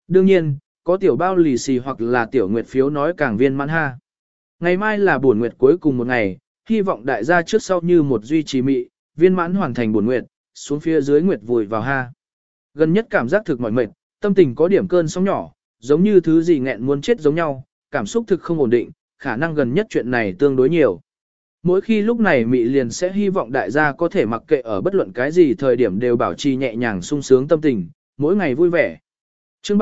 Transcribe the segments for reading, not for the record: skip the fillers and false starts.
Đương nhiên, có tiểu bao lì xì hoặc là tiểu nguyệt phiếu nói càng viên mãn ha. Ngày mai là buổi nguyệt cuối cùng một ngày, hy vọng đại gia trước sau như một duy trì mị, viên mãn hoàn thành buổi nguyệt, xuống phía dưới nguyệt vùi vào ha. Gần nhất cảm giác thực mỏi mệt, tâm tình có điểm cơn sóng nhỏ, giống như thứ gì nghẹn muốn chết giống nhau, cảm xúc thực không ổn định, khả năng gần nhất chuyện này tương đối nhiều. Mỗi khi lúc này mị liền sẽ hy vọng đại gia có thể mặc kệ ở bất luận cái gì thời điểm đều bảo trì nhẹ nhàng sung sướng tâm tình, mỗi ngày vui vẻ. Chương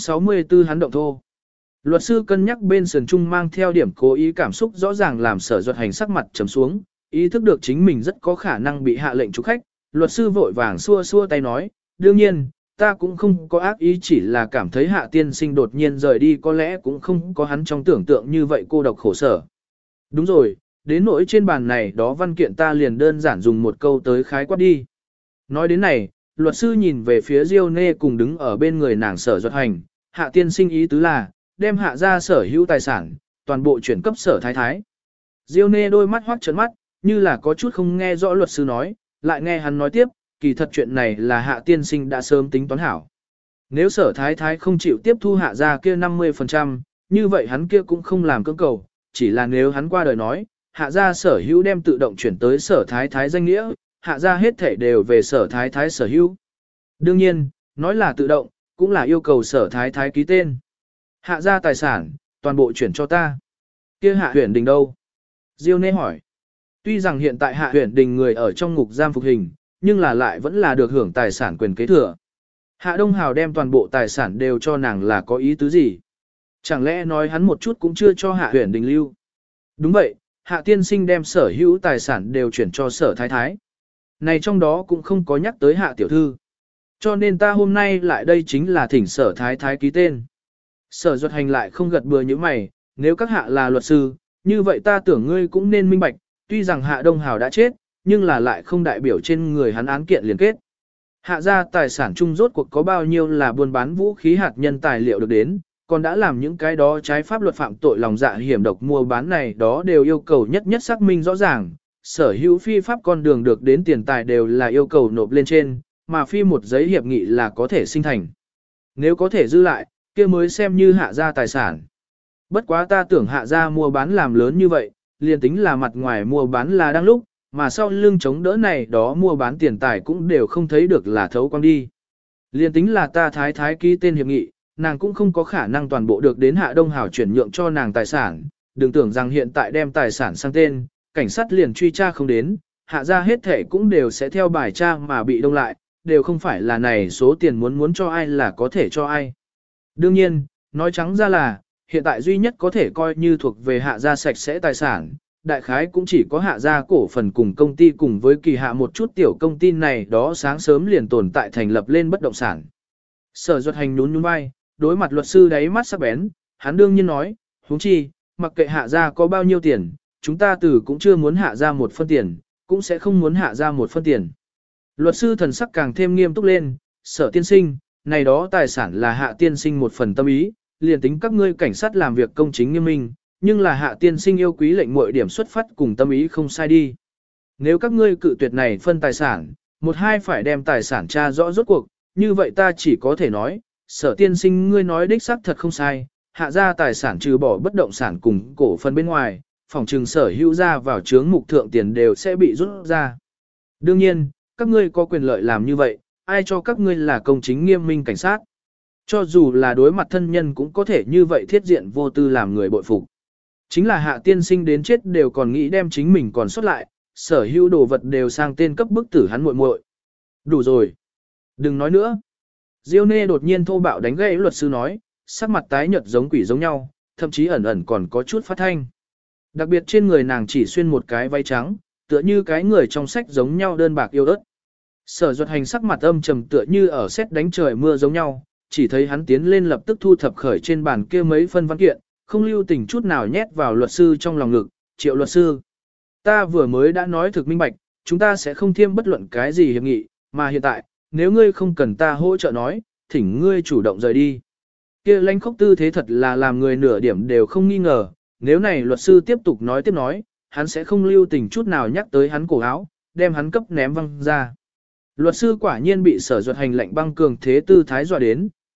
364 hắn động thô. Luật sư cân nhắc bên sườn trung mang theo điểm cố ý cảm xúc rõ ràng làm Sở Duật Hành sắc mặt trầm xuống, ý thức được chính mình rất có khả năng bị hạ lệnh trục khách, luật sư vội vàng xua xua tay nói, đương nhiên, ta cũng không có ác ý, chỉ là cảm thấy Hạ tiên sinh đột nhiên rời đi có lẽ cũng không có hắn trong tưởng tượng như vậy cô độc khổ sở. Đúng rồi, đến nỗi trên bàn này đó văn kiện ta liền đơn giản dùng một câu tới khái quát đi. Nói đến này, luật sư nhìn về phía Diêu Nê cùng đứng ở bên người nàng Sở Duật Hành, Hạ tiên sinh ý tứ là, đem Hạ ra sở hữu tài sản, toàn bộ chuyển cấp Sở Thái Thái. Diêu Nê đôi mắt hoắc trợn mắt, như là có chút không nghe rõ luật sư nói, lại nghe hắn nói tiếp, kỳ thật chuyện này là Hạ tiên sinh đã sớm tính toán hảo. Nếu Sở Thái Thái không chịu tiếp thu Hạ ra kia 50%, như vậy hắn kia cũng không làm cưỡng cầu, chỉ là nếu hắn qua đời nói, Hạ ra sở hữu đem tự động chuyển tới Sở Thái Thái danh nghĩa, Hạ ra hết thể đều về Sở Thái Thái sở hữu. Đương nhiên, nói là tự động, cũng là yêu cầu Sở Thái Thái ký tên. Hạ ra tài sản, toàn bộ chuyển cho ta. Kia Hạ Huyền Đình đâu? Diêu Nê hỏi. Tuy rằng hiện tại Hạ Huyền Đình người ở trong ngục giam phục hình, nhưng là lại vẫn là được hưởng tài sản quyền kế thừa. Hạ Đông Hào đem toàn bộ tài sản đều cho nàng là có ý tứ gì? Chẳng lẽ nói hắn một chút cũng chưa cho Hạ Huyền Đình lưu? Đúng vậy, Hạ tiên sinh đem sở hữu tài sản đều chuyển cho Sở Thái Thái. Này trong đó cũng không có nhắc tới Hạ tiểu thư. Cho nên ta hôm nay lại đây chính là thỉnh Sở Thái Thái ký tên. Sở Duật Hành lại không gật bừa như mày, nếu các hạ là luật sư, như vậy ta tưởng ngươi cũng nên minh bạch, tuy rằng Hạ Đông Hào đã chết, nhưng là lại không đại biểu trên người hắn án kiện liên kết. Hạ ra tài sản chung rốt cuộc có bao nhiêu là buôn bán vũ khí hạt nhân tài liệu được đến, còn đã làm những cái đó trái pháp luật phạm tội lòng dạ hiểm độc mua bán này đó đều yêu cầu nhất nhất xác minh rõ ràng, sở hữu phi pháp con đường được đến tiền tài đều là yêu cầu nộp lên trên, mà phi một giấy hiệp nghị là có thể sinh thành. Nếu có thể dư lại, kia mới xem như hạ gia tài sản. Bất quá ta tưởng hạ gia mua bán làm lớn như vậy, liền tính là mặt ngoài mua bán là đang lúc, mà sau lưng chống đỡ này đó mua bán tiền tài cũng đều không thấy được là thấu quang đi. Liền tính là ta thái thái ký tên hiệp nghị, nàng cũng không có khả năng toàn bộ được đến Hạ Đông Hào chuyển nhượng cho nàng tài sản, đừng tưởng rằng hiện tại đem tài sản sang tên, cảnh sát liền truy tra không đến, hạ gia hết thể cũng đều sẽ theo bài tra mà bị đông lại, đều không phải là này số tiền muốn cho ai là có thể cho ai. Đương nhiên, nói trắng ra là, hiện tại duy nhất có thể coi như thuộc về hạ gia sạch sẽ tài sản, đại khái cũng chỉ có hạ gia cổ phần cùng công ty cùng với kỳ hạ một chút tiểu công ty này đó sáng sớm liền tồn tại thành lập lên bất động sản. Sở Duật Hành nhún nhún vai, đối mặt luật sư đáy mắt sắc bén, hắn đương nhiên nói, huống chi, mặc kệ hạ gia có bao nhiêu tiền, chúng ta từ cũng chưa muốn hạ ra một phân tiền, cũng sẽ không muốn hạ ra một phân tiền. Luật sư thần sắc càng thêm nghiêm túc lên, Sở tiên sinh, này đó tài sản là hạ tiên sinh một phần tâm ý, liền tính các ngươi cảnh sát làm việc công chính nghiêm minh, nhưng là hạ tiên sinh yêu quý lệnh mọi điểm xuất phát cùng tâm ý không sai đi. Nếu các ngươi cự tuyệt này phân tài sản, một hai phải đem tài sản tra rõ rốt cuộc, như vậy ta chỉ có thể nói, Sở tiên sinh ngươi nói đích xác thật không sai, hạ ra tài sản trừ bỏ bất động sản cùng cổ phần bên ngoài, phòng trừng sở hữu ra vào chướng mục thượng tiền đều sẽ bị rút ra. Đương nhiên, các ngươi có quyền lợi làm như vậy, ai cho các ngươi là công chính nghiêm minh cảnh sát. Cho dù là đối mặt thân nhân cũng có thể như vậy thiết diện vô tư làm người bội phục. Chính là hạ tiên sinh đến chết đều còn nghĩ đem chính mình còn xuất lại, sở hữu đồ vật đều sang tên cấp bức tử hắn muội muội. Đủ rồi. Đừng nói nữa. Diêu Nê đột nhiên thô bạo đánh gãy luật sư nói, sắc mặt tái nhợt giống quỷ giống nhau, thậm chí ẩn ẩn còn có chút phát thanh. Đặc biệt trên người nàng chỉ xuyên một cái váy trắng, tựa như cái người trong sách giống nhau đơn bạc yêu ớt. Sở Duật Hành sắc mặt âm trầm tựa như ở sét đánh trời mưa giống nhau, chỉ thấy hắn tiến lên lập tức thu thập khởi trên bàn kia mấy phân văn kiện, không lưu tình chút nào nhét vào luật sư trong lòng ngực, Triệu luật sư. Ta vừa mới đã nói thực minh bạch, chúng ta sẽ không thiêm bất luận cái gì hiệp nghị, mà hiện tại, nếu ngươi không cần ta hỗ trợ nói, thỉnh ngươi chủ động rời đi. Kia lãnh khốc tư thế thật là làm người nửa điểm đều không nghi ngờ, nếu này luật sư tiếp tục nói, hắn sẽ không lưu tình chút nào nhắc tới hắn cổ áo, đem hắn cấp ném văng ra. Luật sư quả nhiên bị Sở Duật Hành lệnh băng cường thế tư thái dọa đến,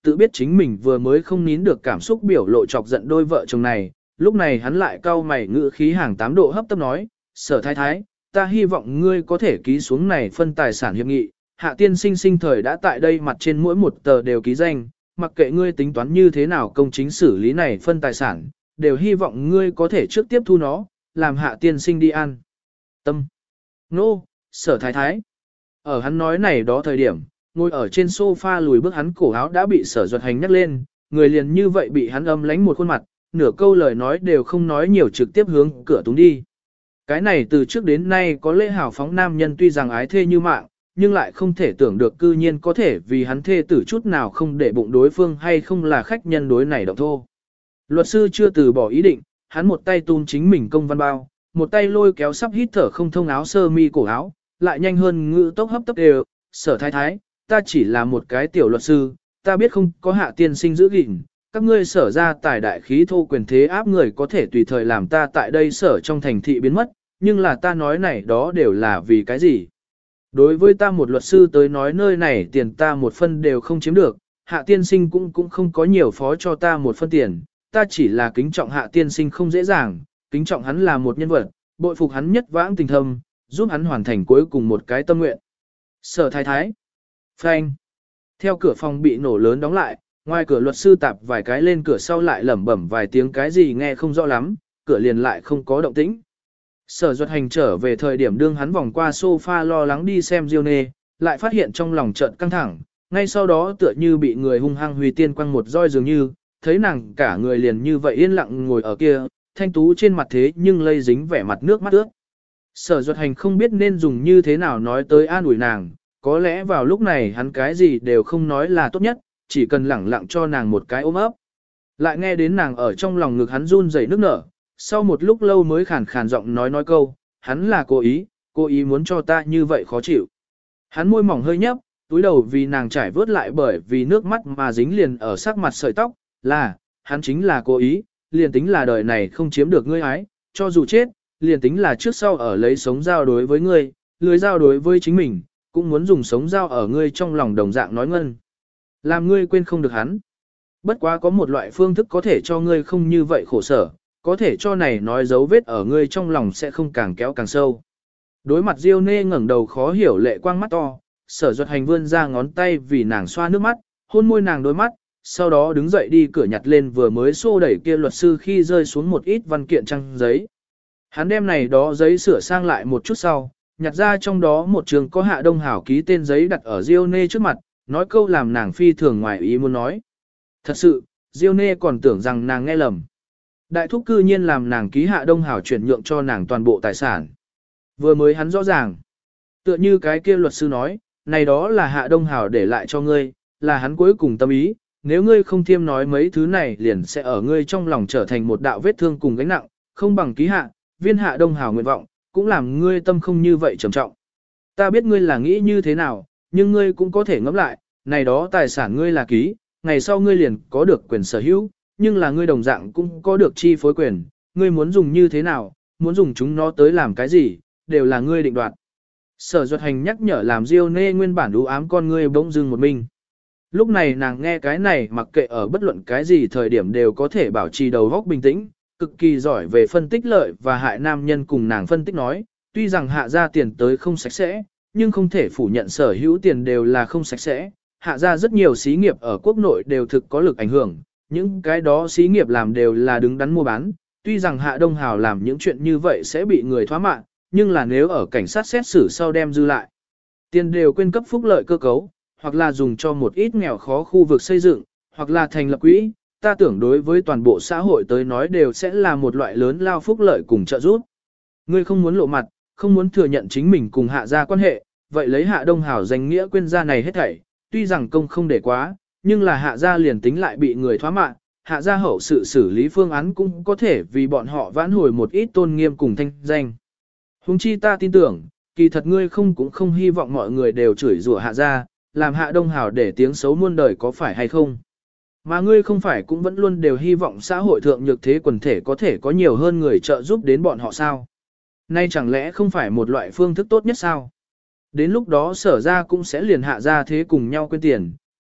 tự biết chính mình vừa mới không nín được cảm xúc biểu lộ chọc giận đôi vợ chồng này, lúc này hắn lại cau mày ngữ khí hàng 8 độ hấp tấp nói, Sở thái thái, ta hy vọng ngươi có thể ký xuống này phân tài sản hiệp nghị, Hạ tiên sinh sinh thời đã tại đây mặt trên mỗi một tờ đều ký danh, mặc kệ ngươi tính toán như thế nào công chính xử lý này phân tài sản, đều hy vọng ngươi có thể trước tiếp thu nó, làm Hạ tiên sinh đi ăn. Tâm. Nô, Sở thái thái. Ở hắn nói này đó thời điểm, ngồi ở trên sofa lùi bước hắn cổ áo đã bị Sở Duật Hành nhắc lên, người liền như vậy bị hắn âm lánh một khuôn mặt, nửa câu lời nói đều không nói nhiều trực tiếp hướng cửa túng đi. Cái này từ trước đến nay có lễ hào phóng nam nhân tuy rằng ái thê như mạng, nhưng lại không thể tưởng được cư nhiên có thể vì hắn thê tử chút nào không để bụng đối phương hay không là khách nhân đối này động thô. Luật sư chưa từ bỏ ý định, hắn một tay tún chính mình công văn bao, một tay lôi kéo sắp hít thở không thông áo sơ mi cổ áo, lại nhanh hơn ngữ tốc hấp tấp đều, Sở thái thái, ta chỉ là một cái tiểu luật sư, ta biết không có Hạ tiên sinh giữ gìn, các ngươi Sở ra tài đại khí thô quyền thế áp người có thể tùy thời làm ta tại đây Sở trong thành thị biến mất, nhưng là ta nói này đó đều là vì cái gì? Đối với ta một luật sư tới nói nơi này tiền ta một phân đều không chiếm được, Hạ tiên sinh cũng không có nhiều phó cho ta một phân tiền, ta chỉ là kính trọng Hạ tiên sinh không dễ dàng, kính trọng hắn là một nhân vật, bội phục hắn nhất vãng tình thâm, giúp hắn hoàn thành cuối cùng một cái tâm nguyện. Sở thái thái. Phanh. Theo cửa phòng bị nổ lớn đóng lại, ngoài cửa luật sư tạp vài cái lên cửa sau lại lẩm bẩm vài tiếng cái gì nghe không rõ lắm, cửa liền lại không có động tĩnh. Sở Duật Hành trở về thời điểm đương hắn vòng qua sofa lo lắng đi xem Diêu Nê, lại phát hiện trong lòng chợt căng thẳng, ngay sau đó tựa như bị người hung hăng huy tiên quăng một roi dường như, thấy nàng cả người liền như vậy yên lặng ngồi ở kia, thanh tú trên mặt thế nhưng lây dính vẻ mặt nước mắt ướt. Sở Duật Hành không biết nên dùng như thế nào nói tới an ủi nàng, có lẽ vào lúc này hắn cái gì đều không nói là tốt nhất, chỉ cần lẳng lặng cho nàng một cái ôm ấp. Lại nghe đến nàng ở trong lòng ngực hắn run rẩy nước nở, sau một lúc lâu mới khàn khàn giọng nói câu, hắn là cố ý muốn cho ta như vậy khó chịu. Hắn môi mỏng hơi nhấp, túi đầu vì nàng trải vớt lại bởi vì nước mắt mà dính liền ở sắc mặt sợi tóc, hắn chính là cố ý, liền tính là đời này không chiếm được ngươi ái, cho dù chết, liền tính là trước sau ở lấy sống dao đối với ngươi, lưới dao đối với chính mình, cũng muốn dùng sống dao ở ngươi trong lòng đồng dạng nói ngân. Làm ngươi quên không được hắn. Bất quá có một loại phương thức có thể cho ngươi không như vậy khổ sở, có thể cho này nói dấu vết ở ngươi trong lòng sẽ không càng kéo càng sâu. Đối mặt Diêu Nê ngẩng đầu khó hiểu lệ quang mắt to, Sở Duật Hành vươn ra ngón tay vì nàng xoa nước mắt, hôn môi nàng đôi mắt, sau đó đứng dậy đi cửa nhặt lên vừa mới xô đẩy kia luật sư khi rơi xuống một ít văn kiện trang giấy. Hắn đem này đó giấy sửa sang lại một chút sau, nhặt ra trong đó một trường có Hạ Đông Hảo ký tên giấy đặt ở Diêu Nê trước mặt, nói câu làm nàng phi thường ngoài ý muốn nói. Thật sự, Diêu Nê còn tưởng rằng nàng nghe lầm. Đại thúc cư nhiên làm nàng ký Hạ Đông Hảo chuyển nhượng cho nàng toàn bộ tài sản. Vừa mới hắn rõ ràng. Tựa như cái kia luật sư nói, này đó là Hạ Đông Hảo để lại cho ngươi, là hắn cuối cùng tâm ý, nếu ngươi không thiêm nói mấy thứ này liền sẽ ở ngươi trong lòng trở thành một đạo vết thương cùng gánh nặng, không bằng ký hạ, viên Hạ Đông Hảo nguyện vọng, cũng làm ngươi tâm không như vậy trầm trọng. Ta biết ngươi là nghĩ như thế nào, nhưng ngươi cũng có thể ngẫm lại, này đó tài sản ngươi là ký, ngày sau ngươi liền có được quyền sở hữu, nhưng là ngươi đồng dạng cũng có được chi phối quyền, ngươi muốn dùng như thế nào, muốn dùng chúng nó tới làm cái gì, đều là ngươi định đoạt. Sở Duật Hành nhắc nhở làm Diêu Nê nguyên bản u ám con ngươi bỗng dưng một mình. Lúc này nàng nghe cái này mặc kệ ở bất luận cái gì thời điểm đều có thể bảo trì đầu óc bình tĩnh, cực kỳ giỏi về phân tích lợi và hại nam nhân cùng nàng phân tích nói, tuy rằng Hạ ra tiền tới không sạch sẽ, nhưng không thể phủ nhận sở hữu tiền đều là không sạch sẽ. Hạ ra rất nhiều xí nghiệp ở quốc nội đều thực có lực ảnh hưởng, những cái đó xí nghiệp làm đều là đứng đắn mua bán, tuy rằng Hạ Đông Hào làm những chuyện như vậy sẽ bị người thoá mạng, nhưng là nếu ở cảnh sát xét xử sau đem dư lại, tiền đều quyên cấp phúc lợi cơ cấu, hoặc là dùng cho một ít nghèo khó khu vực xây dựng, hoặc là thành lập quỹ, ta tưởng đối với toàn bộ xã hội tới nói đều sẽ là một loại lớn lao phúc lợi cùng trợ giúp. Ngươi không muốn lộ mặt, không muốn thừa nhận chính mình cùng Hạ gia quan hệ, vậy lấy Hạ Đông Hào danh nghĩa quyên gia này hết thảy, tuy rằng công không để quá, nhưng là Hạ gia liền tính lại bị người thoá mạng, Hạ gia hậu sự xử lý phương án cũng có thể vì bọn họ vãn hồi một ít tôn nghiêm cùng thanh danh. Huống chi ta tin tưởng, kỳ thật ngươi cũng không hy vọng mọi người đều chửi rủa Hạ gia, làm Hạ Đông Hào để tiếng xấu muôn đời có phải hay không. Mà ngươi không phải cũng vẫn luôn đều hy vọng xã hội thượng nhược thế quần thể có thể có nhiều hơn người trợ giúp đến bọn họ sao? Nay chẳng lẽ không phải một loại phương thức tốt nhất sao? Đến lúc đó sở ra cũng sẽ liền Hạ gia thế cùng nhau quên tiền,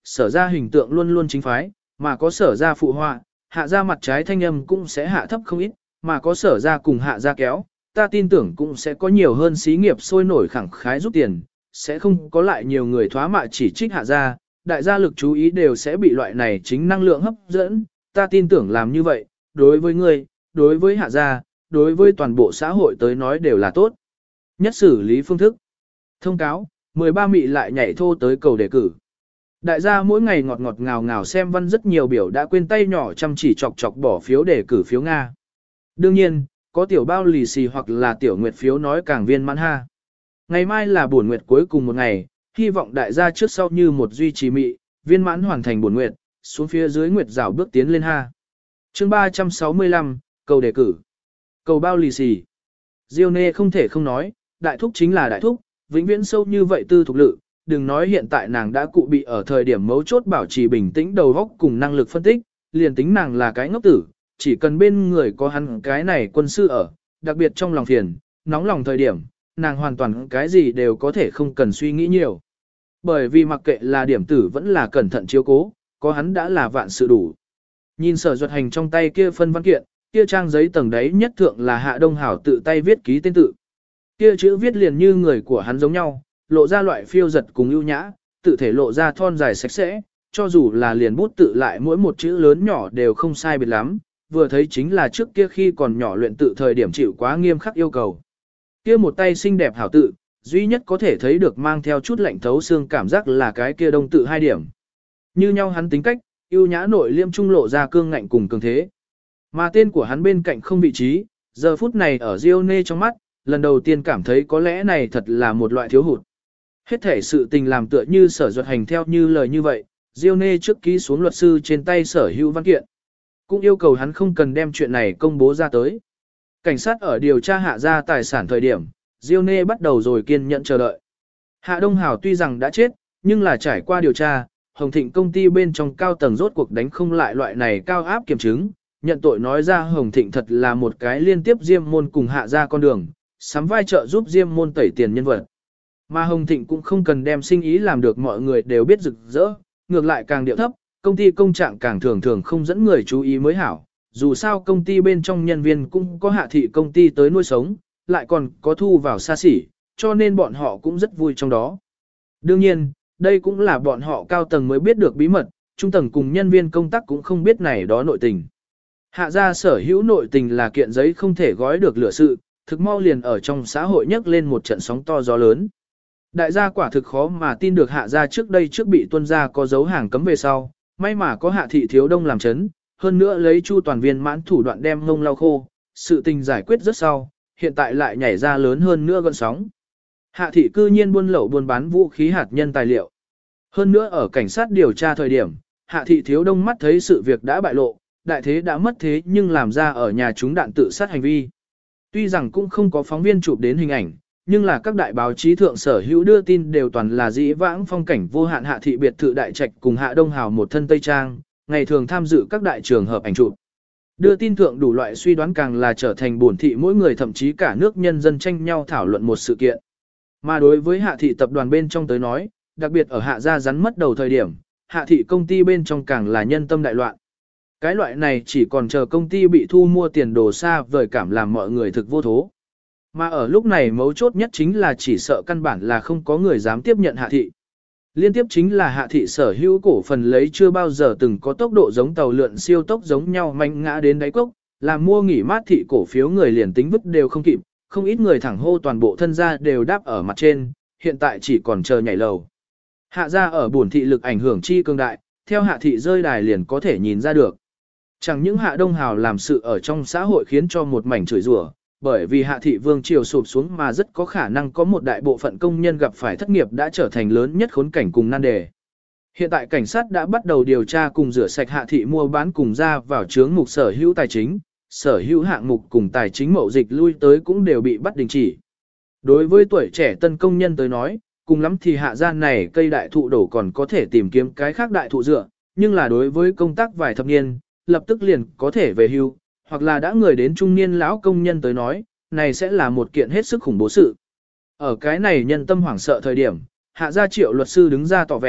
sở ra hình tượng luôn luôn chính phái, mà có sở ra phụ họa, hạ ra mặt trái thanh âm cũng sẽ hạ thấp không ít, mà có sở ra cùng hạ ra kéo, ta tin tưởng cũng sẽ có nhiều hơn xí nghiệp sôi nổi khẳng khái rút tiền, sẽ không có lại nhiều người thoá mạ chỉ trích hạ ra, đại gia lực chú ý đều sẽ bị loại này chính năng lượng hấp dẫn, ta tin tưởng làm như vậy, đối với ngươi, đối với hạ gia, đối với toàn bộ xã hội tới nói đều là tốt. Nhất xử lý phương thức. Thông cáo, 13 mị lại nhảy thô tới cầu đề cử. Đại gia mỗi ngày ngọt ngọt ngào ngào xem văn rất nhiều biểu đã quên tay nhỏ chăm chỉ chọc chọc bỏ phiếu đề cử phiếu Nga. Đương nhiên, có tiểu bao lì xì hoặc là tiểu nguyệt phiếu nói càng viên mãn ha. Ngày mai là buổi nguyệt cuối cùng một ngày, hy vọng đại gia trước sau như một duy trì mị, viên mãn hoàn thành buổi nguyệt, xuống phía dưới nguyệt rào bước tiến lên ha. Chương 365, cầu đề cử. Cầu bao lì xì. Diêu nê không thể không nói, đại thúc chính là đại thúc, vĩnh viễn sâu như vậy tư thục lự, đừng nói hiện tại nàng đã cụ bị ở thời điểm mấu chốt bảo trì bình tĩnh đầu óc cùng năng lực phân tích, liền tính nàng là cái ngốc tử, chỉ cần bên người có hắn cái này quân sư ở, đặc biệt trong lòng phiền, nóng lòng thời điểm, nàng hoàn toàn cái gì đều có thể không cần suy nghĩ nhiều. Bởi vì mặc kệ là điểm tử vẫn là cẩn thận chiếu cố, có hắn đã là vạn sự đủ. Nhìn sở duật hành trong tay kia phân văn kiện, kia trang giấy tầng đấy nhất thượng là Hạ Đông Hảo tự tay viết ký tên tự. Kia chữ viết liền như người của hắn giống nhau, lộ ra loại phiêu giật cùng ưu nhã, tự thể lộ ra thon dài sạch sẽ, cho dù là liền bút tự lại mỗi một chữ lớn nhỏ đều không sai biệt lắm, vừa thấy chính là trước kia khi còn nhỏ luyện tự thời điểm chịu quá nghiêm khắc yêu cầu. Kia một tay xinh đẹp hảo tự, duy nhất có thể thấy được mang theo chút lạnh thấu xương cảm giác là cái kia đông tự 2 điểm. Như nhau hắn tính cách, ưu nhã nội liêm trung lộ ra cương ngạnh cùng cường thế. Mà tên của hắn bên cạnh không vị trí, giờ phút này ở Diêu Nê trong mắt, lần đầu tiên cảm thấy có lẽ này thật là một loại thiếu hụt. Hết thể sự tình làm tựa như sở duật hành theo như lời như vậy, Diêu Nê trước ký xuống luật sư trên tay sở hữu văn kiện. Cũng yêu cầu hắn không cần đem chuyện này công bố ra tới. Cảnh sát ở điều tra hạ ra tài sản thời điểm, Diêu Nê bắt đầu rồi kiên nhẫn chờ đợi. Hạ Đông Hảo tuy rằng đã chết, nhưng là trải qua điều tra, Hồng Thịnh công ty bên trong cao tầng rốt cuộc đánh không lại loại này cao áp kiểm chứng, nhận tội nói ra Hồng Thịnh thật là một cái liên tiếp Diêm môn cùng hạ ra con đường, sắm vai trợ giúp Diêm môn tẩy tiền nhân vật. Mà Hồng Thịnh cũng không cần đem sinh ý làm được mọi người đều biết rực rỡ, ngược lại càng điệu thấp, công ty công trạng càng thường thường không dẫn người chú ý mới hảo. Dù sao công ty bên trong nhân viên cũng có hạ thị công ty tới nuôi sống, lại còn có thu vào xa xỉ, cho nên bọn họ cũng rất vui trong đó. Đương nhiên, đây cũng là bọn họ cao tầng mới biết được bí mật, trung tầng cùng nhân viên công tác cũng không biết này đó nội tình. Hạ gia sở hữu nội tình là kiện giấy không thể gói được lửa sự, thực mau liền ở trong xã hội nhấc lên một trận sóng to gió lớn. Đại gia quả thực khó mà tin được hạ gia trước đây trước bị tuân gia có dấu hàng cấm về sau, may mà có hạ thị thiếu đông làm chấn, hơn nữa lấy chu toàn viên mãn thủ đoạn đem ngông lau khô, sự tình giải quyết rất sau, hiện tại lại nhảy ra lớn hơn nữa gọn sóng. Hạ thị cư nhiên buôn lậu buôn bán vũ khí hạt nhân tài liệu. Hơn nữa ở cảnh sát điều tra thời điểm, hạ thị thiếu đông mắt thấy sự việc đã bại lộ, đại thế đã mất thế nhưng làm ra ở nhà chúng đạn tự sát hành vi. Tuy rằng cũng không có phóng viên chụp đến hình ảnh, nhưng là các đại báo chí thượng sở hữu đưa tin đều toàn là dĩ vãng phong cảnh vô hạn hạ thị biệt thự đại trạch cùng Hạ Đông Hào một thân Tây Trang, ngày thường tham dự các đại trường hợp ảnh chụp. Đưa tin thượng đủ loại suy đoán càng là trở thành bổn thị mỗi người thậm chí cả nước nhân dân tranh nhau thảo luận một sự kiện. Mà đối với hạ thị tập đoàn bên trong tới nói, đặc biệt ở hạ gia rắn mất đầu thời điểm, hạ thị công ty bên trong càng là nhân tâm đại loạn. Cái loại này chỉ còn chờ công ty bị thu mua tiền đồ xa vời cảm làm mọi người thực vô thố. Mà ở lúc này mấu chốt nhất chính là chỉ sợ căn bản là không có người dám tiếp nhận hạ thị. Liên tiếp chính là hạ thị sở hữu cổ phần lấy chưa bao giờ từng có tốc độ giống tàu lượn siêu tốc giống nhau mạnh ngã đến đáy cốc, làm mua nghỉ mát thị cổ phiếu người liền tính vứt đều không kịp, không ít người thẳng hô toàn bộ thân gia đều đáp ở mặt trên, hiện tại chỉ còn chờ nhảy lầu. Hạ gia ở buồn thị lực ảnh hưởng chi cường đại, theo hạ thị rơi đài liền có thể nhìn ra được. Chẳng những Hạ Đông Hào làm sự ở trong xã hội khiến cho một mảnh chửi rủa, bởi vì hạ thị vương triều sụp xuống mà rất có khả năng có một đại bộ phận công nhân gặp phải thất nghiệp đã trở thành lớn nhất khốn cảnh cùng nan đề. Hiện tại cảnh sát đã bắt đầu điều tra cùng rửa sạch hạ thị mua bán cùng ra vào chướng mục sở hữu tài chính, sở hữu hạng mục cùng tài chính mậu dịch lui tới cũng đều bị bắt đình chỉ. Đối với tuổi trẻ tân công nhân tới nói, cùng lắm thì hạ gian này cây đại thụ đổ còn có thể tìm kiếm cái khác đại thụ dựa, nhưng là đối với công tác vài thập niên, lập tức liền có thể về hưu, hoặc là đã người đến trung niên lão công nhân tới nói, này sẽ là một kiện hết sức khủng bố sự. Ở cái này nhân tâm hoảng sợ thời điểm, hạ gia Triệu luật sư đứng ra tỏ vẻ,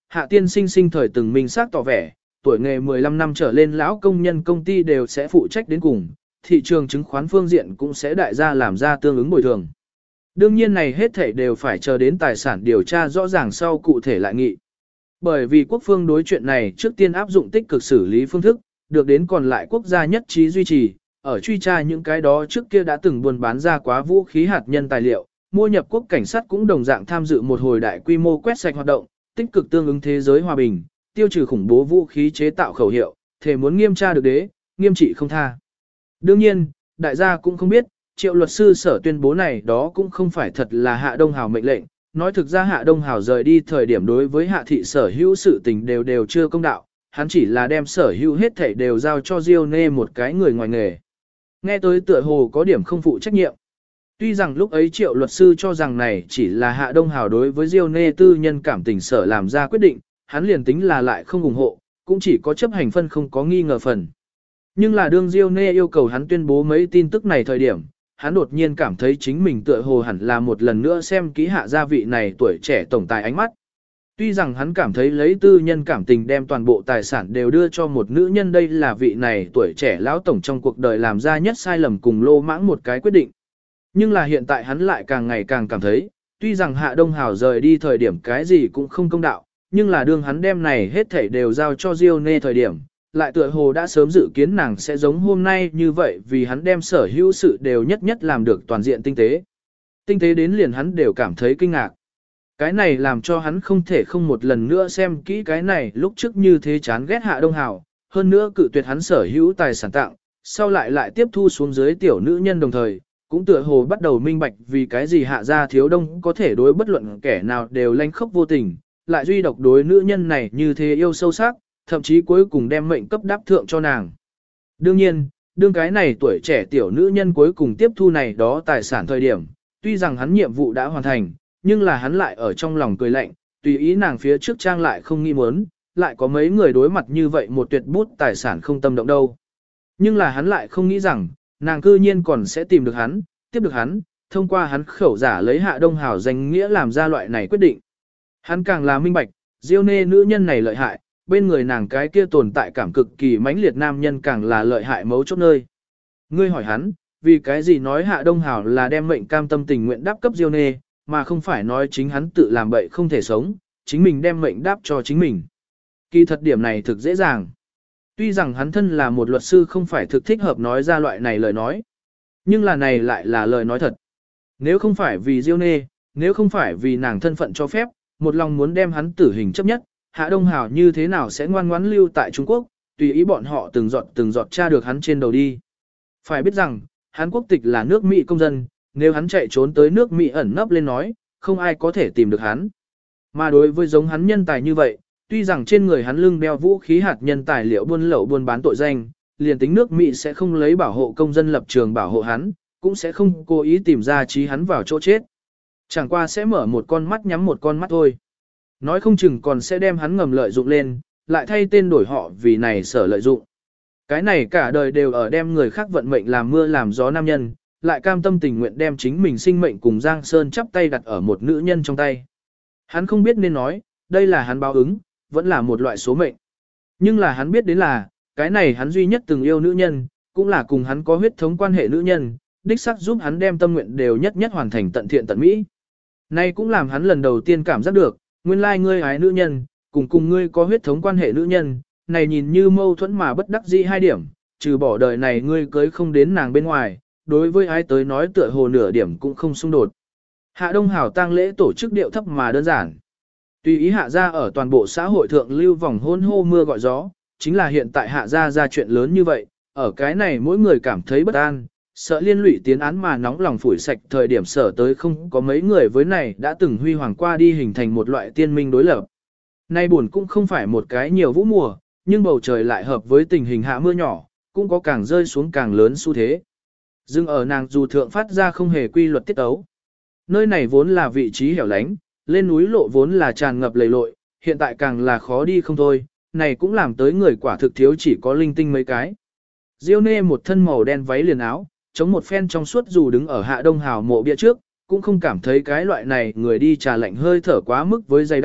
Hạ tiên sinh sinh thời từng minh xác tỏ vẻ, tuổi nghề 15 năm trở lên lão công nhân công ty đều sẽ phụ trách đến cùng, thị trường chứng khoán phương diện cũng sẽ đại gia làm ra tương ứng bồi thường. Đương nhiên này hết thảy đều phải chờ đến tài sản điều tra rõ ràng sau cụ thể lại nghị. Bởi vì quốc phương đối chuyện này trước tiên áp dụng tích cực xử lý phương thức, được đến còn lại quốc gia nhất trí duy trì, ở truy tra những cái đó trước kia đã từng buôn bán ra quá vũ khí hạt nhân tài liệu, mua nhập quốc cảnh sát cũng đồng dạng tham dự một hồi đại quy mô quét sạch hoạt động, tích cực tương ứng thế giới hòa bình, tiêu trừ khủng bố vũ khí chế tạo khẩu hiệu, thể muốn nghiêm tra được đế, nghiêm trị không tha. Đương nhiên, đại gia cũng không biết, Triệu luật sư sở tuyên bố này đó cũng không phải thật là Hạ Đông Hào mệnh lệnh, nói thực ra Hạ Đông Hào rời đi thời điểm đối với Hạ thị sở hữu sự tình đều chưa công đạo, hắn chỉ là đem sở hữu hết thảy đều giao cho Diêu Nê một cái người ngoài nghề. Nghe tới tựa hồ có điểm không phụ trách nhiệm. Tuy rằng lúc ấy Triệu luật sư cho rằng này chỉ là Hạ Đông Hào đối với Diêu Nê tư nhân cảm tình sở làm ra quyết định, hắn liền tính là lại không ủng hộ, cũng chỉ có chấp hành phân không có nghi ngờ phần. Nhưng là đương Diêu Nê yêu cầu hắn tuyên bố mấy tin tức này thời điểm, hắn đột nhiên cảm thấy chính mình tựa hồ hẳn là một lần nữa xem kỹ Hạ gia vị này tuổi trẻ tổng tài ánh mắt. Tuy rằng hắn cảm thấy lấy tư nhân cảm tình đem toàn bộ tài sản đều đưa cho một nữ nhân, đây là vị này tuổi trẻ lão tổng trong cuộc đời làm ra nhất sai lầm cùng lô mãng một cái quyết định. Nhưng là hiện tại hắn lại càng ngày càng cảm thấy, tuy rằng Hạ Đông Hào rời đi thời điểm cái gì cũng không công đạo, nhưng là đương hắn đem này hết thảy đều giao cho Diêu Nê thời điểm, lại tựa hồ đã sớm dự kiến nàng sẽ giống hôm nay như vậy, vì hắn đem sở hữu sự đều nhất nhất làm được toàn diện tinh tế. Tinh tế đến liền hắn đều cảm thấy kinh ngạc. Cái này làm cho hắn không thể không một lần nữa xem kỹ cái này lúc trước như thế chán ghét Hạ Đông Hào, hơn nữa cự tuyệt hắn sở hữu tài sản tặng, sau lại tiếp thu xuống dưới tiểu nữ nhân đồng thời, cũng tựa hồ bắt đầu minh bạch vì cái gì Hạ gia thiếu đông có thể đối bất luận kẻ nào đều lanh khốc vô tình, lại duy độc đối nữ nhân này như thế yêu sâu sắc, thậm chí cuối cùng đem mệnh cấp đáp thượng cho nàng. Đương nhiên, đương cái này tuổi trẻ tiểu nữ nhân cuối cùng tiếp thu này đó tài sản thời điểm, tuy rằng hắn nhiệm vụ đã hoàn thành, nhưng là hắn lại ở trong lòng cười lạnh, tùy ý nàng phía trước trang lại không nghi muốn, lại có mấy người đối mặt như vậy một tuyệt bút tài sản không tâm động đâu. Nhưng là hắn lại không nghĩ rằng, nàng cư nhiên còn sẽ tìm được hắn, tiếp được hắn, thông qua hắn khẩu giả lấy Hạ Đông Hào danh nghĩa làm ra loại này quyết định. Hắn càng là minh bạch, Diêu Nê nữ nhân này lợi hại, bên người nàng cái kia tồn tại cảm cực kỳ mãnh liệt nam nhân càng là lợi hại mấu chốt nơi. Ngươi hỏi hắn, vì cái gì nói Hạ Đông Hào là đem mệnh cam tâm tình nguyện đáp cấp Diêu Nê, mà không phải nói chính hắn tự làm bậy không thể sống, chính mình đem mệnh đáp cho chính mình. Kỳ thật điểm này thực dễ dàng. Tuy rằng hắn thân là một luật sư không phải thực thích hợp nói ra loại này lời nói, nhưng là này lại là lời nói thật. Nếu không phải vì Diêu Nê, nếu không phải vì nàng thân phận cho phép, một lòng muốn đem hắn tử hình chấp nhất, Hạ Đông Hào như thế nào sẽ ngoan ngoãn lưu tại Trung Quốc, tùy ý bọn họ từng giọt tra được hắn trên đầu đi. Phải biết rằng, hắn quốc tịch là nước Mỹ công dân, nếu hắn chạy trốn tới nước Mỹ ẩn nấp lên nói, không ai có thể tìm được hắn. Mà đối với giống hắn nhân tài như vậy, tuy rằng trên người hắn lưng đeo vũ khí hạt nhân tài liệu buôn lậu buôn bán tội danh, liền tính nước Mỹ sẽ không lấy bảo hộ công dân lập trường bảo hộ hắn, cũng sẽ không cố ý tìm ra trí hắn vào chỗ chết. Chẳng qua sẽ mở một con mắt nhắm một con mắt thôi. Nói không chừng còn sẽ đem hắn ngầm lợi dụng lên, lại thay tên đổi họ vì này sở lợi dụng. Cái này cả đời đều ở đem người khác vận mệnh làm mưa làm gió nam nhân, lại cam tâm tình nguyện đem chính mình sinh mệnh cùng Giang Sơn chắp tay đặt ở một nữ nhân trong tay. Hắn không biết nên nói, đây là hắn báo ứng, vẫn là một loại số mệnh. Nhưng là hắn biết đến là, cái này hắn duy nhất từng yêu nữ nhân, cũng là cùng hắn có huyết thống quan hệ nữ nhân, đích xác giúp hắn đem tâm nguyện đều nhất nhất hoàn thành tận thiện tận mỹ. Nay cũng làm hắn lần đầu tiên cảm giác được, nguyên lai ngươi ái nữ nhân, cùng ngươi có huyết thống quan hệ nữ nhân, này nhìn như mâu thuẫn mà bất đắc dĩ hai điểm, trừ bỏ đời này ngươi cưới không đến nàng bên ngoài, đối với ai tới nói tựa hồ nửa điểm cũng không xung đột. Hạ Đông Hào tang lễ tổ chức điệu thấp mà đơn giản. Tùy ý Hạ gia ở toàn bộ xã hội thượng lưu vòng hôn hô mưa gọi gió, chính là hiện tại Hạ gia ra chuyện lớn như vậy, ở cái này mỗi người cảm thấy bất an, sợ liên lụy tiến án mà nóng lòng phủi sạch thời điểm sở tới không có mấy người với này đã từng huy hoàng qua đi hình thành một loại tiên minh đối lập. Nay buồn cũng không phải một cái nhiều vũ mùa, nhưng bầu trời lại hợp với tình hình hạ mưa nhỏ, cũng có càng rơi xuống càng lớn xu thế. Dưng ở nàng dù thượng phát ra không hề quy luật tiết ấu. Nơi này vốn là vị trí hẻo lánh, lên núi lộ vốn là tràn ngập lầy lội, hiện tại càng là khó đi không thôi, này cũng làm tới người quả thực thiếu chỉ có linh tinh mấy cái. Diêu Nê một thân màu đen váy liền áo, chống một phen trong suốt dù đứng ở Hạ Đông Hào mộ bia trước, cũng không cảm thấy cái loại này người đi trà lạnh hơi thở quá mức với dày đặc,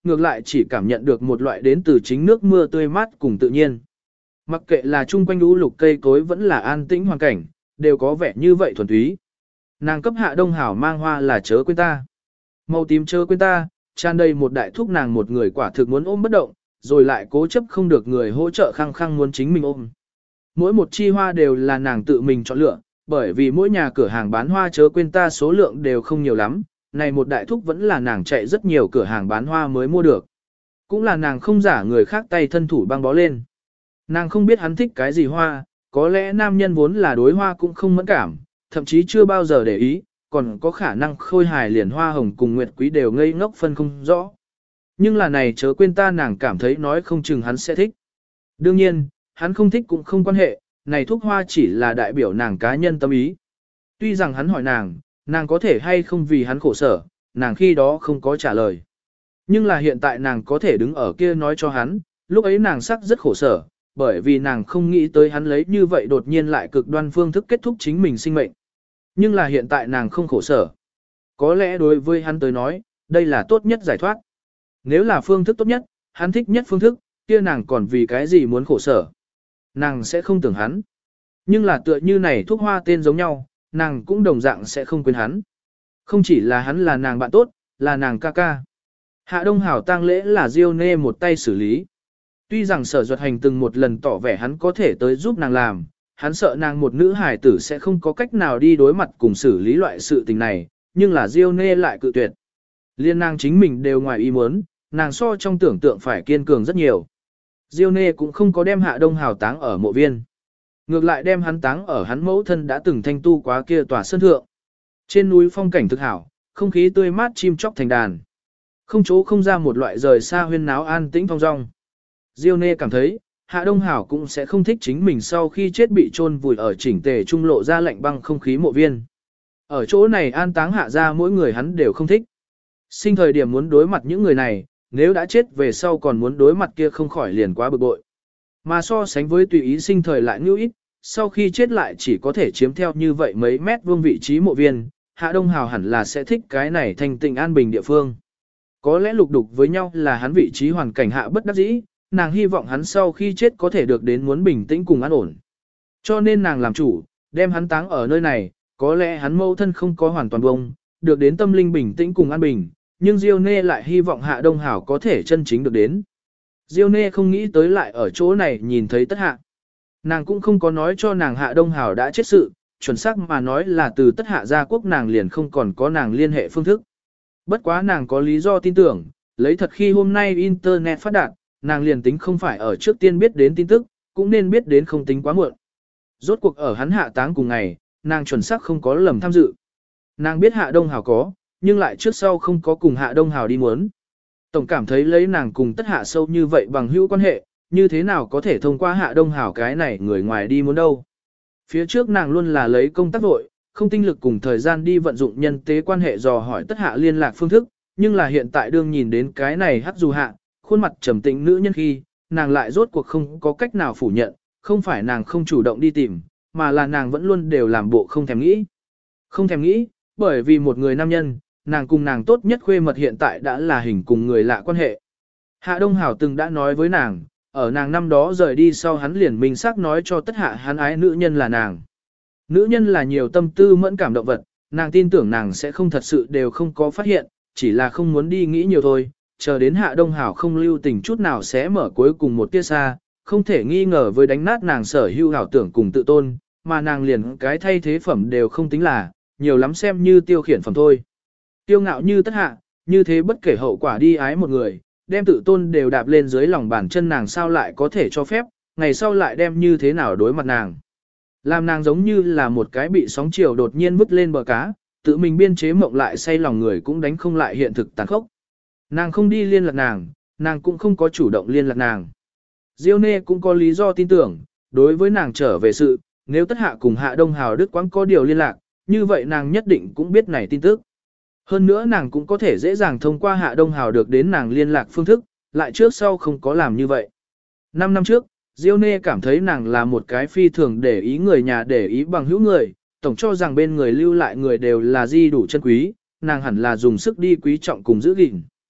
ngược lại chỉ cảm nhận được một loại đến từ chính nước mưa tươi mát cùng tự nhiên. Mặc kệ là chung quanh lũ lục cây cối vẫn là an tĩnh hoàn cảnh, đều có vẻ như vậy thuần túy. Nàng cấp Hạ Đông Hảo mang hoa là chớ quên ta. Màu tím chớ quên ta, tràn đầy một đại thúc nàng một người quả thực muốn ôm bất động, rồi lại cố chấp không được người hỗ trợ khăng khăng muốn chính mình ôm. Mỗi một chi hoa đều là nàng tự mình chọn lựa, bởi vì mỗi nhà cửa hàng bán hoa chớ quên ta số lượng đều không nhiều lắm, này một đại thúc vẫn là nàng chạy rất nhiều cửa hàng bán hoa mới mua được. Cũng là nàng không giả người khác tay thân thủ băng bó lên. Nàng không biết hắn thích cái gì hoa, có lẽ nam nhân vốn là đối hoa cũng không mẫn cảm, thậm chí chưa bao giờ để ý, còn có khả năng khôi hài liền hoa hồng cùng nguyệt quý đều ngây ngốc phân không rõ. Nhưng là này chớ quên ta nàng cảm thấy nói không chừng hắn sẽ thích. Đương nhiên, hắn không thích cũng không quan hệ, này thuốc hoa chỉ là đại biểu nàng cá nhân tâm ý. Tuy rằng hắn hỏi nàng có thể hay không vì hắn khổ sở, nàng khi đó không có trả lời. Nhưng là hiện tại nàng có thể đứng ở kia nói cho hắn, lúc ấy nàng sắc rất khổ sở, bởi vì nàng không nghĩ tới hắn lấy như vậy đột nhiên lại cực đoan phương thức kết thúc chính mình sinh mệnh. Nhưng là hiện tại nàng không khổ sở. Có lẽ đối với hắn tới nói, đây là tốt nhất giải thoát. Nếu là phương thức tốt nhất, hắn thích nhất phương thức, kia nàng còn vì cái gì muốn khổ sở. Nàng sẽ không tưởng hắn. Nhưng là tựa như này thuốc hoa tên giống nhau, nàng cũng đồng dạng sẽ không quên hắn. Không chỉ là hắn là nàng bạn tốt, là nàng ca ca. Hạ Đông Hảo tang lễ là Diêu Nê một tay xử lý. Tuy rằng Sở Duật Hành từng một lần tỏ vẻ hắn có thể tới giúp nàng làm, hắn sợ nàng một nữ hài tử sẽ không có cách nào đi đối mặt cùng xử lý loại sự tình này, nhưng là Diêu Nê lại cự tuyệt. Liên nàng chính mình đều ngoài ý muốn, nàng so trong tưởng tượng phải kiên cường rất nhiều. Diêu Nê cũng không có đem Hạ Đông Hảo táng ở mộ viên. Ngược lại đem hắn táng ở hắn mẫu thân đã từng thanh tu quá kia tòa sơn thượng. Trên núi phong cảnh thực hảo, không khí tươi mát chim chóc thành đàn. Không chỗ không ra một loại rời xa huyên náo an tĩnh phong dong. Diêu Nê cảm thấy, Hạ Đông Hảo cũng sẽ không thích chính mình sau khi chết bị chôn vùi ở chỉnh tề trung lộ ra lạnh băng không khí mộ viên. Ở chỗ này an táng hạ ra mỗi người hắn đều không thích. Sinh thời điểm muốn đối mặt những người này, nếu đã chết về sau còn muốn đối mặt kia không khỏi liền quá bực bội. Mà so sánh với tùy ý sinh thời lại ngưu ít, sau khi chết lại chỉ có thể chiếm theo như vậy mấy mét vuông vị trí mộ viên, Hạ Đông Hảo hẳn là sẽ thích cái này thành tịnh an bình địa phương. Có lẽ lục đục với nhau là hắn vị trí hoàn cảnh hạ bất đắc dĩ, nàng hy vọng hắn sau khi chết có thể được đến muốn bình tĩnh cùng an ổn. Cho nên nàng làm chủ, đem hắn táng ở nơi này, có lẽ hắn mâu thân không có hoàn toàn bông, được đến tâm linh bình tĩnh cùng an bình, nhưng Diêu Nê lại hy vọng Hạ Đông Hảo có thể chân chính được đến. Diêu Nê không nghĩ tới lại ở chỗ này nhìn thấy Tất Hạ. Nàng cũng không có nói cho nàng Hạ Đông Hảo đã chết sự, chuẩn xác mà nói là từ Tất Hạ gia quốc nàng liền không còn có nàng liên hệ phương thức. Bất quá nàng có lý do tin tưởng, lấy thật khi hôm nay Internet phát đạt, nàng liền tính không phải ở trước tiên biết đến tin tức, cũng nên biết đến không tính quá muộn. Rốt cuộc ở hắn hạ táng cùng ngày, nàng chuẩn xác không có lầm tham dự. Nàng biết Hạ Đông Hảo có, nhưng lại trước sau không có cùng Hạ Đông Hảo đi muốn. Tổng cảm thấy lấy nàng cùng Tất Hạ sâu như vậy bằng hữu quan hệ, như thế nào có thể thông qua Hạ Đông Hảo cái này người ngoài đi muốn đâu. Phía trước nàng luôn là lấy công tác vội, không tinh lực cùng thời gian đi vận dụng nhân tế quan hệ dò hỏi Tất Hạ liên lạc phương thức, nhưng là hiện tại đương nhìn đến cái này hắc dù hạ, khuôn mặt trầm tĩnh nữ nhân khi, nàng lại rốt cuộc không có cách nào phủ nhận, không phải nàng không chủ động đi tìm, mà là nàng vẫn luôn đều làm bộ không thèm nghĩ. Không thèm nghĩ, bởi vì một người nam nhân, nàng cùng nàng tốt nhất khuê mật hiện tại đã là hình cùng người lạ quan hệ. Hạ Đông Hảo từng đã nói với nàng, ở nàng năm đó rời đi sau hắn liền minh xác nói cho Tất Hạ hắn ái nữ nhân là nàng. Nữ nhân là nhiều tâm tư mẫn cảm động vật, nàng tin tưởng nàng sẽ không thật sự đều không có phát hiện, chỉ là không muốn đi nghĩ nhiều thôi, chờ đến Hạ Đông Hảo không lưu tình chút nào sẽ mở cuối cùng một tia xa, không thể nghi ngờ với đánh nát nàng sở hữu ảo tưởng cùng tự tôn, mà nàng liền cái thay thế phẩm đều không tính là, nhiều lắm xem như tiêu khiển phẩm thôi. Tiêu ngạo như Tất Hạ, như thế bất kể hậu quả đi ái một người, đem tự tôn đều đạp lên dưới lòng bàn chân nàng sao lại có thể cho phép, ngày sau lại đem như thế nào đối mặt nàng. Làm nàng giống như là một cái bị sóng chiều đột nhiên vứt lên bờ cá, tự mình biên chế mộng lại say lòng người cũng đánh không lại hiện thực tàn khốc. Nàng không đi liên lạc nàng cũng không có chủ động liên lạc nàng. Diêu Nê cũng có lý do tin tưởng, đối với nàng trở về sự, nếu Tất Hạ cùng Hạ Đông Hảo Đức quãng có điều liên lạc, như vậy nàng nhất định cũng biết này tin tức. Hơn nữa nàng cũng có thể dễ dàng thông qua Hạ Đông Hảo được đến nàng liên lạc phương thức, lại trước sau không có làm như vậy. 5 năm trước, Diêu Nê cảm thấy nàng là một cái phi thường để ý người nhà để ý bằng hữu người, tổng cho rằng bên người lưu lại người đều là di đủ chân quý, nàng hẳn là dùng sức đi quý trọng cùng giữ gìn.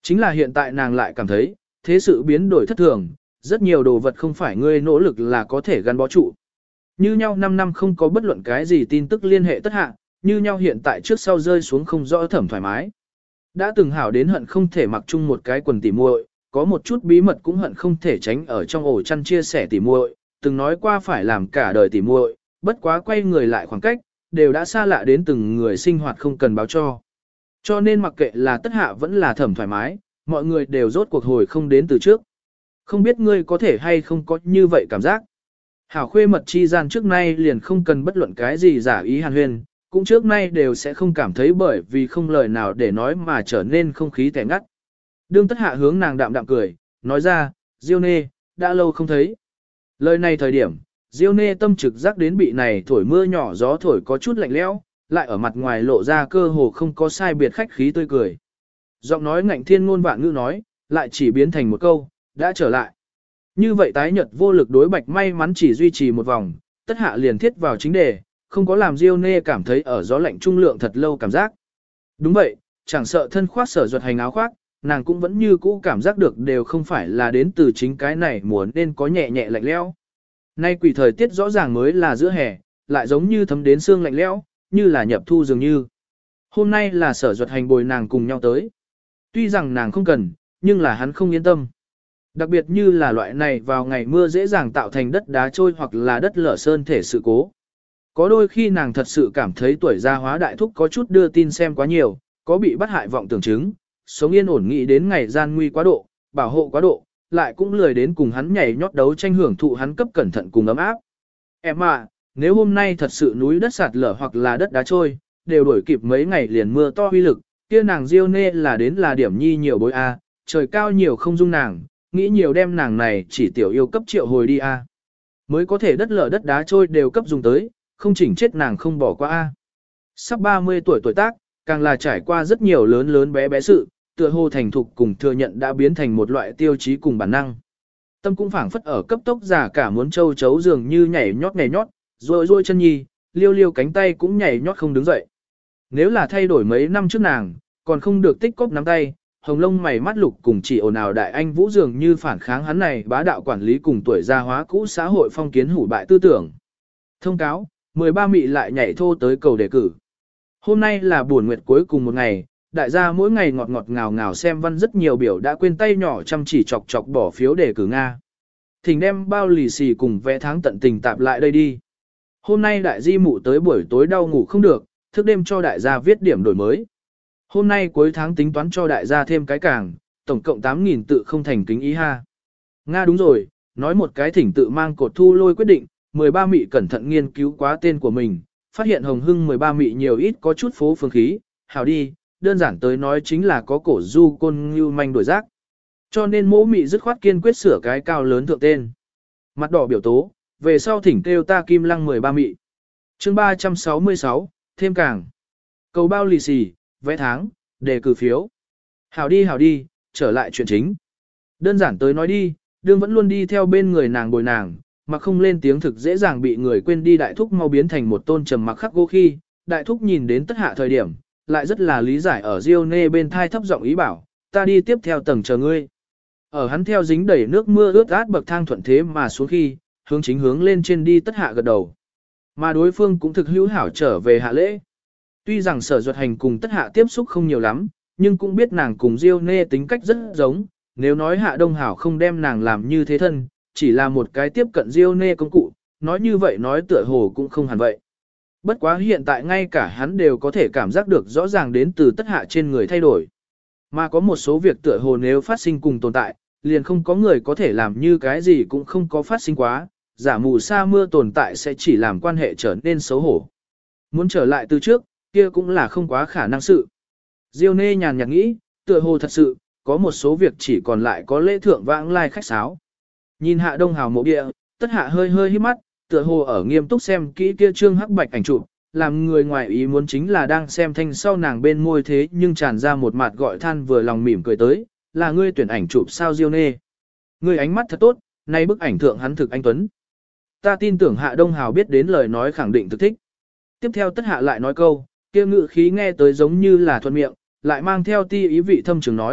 Chính là hiện tại nàng lại cảm thấy, thế sự biến đổi thất thường, rất nhiều đồ vật không phải ngươi nỗ lực là có thể gắn bó trụ. Như nhau 5 năm không có bất luận cái gì tin tức liên hệ tất hạ, như nhau hiện tại trước sau rơi xuống không rõ thẩm thoải mái. Đã từng hảo đến hận không thể mặc chung một cái quần tỉ muội, có một chút bí mật cũng hận không thể tránh ở trong ổ chăn chia sẻ tỉ muội, từng nói qua phải làm cả đời tỉ muội, bất quá quay người lại khoảng cách, đều đã xa lạ đến từng người sinh hoạt không cần báo cho. Cho nên mặc kệ là tất hạ vẫn là thẩm thoải mái, mọi người đều rốt cuộc hồi không đến từ trước. Không biết ngươi có thể hay không có như vậy cảm giác. Hảo khuê mật chi gian trước nay liền không cần bất luận cái gì giả ý hàn huyên, cũng trước nay đều sẽ không cảm thấy bởi vì không lời nào để nói mà trở nên không khí tẻ ngắt. Đương tất hạ hướng nàng đạm đạm cười, nói ra, Diêu nê, đã lâu không thấy. Lời này thời điểm, Diêu nê tâm trực giác đến bị này thổi mưa nhỏ gió thổi có chút lạnh lẽo, lại ở mặt ngoài lộ ra cơ hồ không có sai biệt khách khí tươi cười. Giọng nói ngạnh thiên ngôn vạn ngữ nói, lại chỉ biến thành một câu, đã trở lại. Như vậy tái nhật vô lực đối bạch may mắn chỉ duy trì một vòng, tất hạ liền thiết vào chính đề, không có làm Diêu nê cảm thấy ở gió lạnh trung lượng thật lâu cảm giác. Đúng vậy, chẳng sợ thân khoác sở duật hành áo khoác, nàng cũng vẫn như cũ cảm giác được đều không phải là đến từ chính cái này muốn nên có nhẹ nhẹ lạnh lẽo. Nay quỷ thời tiết rõ ràng mới là giữa hè, lại giống như thấm đến xương lạnh lẽo, như là nhập thu dường như. Hôm nay là sở duật hành bồi nàng cùng nhau tới. Tuy rằng nàng không cần, nhưng là hắn không yên tâm. Đặc biệt như là loại này vào ngày mưa dễ dàng tạo thành đất đá trôi hoặc là đất lở sơn thể sự cố. Có đôi khi nàng thật sự cảm thấy tuổi gia hóa đại thúc có chút đưa tin xem quá nhiều, có bị bắt hại vọng tưởng chứng, sống yên ổn nghĩ đến ngày gian nguy quá độ, bảo hộ quá độ, lại cũng lười đến cùng hắn nhảy nhót đấu tranh hưởng thụ hắn cấp cẩn thận cùng ấm áp. Em à, nếu hôm nay thật sự núi đất sạt lở hoặc là đất đá trôi, đều đổi kịp mấy ngày liền mưa to uy lực, kia nàng Diêu nê là đến là điểm nhi nhiều bối a, trời cao nhiều không dung nàng, nghĩ nhiều đem nàng này chỉ tiểu yêu cấp triệu hồi đi a. Mới có thể đất lở đất đá trôi đều cấp dùng tới, không chỉnh chết nàng không bỏ qua a. Sắp 30 tuổi tuổi tác, càng là trải qua rất nhiều lớn lớn bé bé sự, tựa hồ thành thục cùng thừa nhận đã biến thành một loại tiêu chí cùng bản năng. Tâm cũng phảng phất ở cấp tốc già cả muốn châu chấu dường như nhảy nhót, rồi chân nhi, liêu liêu cánh tay cũng nhảy nhót không đứng dậy. Nếu là thay đổi mấy năm trước nàng, còn không được tích cóp nắm tay, hồng lông mày mắt lục cùng chỉ ồn ào đại anh vũ dường như phản kháng hắn này bá đạo quản lý cùng tuổi gia hóa cũ xã hội phong kiến hủ bại tư tưởng. Thông cáo, 13 mị lại nhảy thô tới cầu đề cử. Hôm nay là buổi nguyệt cuối cùng một ngày, đại gia mỗi ngày ngọt ngọt ngào ngào xem văn rất nhiều biểu đã quên tay nhỏ chăm chỉ chọc chọc bỏ phiếu đề cử Nga. Thỉnh đem bao lì xì cùng vé tháng tận tình tạp lại đây đi. Hôm nay đại di mụ tới buổi tối đau ngủ không được, thức đêm cho đại gia viết điểm đổi mới. Hôm nay cuối tháng tính toán cho đại gia thêm cái càng, tổng cộng 8.000 tự không thành kính ý ha. Nga đúng rồi, nói một cái thỉnh tự mang cột thu lôi quyết định, 13 mị cẩn thận nghiên cứu quá tên của mình, phát hiện hồng hưng 13 mị nhiều ít có chút phố phương khí, hảo đi, đơn giản tới nói chính là có cổ du côn như manh đổi giác. Cho nên mỗ mị dứt khoát kiên quyết sửa cái cao lớn thượng tên. Mặt đỏ biểu tố, về sau thỉnh kêu ta kim lăng 13 mị. Chương 366, thêm càng. Cầu bao lì xì, vé tháng, đề cử phiếu. Hảo đi, trở lại chuyện chính. Đơn giản tới nói đi, đương vẫn luôn đi theo bên người nàng bồi nàng, mà không lên tiếng thực dễ dàng bị người quên đi đại thúc mau biến thành một tôn trầm mặc khắc gỗ khi, đại thúc nhìn đến tất hạ thời điểm, lại rất là lý giải ở Diêu nê bên thai thấp giọng ý bảo, ta đi tiếp theo tầng chờ ngươi. Ở hắn theo dính đẩy nước mưa ướt át bậc thang thuận thế mà xuống khi, hướng lên trên đi tất hạ gật đầu. Mà đối phương cũng thực hữu hảo trở về hạ lễ. Tuy rằng sở duật hành cùng tất hạ tiếp xúc không nhiều lắm, nhưng cũng biết nàng cùng Diêu nê tính cách rất giống, nếu nói hạ đông hảo không đem nàng làm như thế thân, chỉ là một cái tiếp cận Diêu nê công cụ, nói như vậy nói tựa hồ cũng không hẳn vậy. Bất quá hiện tại ngay cả hắn đều có thể cảm giác được rõ ràng đến từ tất hạ trên người thay đổi. Mà có một số việc tựa hồ nếu phát sinh cùng tồn tại, liền không có người có thể làm như cái gì cũng không có phát sinh quá, giả mù sa mưa tồn tại sẽ chỉ làm quan hệ trở nên xấu hổ. Muốn trở lại từ trước, kia cũng là không quá khả năng sự. Diêu nê nhàn nhạt nghĩ, tựa hồ thật sự, có một số việc chỉ còn lại có lễ thượng vãng lai khách sáo. Nhìn hạ đông hào mộ địa, tất hạ hơi hít mắt, tựa hồ ở nghiêm túc xem kỹ kia trương hắc bạch ảnh chụp, làm người ngoài ý muốn chính là đang xem thanh sau nàng bên môi thế nhưng tràn ra một mặt gọi than vừa lòng mỉm cười tới, là ngươi tuyển ảnh chụp sao Diêu nê. Ngươi ánh mắt thật tốt, nay bức ảnh thượng hắn thực anh tuấn. Ta tin tưởng hạ đông hào biết đến lời nói khẳng định thực thích. Tiếp theo tất hạ lại nói câu, kia ngự khí nghe tới giống như là thuận miệng, lại mang theo ti ý vị thâm trường nói,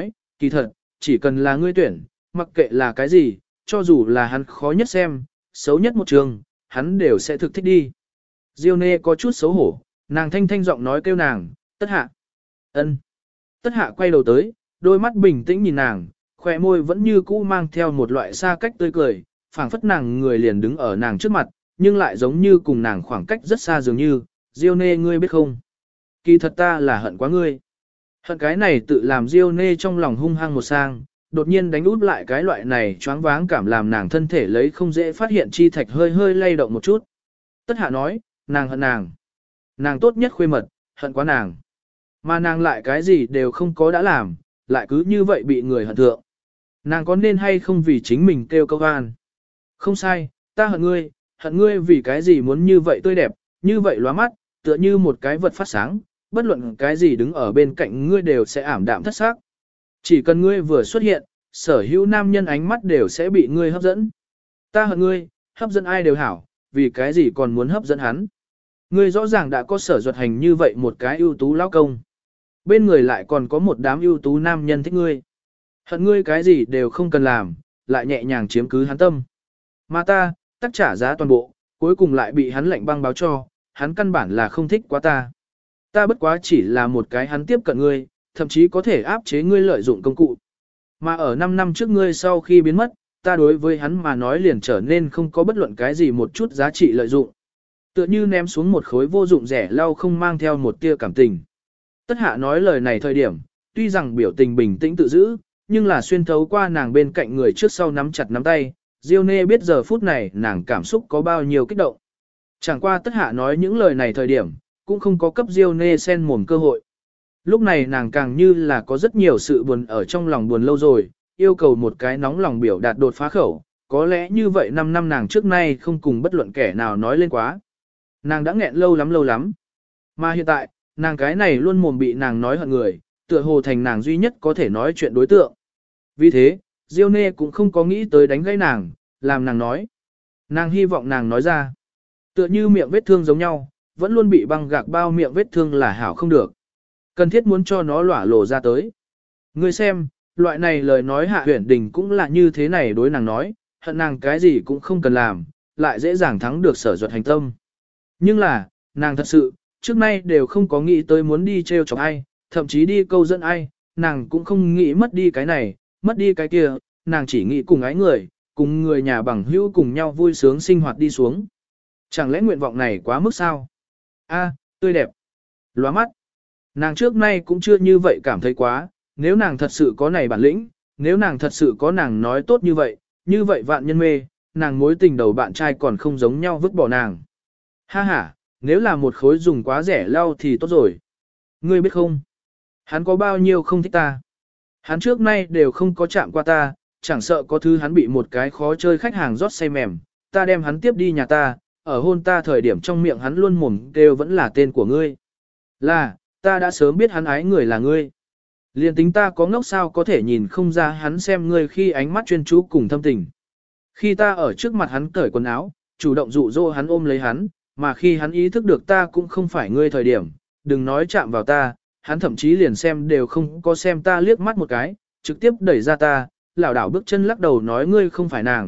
kỳ thật, chỉ cần là ngươi tuyển, mặc kệ là cái gì, cho dù là hắn khó nhất xem, xấu nhất một trường, hắn đều sẽ thực thích đi. Diêu Nê có chút xấu hổ, nàng thanh thanh giọng nói kêu nàng, Tất Hạ. Ân. Tất Hạ quay đầu tới, đôi mắt bình tĩnh nhìn nàng, khóe môi vẫn như cũ mang theo một loại xa cách tươi cười, phảng phất nàng người liền đứng ở nàng trước mặt, nhưng lại giống như cùng nàng khoảng cách rất xa dường như, Diêu Nê ngươi biết không? Kỳ thật ta là hận quá ngươi. Hận cái này tự làm Diêu Nê trong lòng hung hăng một sang, đột nhiên đánh út lại cái loại này choáng váng cảm làm nàng thân thể lấy không dễ phát hiện chi thạch hơi hơi lay động một chút. Tất Hạ nói, nàng hận nàng. Nàng tốt nhất khuê mật, hận quá nàng. Mà nàng lại cái gì đều không có đã làm, lại cứ như vậy bị người hận thượng. Nàng có nên hay không vì chính mình kêu câu an? Không sai, ta hận ngươi vì cái gì muốn như vậy tươi đẹp, như vậy lóa mắt, tựa như một cái vật phát sáng, bất luận cái gì đứng ở bên cạnh ngươi đều sẽ ảm đạm thất xác. Chỉ cần ngươi vừa xuất hiện, sở hữu nam nhân ánh mắt đều sẽ bị ngươi hấp dẫn. Ta hận ngươi, hấp dẫn ai đều hảo, vì cái gì còn muốn hấp dẫn hắn. Ngươi rõ ràng đã có sở duật hành như vậy một cái ưu tú lão công. Bên người lại còn có một đám ưu tú nam nhân thích ngươi. Hận ngươi cái gì đều không cần làm, lại nhẹ nhàng chiếm cứ hắn tâm. Mà ta, tất trả giá toàn bộ, cuối cùng lại bị hắn lạnh băng báo cho, hắn căn bản là không thích quá ta. Ta bất quá chỉ là một cái hắn tiếp cận ngươi, thậm chí có thể áp chế ngươi lợi dụng công cụ. Mà ở 5 năm trước ngươi sau khi biến mất, ta đối với hắn mà nói liền trở nên không có bất luận cái gì một chút giá trị lợi dụng. Tựa như ném xuống một khối vô dụng rẻ lau không mang theo một tia cảm tình. Tất Hạ nói lời này thời điểm, tuy rằng biểu tình bình tĩnh tự giữ, nhưng là xuyên thấu qua nàng bên cạnh người trước sau nắm chặt nắm tay, Diêu Nê biết giờ phút này nàng cảm xúc có bao nhiêu kích động. Chẳng qua Tất Hạ nói những lời này thời điểm, cũng không có cấp Diêu Nê sen mồm cơ hội. Lúc này nàng càng như là có rất nhiều sự buồn ở trong lòng buồn lâu rồi, yêu cầu một cái nóng lòng biểu đạt đột phá khẩu, có lẽ như vậy 5 năm nàng trước nay không cùng bất luận kẻ nào nói lên quá. Nàng đã nghẹn lâu lắm. Mà hiện tại, nàng cái này luôn mồm bị nàng nói hận người, tựa hồ thành nàng duy nhất có thể nói chuyện đối tượng. Vì thế, Diêu Nê cũng không có nghĩ tới đánh gãy nàng, làm nàng nói. Nàng hy vọng nàng nói ra. Tựa như miệng vết thương giống nhau, vẫn luôn bị băng gạc bao miệng vết thương là hảo không được. Cần thiết muốn cho nó lỏa lồ ra tới. Ngươi xem, loại này lời nói Hạ Huyền Đình cũng là như thế này đối nàng nói, hận nàng cái gì cũng không cần làm, lại dễ dàng thắng được sở duật hành tâm. Nhưng là, nàng thật sự, trước nay đều không có nghĩ tới muốn đi trêu chọc ai, thậm chí đi câu dẫn ai, nàng cũng không nghĩ mất đi cái này, mất đi cái kia, nàng chỉ nghĩ cùng ái người, cùng người nhà bằng hữu cùng nhau vui sướng sinh hoạt đi xuống. Chẳng lẽ nguyện vọng này quá mức sao? A, tươi đẹp, lóa mắt. Nàng trước nay cũng chưa như vậy cảm thấy quá, nếu nàng thật sự có này bản lĩnh, nếu nàng thật sự có nàng nói tốt như vậy vạn nhân mê, nàng mối tình đầu bạn trai còn không giống nhau vứt bỏ nàng. Ha ha, nếu là một khối dùng quá rẻ lau thì tốt rồi. Ngươi biết không? Hắn có bao nhiêu không thích ta? Hắn trước nay đều không có chạm qua ta, chẳng sợ có thứ hắn bị một cái khó chơi khách hàng rót say mềm, ta đem hắn tiếp đi nhà ta, ở hôn ta thời điểm trong miệng hắn luôn mồm kêu vẫn là tên của ngươi. Là, ta đã sớm biết hắn ái người là ngươi. Liên tính ta có ngốc sao có thể nhìn không ra hắn xem ngươi khi ánh mắt chuyên chú cùng thâm tình. Khi ta ở trước mặt hắn cởi quần áo, chủ động dụ dỗ hắn ôm lấy hắn, mà khi hắn ý thức được ta cũng không phải ngươi thời điểm, đừng nói chạm vào ta, hắn thậm chí liền xem đều không có xem ta liếc mắt một cái, trực tiếp đẩy ra ta, lảo đảo bước chân lắc đầu nói ngươi không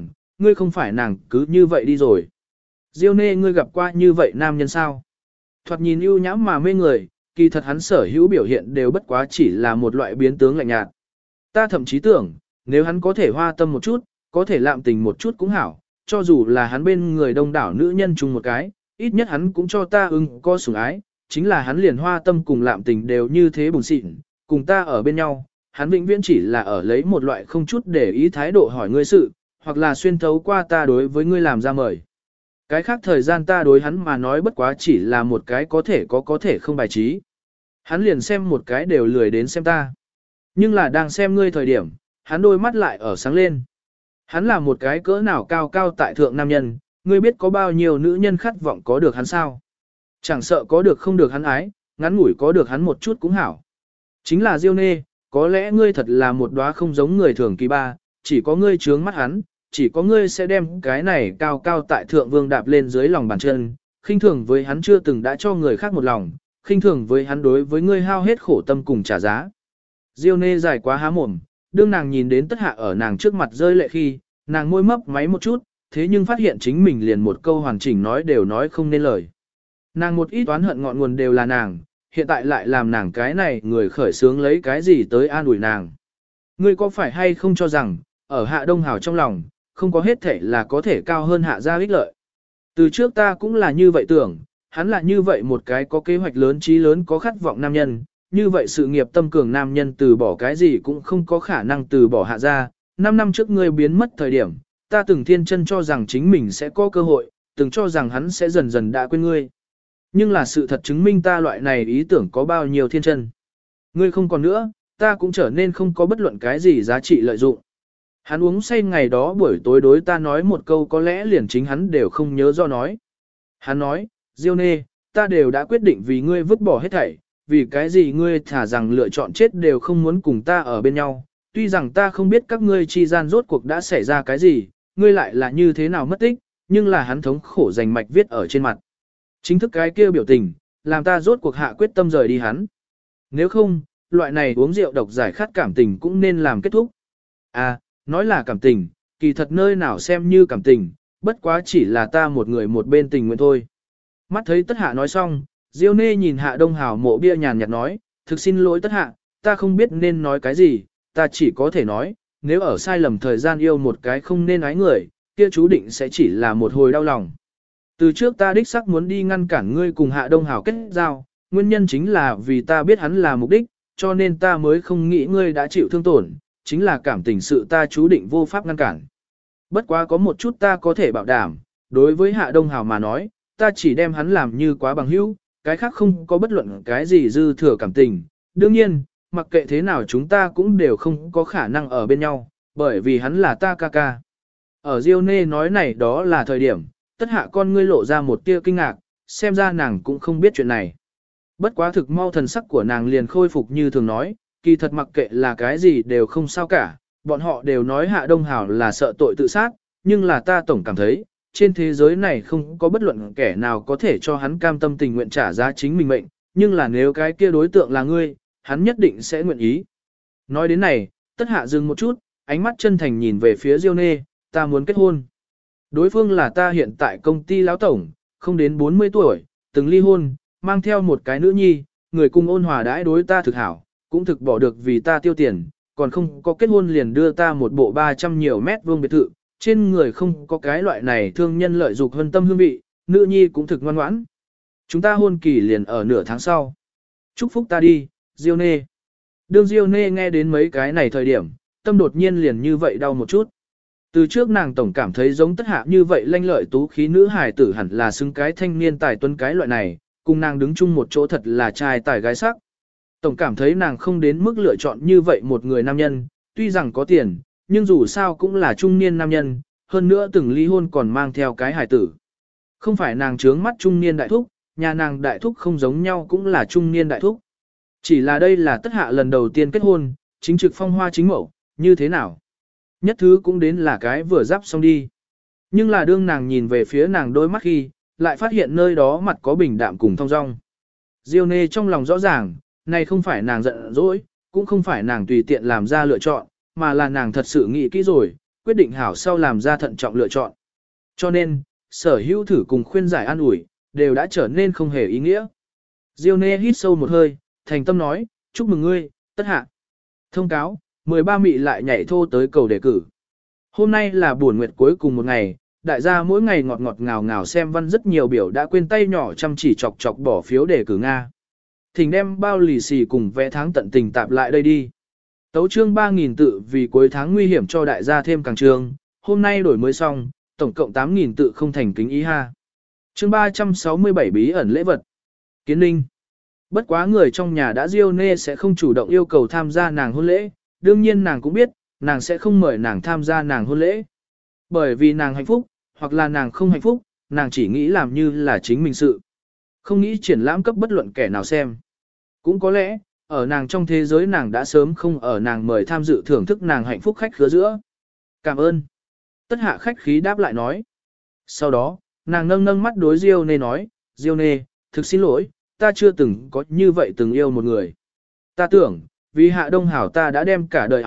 phải nàng, cứ như vậy đi rồi. Diêu Nê ngươi gặp qua như vậy nam nhân sao? Thoạt nhìn ưu nhãm mà mê người, kỳ thật hắn sở hữu biểu hiện đều bất quá chỉ là một loại biến tướng lạnh nhạt. Ta thậm chí tưởng, nếu hắn có thể hoa tâm một chút, có thể lạm tình một chút cũng hảo, cho dù là hắn bên người đông đảo nữ nhân chung một cái, ít nhất hắn cũng cho ta có sủng ái, chính là hắn liền hoa tâm cùng lạm tình đều như thế bùn xịn, cùng ta ở bên nhau, hắn vĩnh viễn chỉ là ở lấy một loại không chút để ý thái độ hỏi ngươi sự, hoặc là xuyên thấu qua ta đối với ngươi làm ra mời. Cái khác thời gian ta đối hắn mà nói bất quá chỉ là một cái có thể không bài trí. Hắn liền xem một cái đều lười đến xem ta. Nhưng là đang xem ngươi thời điểm, hắn đôi mắt lại ở sáng lên. Hắn là một cái cỡ nào cao cao tại thượng nam nhân, ngươi biết có bao nhiêu nữ nhân khát vọng có được hắn sao? Chẳng sợ có được không được hắn ái, ngắn ngủi có được hắn một chút cũng hảo. Chính là Diêu Nê, có lẽ ngươi thật là một đóa không giống người thường kỳ ba, chỉ có ngươi trướng mắt hắn, chỉ có ngươi sẽ đem cái này cao cao tại thượng vương đạp lên dưới lòng bàn chân, khinh thường với hắn chưa từng đã cho người khác một lòng, khinh thường với hắn đối với ngươi hao hết khổ tâm cùng trả giá. Diêu Nê dài quá há mồm, Đương nàng nhìn đến tất hạ ở nàng trước mặt rơi lệ khi, nàng môi mấp máy một chút, thế nhưng phát hiện chính mình liền một câu hoàn chỉnh nói đều nói không nên lời. Nàng một ít oán hận ngọn nguồn đều là nàng, hiện tại lại làm nàng cái này người khởi sướng lấy cái gì tới an ủi nàng. Ngươi có phải hay không cho rằng, ở hạ đông hào trong lòng, không có hết thể là có thể cao hơn hạ gia ích lợi. Từ trước ta cũng là như vậy tưởng, hắn là như vậy một cái có kế hoạch lớn trí lớn có khát vọng nam nhân, như vậy sự nghiệp tâm cường nam nhân từ bỏ cái gì cũng không có khả năng từ bỏ hạ gia. 5 năm trước ngươi biến mất thời điểm, ta từng thiên chân cho rằng chính mình sẽ có cơ hội, từng cho rằng hắn sẽ dần dần đã quên ngươi. Nhưng là sự thật chứng minh ta loại này ý tưởng có bao nhiêu thiên chân. Ngươi không còn nữa, ta cũng trở nên không có bất luận cái gì giá trị lợi dụng. Hắn uống say ngày đó buổi tối đối ta nói một câu có lẽ liền chính hắn đều không nhớ do nói. Hắn nói, Diêu Nê, ta đều đã quyết định vì ngươi vứt bỏ hết thảy, vì cái gì ngươi thả rằng lựa chọn chết đều không muốn cùng ta ở bên nhau. Tuy rằng ta không biết các ngươi chi gian rốt cuộc đã xảy ra cái gì, ngươi lại là như thế nào mất tích, nhưng là hắn thống khổ dành mạch viết ở trên mặt. Chính thức cái kia biểu tình, làm ta rốt cuộc hạ quyết tâm rời đi hắn. Nếu không, loại này uống rượu độc giải khát cảm tình cũng nên làm kết thúc. À, nói là cảm tình, kỳ thật nơi nào xem như cảm tình, bất quá chỉ là ta một người một bên tình nguyện thôi. Mắt thấy tất hạ nói xong, Diêu Nê nhìn hạ đông hào mộ bia nhàn nhạt nói, thực xin lỗi tất hạ, ta không biết nên nói cái gì, ta chỉ có thể nói, nếu ở sai lầm thời gian yêu một cái không nên ái người, kia chú định sẽ chỉ là một hồi đau lòng. Từ trước ta đích xác muốn đi ngăn cản ngươi cùng hạ đông hào kết giao, nguyên nhân chính là vì ta biết hắn là mục đích, cho nên ta mới không nghĩ ngươi đã chịu thương tổn, chính là cảm tình sự ta chú định vô pháp ngăn cản. Bất quá có một chút ta có thể bảo đảm, đối với hạ đông hào mà nói, ta chỉ đem hắn làm như quá bằng hữu, cái khác không có bất luận cái gì dư thừa cảm tình. Đương nhiên, mặc kệ thế nào chúng ta cũng đều không có khả năng ở bên nhau, bởi vì hắn là ta ca ca. Ở Diêu Nê nói này đó là thời điểm, tất hạ con ngươi lộ ra một tia kinh ngạc, xem ra nàng cũng không biết chuyện này. Bất quá thực mau thần sắc của nàng liền khôi phục như thường nói, kỳ thật mặc kệ là cái gì đều không sao cả, bọn họ đều nói hạ đông hào là sợ tội tự sát, nhưng là ta tổng cảm thấy, trên thế giới này không có bất luận kẻ nào có thể cho hắn cam tâm tình nguyện trả giá chính mình mệnh, nhưng là nếu cái kia đối tượng là ngươi, hắn nhất định sẽ nguyện ý. Nói đến này, tất hạ dừng một chút, ánh mắt chân thành nhìn về phía Diêu Nê, ta muốn kết hôn. Đối phương là ta hiện tại công ty lão tổng, không đến 40 tuổi, từng ly hôn, mang theo một cái nữ nhi, người cùng ôn hòa đãi đối ta thực hảo, cũng thực bỏ được vì ta tiêu tiền, còn không có kết hôn liền đưa ta một bộ 300 nhiều mét vuông biệt thự, trên người không có cái loại này thương nhân lợi dục hơn tâm hương vị, nữ nhi cũng thực ngoan ngoãn. Chúng ta hôn kỳ liền ở nửa tháng sau. Chúc phúc ta đi, Diêu Nê. Đương Diêu Nê nghe đến mấy cái này thời điểm, tâm đột nhiên liền như vậy đau một chút. Từ trước nàng tổng cảm thấy giống tất hạ như vậy lanh lợi tú khí nữ hài tử hẳn là xứng cái thanh niên tài tuấn cái loại này, cùng nàng đứng chung một chỗ thật là trai tài gái sắc. Tổng cảm thấy nàng không đến mức lựa chọn như vậy một người nam nhân, tuy rằng có tiền, nhưng dù sao cũng là trung niên nam nhân, hơn nữa từng ly hôn còn mang theo cái hài tử. Không phải nàng trướng mắt trung niên đại thúc, nhà nàng đại thúc không giống nhau cũng là trung niên đại thúc. Chỉ là đây là tất hạ lần đầu tiên kết hôn, chính trực phong hoa chính mẫu, như thế nào? Nhất thứ cũng đến là cái vừa giáp xong đi. Nhưng là đương nàng nhìn về phía nàng đôi mắt khi, lại phát hiện nơi đó mặt có bình đạm cùng thong dong. Diêu Nê trong lòng rõ ràng, này không phải nàng giận dỗi, cũng không phải nàng tùy tiện làm ra lựa chọn, mà là nàng thật sự nghĩ kỹ rồi, quyết định hảo sau làm ra thận trọng lựa chọn. Cho nên, sở hữu thử cùng khuyên giải an ủi, đều đã trở nên không hề ý nghĩa. Diêu Nê hít sâu một hơi, thành tâm nói, chúc mừng ngươi, tất hạ. Thông cáo, 13 mị lại nhảy thô tới cầu đề cử. Hôm nay là buổi nguyệt cuối cùng một ngày, đại gia mỗi ngày ngọt ngọt ngào ngào xem văn rất nhiều biểu đã quên tay nhỏ chăm chỉ chọc chọc bỏ phiếu đề cử Nga. Thỉnh đem bao lì xì cùng vẽ tháng tận tình tạp lại đây đi. Tấu chương 3.000 tự vì cuối tháng nguy hiểm cho đại gia thêm càng chương, hôm nay đổi mới xong, tổng cộng 8.000 tự không thành kính ý ha. Chương 367 bí ẩn lễ vật. Kiến Ninh. Bất quá người trong nhà đã Diêu Nê sẽ không chủ động yêu cầu tham gia nàng hôn lễ, đương nhiên nàng cũng biết, nàng sẽ không mời nàng tham gia nàng hôn lễ. Bởi vì nàng hạnh phúc, hoặc là nàng không hạnh phúc, nàng chỉ nghĩ làm như là chính mình sự. Không nghĩ triển lãm cấp bất luận kẻ nào xem. Cũng có lẽ, ở nàng trong thế giới nàng đã sớm không ở nàng mời tham dự thưởng thức nàng hạnh phúc khách khứa giữa. Cảm ơn. Tất hạ khách khí đáp lại nói. Sau đó, nàng nâng nâng mắt đối Diêu Nê nói, Diêu Nê, thực xin lỗi, ta chưa từng có như vậy từng yêu một người. Ta tưởng, vì hạ đông hảo ta đã đem cả đời ái,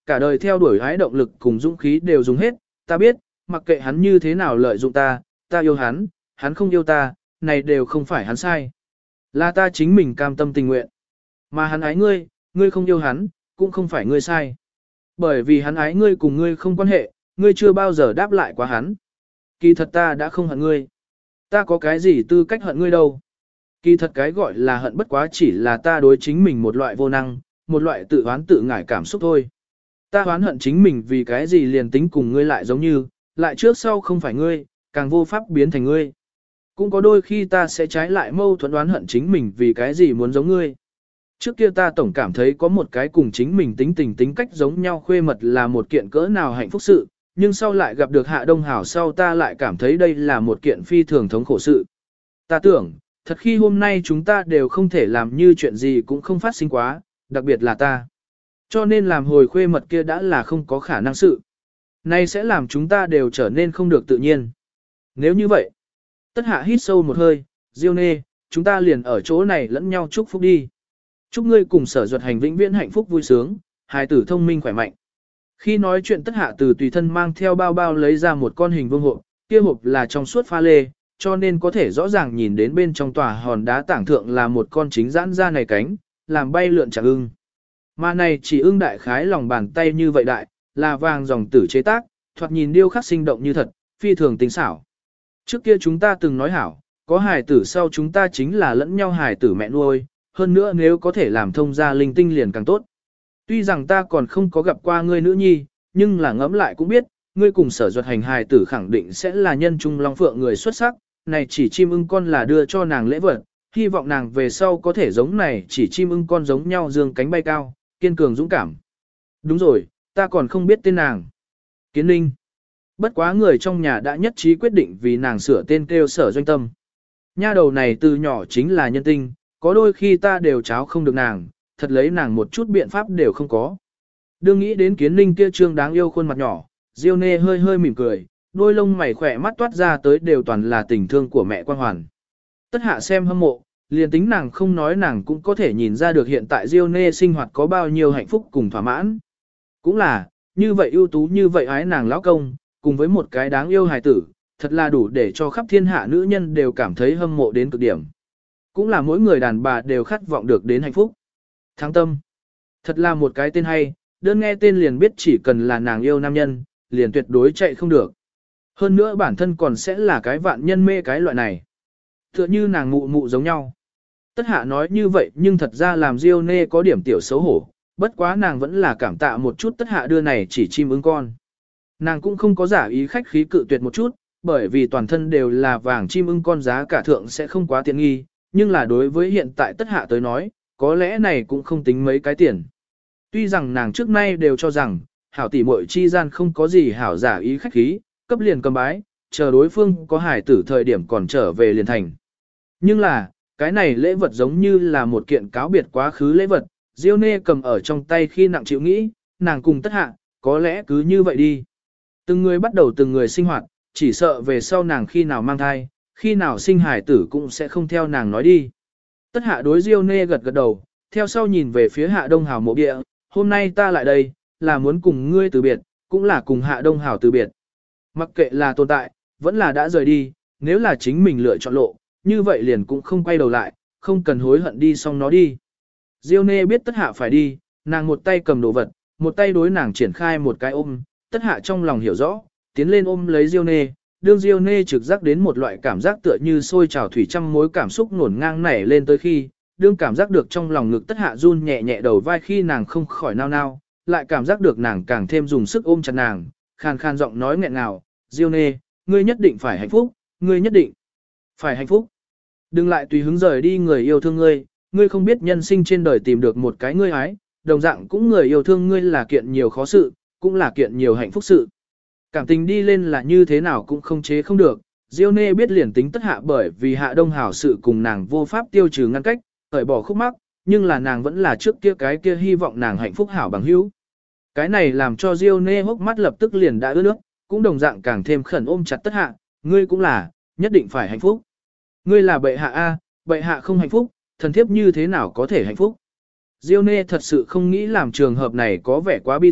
cả đời theo đuổi ái động lực cùng dũng khí đều dùng hết, ta biết, mặc kệ hắn như thế nào lợi dụng ta, ta yêu hắn, hắn không yêu ta, này đều không phải hắn sai. Là ta chính mình cam tâm tình nguyện. Mà hắn ái ngươi, ngươi không yêu hắn, cũng không phải ngươi sai. Bởi vì hắn ái ngươi cùng ngươi không quan hệ, ngươi chưa bao giờ đáp lại quá hắn. Kỳ thật ta đã không hận ngươi. Ta có cái gì tư cách hận ngươi đâu. Kỳ thật cái gọi là hận bất quá chỉ là ta đối chính mình một loại vô năng, một loại tự oán tự ngải cảm xúc thôi. Ta oán hận chính mình vì cái gì liền tính cùng ngươi lại giống như, lại trước sau không phải ngươi, càng vô pháp biến thành ngươi. Cũng có đôi khi ta sẽ trái lại mâu thuẫn oán hận chính mình vì cái gì muốn giống ngươi. Trước kia ta tổng cảm thấy có một cái cùng chính mình tính cách giống nhau khuê mật là một kiện cỡ nào hạnh phúc sự, nhưng sau lại gặp được Hạ Đông Hảo sau ta lại cảm thấy đây là một kiện phi thường thống khổ sự. Ta tưởng, thật khi hôm nay chúng ta đều không thể làm như chuyện gì cũng không phát sinh quá, đặc biệt là ta. Cho nên làm hồi khuê mật kia đã là không có khả năng sự. Này sẽ làm chúng ta đều trở nên không được tự nhiên. Nếu như vậy, Tất Hạ hít sâu một hơi, Diêu Nê, chúng ta liền ở chỗ này lẫn nhau chúc phúc đi. Chúc ngươi cùng Sở Duật Hành vĩnh viễn hạnh phúc vui sướng, hài tử thông minh khỏe mạnh. Khi nói chuyện Tất Hạ từ tùy thân mang theo bao bao lấy ra một con hình vuông hộp, kia hộp là trong suốt pha lê, cho nên có thể rõ ràng nhìn đến bên trong tòa hòn đá tảng thượng là một con chính giãn ra này cánh, làm bay lượn chẳng ưng. Mà này chỉ ưng đại khái lòng bàn tay như vậy đại, là vàng dòng tử chế tác, thoạt nhìn điêu khắc sinh động như thật, phi thường tinh xảo. Trước kia chúng ta từng nói hảo, có hài tử sau chúng ta chính là lẫn nhau hài tử mẹ nuôi, hơn nữa nếu có thể làm thông gia linh tinh liền càng tốt. Tuy rằng ta còn không có gặp qua ngươi nữ nhi, nhưng là ngẫm lại cũng biết, ngươi cùng Sở Duật Hành hài tử khẳng định sẽ là nhân trung long phượng người xuất sắc, này chỉ chim ưng con là đưa cho nàng lễ vật, hy vọng nàng về sau có thể giống này chỉ chim ưng con giống nhau dương cánh bay cao, kiên cường dũng cảm. Đúng rồi, ta còn không biết tên nàng. Kiến Ninh. Bất quá người trong nhà đã nhất trí quyết định vì nàng sửa tên kêu Sở Doanh Tâm. Nha đầu này từ nhỏ chính là nhân tinh, có đôi khi ta đều cháo không được nàng, thật lấy nàng một chút biện pháp đều không có. Đương nghĩ đến Kiến Ninh kia trương đáng yêu khuôn mặt nhỏ, Diêu Nê hơi hơi mỉm cười, đôi lông mày khỏe mắt toát ra tới đều toàn là tình thương của mẹ Quan Hoàn. Tất Hạ xem hâm mộ, liền tính nàng không nói nàng cũng có thể nhìn ra được hiện tại Diêu Nê sinh hoạt có bao nhiêu hạnh phúc cùng thỏa mãn. Cũng là, như vậy ưu tú như vậy ái nàng lão công, cùng với một cái đáng yêu hài tử, thật là đủ để cho khắp thiên hạ nữ nhân đều cảm thấy hâm mộ đến cực điểm. Cũng là mỗi người đàn bà đều khát vọng được đến hạnh phúc. Thắng Tâm. Thật là một cái tên hay, đơn nghe tên liền biết chỉ cần là nàng yêu nam nhân, liền tuyệt đối chạy không được. Hơn nữa bản thân còn sẽ là cái vạn nhân mê cái loại này. Tựa như nàng mụ mụ giống nhau. Tất Hạ nói như vậy nhưng thật ra làm Diêu Nê có điểm tiểu xấu hổ, bất quá nàng vẫn là cảm tạ một chút Tất Hạ đưa này chỉ chim ưng con. Nàng cũng không có giả ý khách khí cự tuyệt một chút, bởi vì toàn thân đều là vàng chim ưng con giá cả thượng sẽ không quá tiện nghi, nhưng là đối với hiện tại Tất Hạ tới nói, có lẽ này cũng không tính mấy cái tiền. Tuy rằng nàng trước nay đều cho rằng, hảo tỷ muội chi gian không có gì hảo giả ý khách khí, cấp liền cầm bái, chờ đối phương có hài tử thời điểm còn trở về liền thành. Nhưng là, cái này lễ vật giống như là một kiện cáo biệt quá khứ lễ vật, Diêu Nê cầm ở trong tay khi nặng chịu nghĩ, nàng cùng Tất Hạ, có lẽ cứ như vậy đi. Từng người bắt đầu từng người sinh hoạt, chỉ sợ về sau nàng khi nào mang thai, khi nào sinh hài tử cũng sẽ không theo nàng nói đi. Tất Hạ đối Diêu Nê gật gật đầu, theo sau nhìn về phía Hạ Đông Hảo mộ địa, hôm nay ta lại đây, là muốn cùng ngươi từ biệt, cũng là cùng Hạ Đông Hảo từ biệt. Mặc kệ là tồn tại, vẫn là đã rời đi, nếu là chính mình lựa chọn lộ, như vậy liền cũng không quay đầu lại, không cần hối hận đi xong nó đi. Diêu Nê biết Tất Hạ phải đi, nàng một tay cầm đồ vật, một tay đối nàng triển khai một cái ôm, Tất Hạ trong lòng hiểu rõ, tiến lên ôm lấy Diêu Nê, đương Diêu Nê trực giác đến một loại cảm giác tựa như sôi trào thủy trăm mối cảm xúc nổn ngang nảy lên tới khi, đương cảm giác được trong lòng ngực Tất Hạ run nhẹ nhẹ đầu vai khi nàng không khỏi nao nao, lại cảm giác được nàng càng thêm dùng sức ôm chặt nàng, khàn khàn giọng nói nghẹn ngào, Diêu Nê, ngươi nhất định phải hạnh phúc, ngươi nhất định phải hạnh phúc. Đừng lại tùy hứng rời đi người yêu thương ngươi, ngươi không biết nhân sinh trên đời tìm được một cái ngươi ái, đồng dạng cũng người yêu thương ngươi là kiện nhiều khó sự, cũng là kiện nhiều hạnh phúc sự. Cảm tình đi lên là như thế nào cũng không chế không được, Diêu Nê biết liền tính Tất Hạ bởi vì Hạ Đông Hảo sự cùng nàng vô pháp tiêu trừ ngăn cách, cởi bỏ khúc mắc, nhưng là nàng vẫn là trước kia cái kia hy vọng nàng hạnh phúc hảo bằng hữu. Cái này làm cho Diêu Nê hốc mắt lập tức liền đã ướt nước, cũng đồng dạng càng thêm khẩn ôm chặt Tất Hạ, ngươi cũng là, nhất định phải hạnh phúc. Ngươi là bệ hạ a, bệ hạ không hạnh phúc, thần thiếp như thế nào có thể hạnh phúc. Diêu Nê thật sự không nghĩ làm trường hợp này có vẻ quá bi thiết,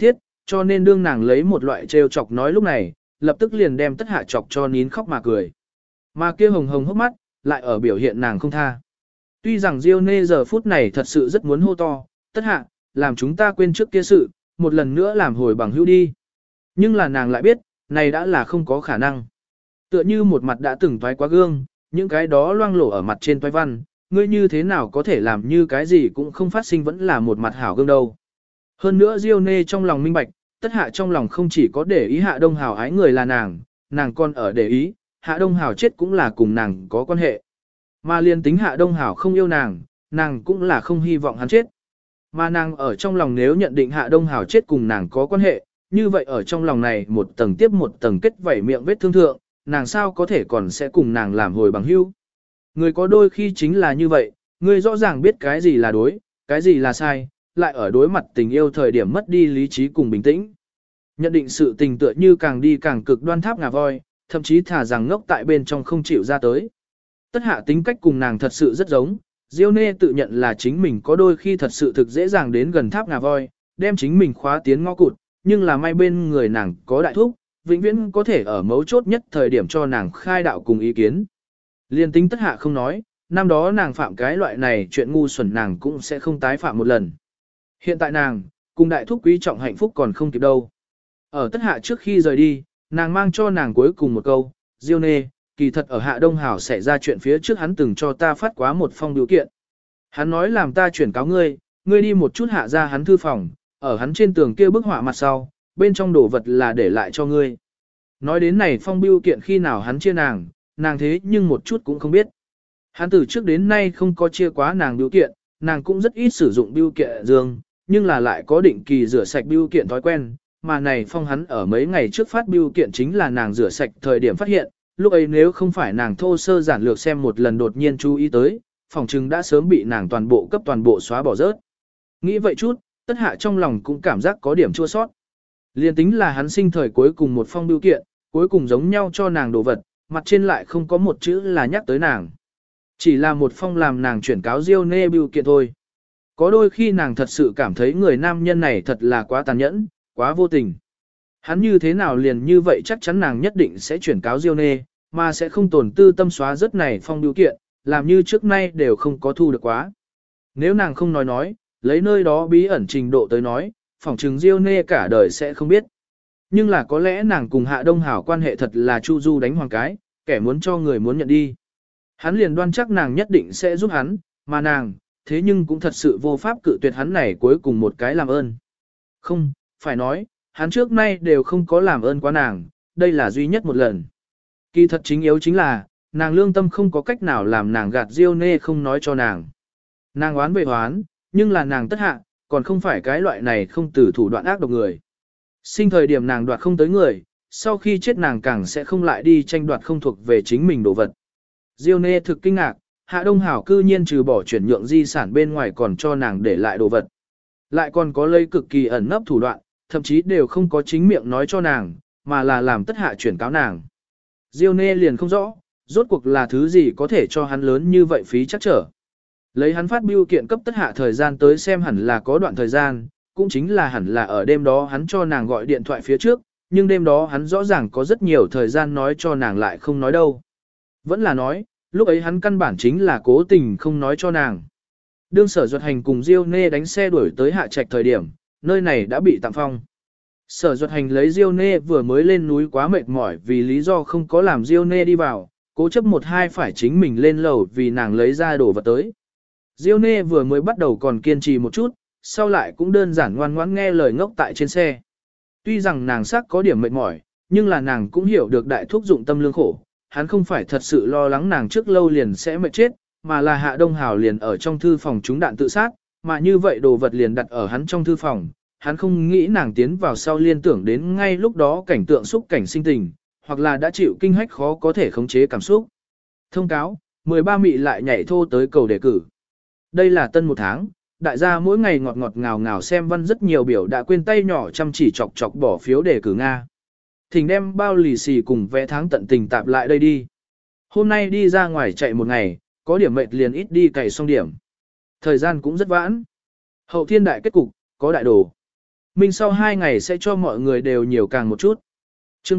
cho nên đương nàng lấy một loại trêu chọc nói lúc này, lập tức liền đem Tất Hạ chọc cho nín khóc mà cười. Mà kia hồng hồng hốc mắt, lại ở biểu hiện nàng không tha. Tuy rằng Diêu Nê giờ phút này thật sự rất muốn hô to, Tất Hạ, làm chúng ta quên trước kia sự, một lần nữa làm hồi bằng hữu đi. Nhưng là nàng lại biết, này đã là không có khả năng. Tựa như một mặt đã từng toái quá gương, những cái đó loang lổ ở mặt trên toái văn, ngươi như thế nào có thể làm như cái gì cũng không phát sinh vẫn là một mặt hảo gương đâu. Hơn nữa Diêu Nê trong lòng minh bạch, Tất Hạ trong lòng không chỉ có để ý Hạ Đông Hào ái người là nàng còn ở để ý, Hạ Đông Hào chết cũng là cùng nàng có quan hệ. Mà liên tính Hạ Đông Hào không yêu nàng cũng là không hy vọng hắn chết. Mà nàng ở trong lòng nếu nhận định Hạ Đông Hào chết cùng nàng có quan hệ, như vậy ở trong lòng này một tầng tiếp một tầng kết vảy miệng vết thương thượng, nàng sao có thể còn sẽ cùng nàng làm hồi bằng hữu. Người có đôi khi chính là như vậy, người rõ ràng biết cái gì là đối, cái gì là sai, lại ở đối mặt tình yêu thời điểm mất đi lý trí cùng bình tĩnh. Nhận định sự tình tựa như càng đi càng cực đoan tháp ngà voi, thậm chí thả rằng ngốc tại bên trong không chịu ra tới. Tất Hạ tính cách cùng nàng thật sự rất giống, Diêu Nê tự nhận là chính mình có đôi khi thật sự thực dễ dàng đến gần tháp ngà voi, đem chính mình khóa tiến ngõ cụt, nhưng là may bên người nàng có đại thúc, vĩnh viễn có thể ở mấu chốt nhất thời điểm cho nàng khai đạo cùng ý kiến. Liên tính Tất Hạ không nói, năm đó nàng phạm cái loại này chuyện ngu xuẩn nàng cũng sẽ không tái phạm một lần. Hiện tại nàng, cùng đại thúc quý trọng hạnh phúc còn không kịp đâu. Ở Tất Hạ trước khi rời đi, nàng mang cho nàng cuối cùng một câu, Diêu Nê, kỳ thật ở Hạ Đông Hảo xảy ra chuyện phía trước hắn từng cho ta phát quá một phong biểu kiện. Hắn nói làm ta chuyển cáo ngươi, ngươi đi một chút hạ ra hắn thư phòng, ở hắn trên tường kia bức họa mặt sau, bên trong đồ vật là để lại cho ngươi. Nói đến này phong biểu kiện khi nào hắn chia nàng thế nhưng một chút cũng không biết. Hắn từ trước đến nay không có chia quá nàng biểu kiện, nàng cũng rất ít sử dụng biểu kiện dương, nhưng là lại có định kỳ rửa sạch biểu kiện thói quen, mà này phong hắn ở mấy ngày trước phát biểu kiện chính là nàng rửa sạch thời điểm phát hiện, lúc ấy nếu không phải nàng thô sơ giản lược xem một lần đột nhiên chú ý tới, phòng trừng đã sớm bị nàng toàn bộ xóa bỏ rớt. Nghĩ vậy chút, Tất Hạ trong lòng cũng cảm giác có điểm chua sót. Liên tính là hắn sinh thời cuối cùng một phong biểu kiện, cuối cùng giống nhau cho nàng đồ vật, mặt trên lại không có một chữ là nhắc tới nàng. Chỉ là một phong làm nàng chuyển cáo Diêu Nê biểu kiện thôi. Có đôi khi nàng thật sự cảm thấy người nam nhân này thật là quá tàn nhẫn, quá vô tình. Hắn như thế nào liền như vậy chắc chắn nàng nhất định sẽ chuyển cáo Diêu Nê, mà sẽ không tổn tư tâm xóa rất này phong biểu kiện, làm như trước nay đều không có thu được quá. Nếu nàng không nói, lấy nơi đó bí ẩn trình độ tới nói, phỏng chừng Diêu Nê cả đời sẽ không biết. Nhưng là có lẽ nàng cùng Hạ Đông Hảo quan hệ thật là chu du đánh hoàng cái, kẻ muốn cho người muốn nhận đi. Hắn liền đoan chắc nàng nhất định sẽ giúp hắn, mà nàng, thế nhưng cũng thật sự vô pháp cự tuyệt hắn này cuối cùng một cái làm ơn. Không, phải nói, hắn trước nay đều không có làm ơn quá nàng, đây là duy nhất một lần. Kỳ thật chính yếu chính là, nàng lương tâm không có cách nào làm nàng gạt Diêu Nê không nói cho nàng. Nàng oán về oán, nhưng là nàng Tất Hạ, còn không phải cái loại này không từ thủ đoạn ác độc người. Sinh thời điểm nàng đoạt không tới người, sau khi chết nàng càng sẽ không lại đi tranh đoạt không thuộc về chính mình đồ vật. Diêu Nê thực kinh ngạc, Hạ Đông Hảo cư nhiên trừ bỏ chuyển nhượng di sản bên ngoài còn cho nàng để lại đồ vật. Lại còn có lây cực kỳ ẩn nấp thủ đoạn, thậm chí đều không có chính miệng nói cho nàng, mà là làm Tất Hạ chuyển cáo nàng. Diêu Nê liền không rõ, rốt cuộc là thứ gì có thể cho hắn lớn như vậy phí chắc trở. Lấy hắn phát bưu kiện cấp Tất Hạ thời gian tới xem hẳn là có đoạn thời gian, cũng chính là hẳn là ở đêm đó hắn cho nàng gọi điện thoại phía trước, nhưng đêm đó hắn rõ ràng có rất nhiều thời gian nói cho nàng lại không nói đâu. Vẫn là nói, lúc ấy hắn căn bản chính là cố tình không nói cho nàng. Đương Sở Duật Hành cùng Diêu Nê đánh xe đuổi tới Hạ Trạch thời điểm, nơi này đã bị tạm phong. Sở Duật Hành lấy Diêu Nê vừa mới lên núi quá mệt mỏi vì lý do không có làm Diêu Nê đi vào, cố chấp một hai phải chính mình lên lầu vì nàng lấy ra đồ vật tới. Diêu Nê vừa mới bắt đầu còn kiên trì một chút, sau lại cũng đơn giản ngoan ngoãn nghe lời ngốc tại trên xe. Tuy rằng nàng sắc có điểm mệt mỏi, nhưng là nàng cũng hiểu được đại thúc dụng tâm lương khổ, hắn không phải thật sự lo lắng nàng trước lâu liền sẽ mệt chết, mà là Hạ Đông Hảo liền ở trong thư phòng trúng đạn tự sát, mà như vậy đồ vật liền đặt ở hắn trong thư phòng, hắn không nghĩ nàng tiến vào sau liên tưởng đến ngay lúc đó cảnh tượng xúc cảnh sinh tình, hoặc là đã chịu kinh hách khó có thể khống chế cảm xúc. Thông cáo, 13 mị lại nhảy thô tới cầu đề cử. Đây là tân một tháng, đại gia mỗi ngày ngọt ngọt ngào ngào xem văn rất nhiều biểu đã quên tay nhỏ chăm chỉ chọc chọc bỏ phiếu đề cử Nga. Thỉnh đem bao lì xì cùng vé tháng tận tình tạp lại đây đi. Hôm nay đi ra ngoài chạy một ngày, có điểm mệt liền ít đi cày xong điểm. Thời gian cũng rất vãn. Hậu thiên đại kết cục, có đại đồ. minh sau 2 ngày sẽ cho mọi người đều nhiều càng một chút. Chương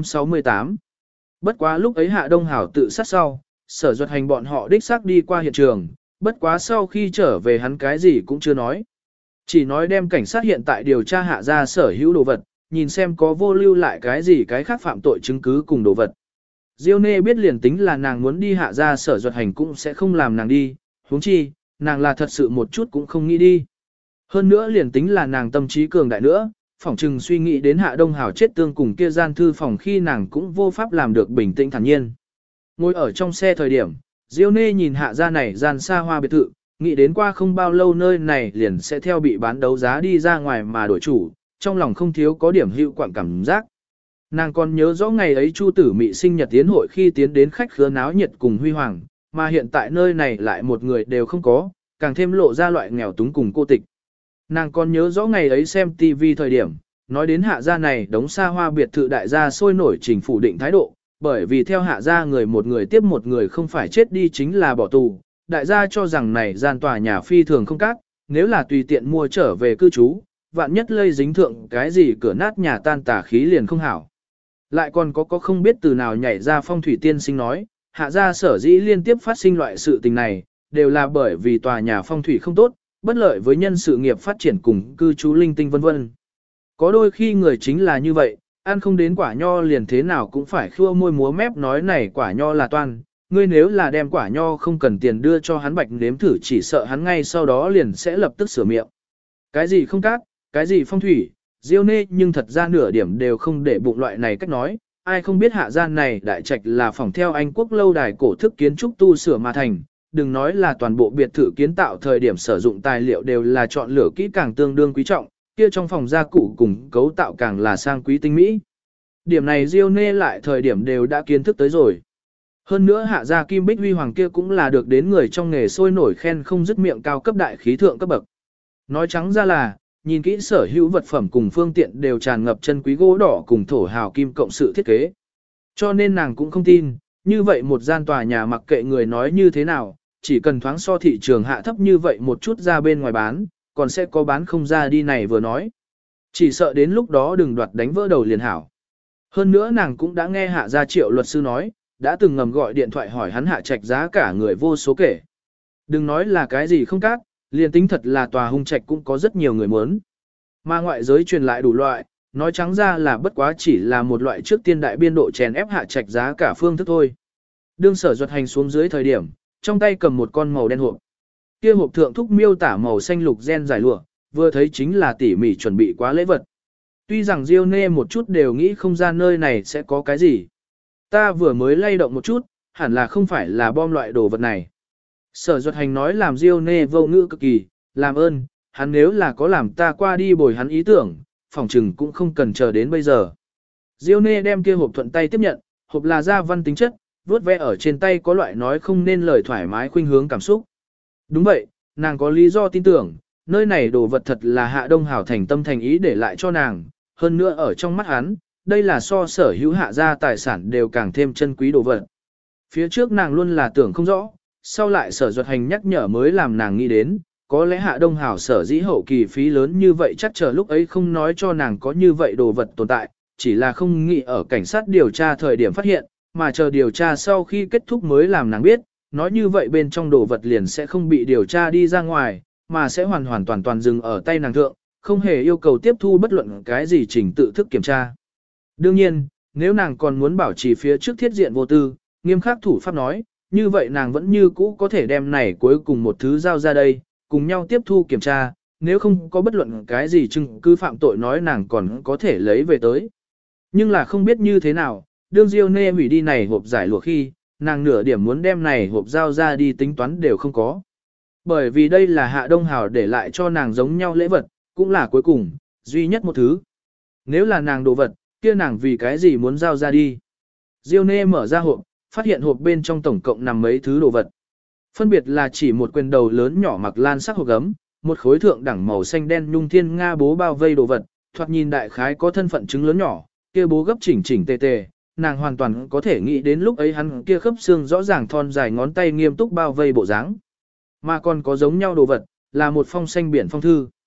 368. Bất quá lúc ấy Hạ Đông Hảo tự sát sau, Sở Duật Hành bọn họ đích xác đi qua hiện trường, bất quá sau khi trở về hắn cái gì cũng chưa nói. Chỉ nói đem cảnh sát hiện tại điều tra Hạ ra sở hữu đồ vật, nhìn xem có vô lưu lại cái gì cái khác phạm tội chứng cứ cùng đồ vật. Diêu Nê biết liền tính là nàng muốn đi Hạ ra Sở Duật Hành cũng sẽ không làm nàng đi, huống chi, nàng là thật sự một chút cũng không nghĩ đi. Hơn nữa liền tính là nàng tâm trí cường đại nữa, phỏng chừng suy nghĩ đến Hạ Đông Hảo chết tương cùng kia gian thư phòng khi nàng cũng vô pháp làm được bình tĩnh thản nhiên. Ngồi ở trong xe thời điểm, Diêu Nê nhìn Hạ ra này gian xa hoa biệt thự, nghĩ đến qua không bao lâu nơi này liền sẽ theo bị bán đấu giá đi ra ngoài mà đổi chủ, trong lòng không thiếu có điểm hữu quảng cảm giác. Nàng còn nhớ rõ ngày ấy Chu Tử Mị sinh nhật tiến hội khi tiến đến khách khứa náo nhiệt cùng huy hoàng, mà hiện tại nơi này lại một người đều không có, càng thêm lộ ra loại nghèo túng cùng cô tịch. Nàng còn nhớ rõ ngày ấy xem TV thời điểm, nói đến Hạ gia này đống xa hoa biệt thự đại gia sôi nổi trình phủ định thái độ, bởi vì theo Hạ gia người một người tiếp một người không phải chết đi chính là bỏ tù, đại gia cho rằng này gian tòa nhà phi thường không cát, nếu là tùy tiện mua trở về cư trú, vạn nhất lây dính thượng cái gì cửa nát nhà tan tà khí liền không hảo. Lại còn có không biết từ nào nhảy ra phong thủy tiên sinh nói, Hạ gia sở dĩ liên tiếp phát sinh loại sự tình này, đều là bởi vì tòa nhà phong thủy không tốt, bất lợi với nhân sự nghiệp phát triển cùng cư trú linh tinh vân vân. Có đôi khi người chính là như vậy, ăn không đến quả nho liền thế nào cũng phải khua môi múa mép nói này quả nho là toan, ngươi nếu là đem quả nho không cần tiền đưa cho hắn bạch nếm thử chỉ sợ hắn ngay sau đó liền sẽ lập tức sửa miệng. Cái gì không cát, cái gì phong thủy, Diêu Nê nhưng thật ra nửa điểm đều không để bụng loại này cách nói, ai không biết Hạ gian này đại trạch là phòng theo Anh quốc lâu đài cổ thức kiến trúc tu sửa mà thành, đừng nói là toàn bộ biệt thự kiến tạo thời điểm sử dụng tài liệu đều là chọn lựa kỹ càng tương đương quý trọng, kia trong phòng gia cụ cùng cấu tạo càng là sang quý tinh mỹ. Điểm này Diêu Nê lại thời điểm đều đã kiến thức tới rồi. Hơn nữa Hạ gia kim bích huy hoàng kia cũng là được đến người trong nghề sôi nổi khen không dứt miệng cao cấp đại khí thượng cấp bậc. Nói trắng ra là, nhìn kỹ sở hữu vật phẩm cùng phương tiện đều tràn ngập chân quý gỗ đỏ cùng thổ hào kim cộng sự thiết kế. Cho nên nàng cũng không tin, như vậy một gian tòa nhà mặc kệ người nói như thế nào, chỉ cần thoáng so thị trường hạ thấp như vậy một chút ra bên ngoài bán, còn sẽ có bán không ra đi này vừa nói. Chỉ sợ đến lúc đó đừng đoạt đánh vỡ đầu liền hảo. Hơn nữa nàng cũng đã nghe Hạ gia Triệu luật sư nói, đã từng ngầm gọi điện thoại hỏi hắn Hạ trạch giá cả người vô số kể. Đừng nói là cái gì không cát, liền tính thật là tòa hung trạch cũng có rất nhiều người muốn. Mà ngoại giới truyền lại đủ loại, nói trắng ra là bất quá chỉ là một loại trước tiên đại biên độ chèn ép Hạ trạch giá cả phương thức thôi. Đương Sở Duật Hành xuống dưới thời điểm, trong tay cầm một con màu đen hộp. Kia hộp thượng thúc miêu tả màu xanh lục gen giải lụa, vừa thấy chính là tỉ mỉ chuẩn bị quá lễ vật. Tuy rằng Diêu Nê một chút đều nghĩ không ra nơi này sẽ có cái gì. Ta vừa mới lay động một chút, hẳn là không phải là bom loại đồ vật này. Sở Duật Hành nói làm Diêu Nê vô ngữ cực kỳ, làm ơn, hắn nếu là có làm ta qua đi bồi hắn ý tưởng, phỏng chừng cũng không cần chờ đến bây giờ. Diêu Nê đem kia hộp thuận tay tiếp nhận, hộp là da văn tính chất, vuốt ve ở trên tay có loại nói không nên lời thoải mái khuynh hướng cảm xúc. Đúng vậy, nàng có lý do tin tưởng, nơi này đồ vật thật là Hạ Đông Hảo thành tâm thành ý để lại cho nàng, hơn nữa ở trong mắt hắn, đây là so sở hữu Hạ gia tài sản đều càng thêm chân quý đồ vật. Phía trước nàng luôn là tưởng không rõ, sau lại Sở Duật Hành nhắc nhở mới làm nàng nghĩ đến, có lẽ Hạ Đông Hảo sở dĩ hậu kỳ phí lớn như vậy chắc chờ lúc ấy không nói cho nàng có như vậy đồ vật tồn tại, chỉ là không nghĩ ở cảnh sát điều tra thời điểm phát hiện, mà chờ điều tra sau khi kết thúc mới làm nàng biết, nói như vậy bên trong đồ vật liền sẽ không bị điều tra đi ra ngoài, mà sẽ hoàn hoàn toàn toàn dừng ở tay nàng thượng, không hề yêu cầu tiếp thu bất luận cái gì trình tự thức kiểm tra. Đương nhiên, nếu nàng còn muốn bảo trì phía trước thiết diện vô tư, nghiêm khắc thủ pháp nói, như vậy nàng vẫn như cũ có thể đem này cuối cùng một thứ giao ra đây, cùng nhau tiếp thu kiểm tra, nếu không có bất luận cái gì chứng cứ phạm tội nói nàng còn có thể lấy về tới. Nhưng là không biết như thế nào, đương Diêu Nê hủy đi này hộp giải lụa khi, nàng nửa điểm muốn đem này hộp giao ra đi tính toán đều không có. Bởi vì đây là Hạ Đông Hảo để lại cho nàng giống nhau lễ vật, cũng là cuối cùng, duy nhất một thứ. Nếu là nàng đồ vật, kia nàng vì cái gì muốn giao ra đi. Diêu Nê mở ra hộp, phát hiện hộp bên trong tổng cộng nằm mấy thứ đồ vật. Phân biệt là chỉ một quyền đầu lớn nhỏ mặc lan sắc hộp gấm, một khối thượng đẳng màu xanh đen nhung thiên nga bố bao vây đồ vật, thoạt nhìn đại khái có thân phận chứng lớn nhỏ, kia bố gấp chỉnh chỉnh tề tề, nàng hoàn toàn có thể nghĩ đến lúc ấy hắn kia khớp xương rõ ràng thon dài ngón tay nghiêm túc bao vây bộ dáng. Mà còn có giống nhau đồ vật, là một phong xanh biển phong thư.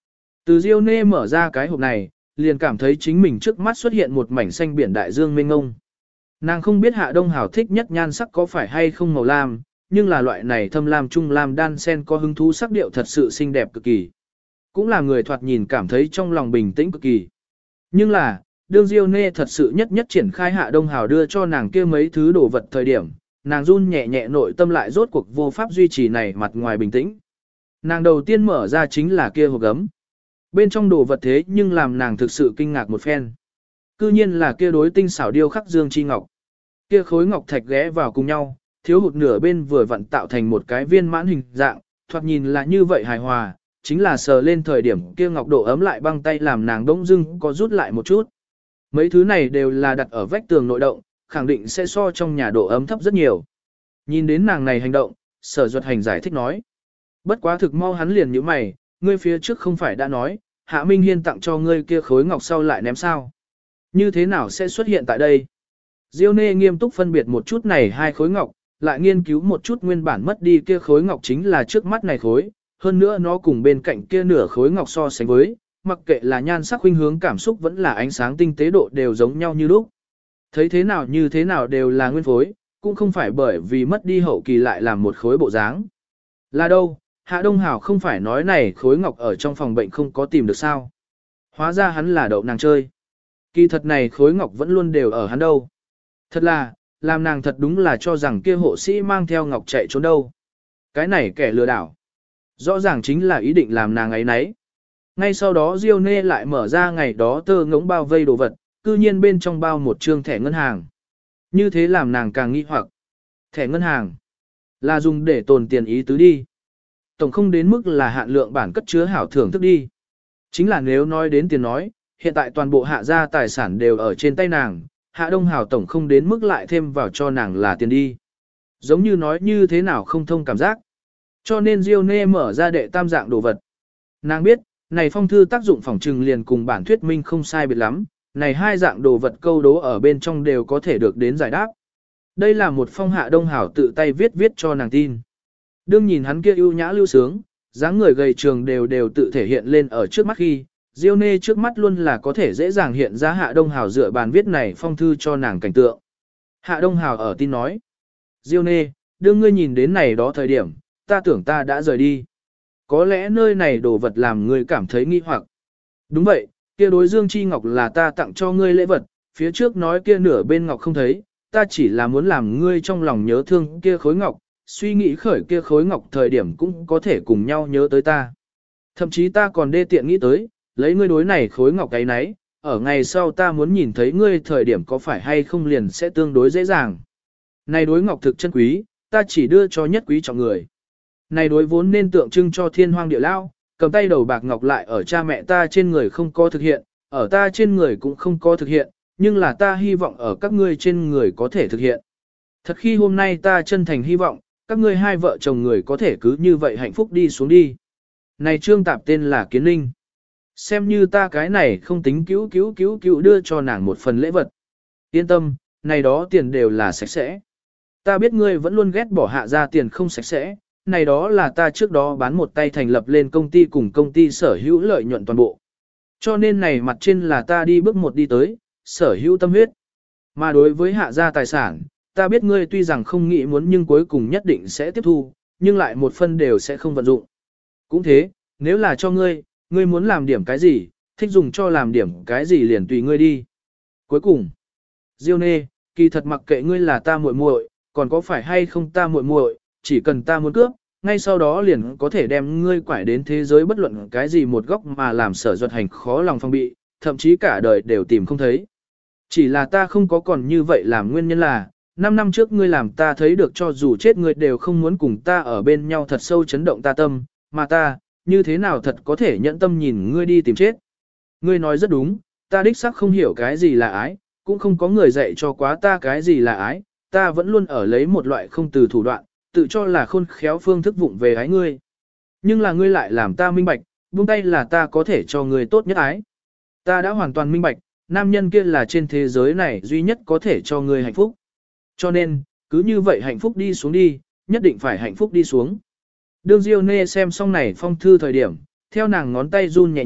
Từ Diêu Nê mở ra cái hộp này, liền cảm thấy chính mình trước mắt xuất hiện một mảnh xanh biển đại dương mênh mông. Nàng không biết Hạ Đông Hảo thích nhất nhan sắc có phải hay không màu lam, nhưng là loại này thâm lam trung lam đan sen có hứng thú sắc điệu thật sự xinh đẹp cực kỳ. Cũng là người thoạt nhìn cảm thấy trong lòng bình tĩnh cực kỳ. Nhưng là, đương Diêu Nê thật sự nhất triển khai Hạ Đông Hảo đưa cho nàng kia mấy thứ đồ vật thời điểm, nàng run nhẹ nhẹ nội tâm lại rốt cuộc vô pháp duy trì này mặt ngoài bình tĩnh. Nàng đầu tiên mở ra chính là kia hộp gấm. Bên trong đồ vật thế nhưng làm nàng thực sự kinh ngạc một phen. Cư nhiên là kia đối tinh xảo điêu khắc dương chi ngọc. Kia khối ngọc thạch ghé vào cùng nhau, thiếu hụt nửa bên vừa vặn tạo thành một cái viên mãn hình dạng, thoạt nhìn là như vậy hài hòa, chính là sờ lên thời điểm kia ngọc độ ấm lại băng tay làm nàng đông dưng có rút lại một chút. Mấy thứ này đều là đặt ở vách tường nội động, khẳng định sẽ so trong nhà độ ấm thấp rất nhiều. Nhìn đến nàng này hành động, Sở Duật Hành giải thích nói. Bất quá thực mau hắn liền nhíu mày, ngươi phía trước không phải đã nói, Hạ Minh Hiên tặng cho ngươi kia khối ngọc sau lại ném sao? Như thế nào sẽ xuất hiện tại đây? Diêu Nê nghiêm túc phân biệt một chút này hai khối ngọc, lại nghiên cứu một chút nguyên bản mất đi kia khối ngọc chính là trước mắt này khối, hơn nữa nó cùng bên cạnh kia nửa khối ngọc so sánh với, mặc kệ là nhan sắc khuynh hướng cảm xúc vẫn là ánh sáng tinh tế độ đều giống nhau như lúc. Thấy thế nào như thế nào đều là nguyên phối, cũng không phải bởi vì mất đi hậu kỳ lại làm một khối bộ dáng. Là đâu, Hạ Đông Hảo không phải nói này khối ngọc ở trong phòng bệnh không có tìm được sao. Hóa ra hắn là đậu nàng chơi. Kỳ thật này khối ngọc vẫn luôn đều ở hắn đâu. Thật là, làm nàng thật đúng là cho rằng kia hộ sĩ mang theo ngọc chạy trốn đâu. Cái này kẻ lừa đảo. Rõ ràng chính là ý định làm nàng ấy nấy. Ngay sau đó Diêu Nê lại mở ra ngày đó tơ ngỗng bao vây đồ vật, cư nhiên bên trong bao một trương thẻ ngân hàng. Như thế làm nàng càng nghi hoặc. Thẻ ngân hàng là dùng để tồn tiền ý tứ đi. Tổng không đến mức là hạn lượng bản cất chứa hảo thưởng thức đi. Chính là nếu nói đến tiền nói, hiện tại toàn bộ Hạ gia tài sản đều ở trên tay nàng, Hạ Đông Hảo tổng không đến mức lại thêm vào cho nàng là tiền đi. Giống như nói như thế nào không thông cảm giác. Cho nên Diêu Nê mở ra đệ tam dạng đồ vật. Nàng biết, này phong thư tác dụng phỏng trừng liền cùng bản thuyết minh không sai biệt lắm, này hai dạng đồ vật câu đố ở bên trong đều có thể được đến giải đáp. Đây là một phong Hạ Đông Hảo tự tay viết cho nàng tin. Đương nhìn hắn kia ưu nhã lưu sướng, dáng người gầy trường đều tự thể hiện lên ở trước mắt khi, Diêu Nê trước mắt luôn là có thể dễ dàng hiện ra Hạ Đông Hảo dựa bàn viết này phong thư cho nàng cảnh tượng. Hạ Đông Hảo ở tin nói, Diêu Nê, đương ngươi nhìn đến này đó thời điểm, ta tưởng ta đã rời đi. Có lẽ nơi này đồ vật làm ngươi cảm thấy nghi hoặc. Đúng vậy, kia đối dương chi ngọc là ta tặng cho ngươi lễ vật, phía trước nói kia nửa bên ngọc không thấy, ta chỉ là muốn làm ngươi trong lòng nhớ thương kia khối ngọc, suy nghĩ khởi kia khối ngọc thời điểm cũng có thể cùng nhau nhớ tới ta. Thậm chí ta còn đê tiện nghĩ tới, lấy ngươi đối này khối ngọc cái nấy, ở ngày sau ta muốn nhìn thấy ngươi thời điểm có phải hay không liền sẽ tương đối dễ dàng. Này đối ngọc thực chân quý, ta chỉ đưa cho nhất quý trọng người. Này đối vốn nên tượng trưng cho thiên hoang địa lao, cầm tay đầu bạc ngọc lại ở cha mẹ ta trên người không có thực hiện, ở ta trên người cũng không có thực hiện, nhưng là ta hy vọng ở các ngươi trên người có thể thực hiện. Thật khi hôm nay ta chân thành hy vọng, các ngươi hai vợ chồng người có thể cứ như vậy hạnh phúc đi xuống đi. Này trương tạp tên là Kiến Linh. Xem như ta cái này không tính cứu đưa cho nàng một phần lễ vật. Yên tâm, này đó tiền đều là sạch sẽ. Ta biết ngươi vẫn luôn ghét bỏ Hạ gia tiền không sạch sẽ, này đó là ta trước đó bán một tay thành lập lên công ty cùng công ty sở hữu lợi nhuận toàn bộ. Cho nên này mặt trên là ta đi bước một đi tới, sở hữu tâm huyết. Mà đối với Hạ gia tài sản, ta biết ngươi tuy rằng không nghĩ muốn nhưng cuối cùng nhất định sẽ tiếp thu, nhưng lại một phân đều sẽ không vận dụng. Cũng thế, nếu là cho ngươi, ngươi muốn làm điểm cái gì, thích dùng cho làm điểm cái gì liền tùy ngươi đi. Cuối cùng, Diêu Nê, kỳ thật mặc kệ ngươi là ta muội muội, còn có phải hay không ta muội muội, chỉ cần ta muốn cướp, ngay sau đó liền có thể đem ngươi quải đến thế giới bất luận cái gì một góc mà làm Sở Duật Hành khó lòng phòng bị, thậm chí cả đời đều tìm không thấy. Chỉ là ta không có còn như vậy làm nguyên nhân là, 5 năm trước ngươi làm ta thấy được cho dù chết ngươi đều không muốn cùng ta ở bên nhau thật sâu chấn động ta tâm, mà ta, như thế nào thật có thể nhẫn tâm nhìn ngươi đi tìm chết. Ngươi nói rất đúng, ta đích xác không hiểu cái gì là ái, cũng không có người dạy cho quá ta cái gì là ái, ta vẫn luôn ở lấy một loại không từ thủ đoạn, tự cho là khôn khéo phương thức vụng về ái ngươi. Nhưng là ngươi lại làm ta minh bạch, buông tay là ta có thể cho ngươi tốt nhất ái. Ta đã hoàn toàn minh bạch, nam nhân kia là trên thế giới này duy nhất có thể cho ngươi hạnh phúc. Cho nên, cứ như vậy hạnh phúc đi xuống đi, nhất định phải hạnh phúc đi xuống. Đương Diêu Nê xem xong này phong thư thời điểm, theo nàng ngón tay run nhẹ nhẹ,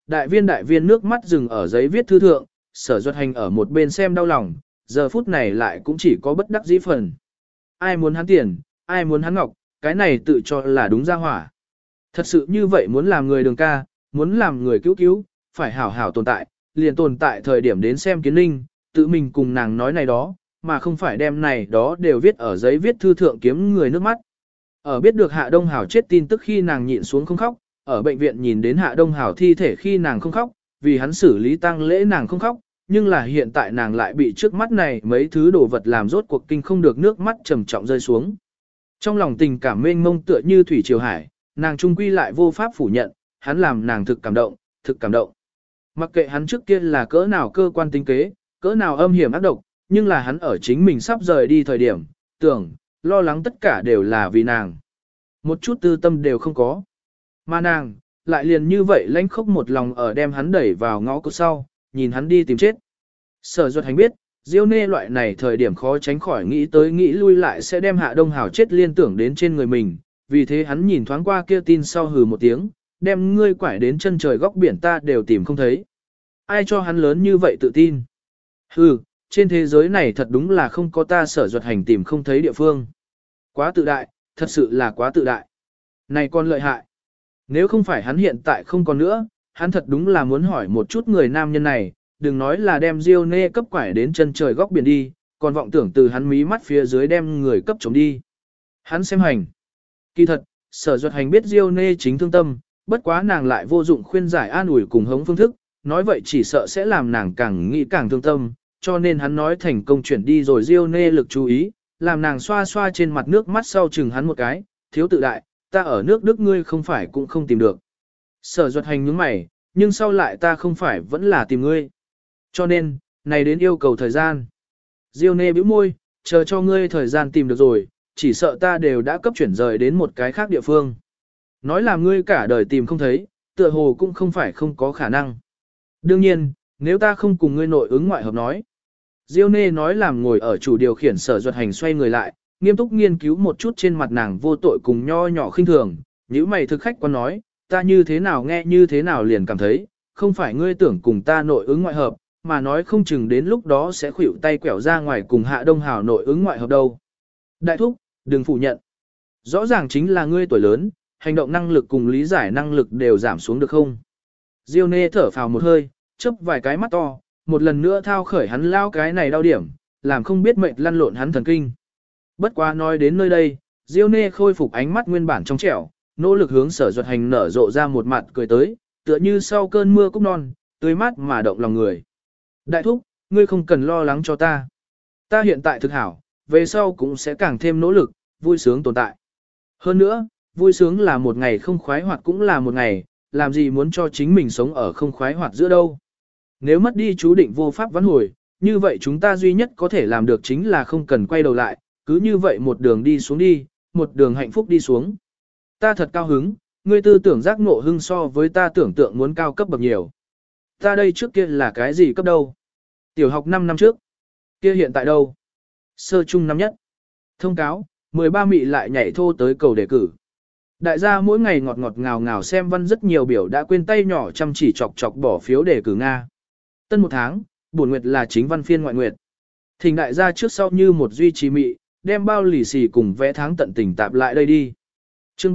đại viên nước mắt dừng ở giấy viết thư thượng, Sở Duật Hành ở một bên xem đau lòng, giờ phút này lại cũng chỉ có bất đắc dĩ phần. Ai muốn hắn tiền, ai muốn hắn ngọc, cái này tự cho là đúng ra hỏa. Thật sự như vậy muốn làm người đường ca, muốn làm người cứu cứu, phải hảo hảo tồn tại, liền tồn tại thời điểm đến xem Kiến Linh, tự mình cùng nàng nói này đó, mà không phải đem này đó đều viết ở giấy viết thư thượng kiếm người nước mắt. Ở biết được Hạ Đông Hảo chết tin tức khi nàng nhịn xuống không khóc, ở bệnh viện nhìn đến Hạ Đông Hảo thi thể khi nàng không khóc, vì hắn xử lý tang lễ nàng không khóc, nhưng là hiện tại nàng lại bị trước mắt này mấy thứ đồ vật làm rốt cuộc kinh không được nước mắt trầm trọng rơi xuống. Trong lòng tình cảm mênh mông tựa như thủy triều hải, nàng trung quy lại vô pháp phủ nhận, hắn làm nàng thực cảm động, thực cảm động. Mặc kệ hắn trước kia là cỡ nào cơ quan tinh kế, cỡ nào âm hiểm ác độc, nhưng là hắn ở chính mình sắp rời đi thời điểm, tưởng, lo lắng tất cả đều là vì nàng. Một chút tư tâm đều không có. Mà nàng, lại liền như vậy lãnh khốc một lòng ở đem hắn đẩy vào ngõ cụt sau, nhìn hắn đi tìm chết. Sở Duật Hành biết, Diêu Nê loại này thời điểm khó tránh khỏi nghĩ tới nghĩ lui lại sẽ đem Hạ Đông Hảo chết liên tưởng đến trên người mình, vì thế hắn nhìn thoáng qua kia tin sau hừ một tiếng, đem ngươi quải đến chân trời góc biển ta đều tìm không thấy. Ai cho hắn lớn như vậy tự tin? Hừ, trên thế giới này thật đúng là không có ta Sở Duật Hành tìm không thấy địa phương. Quá tự đại, thật sự là quá tự đại. Này con lợi hại. Nếu không phải hắn hiện tại không còn nữa, hắn thật đúng là muốn hỏi một chút người nam nhân này, đừng nói là đem Diêu Nê cấp quải đến chân trời góc biển đi, còn vọng tưởng từ hắn mí mắt phía dưới đem người cấp chống đi. Hắn xem hành. Kỳ thật, Sở Duật Hành biết Diêu Nê chính thương tâm, bất quá nàng lại vô dụng khuyên giải an ủi cùng hống phương thức, nói vậy chỉ sợ sẽ làm nàng càng nghĩ càng thương tâm, cho nên hắn nói thành công chuyển đi rồi Diêu Nê lực chú ý, làm nàng xoa xoa trên mặt nước mắt sau chừng hắn một cái, thiếu tự đại, ta ở nước Đức ngươi không phải cũng không tìm được. Sở Duật Hành nhướng mày, nhưng sau lại ta không phải vẫn là tìm ngươi. Cho nên, này đến yêu cầu thời gian. Diêu Nê bĩu môi, chờ cho ngươi thời gian tìm được rồi, chỉ sợ ta đều đã cấp chuyển rời đến một cái khác địa phương. Nói là ngươi cả đời tìm không thấy, tựa hồ cũng không phải không có khả năng. Đương nhiên, nếu ta không cùng ngươi nội ứng ngoại hợp nói. Diêu Nê nói làm ngồi ở chủ điều khiển Sở Duật Hành xoay người lại, nghiêm túc nghiên cứu một chút trên mặt nàng vô tội cùng nho nhỏ khinh thường, nếu mày thực khách quan nói, ta như thế nào nghe như thế nào liền cảm thấy, không phải ngươi tưởng cùng ta nội ứng ngoại hợp, mà nói không chừng đến lúc đó sẽ khuỷu tay quẹo ra ngoài cùng Hạ Đông Hảo nội ứng ngoại hợp đâu. Đại thúc, đừng phủ nhận. Rõ ràng chính là ngươi tuổi lớn, hành động năng lực cùng lý giải năng lực đều giảm xuống được không? Diêu Nê thở phào một hơi, chớp vài cái mắt to, một lần nữa thao khởi hắn lao cái này đau điểm, làm không biết mệt lăn lộn hắn thần kinh. Bất quá nói đến nơi đây, Diêu Nê khôi phục ánh mắt nguyên bản trong trẻo, nỗ lực hướng Sở Duật Hành nở rộ ra một mặt cười tới, tựa như sau cơn mưa cúc non, tươi mát mà động lòng người. Đại thúc, ngươi không cần lo lắng cho ta. Ta hiện tại thực hảo, về sau cũng sẽ càng thêm nỗ lực, vui sướng tồn tại. Hơn nữa, vui sướng là một ngày không khoái hoạt cũng là một ngày, làm gì muốn cho chính mình sống ở không khoái hoạt giữa đâu. Nếu mất đi chú định vô pháp vãn hồi, như vậy chúng ta duy nhất có thể làm được chính là không cần quay đầu lại, cứ như vậy một đường đi xuống đi, một đường hạnh phúc đi xuống. Ta thật cao hứng, ngươi tư tưởng giác ngộ hưng so với ta tưởng tượng muốn cao cấp bậc nhiều. Ta đây trước kia là cái gì cấp đâu? Tiểu học 5 năm trước. Kia hiện tại đâu? Sơ trung năm nhất. Thông cáo, 13 mị lại nhảy thô tới cầu đề cử. Đại gia mỗi ngày ngọt ngọt ngào ngào xem văn rất nhiều biểu đã quên tay nhỏ chăm chỉ chọc chọc bỏ phiếu đề cử Nga. Tân một tháng, bổn nguyệt là chính văn phiên ngoại nguyệt. Thỉnh đại gia trước sau như một duy trì mị, đem bao lì xì cùng vẽ tháng tận tình tạp lại đây đi. Chương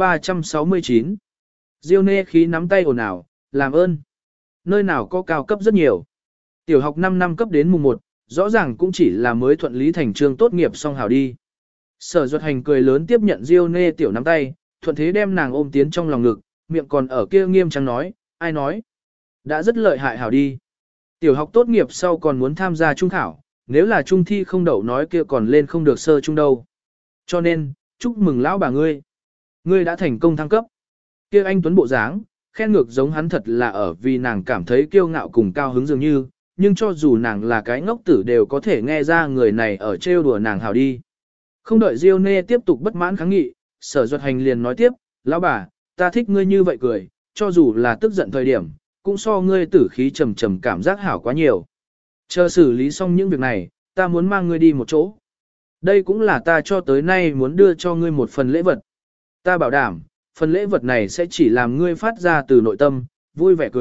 369. Diêu Nê khí nắm tay ồn ào, làm ơn. Nơi nào có cao cấp rất nhiều. Tiểu học 5 năm cấp đến mùng 1, rõ ràng cũng chỉ là mới thuận lý thành chương tốt nghiệp xong hào đi. Sở Duật Hành cười lớn tiếp nhận Diêu Nê tiểu nắm tay, thuận thế đem nàng ôm tiến trong lòng ngực, miệng còn ở kia nghiêm trang nói, ai nói. Đã rất lợi hại hảo đi. Tiểu học tốt nghiệp sau còn muốn tham gia trung khảo, nếu là trung thi không đậu nói kia còn lên không được sơ trung đâu. Cho nên, chúc mừng lão bà ngươi. Ngươi đã thành công thăng cấp. Kia anh tuấn bộ dáng, khen ngược giống hắn thật là ở vì nàng cảm thấy kiêu ngạo cùng cao hứng dường như, nhưng cho dù nàng là cái ngốc tử đều có thể nghe ra người này ở trêu đùa nàng hảo đi. Không đợi Diêu Nê tiếp tục bất mãn kháng nghị, Sở Duật Hành liền nói tiếp, lão bà, ta thích ngươi như vậy cười, cho dù là tức giận thời điểm, cũng so ngươi tử khí trầm trầm cảm giác hảo quá nhiều. Chờ xử lý xong những việc này, ta muốn mang ngươi đi một chỗ. Đây cũng là ta cho tới nay muốn đưa cho ngươi một phần lễ vật. Ta bảo đảm, phần lễ vật này sẽ chỉ làm ngươi phát ra từ nội tâm, vui vẻ cười,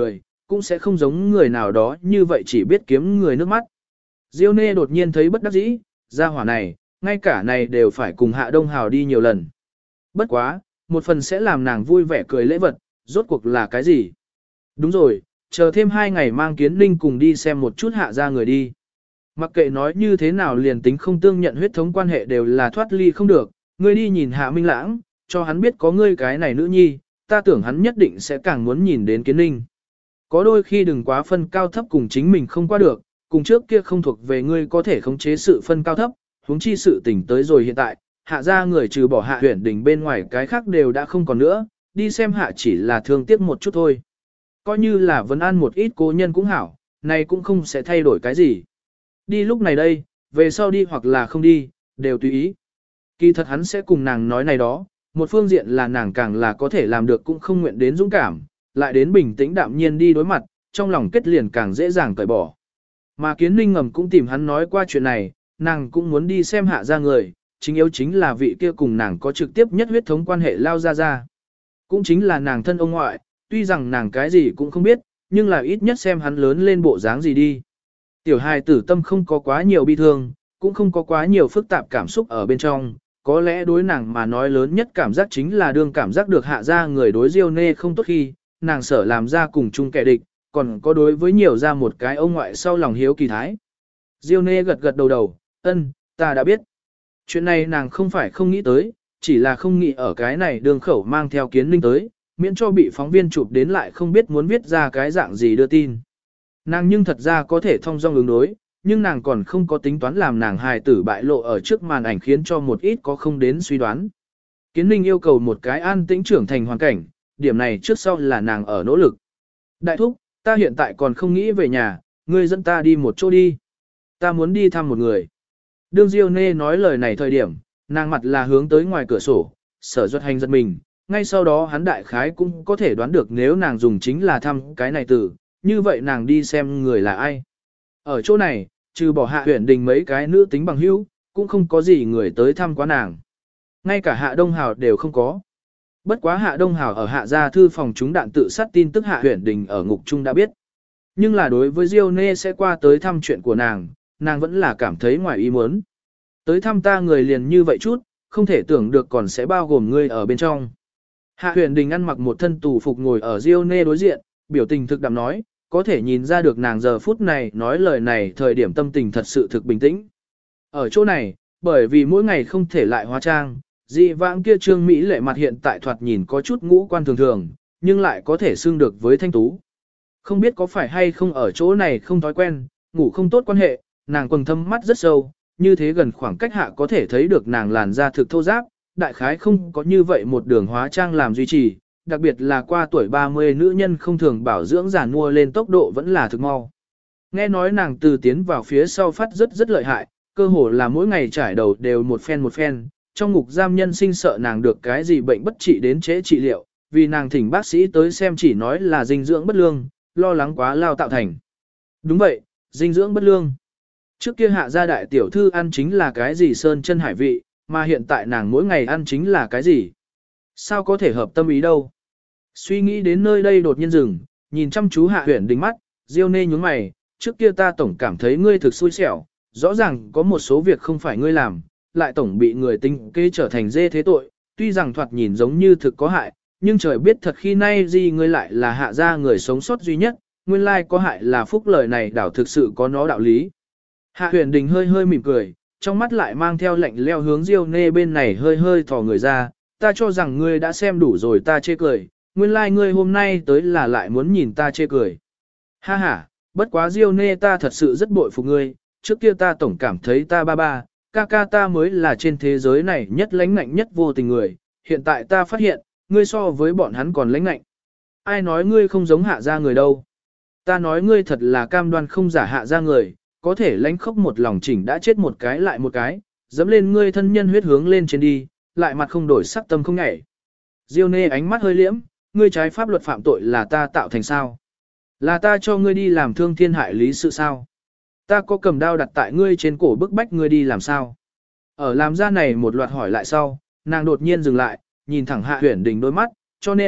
cũng sẽ không giống người nào đó như vậy chỉ biết kiếm người nước mắt. Diêu Nê đột nhiên thấy bất đắc dĩ, gia hỏa này, ngay cả này đều phải cùng Hạ Đông Hào đi nhiều lần. Bất quá, một phần sẽ làm nàng vui vẻ cười lễ vật, rốt cuộc là cái gì? Đúng rồi, chờ thêm 2 ngày mang Kiến Ninh cùng đi xem một chút Hạ ra người đi. Mặc kệ nói như thế nào liền tính không tương nhận huyết thống quan hệ đều là thoát ly không được, ngươi đi nhìn Hạ Minh Lãng, cho hắn biết có ngươi cái này nữ nhi, ta tưởng hắn nhất định sẽ càng muốn nhìn đến Kiến Ninh. Có đôi khi đừng quá phân cao thấp cùng chính mình không qua được, cùng trước kia không thuộc về ngươi có thể khống chế sự phân cao thấp, huống chi sự tỉnh tới rồi hiện tại, Hạ ra người trừ bỏ Hạ Huyền Đình bên ngoài cái khác đều đã không còn nữa, đi xem Hạ chỉ là thương tiếc một chút thôi. Coi như là vấn an một ít cố nhân cũng hảo, này cũng không sẽ thay đổi cái gì. Đi lúc này đây, về sau đi hoặc là không đi, đều tùy ý. Kỳ thật hắn sẽ cùng nàng nói này đó, một phương diện là nàng càng là có thể làm được cũng không nguyện đến dũng cảm, lại đến bình tĩnh đạm nhiên đi đối mặt, trong lòng kết liền càng dễ dàng cởi bỏ. Mà Kiến Ninh ngầm cũng tìm hắn nói qua chuyện này, nàng cũng muốn đi xem Hạ ra người, chính yếu chính là vị kia cùng nàng có trực tiếp nhất huyết thống quan hệ lao ra. Cũng chính là nàng thân ông ngoại, tuy rằng nàng cái gì cũng không biết, nhưng là ít nhất xem hắn lớn lên bộ dáng gì đi. Tiểu hài tử tâm không có quá nhiều bi thương, cũng không có quá nhiều phức tạp cảm xúc ở bên trong, có lẽ đối nàng mà nói lớn nhất cảm giác chính là đương cảm giác được Hạ ra người đối Diêu Nê không tốt khi, nàng sợ làm ra cùng chung kẻ địch, còn có đối với nhiều ra một cái ông ngoại sau lòng hiếu kỳ thái. Diêu Nê gật gật đầu, ân, ta đã biết. Chuyện này nàng không phải không nghĩ tới, chỉ là không nghĩ ở cái này đường khẩu mang theo Kiến Ninh tới, miễn cho bị phóng viên chụp đến lại không biết muốn viết ra cái dạng gì đưa tin. Nàng nhưng thật ra có thể thông dong ứng đối, nhưng nàng còn không có tính toán làm nàng hài tử bại lộ ở trước màn ảnh khiến cho một ít có không đến suy đoán. Kiến Ninh yêu cầu một cái an tĩnh trưởng thành hoàn cảnh, điểm này trước sau là nàng ở nỗ lực. Đại thúc, ta hiện tại còn không nghĩ về nhà, ngươi dẫn ta đi một chỗ đi. Ta muốn đi thăm một người. Đương Diêu Nê nói lời này thời điểm, nàng mặt là hướng tới ngoài cửa sổ, Sở Duật Hành giật mình, ngay sau đó hắn đại khái cũng có thể đoán được nếu nàng dùng chính là thăm cái này từ, như vậy nàng đi xem người là ai. Ở chỗ này, trừ bỏ Hạ Huyền Đình mấy cái nữ tính bằng hữu, cũng không có gì người tới thăm quá nàng. Ngay cả Hạ Đông Hào đều không có. Bất quá Hạ Đông Hào ở Hạ gia thư phòng trúng đạn tự sát tin tức Hạ Huyền Đình ở ngục trung đã biết. Nhưng là đối với Diêu Nê sẽ qua tới thăm chuyện của nàng vẫn là cảm thấy ngoài ý muốn. Tới thăm ta người liền như vậy chút, không thể tưởng được còn sẽ bao gồm ngươi ở bên trong. Hạ Huyền Đình ăn mặc một thân tù phục ngồi ở Diêu Nê đối diện, biểu tình thực đạm nói, có thể nhìn ra được nàng giờ phút này nói lời này thời điểm tâm tình thật sự thực bình tĩnh. Ở chỗ này, bởi vì mỗi ngày không thể lại hóa trang, dị vãng kia trương Mỹ lệ mặt hiện tại thoạt nhìn có chút ngũ quan thường thường, nhưng lại có thể xưng được với thanh tú. Không biết có phải hay không ở chỗ này không thói quen, ngủ không tốt quan hệ, nàng quầng thâm mắt rất sâu, như thế gần khoảng cách hạ có thể thấy được nàng làn da thực thô ráp, đại khái không có như vậy một đường hóa trang làm duy trì, đặc biệt là qua tuổi 30 nữ nhân không thường bảo dưỡng giàn mua lên tốc độ vẫn là thực mau. Nghe nói nàng từ tiến vào phía sau phát rất lợi hại, cơ hồ là mỗi ngày trải đầu đều một phen, trong ngục giam nhân sinh sợ nàng được cái gì bệnh bất trị đến trễ trị liệu, vì nàng thỉnh bác sĩ tới xem chỉ nói là dinh dưỡng bất lương, lo lắng quá lao tạo thành. Đúng vậy, dinh dưỡng bất lương. Trước kia Hạ gia đại tiểu thư ăn chính là cái gì sơn chân hải vị, mà hiện tại nàng mỗi ngày ăn chính là cái gì? Sao có thể hợp tâm ý đâu? Suy nghĩ đến nơi đây đột nhiên dừng, nhìn chăm chú Hạ Huyền Đình mắt, Diêu Nê nhướng mày, trước kia ta tổng cảm thấy ngươi thực xui xẻo, rõ ràng có một số việc không phải ngươi làm, lại tổng bị người tính kế trở thành dê thế tội, tuy rằng thoạt nhìn giống như thực có hại, nhưng trời biết thật khi nay gì ngươi lại là Hạ gia người sống sót duy nhất, nguyên lai có hại là phúc lời này đảo thực sự có nó đạo lý. Hạ Huyền Đình hơi mỉm cười, trong mắt lại mang theo lạnh leo hướng Diêu Nê bên này hơi thò người ra, ta cho rằng ngươi đã xem đủ rồi ta chê cười, nguyên lai ngươi hôm nay tới là lại muốn nhìn ta chê cười. Ha ha, bất quá Diêu Nê ta thật sự rất bội phục ngươi, trước kia ta tổng cảm thấy ta ba, ca ta mới là trên thế giới này nhất lãnh ngạnh nhất vô tình người, hiện tại ta phát hiện, ngươi so với bọn hắn còn lãnh ngạnh. Ai nói ngươi không giống Hạ gia người đâu? Ta nói ngươi thật là cam đoan không giả Hạ gia người, có thể lãnh khốc một lòng chỉnh đã chết một cái lại một cái, dẫm lên ngươi thân nhân huyết hướng lên trên đi, lại mặt không đổi sắc tâm không nhảy. Diêu Nê ánh mắt hơi liễm, ngươi trái pháp luật phạm tội là ta tạo thành sao? Là ta cho ngươi đi làm thương thiên hại lý sự sao? Ta có cầm đao đặt tại ngươi trên cổ bức bách ngươi đi làm sao? Ở làm ra này một loạt hỏi lại sau, nàng đột nhiên dừng lại, nhìn thẳng Hạ Huyền Đình đôi mắt, cho nên,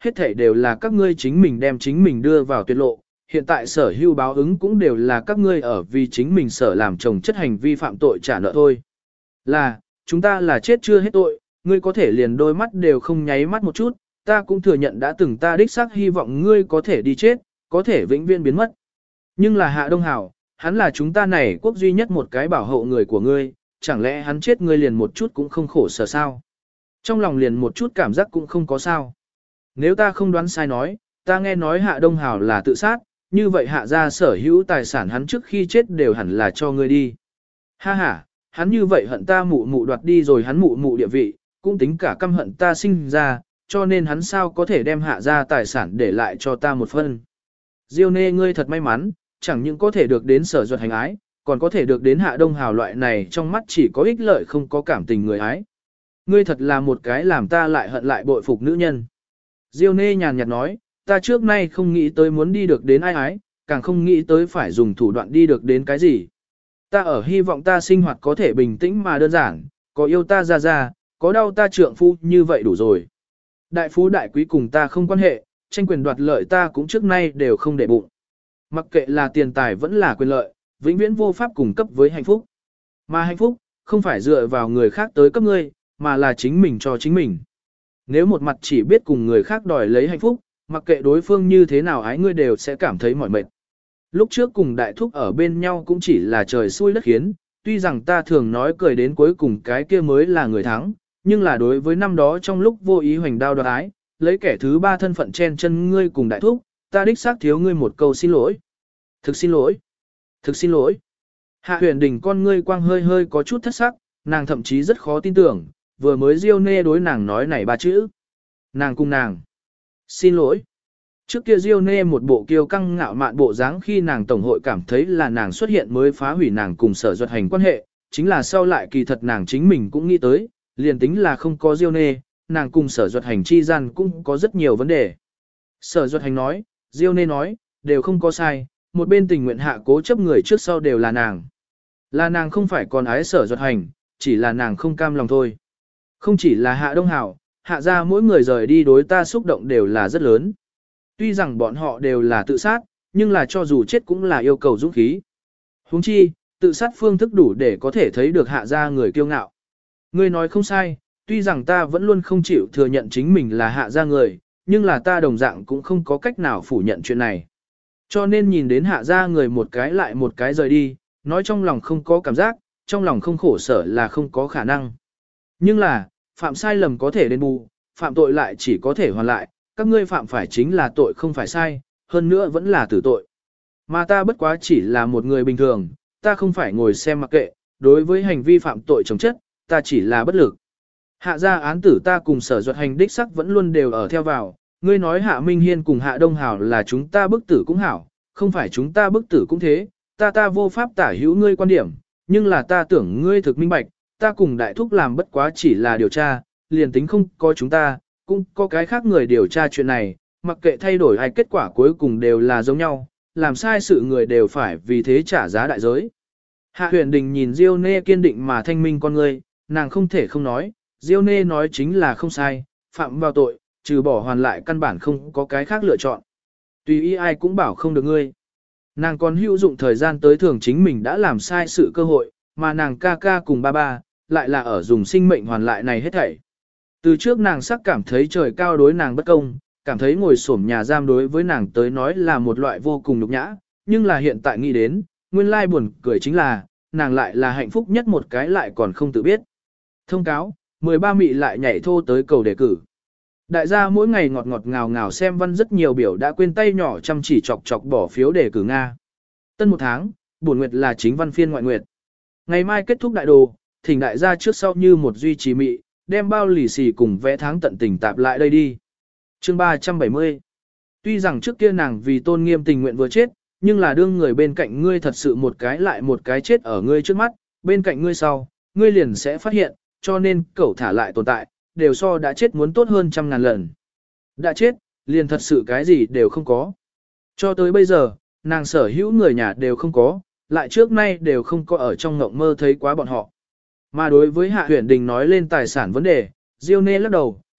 hết thảy đều là các ngươi chính mình đem chính mình đưa vào tuyệt lộ, hiện tại sở hữu báo ứng cũng đều là các ngươi ở vì chính mình sở làm chồng chất hành vi phạm tội trả nợ thôi. Là, chúng ta là chết chưa hết tội, ngươi có thể liền đôi mắt đều không nháy mắt một chút, ta cũng thừa nhận đã từng ta đích xác hy vọng ngươi có thể đi chết, có thể vĩnh viễn biến mất. Nhưng là Hạ Đông Hảo, hắn là chúng ta này quốc duy nhất một cái bảo hộ người của ngươi, chẳng lẽ hắn chết ngươi liền một chút cũng không khổ sở sao? Trong lòng liền một chút cảm giác cũng không có sao. Nếu ta không đoán sai nói, ta nghe nói Hạ Đông Hảo là tự sát, như vậy Hạ gia sở hữu tài sản hắn trước khi chết đều hẳn là cho ngươi đi. Ha ha, hắn như vậy hận ta mụ mụ đoạt đi rồi hắn mụ mụ địa vị, cũng tính cả căm hận ta sinh ra, cho nên hắn sao có thể đem Hạ gia tài sản để lại cho ta một phần. Diêu Nê ngươi thật may mắn, chẳng những có thể được đến Sở Duật hành ái, còn có thể được đến Hạ Đông Hào loại này trong mắt chỉ có ích lợi không có cảm tình người ái. Ngươi thật là một cái làm ta lại hận lại bội phục nữ nhân. Diêu Nê nhàn nhạt nói, ta trước nay không nghĩ tới muốn đi được đến ai ái, càng không nghĩ tới phải dùng thủ đoạn đi được đến cái gì. Ta ở hy vọng ta sinh hoạt có thể bình tĩnh mà đơn giản, có yêu ta ra, có đau ta trượng phu như vậy đủ rồi. Đại phú đại quý cùng ta không quan hệ, tranh quyền đoạt lợi ta cũng trước nay đều không để bụng. Mặc kệ là tiền tài vẫn là quyền lợi, vĩnh viễn vô pháp cung cấp với hạnh phúc. Mà hạnh phúc, không phải dựa vào người khác tới cấp ngươi, mà là chính mình cho chính mình. Nếu một mặt chỉ biết cùng người khác đòi lấy hạnh phúc, mặc kệ đối phương như thế nào ái ngươi đều sẽ cảm thấy mỏi mệt. Lúc trước cùng đại thúc ở bên nhau cũng chỉ là trời xui đất khiến, tuy rằng ta thường nói cười đến cuối cùng cái kia mới là người thắng, nhưng là đối với năm đó trong lúc vô ý hoành đao đoạt ái, lấy kẻ thứ ba thân phận chen chân ngươi cùng đại thúc, ta đích xác thiếu ngươi một câu xin lỗi. Thực xin lỗi. Thực xin lỗi. Hạ Huyền Đình con ngươi quang hơi hơi có chút thất sắc, nàng thậm chí rất khó tin tưởng, vừa mới Diêu Nê đối nàng nói này ba chữ. Nàng cùng nàng. Xin lỗi. Trước kia Diêu Nê một bộ kiêu căng ngạo mạn bộ dáng khi nàng tổng hội cảm thấy là nàng xuất hiện mới phá hủy nàng cùng Sở Duật hành quan hệ, chính là sau lại kỳ thật nàng chính mình cũng nghĩ tới, liền tính là không có Diêu Nê, nàng cùng Sở Duật hành chi gian cũng có rất nhiều vấn đề. Sở Duật hành nói, Diêu Nê nói, đều không có sai, một bên tình nguyện hạ cố chấp người trước sau đều là nàng. Là nàng không phải còn ái Sở Duật hành, chỉ là nàng không cam lòng thôi. Không chỉ là Hạ Đông Hảo, Hạ gia mỗi người rời đi đối ta xúc động đều là rất lớn. Tuy rằng bọn họ đều là tự sát, nhưng là cho dù chết cũng là yêu cầu dũng khí. Huống chi, tự sát phương thức đủ để có thể thấy được Hạ gia người kiêu ngạo. Ngươi nói không sai, tuy rằng ta vẫn luôn không chịu thừa nhận chính mình là Hạ gia người, nhưng là ta đồng dạng cũng không có cách nào phủ nhận chuyện này. Cho nên nhìn đến Hạ gia người một cái lại một cái rời đi, nói trong lòng không có cảm giác, trong lòng không khổ sở là không có khả năng. Nhưng là, phạm sai lầm có thể đền bù, phạm tội lại chỉ có thể hoàn lại, các ngươi phạm phải chính là tội không phải sai, hơn nữa vẫn là tử tội. Mà ta bất quá chỉ là một người bình thường, ta không phải ngồi xem mặc kệ, đối với hành vi phạm tội chống chất, ta chỉ là bất lực. Hạ gia án tử ta cùng Sở Duật hành đích sắc vẫn luôn đều ở theo vào, ngươi nói Hạ Minh Hiên cùng Hạ Đông Hảo là chúng ta bức tử cũng hảo, không phải chúng ta bức tử cũng thế, ta vô pháp tả hữu ngươi quan điểm, nhưng là ta tưởng ngươi thực minh bạch, ta cùng đại thúc làm bất quá chỉ là điều tra, liền tính không có chúng ta, cũng có cái khác người điều tra chuyện này, mặc kệ thay đổi ai kết quả cuối cùng đều là giống nhau, làm sai sự người đều phải vì thế trả giá đại giới. Hạ Huyền Đình nhìn Diêu Nê kiên định mà thanh minh con ngươi, nàng không thể không nói, Diêu Nê nói chính là không sai, phạm vào tội, trừ bỏ hoàn lại căn bản không có cái khác lựa chọn. Tùy ý ai cũng bảo không được ngươi. Nàng còn hữu dụng thời gian tới thường chính mình đã làm sai sự cơ hội, mà nàng ca ca cùng ba ba, lại là ở dùng sinh mệnh hoàn lại này hết thảy. Từ trước nàng sắc cảm thấy trời cao đối nàng bất công, cảm thấy ngồi xổm nhà giam đối với nàng tới nói là một loại vô cùng nhục nhã, nhưng là hiện tại nghĩ đến, nguyên lai buồn cười chính là, nàng lại là hạnh phúc nhất một cái lại còn không tự biết. Thông cáo, 13 mị lại nhảy thô tới cầu đề cử. Đại gia mỗi ngày ngọt ngọt ngào ngào xem văn rất nhiều biểu đã quên tay nhỏ chăm chỉ chọc chọc bỏ phiếu đề cử Nga. Tân một tháng, buổi nguyệt là chính văn phiên ngoại nguyệt. Ngày mai kết thúc đại đồ, thỉnh đại gia trước sau như một duy trì mị, đem bao lì xì cùng vẽ tháng tận tình tạp lại đây đi. Chương 370. Tuy rằng trước kia nàng vì tôn nghiêm tình nguyện vừa chết, nhưng là đương người bên cạnh ngươi thật sự một cái lại một cái chết ở ngươi trước mắt, bên cạnh ngươi sau, ngươi liền sẽ phát hiện, cho nên cẩu thả lại tồn tại, đều so đã chết muốn tốt hơn 100.000 lần. Đã chết, liền thật sự cái gì đều không có. Cho tới bây giờ, nàng sở hữu người nhà đều không có, lại trước nay đều không có ở trong ngộng mơ thấy quá bọn họ. Mà đối với Hạ Huyền Đình nói lên tài sản vấn đề, Diêu Nê lắc đầu,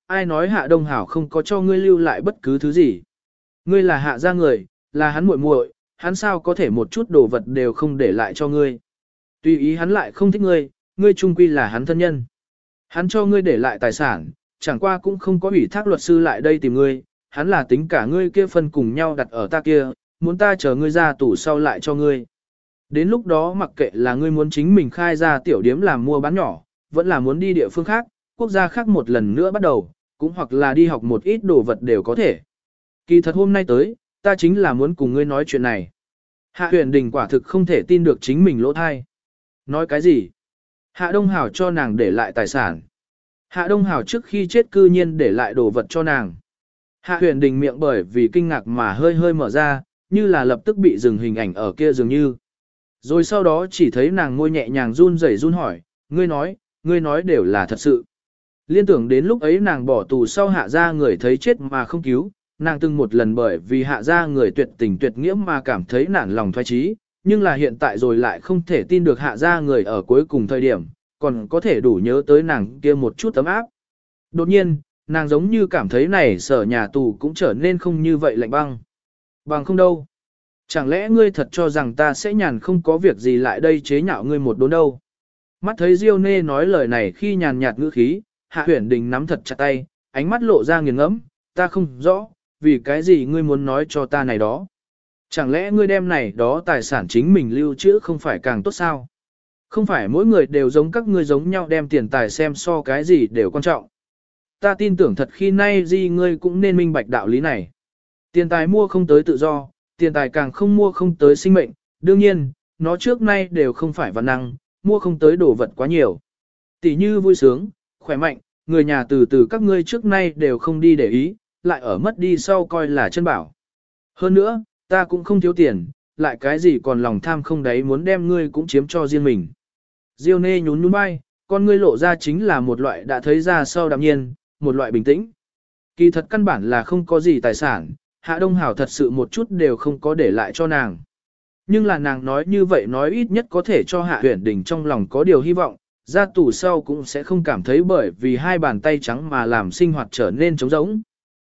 ai nói Hạ Đông Hảo không có cho ngươi lưu lại bất cứ thứ gì. Ngươi là Hạ gia người, là hắn muội muội, hắn sao có thể một chút đồ vật đều không để lại cho ngươi. Tùy ý hắn lại không thích ngươi, ngươi chung quy là hắn thân nhân. Hắn cho ngươi để lại tài sản, chẳng qua cũng không có ủy thác luật sư lại đây tìm ngươi, hắn là tính cả ngươi kia phân cùng nhau đặt ở ta kia, muốn ta chờ ngươi ra tủ sau lại cho ngươi. Đến lúc đó mặc kệ là ngươi muốn chính mình khai ra tiểu điếm làm mua bán nhỏ, vẫn là muốn đi địa phương khác, quốc gia khác một lần nữa bắt đầu, cũng hoặc là đi học một ít đồ vật đều có thể. Kỳ thật hôm nay tới, ta chính là muốn cùng ngươi nói chuyện này. Hạ Huyền Đình quả thực không thể tin được chính mình lỗ thai. Nói cái gì? Hạ Đông Hảo cho nàng để lại tài sản. Hạ Đông Hảo trước khi chết cư nhiên để lại đồ vật cho nàng. Hạ Huyền Đình miệng bởi vì kinh ngạc mà hơi hơi mở ra, như là lập tức bị dừng hình ảnh ở kia dường như. Rồi sau đó chỉ thấy nàng môi nhẹ nhàng run rẩy run hỏi, ngươi nói đều là thật sự. Liên tưởng đến lúc ấy nàng bỏ tù sau hạ gia người thấy chết mà không cứu, nàng từng một lần bởi vì hạ gia người tuyệt tình tuyệt nghĩa mà cảm thấy nản lòng thoái trí, nhưng là hiện tại rồi lại không thể tin được hạ gia người ở cuối cùng thời điểm, còn có thể đủ nhớ tới nàng kia một chút tấm áp. Đột nhiên, nàng giống như cảm thấy này sở nhà tù cũng trở nên không như vậy lạnh băng. Bằng không đâu. Chẳng lẽ ngươi thật cho rằng ta sẽ nhàn không có việc gì lại đây chế nhạo ngươi một đốn đâu. Mắt thấy Diêu Nê nói lời này khi nhàn nhạt ngữ khí, Hạ Huyền Đình nắm thật chặt tay, ánh mắt lộ ra nghiền ngẫm, ta không rõ, vì cái gì ngươi muốn nói cho ta này đó. Chẳng lẽ ngươi đem này đó tài sản chính mình lưu trữ không phải càng tốt sao? Không phải mỗi người đều giống các ngươi giống nhau đem tiền tài xem so cái gì đều quan trọng. Ta tin tưởng thật khi nay gì ngươi cũng nên minh bạch đạo lý này. Tiền tài mua không tới tự do, tiền tài càng không mua không tới sinh mệnh, đương nhiên, nó trước nay đều không phải văn năng, mua không tới đồ vật quá nhiều. Tỷ như vui sướng, khỏe mạnh, người nhà từ từ các ngươi trước nay đều không đi để ý, lại ở mất đi sau coi là chân bảo. Hơn nữa, ta cũng không thiếu tiền, lại cái gì còn lòng tham không đáy muốn đem ngươi cũng chiếm cho riêng mình. Diêu Nê nhún nhún vai, con ngươi lộ ra chính là một loại đã thấy ra sau đạm nhiên, một loại bình tĩnh. Kỳ thật căn bản là không có gì tài sản, Hạ Đông Hảo thật sự một chút đều không có để lại cho nàng. Nhưng là nàng nói như vậy nói ít nhất có thể cho Hạ Huyền Đình trong lòng có điều hy vọng, ra tù sau cũng sẽ không cảm thấy bởi vì hai bàn tay trắng mà làm sinh hoạt trở nên trống rỗng.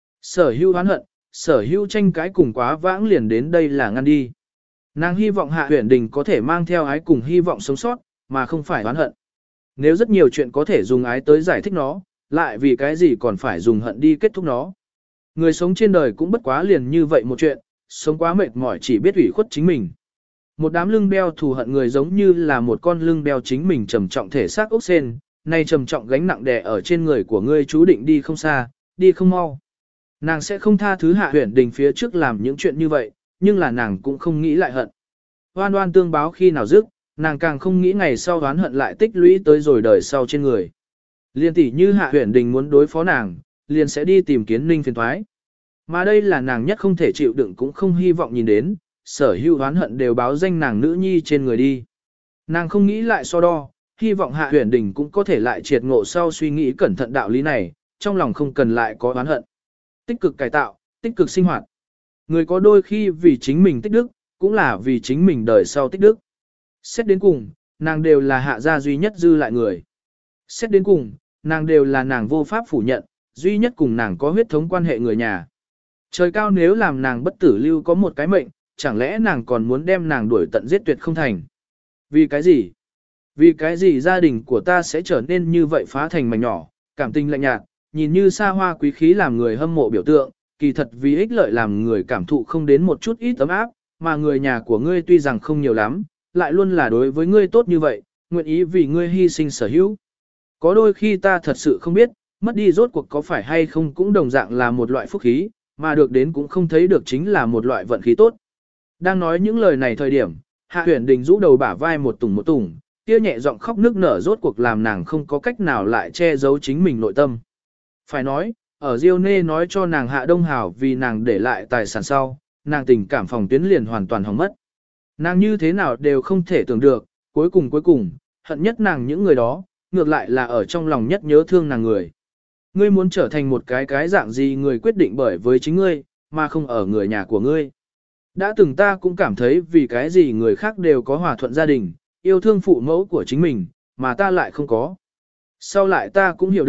Sở hữu oán hận, sở hữu tranh cãi cùng quá vãng liền đến đây là ngăn đi. Nàng hy vọng Hạ Huyền Đình có thể mang theo ái cùng hy vọng sống sót, mà không phải oán hận. Nếu rất nhiều chuyện có thể dùng ái tới giải thích nó, lại vì cái gì còn phải dùng hận đi kết thúc nó. Người sống trên đời cũng bất quá liền như vậy một chuyện, sống quá mệt mỏi chỉ biết ủy khuất chính mình. Một đám lưng beo thù hận người giống như là một con lưng beo chính mình trầm trọng thể xác ốc sen, nay trầm trọng gánh nặng đè ở trên người của ngươi chú định đi không xa, đi không mau. Nàng sẽ không tha thứ Hạ Huyền Đình phía trước làm những chuyện như vậy, nhưng là nàng cũng không nghĩ lại hận. Oan oan tương báo khi nào dứt, nàng càng không nghĩ ngày sau oán hận lại tích lũy tới rồi đời sau trên người. Liên tỷ như Hạ Huyền Đình muốn đối phó nàng, liền sẽ đi tìm Kiến Ninh phiền thoái. Mà đây là nàng nhất không thể chịu đựng cũng không hy vọng nhìn đến, sở hữu oán hận đều báo danh nàng nữ nhi trên người đi. Nàng không nghĩ lại so đo, hy vọng Hạ Huyền Đình cũng có thể lại triệt ngộ sau suy nghĩ cẩn thận đạo lý này, trong lòng không cần lại có oán hận. Tích cực cải tạo, tích cực sinh hoạt. Người có đôi khi vì chính mình tích đức, cũng là vì chính mình đời sau tích đức. Xét đến cùng, nàng đều là Hạ gia duy nhất dư lại người. Xét đến cùng, nàng đều là nàng vô pháp phủ nhận, duy nhất cùng nàng có huyết thống quan hệ người nhà. Trời cao nếu làm nàng bất tử lưu có một cái mệnh, chẳng lẽ nàng còn muốn đem nàng đuổi tận giết tuyệt không thành? Vì cái gì? Vì cái gì gia đình của ta sẽ trở nên như vậy phá thành mảnh nhỏ, cảm tình lạnh nhạt, nhìn như xa hoa quý khí làm người hâm mộ biểu tượng, kỳ thật vì ích lợi làm người cảm thụ không đến một chút ít ấm áp, mà người nhà của ngươi tuy rằng không nhiều lắm, lại luôn là đối với ngươi tốt như vậy, nguyện ý vì ngươi hy sinh sở hữu. Có đôi khi ta thật sự không biết, mất đi rốt cuộc có phải hay không cũng đồng dạng là một loại phúc khí, mà được đến cũng không thấy được chính là một loại vận khí tốt. Đang nói những lời này thời điểm, Hạ Huyền Đình rũ đầu bả vai một tùng, kia nhẹ giọng khóc nức nở rốt cuộc làm nàng không có cách nào lại che giấu chính mình nội tâm. Phải nói, ở Diêu Nê nói cho nàng Hạ Đông Hảo vì nàng để lại tài sản sau, nàng tình cảm phòng tuyến liền hoàn toàn hỏng mất. Nàng như thế nào đều không thể tưởng được, cuối cùng, hận nhất nàng những người đó, ngược lại là ở trong lòng nhất nhớ thương nàng người. Ngươi muốn trở thành một cái dạng gì người quyết định bởi với chính ngươi, mà không ở người nhà của ngươi. Đã từng ta cũng cảm thấy vì cái gì người khác đều có hòa thuận gia đình, yêu thương phụ mẫu của chính mình, mà ta lại không có. Sau lại ta cũng hiểu được,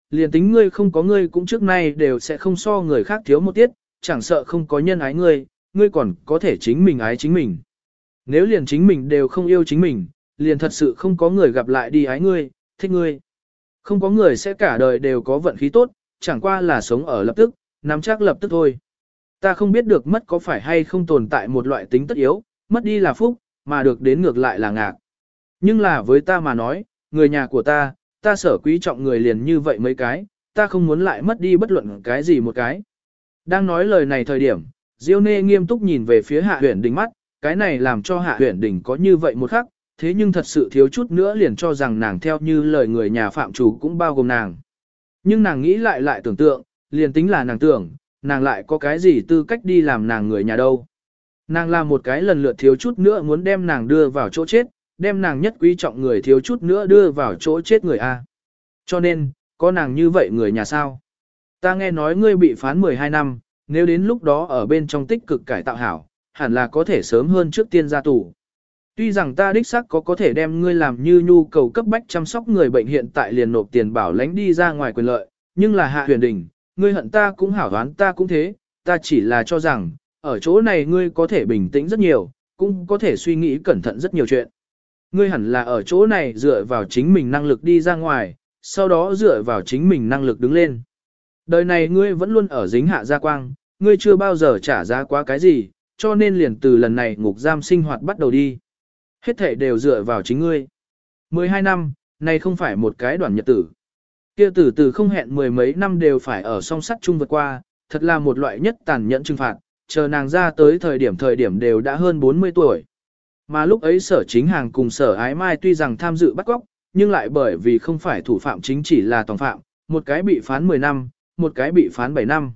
liền tính ngươi không có ngươi cũng trước nay đều sẽ không so người khác thiếu một tiết, chẳng sợ không có nhân ái ngươi, ngươi còn có thể chính mình ái chính mình. Nếu liền chính mình đều không yêu chính mình, liền thật sự không có người gặp lại đi ái ngươi, thích ngươi. Không có người sẽ cả đời đều có vận khí tốt, chẳng qua là sống ở lập tức, nắm chắc lập tức thôi. Ta không biết được mất có phải hay không tồn tại một loại tính tất yếu, mất đi là phúc, mà được đến ngược lại là ngạc. Nhưng là với ta mà nói, người nhà của ta sở quý trọng người liền như vậy mấy cái, ta không muốn lại mất đi bất luận cái gì một cái. Đang nói lời này thời điểm, Diêu Nê nghiêm túc nhìn về phía Hạ Huyền Đình mắt, cái này làm cho Hạ Huyền Đình có như vậy một khắc, thế nhưng thật sự thiếu chút nữa liền cho rằng nàng theo như lời người nhà phạm chủ cũng bao gồm nàng. Nhưng nàng nghĩ lại tưởng tượng, liền tính là nàng tưởng, nàng lại có cái gì tư cách đi làm nàng người nhà đâu. Nàng làm một cái lần lượt thiếu chút nữa muốn đem nàng đưa vào chỗ chết, đem nàng nhất quý trọng người thiếu chút nữa đưa vào chỗ chết người A. Cho nên, có nàng như vậy người nhà sao? Ta nghe nói ngươi bị phán 12 năm, nếu đến lúc đó ở bên trong tích cực cải tạo hảo, hẳn là có thể sớm hơn trước tiên ra tù. Tuy rằng ta đích xác có thể đem ngươi làm như nhu cầu cấp bách chăm sóc người bệnh hiện tại liền nộp tiền bảo lãnh đi ra ngoài quyền lợi, nhưng là Hạ Huyền Đình, ngươi hận ta cũng hảo đoán ta cũng thế, ta chỉ là cho rằng, ở chỗ này ngươi có thể bình tĩnh rất nhiều, cũng có thể suy nghĩ cẩn thận rất nhiều chuyện. Ngươi hẳn là ở chỗ này dựa vào chính mình năng lực đi ra ngoài, sau đó dựa vào chính mình năng lực đứng lên. Đời này ngươi vẫn luôn ở dính Hạ gia quang, ngươi chưa bao giờ trả giá quá cái gì, cho nên liền từ lần này ngục giam sinh hoạt bắt đầu đi. Hết thể đều dựa vào chính ngươi. 12 năm, này không phải một cái đoạn nhật tử. Kia từ không hẹn mười mấy năm đều phải ở song sắt chung vượt qua, thật là một loại nhất tàn nhẫn trừng phạt, chờ nàng ra tới thời điểm đều đã hơn 40 tuổi. Mà lúc ấy Sở Chính Hàng cùng Sở Ái Mai tuy rằng tham dự bắt cóc, nhưng lại bởi vì không phải thủ phạm chính chỉ là tòng phạm, một cái bị phán 10 năm, một cái bị phán 7 năm.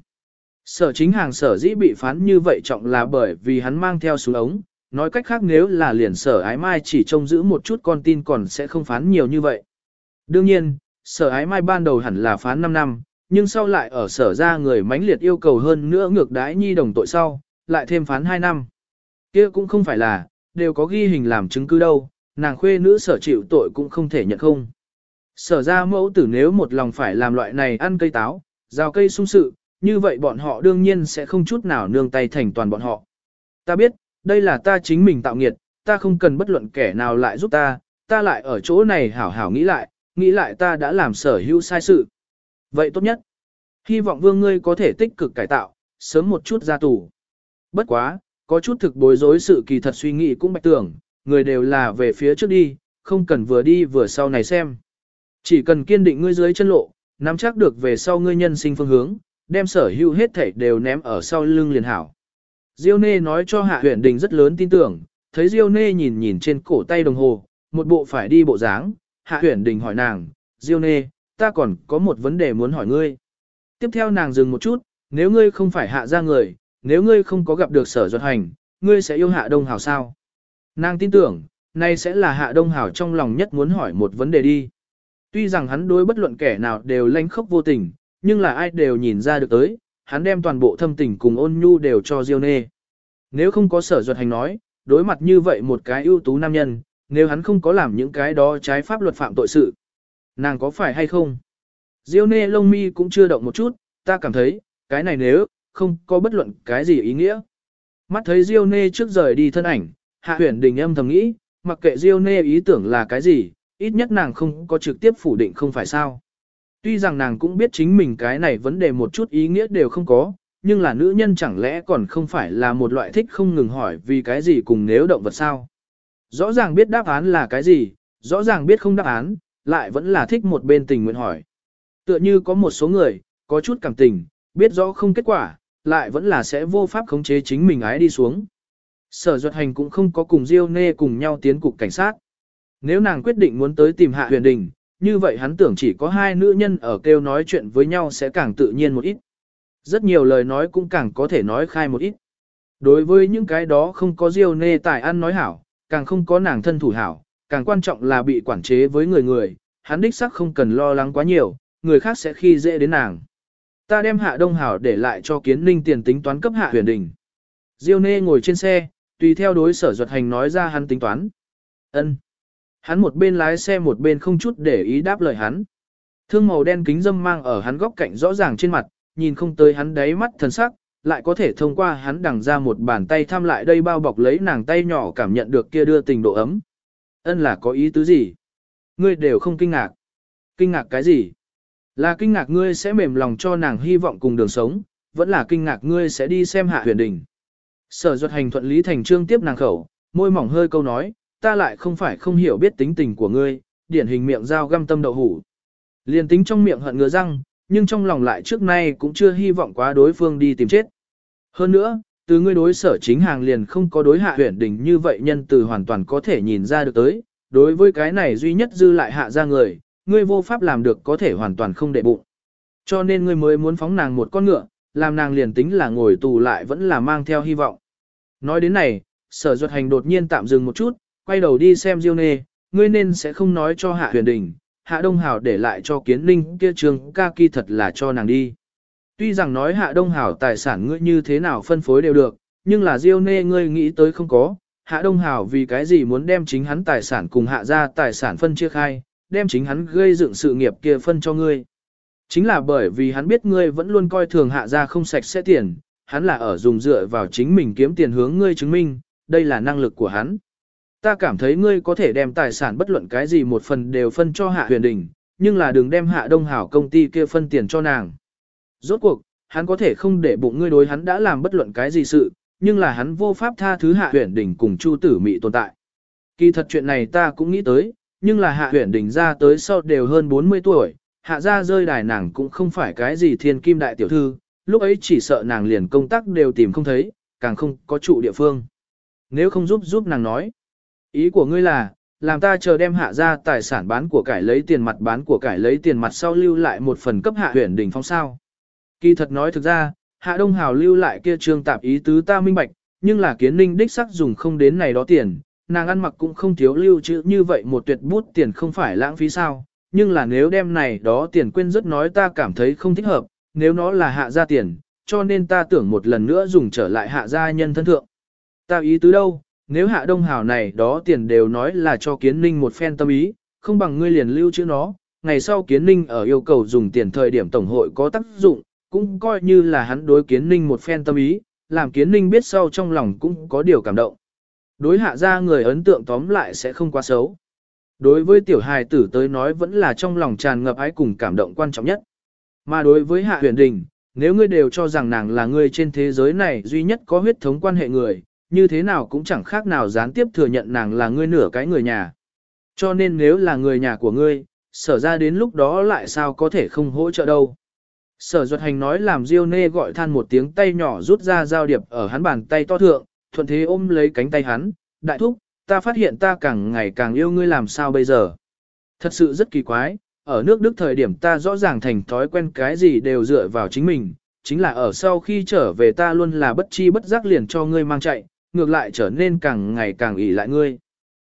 Sở Chính Hàng sở dĩ bị phán như vậy trọng là bởi vì hắn mang theo súng ống, nói cách khác nếu là liền Sở Ái Mai chỉ trông giữ một chút con tin còn sẽ không phán nhiều như vậy. Đương nhiên, Sở Ái Mai ban đầu hẳn là phán 5 năm, nhưng sau lại ở sở ra người mãnh liệt yêu cầu hơn nữa ngược đãi nhi đồng tội sau, lại thêm phán 2 năm. Kia cũng không phải là, đều có ghi hình làm chứng cứ đâu, nàng khuê nữ sở chịu tội cũng không thể nhận không. Sở ra mẫu tử nếu một lòng phải làm loại này ăn cây táo, rào cây sung sự, như vậy bọn họ đương nhiên sẽ không chút nào nương tay thành toàn bọn họ. Ta biết, đây là ta chính mình tạo nghiệt, ta không cần bất luận kẻ nào lại giúp ta lại ở chỗ này hảo hảo nghĩ lại ta đã làm sở hữu sai sự. Vậy tốt nhất, hy vọng vương ngươi có thể tích cực cải tạo, sớm một chút ra tù. Bất quá, có chút thực bối rối sự kỳ thật suy nghĩ cũng bạch tưởng, người đều là về phía trước đi, không cần vừa đi vừa sau này xem. Chỉ cần kiên định ngươi dưới chân lộ, nắm chắc được về sau ngươi nhân sinh phương hướng, đem sở hữu hết thảy đều ném ở sau lưng liền hảo. Diêu Nê nói cho Hạ Huyền Đình rất lớn tin tưởng, thấy Diêu Nê nhìn trên cổ tay đồng hồ, một bộ phải đi bộ dáng, Hạ Huyền Đình hỏi nàng, Diêu Nê, ta còn có một vấn đề muốn hỏi ngươi. Tiếp theo nàng dừng một chút, nếu ngươi không phải Hạ gia người, nếu ngươi không có gặp được Sở Duật Hành, ngươi sẽ yêu Hạ Đông Hảo sao? Nàng tin tưởng, nay sẽ là Hạ Đông Hảo trong lòng nhất muốn hỏi một vấn đề đi. Tuy rằng hắn đối bất luận kẻ nào đều lanh khốc vô tình, nhưng là ai đều nhìn ra được tới, hắn đem toàn bộ thâm tình cùng ôn nhu đều cho Diêu Nê. Nếu không có Sở Duật Hành nói, đối mặt như vậy một cái ưu tú nam nhân, nếu hắn không có làm những cái đó trái pháp luật phạm tội sự, nàng có phải hay không? Diêu Nê lông mi cũng chưa động một chút, ta cảm thấy, cái này nếu, không có bất luận cái gì ý nghĩa. Mắt thấy Diêu Nê trước rời đi thân ảnh, Hạ Huyền Đình âm thầm nghĩ, mặc kệ Diêu Nê ý tưởng là cái gì, ít nhất nàng không có trực tiếp phủ định không phải sao. Tuy rằng nàng cũng biết chính mình cái này vấn đề một chút ý nghĩa đều không có, nhưng là nữ nhân chẳng lẽ còn không phải là một loại thích không ngừng hỏi vì cái gì cùng nếu động vật sao. Rõ ràng biết đáp án là cái gì, rõ ràng biết không đáp án, lại vẫn là thích một bên tình nguyện hỏi. Tựa như có một số người, có chút cảm tình, biết rõ không kết quả, lại vẫn là sẽ vô pháp khống chế chính mình ái đi xuống. Sở Duật Hành cũng không có cùng Diêu Nê cùng nhau tiến cục cảnh sát. Nếu nàng quyết định muốn tới tìm Hạ Huyền Đình, như vậy hắn tưởng chỉ có hai nữ nhân ở kêu nói chuyện với nhau sẽ càng tự nhiên một ít. Rất nhiều lời nói cũng càng có thể nói khai một ít. Đối với những cái đó không có Diêu Nê tài ăn nói hảo, càng không có nàng thân thủ hảo, càng quan trọng là bị quản chế với người, hắn đích xác không cần lo lắng quá nhiều, người khác sẽ khi dễ đến nàng. Ta đem Hạ Đông Hảo để lại cho Kiến Ninh tiền tính toán cấp Hạ Huyền Đình. Diêu Nê ngồi trên xe, tùy theo đối Sở Duật Hành nói ra hắn tính toán. Ân. Hắn một bên lái xe một bên không chút để ý đáp lời hắn. Thương màu đen kính dâm mang ở hắn góc cạnh rõ ràng trên mặt, nhìn không tới hắn đáy mắt thần sắc, lại có thể thông qua hắn đằng ra một bàn tay thăm lại đây bao bọc lấy nàng tay nhỏ cảm nhận được kia đưa tình độ ấm. Ân là có ý tứ gì? Ngươi đều không kinh ngạc. Kinh ngạc cái gì? Là kinh ngạc ngươi sẽ mềm lòng cho nàng hy vọng cùng đường sống, vẫn là kinh ngạc ngươi sẽ đi xem Hạ Huyền Đình. Sở Duật Hành thuận lý thành trương tiếp nàng khẩu, môi mỏng hơi câu nói, ta lại không phải không hiểu biết tính tình của ngươi, điển hình miệng dao găm tâm đậu hủ. Liền tính trong miệng hận ngứa răng, nhưng trong lòng lại trước nay cũng chưa hy vọng quá đối phương đi tìm chết. Hơn nữa, từ ngươi đối Sở Chính Hàng liền không có đối Hạ Huyền Đình như vậy nhân từ hoàn toàn có thể nhìn ra được tới, đối với cái này duy nhất dư lại hạ ra người, ngươi vô pháp làm được có thể hoàn toàn không để bụng. Cho nên ngươi mới muốn phóng nàng một con ngựa, làm nàng liền tính là ngồi tù lại vẫn là mang theo hy vọng. Nói đến này, Sở Duật Hành đột nhiên tạm dừng một chút, quay đầu đi xem Diêu Nê, ngươi nên sẽ không nói cho Hạ Huyền Đình, Hạ Đông Hảo để lại cho Kiến Ninh kia trường ca kỳ thật là cho nàng đi. Tuy rằng nói Hạ Đông Hảo tài sản ngươi như thế nào phân phối đều được, nhưng là Diêu Nê ngươi nghĩ tới không có, Hạ Đông Hảo vì cái gì muốn đem chính hắn tài sản cùng Hạ gia tài sản phân chia khai, đem chính hắn gây dựng sự nghiệp kia phân cho ngươi. Chính là bởi vì hắn biết ngươi vẫn luôn coi thường Hạ gia không sạch sẽ tiền, hắn là ở dùng dựa vào chính mình kiếm tiền hướng ngươi chứng minh, đây là năng lực của hắn. Ta cảm thấy ngươi có thể đem tài sản bất luận cái gì một phần đều phân cho Hạ Huyền Đình, nhưng là đừng đem Hạ Đông Hảo công ty kia phân tiền cho nàng. Rốt cuộc, hắn có thể không để bụng ngươi đối hắn đã làm bất luận cái gì sự, nhưng là hắn vô pháp tha thứ Hạ Huyền Đình cùng Chu Tử Mị tồn tại. Kỳ thật chuyện này ta cũng nghĩ tới, nhưng là Hạ Huyền Đình ra tới sau đều hơn 40 tuổi, Hạ gia rơi đài nàng cũng không phải cái gì thiên kim đại tiểu thư, lúc ấy chỉ sợ nàng liền công tác đều tìm không thấy, càng không có trụ địa phương. Nếu không giúp nàng nói. Ý của ngươi là, làm ta chờ đem Hạ gia tài sản bán của cải lấy tiền mặt bán của cải lấy tiền mặt sau lưu lại một phần cấp Hạ Huyền Đình phong sao. Kỳ thật nói thực ra, Hạ Đông Hào lưu lại kia trương tạp ý tứ ta minh bạch, nhưng là Kiến Ninh đích sắc dùng không đến này đó tiền, nàng ăn mặc cũng không thiếu lưu trữ như vậy một tuyệt bút tiền không phải lãng phí sao, nhưng là nếu đem này đó tiền quên rất nói ta cảm thấy không thích hợp, nếu nó là Hạ gia tiền, cho nên ta tưởng một lần nữa dùng trở lại Hạ gia nhân thân thượng. Ta ý tứ đâu, nếu Hạ Đông Hào này đó tiền đều nói là cho Kiến Ninh một phen tâm ý, không bằng ngươi liền lưu trữ nó, ngày sau Kiến Ninh ở yêu cầu dùng tiền thời điểm tổng hội có tác dụng, cũng coi như là hắn đối Kiến Ninh một phen tâm ý, làm Kiến Ninh biết sau trong lòng cũng có điều cảm động. Đối Hạ gia người ấn tượng tóm lại sẽ không quá xấu. Đối với tiểu hài tử tới nói vẫn là trong lòng tràn ngập ái cùng cảm động quan trọng nhất. Mà đối với Hạ Huyền Đình, nếu ngươi đều cho rằng nàng là người trên thế giới này duy nhất có huyết thống quan hệ người, như thế nào cũng chẳng khác nào gián tiếp thừa nhận nàng là ngươi nửa cái người nhà. Cho nên nếu là người nhà của ngươi, Sở ra đến lúc đó lại sao có thể không hỗ trợ đâu. Sở Duật Hành nói làm Diêu Nê gọi than một tiếng, tay nhỏ rút ra dao điệp ở hắn bàn tay to thượng, thuận thế ôm lấy cánh tay hắn, đại thúc, ta phát hiện ta càng ngày càng yêu ngươi làm sao bây giờ. Thật sự rất kỳ quái, ở nước Đức thời điểm ta rõ ràng thành thói quen cái gì đều dựa vào chính mình, chính là ở sau khi trở về ta luôn là bất chi bất giác liền cho ngươi mang chạy, ngược lại trở nên càng ngày càng ỷ lại ngươi.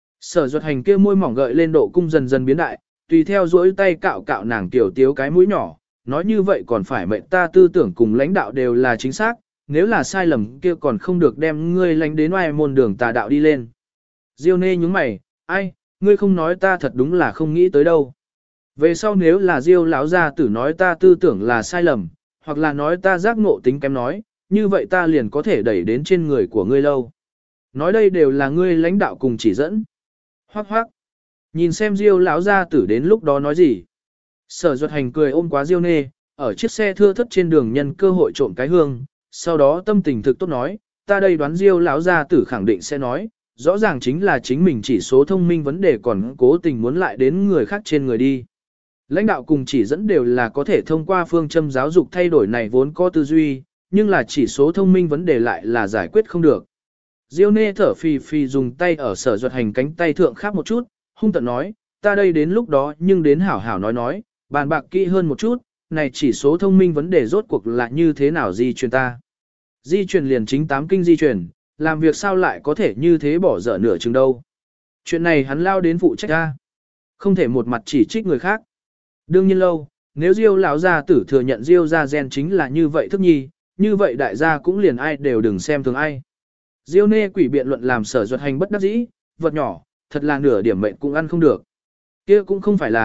Sở Duật Hành kia môi mỏng gợi lên độ cung dần dần biến đại, tùy theo duỗi tay cạo cạo nàng tiểu tiếu cái mũi nhỏ, nói như vậy còn phải mệnh ta tư tưởng cùng lãnh đạo đều là chính xác, nếu là sai lầm kia còn không được đem ngươi lánh đến oai môn đường tà đạo đi lên. Diêu Nê nhúng mày, ai, ngươi không nói ta thật đúng là không nghĩ tới đâu. Về sau nếu là Diêu lão gia tử nói ta tư tưởng là sai lầm, hoặc là nói ta giác ngộ tính kém nói, như vậy ta liền có thể đẩy đến trên người của ngươi lâu. Nói đây đều là ngươi lãnh đạo cùng chỉ dẫn. Hoắc hoắc. Nhìn xem Diêu lão gia tử đến lúc đó nói gì. Sở Duật Hành cười ôm quá Diêu Nê, ở chiếc xe thưa thất trên đường nhân cơ hội trộm cái hương, sau đó tâm tình thực tốt nói, ta đây đoán Diêu lão gia tử khẳng định sẽ nói, rõ ràng chính là chính mình chỉ số thông minh vấn đề còn cố tình muốn lại đến người khác trên người đi. Lãnh đạo cùng chỉ dẫn đều là có thể thông qua phương châm giáo dục thay đổi này vốn có tư duy, nhưng là chỉ số thông minh vấn đề lại là giải quyết không được. Diêu Nê thở phì phì dùng tay ở Sở Duật Hành cánh tay thượng khắp một chút, hung tợn nói, ta đây đến lúc đó nhưng đến hảo hảo nói, bàn bạc kỹ hơn một chút, này chỉ số thông minh vấn đề rốt cuộc là như thế nào di truyền ta. Di truyền liền chính 8 kinh di truyền, làm việc sao lại có thể như thế bỏ dở nửa chừng đâu. Chuyện này hắn lao đến phụ trách ra. Không thể một mặt chỉ trích người khác. Đương nhiên lâu, nếu Diêu lão gia tử thừa nhận Diêu gia gen chính là như vậy thức nhi, như vậy đại gia cũng liền ai đều đừng xem thường ai. Diêu Nê quỷ biện luận làm Sở Duật Hành bất đắc dĩ, vật nhỏ, thật là nửa điểm mệnh cũng ăn không được. Kia cũng không phải là,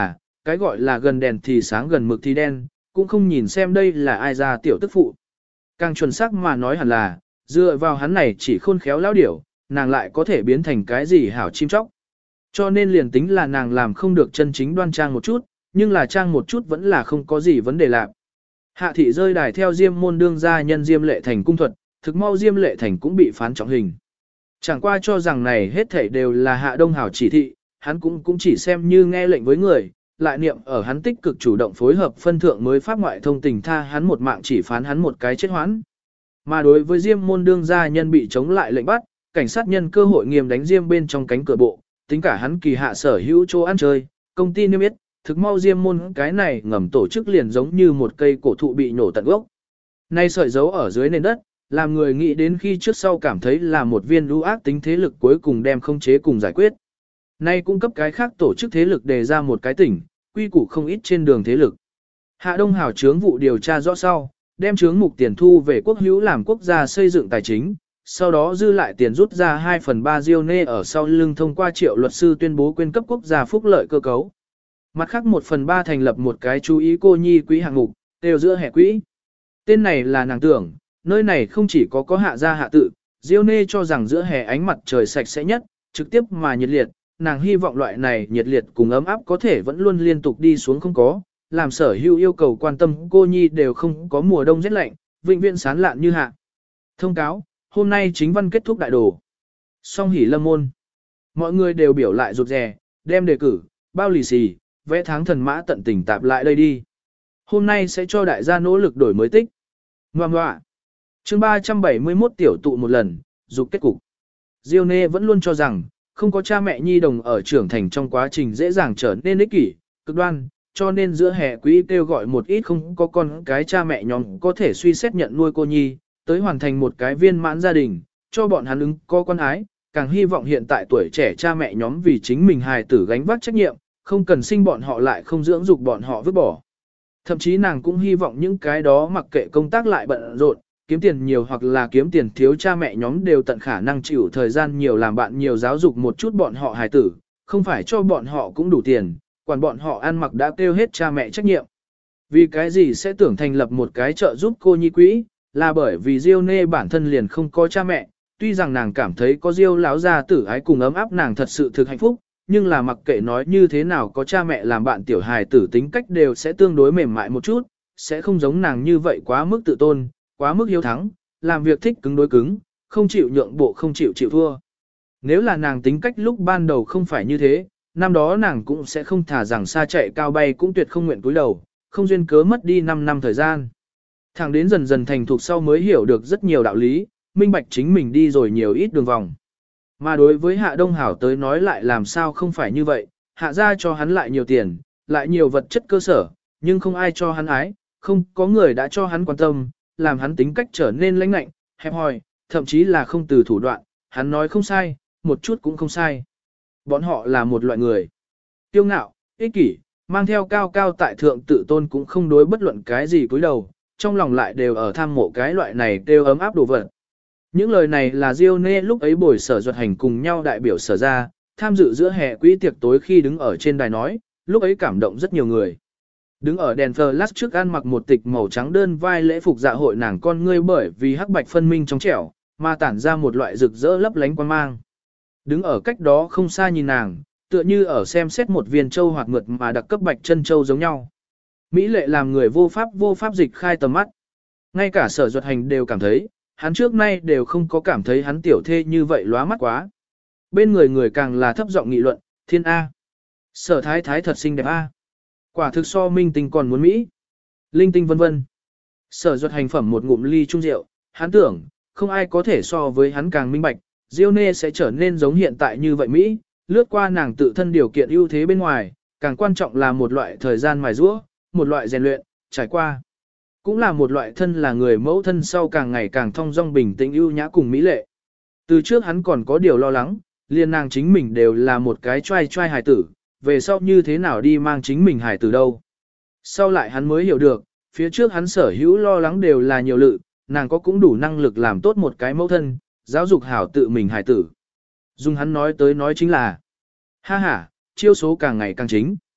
cái gọi là gần đèn thì sáng gần mực thì đen, cũng không nhìn xem đây là ai ra tiểu tức phụ. Càng chuẩn xác mà nói hẳn là, dựa vào hắn này chỉ khôn khéo lão điểu, nàng lại có thể biến thành cái gì hảo chim chóc. Cho nên liền tính là nàng làm không được chân chính đoan trang một chút, nhưng là trang một chút vẫn là không có gì vấn đề lạc. Hạ thị rơi đài theo Diêm môn đương gia nhân Diêm Lệ Thành cung thuật, thực mau Diêm Lệ Thành cũng bị phán trọng hình. Chẳng qua cho rằng này hết thảy đều là Hạ Đông Hảo chỉ thị, hắn cũng chỉ xem như nghe lệnh với người, lại niệm ở hắn tích cực chủ động phối hợp phân thượng mới pháp ngoại thông tình tha hắn một mạng chỉ phán hắn một cái chết hoãn. Mà đối với Diêm môn đương gia nhân bị chống lại lệnh bắt, cảnh sát nhân cơ hội nghiêm đánh Diêm bên trong cánh cửa bộ, tính cả hắn kỳ hạ sở hữu chỗ ăn chơi, công ty niêm yết, thực mau Diêm môn cái này ngầm tổ chức liền giống như một cây cổ thụ bị nổ tận gốc. Nay sợi dấu ở dưới nền đất, làm người nghĩ đến khi trước sau cảm thấy là một viên lũ ác tính thế lực cuối cùng đem không chế cùng giải quyết. Nay cung cấp cái khác tổ chức thế lực đề ra một cái tỉnh, quy củ không ít trên đường thế lực. Hạ Đông Hảo chướng vụ điều tra rõ sau, đem chướng mục tiền thu về quốc hữu làm quốc gia xây dựng tài chính, sau đó dư lại tiền rút ra 2/3 Diêu Nê ở sau lưng thông qua Triệu luật sư tuyên bố quyên cấp quốc gia phúc lợi cơ cấu. Mặt khác 1/3 thành lập một cái chú ý cô nhi quỹ hạng mục, đều giữa hệ quỹ. Tên này là nàng tưởng, nơi này không chỉ có hạ gia hạ tự, Diêu Nê cho rằng giữa hè ánh mặt trời sạch sẽ nhất, trực tiếp mà nhiệt liệt, nàng hy vọng loại này nhiệt liệt cùng ấm áp có thể vẫn luôn liên tục đi xuống không có, làm sở hữu yêu cầu quan tâm cô nhi đều không có mùa đông rét lạnh, vĩnh viễn sán lạn như hạ. Thông cáo, hôm nay chính văn kết thúc đại đồ. Song hỉ lâm môn. Mọi người đều biểu lại rụt rè, đem đề cử, bao lì xì, vẽ tháng thần mã tận tình tạp lại đây đi. Hôm nay sẽ cho đại gia nỗ lực đổi mới tích. Ngoà ngoạ. Chương 371 tiểu tụ một lần, dục kết cục. Diêu Nê vẫn luôn cho rằng, không có cha mẹ nhi đồng ở trưởng thành trong quá trình dễ dàng trở nên ích kỷ, cực đoan, cho nên giữa hè quỹ kêu gọi một ít không có con cái cha mẹ nhóm có thể suy xét nhận nuôi cô nhi, tới hoàn thành một cái viên mãn gia đình, cho bọn hắn ứng có con ái, càng hy vọng hiện tại tuổi trẻ cha mẹ nhóm vì chính mình hài tử gánh vác trách nhiệm, không cần sinh bọn họ lại không dưỡng dục bọn họ vứt bỏ. Thậm chí nàng cũng hy vọng những cái đó mặc kệ công tác lại bận rộn, kiếm tiền nhiều hoặc là kiếm tiền thiếu cha mẹ nhóm đều tận khả năng chịu thời gian nhiều làm bạn nhiều giáo dục một chút bọn họ hài tử, không phải cho bọn họ cũng đủ tiền, quản bọn họ ăn mặc đã kêu hết cha mẹ trách nhiệm. Vì cái gì sẽ tưởng thành lập một cái trợ giúp cô nhi quỹ, là bởi vì Diêu Nê bản thân liền không có cha mẹ, tuy rằng nàng cảm thấy có Diêu láo gia tử ái cùng ấm áp nàng thật sự thực hạnh phúc, nhưng là mặc kệ nói như thế nào có cha mẹ làm bạn tiểu hài tử tính cách đều sẽ tương đối mềm mại một chút, sẽ không giống nàng như vậy quá mức tự tôn, quá mức hiếu thắng, làm việc thích cứng đối cứng, không chịu nhượng bộ không chịu chịu thua. Nếu là nàng tính cách lúc ban đầu không phải như thế, năm đó nàng cũng sẽ không thả rằng xa chạy cao bay cũng tuyệt không nguyện cúi đầu, không duyên cớ mất đi 5 năm thời gian. Thẳng đến dần dần thành thục sau mới hiểu được rất nhiều đạo lý, minh bạch chính mình đi rồi nhiều ít đường vòng. Mà đối với Hạ Đông Hảo tới nói lại làm sao không phải như vậy, hạ ra cho hắn lại nhiều tiền, lại nhiều vật chất cơ sở, nhưng không ai cho hắn ái, không có người đã cho hắn quan tâm, làm hắn tính cách trở nên lãnh lạnh, hẹp hòi, thậm chí là không từ thủ đoạn, hắn nói không sai, một chút cũng không sai. Bọn họ là một loại người kiêu ngạo, ích kỷ, mang theo cao cao tại thượng tự tôn cũng không đối bất luận cái gì cúi đầu, trong lòng lại đều ở tham mộ cái loại này đều ấm áp đồ vật. Những lời này là Diêu Nê lúc ấy bồi Sở Duật Hành cùng nhau đại biểu Sở ra, tham dự giữa hè quỹ tiệc tối khi đứng ở trên đài nói, lúc ấy cảm động rất nhiều người. Đứng ở đèn flash trước ăn mặc một tịch màu trắng đơn vai lễ phục dạ hội nàng con ngươi bởi vì hắc bạch phân minh trong trẻo, mà tản ra một loại rực rỡ lấp lánh quang mang. Đứng ở cách đó không xa nhìn nàng, tựa như ở xem xét một viên châu hoạt mượt mà đặc cấp bạch chân châu giống nhau. Mỹ lệ làm người vô pháp dịch khai tầm mắt. Ngay cả Sở Duật Hành đều cảm thấy, hắn trước nay đều không có cảm thấy hắn tiểu thê như vậy lóa mắt quá. Bên người người càng là thấp giọng nghị luận, thiên A. Sở thái thái thật xinh đẹp A. Quả thực so minh tinh còn muốn Mỹ. Linh tinh vân vân. Sở Duật Hành phẩm một ngụm ly trung rượu, hắn tưởng, không ai có thể so với hắn càng minh bạch, Diêu Nê sẽ trở nên giống hiện tại như vậy Mỹ, lướt qua nàng tự thân điều kiện ưu thế bên ngoài, càng quan trọng là một loại thời gian mài giũa, một loại rèn luyện, trải qua. Cũng là một loại thân là người mẫu thân sau càng ngày càng thong dong bình tĩnh ưu nhã cùng mỹ lệ. Từ trước hắn còn có điều lo lắng, liền nàng chính mình đều là một cái trai hài tử, về sau như thế nào đi mang chính mình hài tử đâu. Sau lại hắn mới hiểu được, phía trước hắn sở hữu lo lắng đều là nhiều lự, nàng có cũng đủ năng lực làm tốt một cái mẫu thân, giáo dục hảo tự mình hài tử. Dùng hắn nói tới nói chính là, ha ha, chiêu số càng ngày càng chính.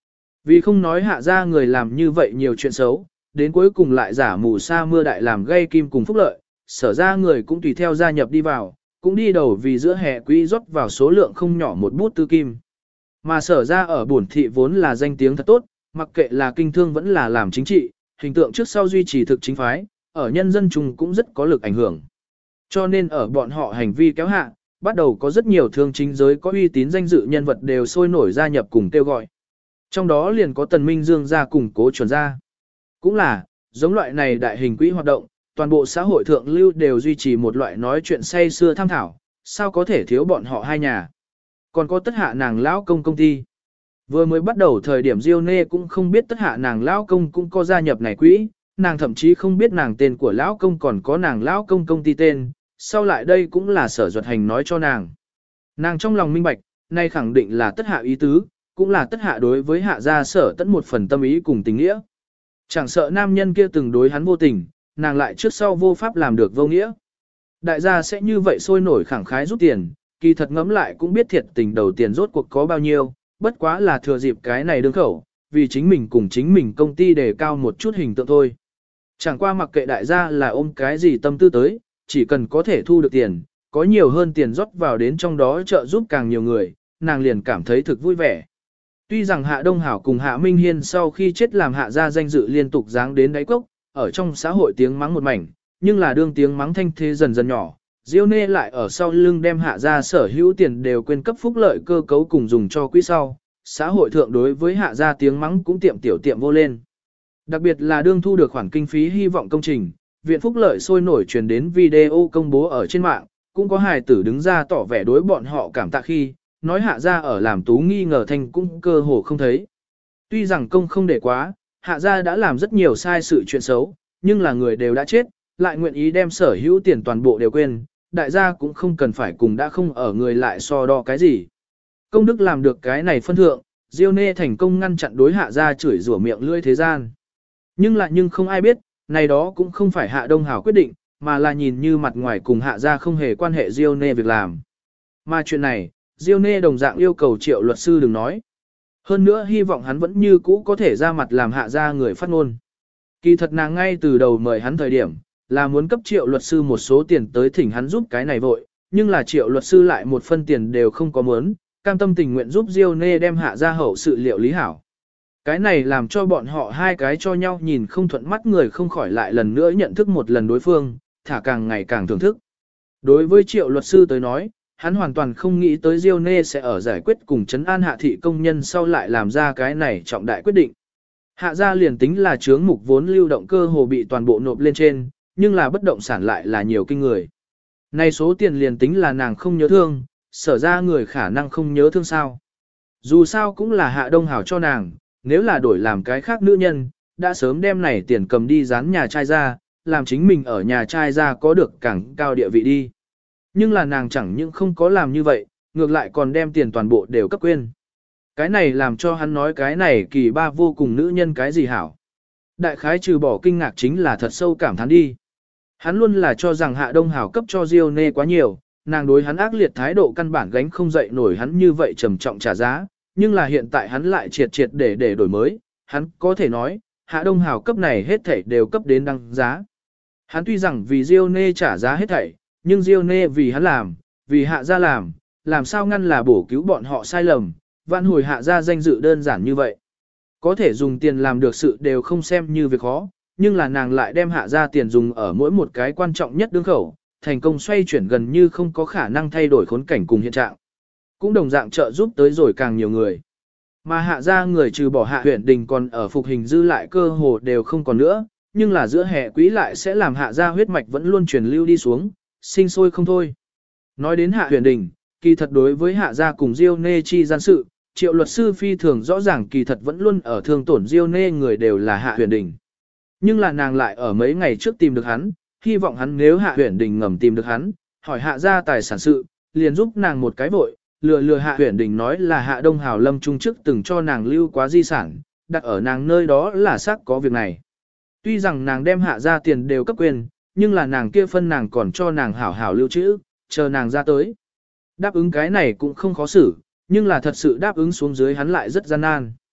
Vì không nói hạ ra người làm như vậy nhiều chuyện xấu, đến cuối cùng lại giả mù sa mưa đại làm gây kim cùng phúc lợi, sở ra người cũng tùy theo gia nhập đi vào, cũng đi đầu vì giữa hè quỹ rót vào số lượng không nhỏ một bút tư kim. Mà sở ra ở bổn thị vốn là danh tiếng thật tốt, mặc kệ là kinh thương vẫn là làm chính trị, hình tượng trước sau duy trì thực chính phái, ở nhân dân chung cũng rất có lực ảnh hưởng. Cho nên ở bọn họ hành vi kéo hạ, bắt đầu có rất nhiều thương chính giới có uy tín danh dự nhân vật đều sôi nổi gia nhập cùng kêu gọi. Trong đó liền có Tần Minh Dương gia cùng Cố Chuẩn gia. Cũng là, giống loại này đại hình quỹ hoạt động, toàn bộ xã hội thượng lưu đều duy trì một loại nói chuyện say xưa tham thảo, sao có thể thiếu bọn họ hai nhà. Còn có tất hạ nàng lão công công ty. Vừa mới bắt đầu thời điểm Diêu Nê cũng không biết tất hạ nàng lão công cũng có gia nhập này quỹ, nàng thậm chí không biết nàng tên của lão công còn có nàng lão công công ty tên, sau lại đây cũng là sở duật hành nói cho nàng. Nàng trong lòng minh bạch, nay khẳng định là tất hạ ý tứ, cũng là tất hạ đối với hạ gia sở tận một phần tâm ý cùng tình nghĩa. Chẳng sợ nam nhân kia từng đối hắn vô tình, nàng lại trước sau vô pháp làm được vô nghĩa. Đại gia sẽ như vậy sôi nổi khẳng khái rút tiền, kỳ thật ngẫm lại cũng biết thiệt tình đầu tiền rốt cuộc có bao nhiêu, bất quá là thừa dịp cái này đương khẩu, vì chính mình cùng chính mình công ty đề cao một chút hình tượng thôi. Chẳng qua mặc kệ đại gia là ôm cái gì tâm tư tới, chỉ cần có thể thu được tiền, có nhiều hơn tiền rót vào đến trong đó trợ giúp càng nhiều người, nàng liền cảm thấy thực vui vẻ. Tuy rằng Hạ Đông Hảo cùng Hạ Minh Hiên sau khi chết làm Hạ gia danh dự liên tục giáng đến đáy cốc, ở trong xã hội tiếng mắng một mảnh, nhưng là đương tiếng mắng thanh thế dần dần nhỏ, Diêu Nê lại ở sau lưng đem Hạ gia sở hữu tiền đều quên cấp phúc lợi cơ cấu cùng dùng cho quỹ sau, xã hội thượng đối với Hạ gia tiếng mắng cũng tiệm vô lên. Đặc biệt là đương thu được khoản kinh phí hy vọng công trình, viện phúc lợi sôi nổi truyền đến video công bố ở trên mạng, cũng có hài tử đứng ra tỏ vẻ đối bọn họ cảm tạ khi, nói Hạ gia ở làm tú nghi ngờ thanh cũng cơ hồ không thấy. Tuy rằng công không để quá, Hạ gia đã làm rất nhiều sai sự chuyện xấu, nhưng là người đều đã chết, lại nguyện ý đem sở hữu tiền toàn bộ đều quên, đại gia cũng không cần phải cùng đã không ở người lại so đo cái gì. Công đức làm được cái này phân thượng, Diêu Nê thành công ngăn chặn đối Hạ gia chửi rủa miệng lưỡi thế gian. Nhưng không ai biết, này đó cũng không phải Hạ Đông Hảo quyết định, mà là nhìn như mặt ngoài cùng Hạ gia không hề quan hệ Diêu Nê việc làm. Mà chuyện này, Diêu Nê đồng dạng yêu cầu Triệu luật sư đừng nói. Hơn nữa hy vọng hắn vẫn như cũ có thể ra mặt làm Hạ gia người phát ngôn. Kỳ thật nàng ngay từ đầu mời hắn thời điểm, là muốn cấp Triệu luật sư một số tiền tới thỉnh hắn giúp cái này vội, nhưng là Triệu luật sư lại một phân tiền đều không có muốn, cam tâm tình nguyện giúp Diêu Nê đem Hạ gia hậu sự liệu lý hảo. Cái này làm cho bọn họ hai cái cho nhau nhìn không thuận mắt người không khỏi lại lần nữa nhận thức một lần đối phương, thả càng ngày càng thưởng thức. Đối với Triệu luật sư tới nói, hắn hoàn toàn không nghĩ tới Diêu Nê sẽ ở giải quyết cùng trấn an Hạ thị công nhân sau lại làm ra cái này trọng đại quyết định. Hạ gia liền tính là chướng mục vốn lưu động cơ hồ bị toàn bộ nộp lên trên, nhưng là bất động sản lại là nhiều kinh người. Này số tiền liền tính là nàng không nhớ thương, sở ra người khả năng không nhớ thương sao. Dù sao cũng là Hạ Đông Hảo cho nàng, nếu là đổi làm cái khác nữ nhân, đã sớm đem này tiền cầm đi dán nhà trai ra, làm chính mình ở nhà trai ra có được càng cao địa vị đi. Nhưng là nàng chẳng những không có làm như vậy, ngược lại còn đem tiền toàn bộ đều cấp quên. Cái này làm cho hắn nói cái này kỳ ba vô cùng nữ nhân cái gì hảo. Đại khái trừ bỏ kinh ngạc chính là thật sâu cảm thán đi. Hắn luôn là cho rằng Hạ Đông Hảo cấp cho Diêu Nê quá nhiều, nàng đối hắn ác liệt thái độ căn bản gánh không dậy nổi hắn như vậy trầm trọng trả giá, nhưng là hiện tại hắn lại triệt để đổi mới, hắn có thể nói, Hạ Đông Hảo cấp này hết thảy đều cấp đến đăng giá. Hắn tuy rằng vì Diêu Nê trả giá hết thảy, nhưng Diêu Nê vì hắn làm, vì Hạ gia làm sao ngăn là bổ cứu bọn họ sai lầm, vãn hồi Hạ gia danh dự đơn giản như vậy. Có thể dùng tiền làm được sự đều không xem như việc khó, nhưng là nàng lại đem Hạ gia tiền dùng ở mỗi một cái quan trọng nhất đương khẩu, thành công xoay chuyển gần như không có khả năng thay đổi khốn cảnh cùng hiện trạng. Cũng đồng dạng trợ giúp tới rồi càng nhiều người. Mà Hạ gia người trừ bỏ Hạ Huyền Đình còn ở phục hình dư lại cơ hồ đều không còn nữa, nhưng là giữa hè quỹ lại sẽ làm Hạ gia huyết mạch vẫn luôn truyền lưu đi xuống, sinh sôi không thôi. Nói đến Hạ Huyền Đình, kỳ thật đối với Hạ gia cùng Diêu Nê chi gian sự, Triệu luật sư phi thường rõ ràng kỳ thật vẫn luôn ở thương tổn Diêu Nê người đều là Hạ Huyền Đình. Nhưng là nàng lại ở mấy ngày trước tìm được hắn, hy vọng hắn nếu Hạ Huyền Đình ngầm tìm được hắn, hỏi Hạ gia tài sản sự, liền giúp nàng một cái vội, lừa Hạ Huyền Đình nói là Hạ Đông Hảo lâm trung trước từng cho nàng lưu quá di sản, đặt ở nàng nơi đó là xác có việc này. Tuy rằng nàng đem Hạ gia tiền đều cấp quyền, nhưng là nàng kia phân nàng còn cho nàng hảo hảo lưu trữ, chờ nàng ra tới. Đáp ứng cái này cũng không khó xử, nhưng là thật sự đáp ứng xuống dưới hắn lại rất gian nan.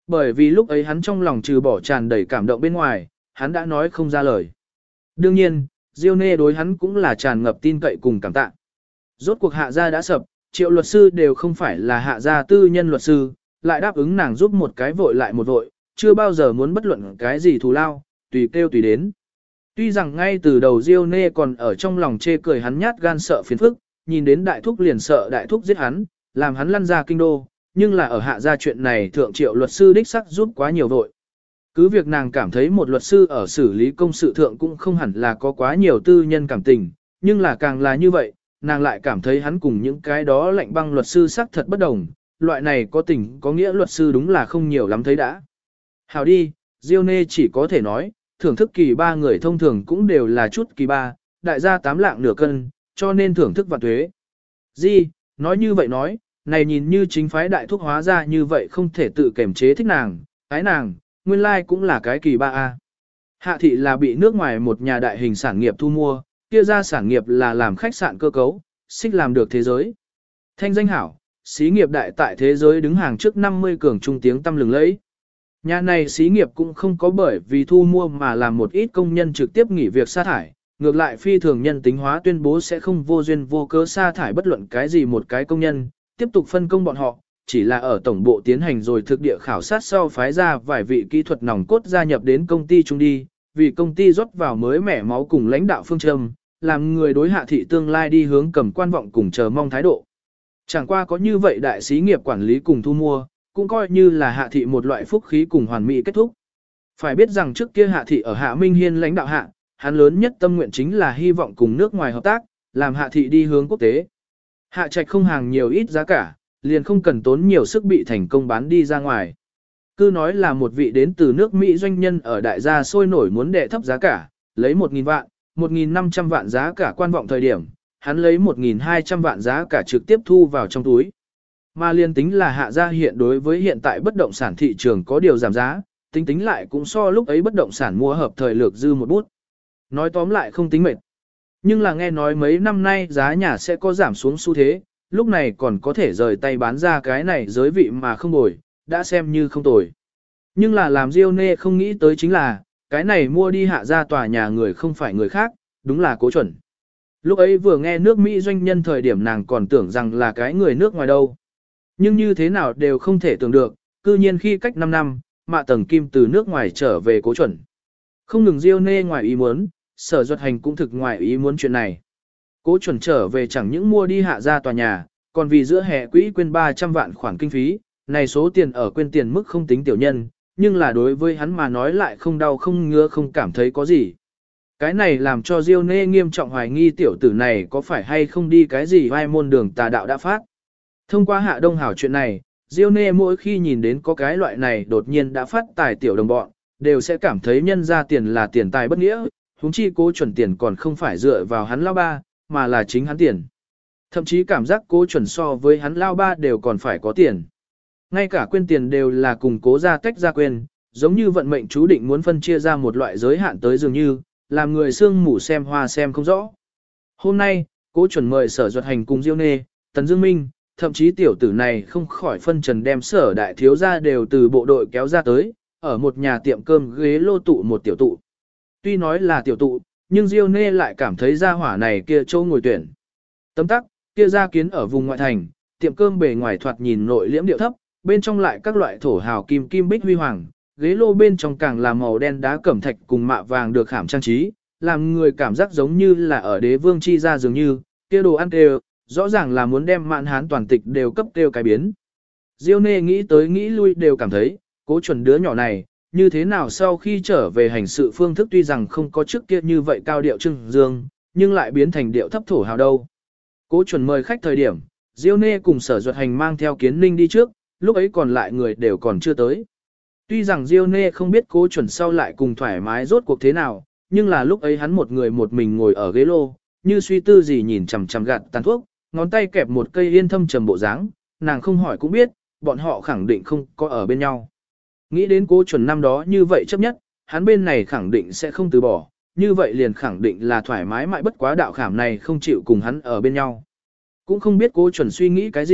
Bởi vì lúc ấy hắn trong lòng trừ bỏ tràn đầy cảm động bên ngoài, hắn đã nói không ra lời. Đương nhiên, Diêu Nê đối hắn cũng là tràn ngập tin cậy cùng cảm tạ. Rốt cuộc hạ gia đã sập, Triệu luật sư đều không phải là hạ gia tư nhân luật sư, lại đáp ứng nàng giúp một cái vội lại một vội, chưa bao giờ muốn bất luận cái gì thù lao, tùy kêu tùy đến. Tuy rằng ngay từ đầu Diêu Nê còn ở trong lòng chê cười hắn nhát gan sợ phiền phức, nhìn đến đại thúc liền sợ đại thúc giết hắn, làm hắn lăn ra kinh đô, nhưng là ở hạ gia chuyện này thượng Triệu luật sư đích sắc giúp quá nhiều vội. Cứ việc nàng cảm thấy một luật sư ở xử lý công sự thượng cũng không hẳn là có quá nhiều tư nhân cảm tình, nhưng là càng là như vậy, nàng lại cảm thấy hắn cùng những cái đó lạnh băng luật sư sắc thật bất đồng, loại này có tình có nghĩa luật sư đúng là không nhiều lắm thấy đã. Hào đi, Diêu Nê chỉ có thể nói, thưởng thức kỳ ba người thông thường cũng đều là chút kỳ ba, đại gia 8 lạng nửa cân, cho nên thưởng thức và thuế. Di, nói như vậy nói, này nhìn như chính phái đại thúc hóa ra như vậy không thể tự kiềm chế thích nàng, ái nàng, nguyên lai like cũng là cái kỳ ba a. Hạ thị là bị nước ngoài một nhà đại hình sản nghiệp thu mua, kia ra sản nghiệp là làm khách sạn cơ cấu, xích làm được thế giới. Thanh danh hảo, xí nghiệp đại tại thế giới đứng hàng trước 50 cường trung tiếng tăm lừng lẫy. Nhà này xí nghiệp cũng không có bởi vì thu mua mà làm một ít công nhân trực tiếp nghỉ việc sa thải, ngược lại phi thường nhân tính hóa tuyên bố sẽ không vô duyên vô cớ sa thải bất luận cái gì một cái công nhân, tiếp tục phân công bọn họ, chỉ là ở tổng bộ tiến hành rồi thực địa khảo sát sau phái ra vài vị kỹ thuật nòng cốt gia nhập đến công ty chung đi, vì công ty rót vào mới mẻ máu cùng lãnh đạo phương châm, làm người đối hạ thị tương lai đi hướng cầm quan vọng cùng chờ mong thái độ. Chẳng qua có như vậy đại xí nghiệp quản lý cùng thu mua, cũng coi như là hạ thị một loại phúc khí cùng hoàn mỹ kết thúc. Phải biết rằng trước kia hạ thị ở Hạ Minh Hiên lãnh đạo hạ, hắn lớn nhất tâm nguyện chính là hy vọng cùng nước ngoài hợp tác, làm hạ thị đi hướng quốc tế. Hạ trạch không hàng nhiều ít giá cả, liền không cần tốn nhiều sức bị thành công bán đi ra ngoài. Cứ nói là một vị đến từ nước Mỹ doanh nhân ở đại gia sôi nổi muốn đệ thấp giá cả, lấy 1.000 vạn, 1.500 vạn giá cả quan vọng thời điểm, hắn lấy 1.200 vạn giá cả trực tiếp thu vào trong túi. Mà liên tính là hạ gia hiện đối với hiện tại bất động sản thị trường có điều giảm giá, tính lại cũng so lúc ấy bất động sản mua hợp thời lược dư một bút. Nói tóm lại không tính mệt. Nhưng là nghe nói mấy năm nay giá nhà sẽ có giảm xuống xu thế, lúc này còn có thể rời tay bán ra cái này giới vị mà không bồi, đã xem như không tồi. Nhưng là làm Diêu Nê không nghĩ tới chính là, cái này mua đi hạ ra tòa nhà người không phải người khác, đúng là Cố Chuẩn. Lúc ấy vừa nghe nước Mỹ doanh nhân thời điểm nàng còn tưởng rằng là cái người nước ngoài đâu. Nhưng như thế nào đều không thể tưởng được, cư nhiên khi cách 5 năm, Mạ Tầng Kim từ nước ngoài trở về Cố Chuẩn. Không ngừng Diêu Nê ngoài ý muốn, Sở Duật Hành cũng thực ngoài ý muốn chuyện này. Cố Chuẩn trở về chẳng những mua đi hạ ra tòa nhà, còn vì giữa hè quỹ quên 300 vạn khoản kinh phí, này số tiền ở quên tiền mức không tính tiểu nhân, nhưng là đối với hắn mà nói lại không đau không ngứa không cảm thấy có gì. Cái này làm cho Diêu Nê nghiêm trọng hoài nghi tiểu tử này có phải hay không đi cái gì vai môn đường tà đạo đã phát. Thông qua Hạ Đông Hảo chuyện này, Diêu Nê mỗi khi nhìn đến có cái loại này đột nhiên đã phát tài tiểu đồng bọn, đều sẽ cảm thấy nhân ra tiền là tiền tài bất nghĩa, huống chi Cố Chuẩn tiền còn không phải dựa vào hắn lao ba, mà là chính hắn tiền. Thậm chí cảm giác Cố Chuẩn so với hắn lao ba đều còn phải có tiền. Ngay cả quên tiền đều là cùng Cố gia tách ra quên, giống như vận mệnh chú định muốn phân chia ra một loại giới hạn tới dường như, làm người sương mù xem hoa xem không rõ. Hôm nay, Cố Chuẩn mời Sở Duật Hành cùng Diêu Nê, Tần Dương Minh, thậm chí tiểu tử này không khỏi phân trần đem Sở đại thiếu gia đều từ bộ đội kéo ra tới, ở một nhà tiệm cơm ghế lô tụ một tiểu tụ. Tuy nói là tiểu tụ, nhưng Diêu Nê lại cảm thấy gia hỏa này kia châu ngồi tuyển. Tấm tắc, kia gia kiến ở vùng ngoại thành, tiệm cơm bề ngoài thoạt nhìn nội liễm điệu thấp, bên trong lại các loại thổ hào kim kim bích huy hoàng, ghế lô bên trong càng là màu đen đá cẩm thạch cùng mạ vàng được khảm trang trí, làm người cảm giác giống như là ở đế vương chi gia dường như, kia đồ ăn đều, rõ ràng là muốn đem mạn hán toàn tịch đều cấp tiêu cái biến. Diêu Nê nghĩ tới nghĩ lui đều cảm thấy, Cố Chuẩn đứa nhỏ này, như thế nào sau khi trở về hành sự phương thức tuy rằng không có trước kia như vậy cao điệu trưng dương, nhưng lại biến thành điệu thấp thổ hào đâu. Cố Chuẩn mời khách thời điểm, Diêu Nê cùng Sở Duật Hành mang theo Kiến Ninh đi trước, lúc ấy còn lại người đều còn chưa tới. Tuy rằng Diêu Nê không biết Cố Chuẩn sau lại cùng thoải mái rốt cuộc thế nào, nhưng là lúc ấy hắn một người một mình ngồi ở ghế lô, như suy tư gì nhìn chằm chằm gạt tàn thuốc, ngón tay kẹp một cây yên thâm trầm bộ dáng, nàng không hỏi cũng biết, bọn họ khẳng định không có ở bên nhau. Nghĩ đến Cố Chuẩn năm đó như vậy chấp nhất, hắn bên này khẳng định sẽ không từ bỏ, như vậy liền khẳng định là thoải mái mãi bất quá đạo khảm này không chịu cùng hắn ở bên nhau. Cũng không biết Cố Chuẩn suy nghĩ cái gì,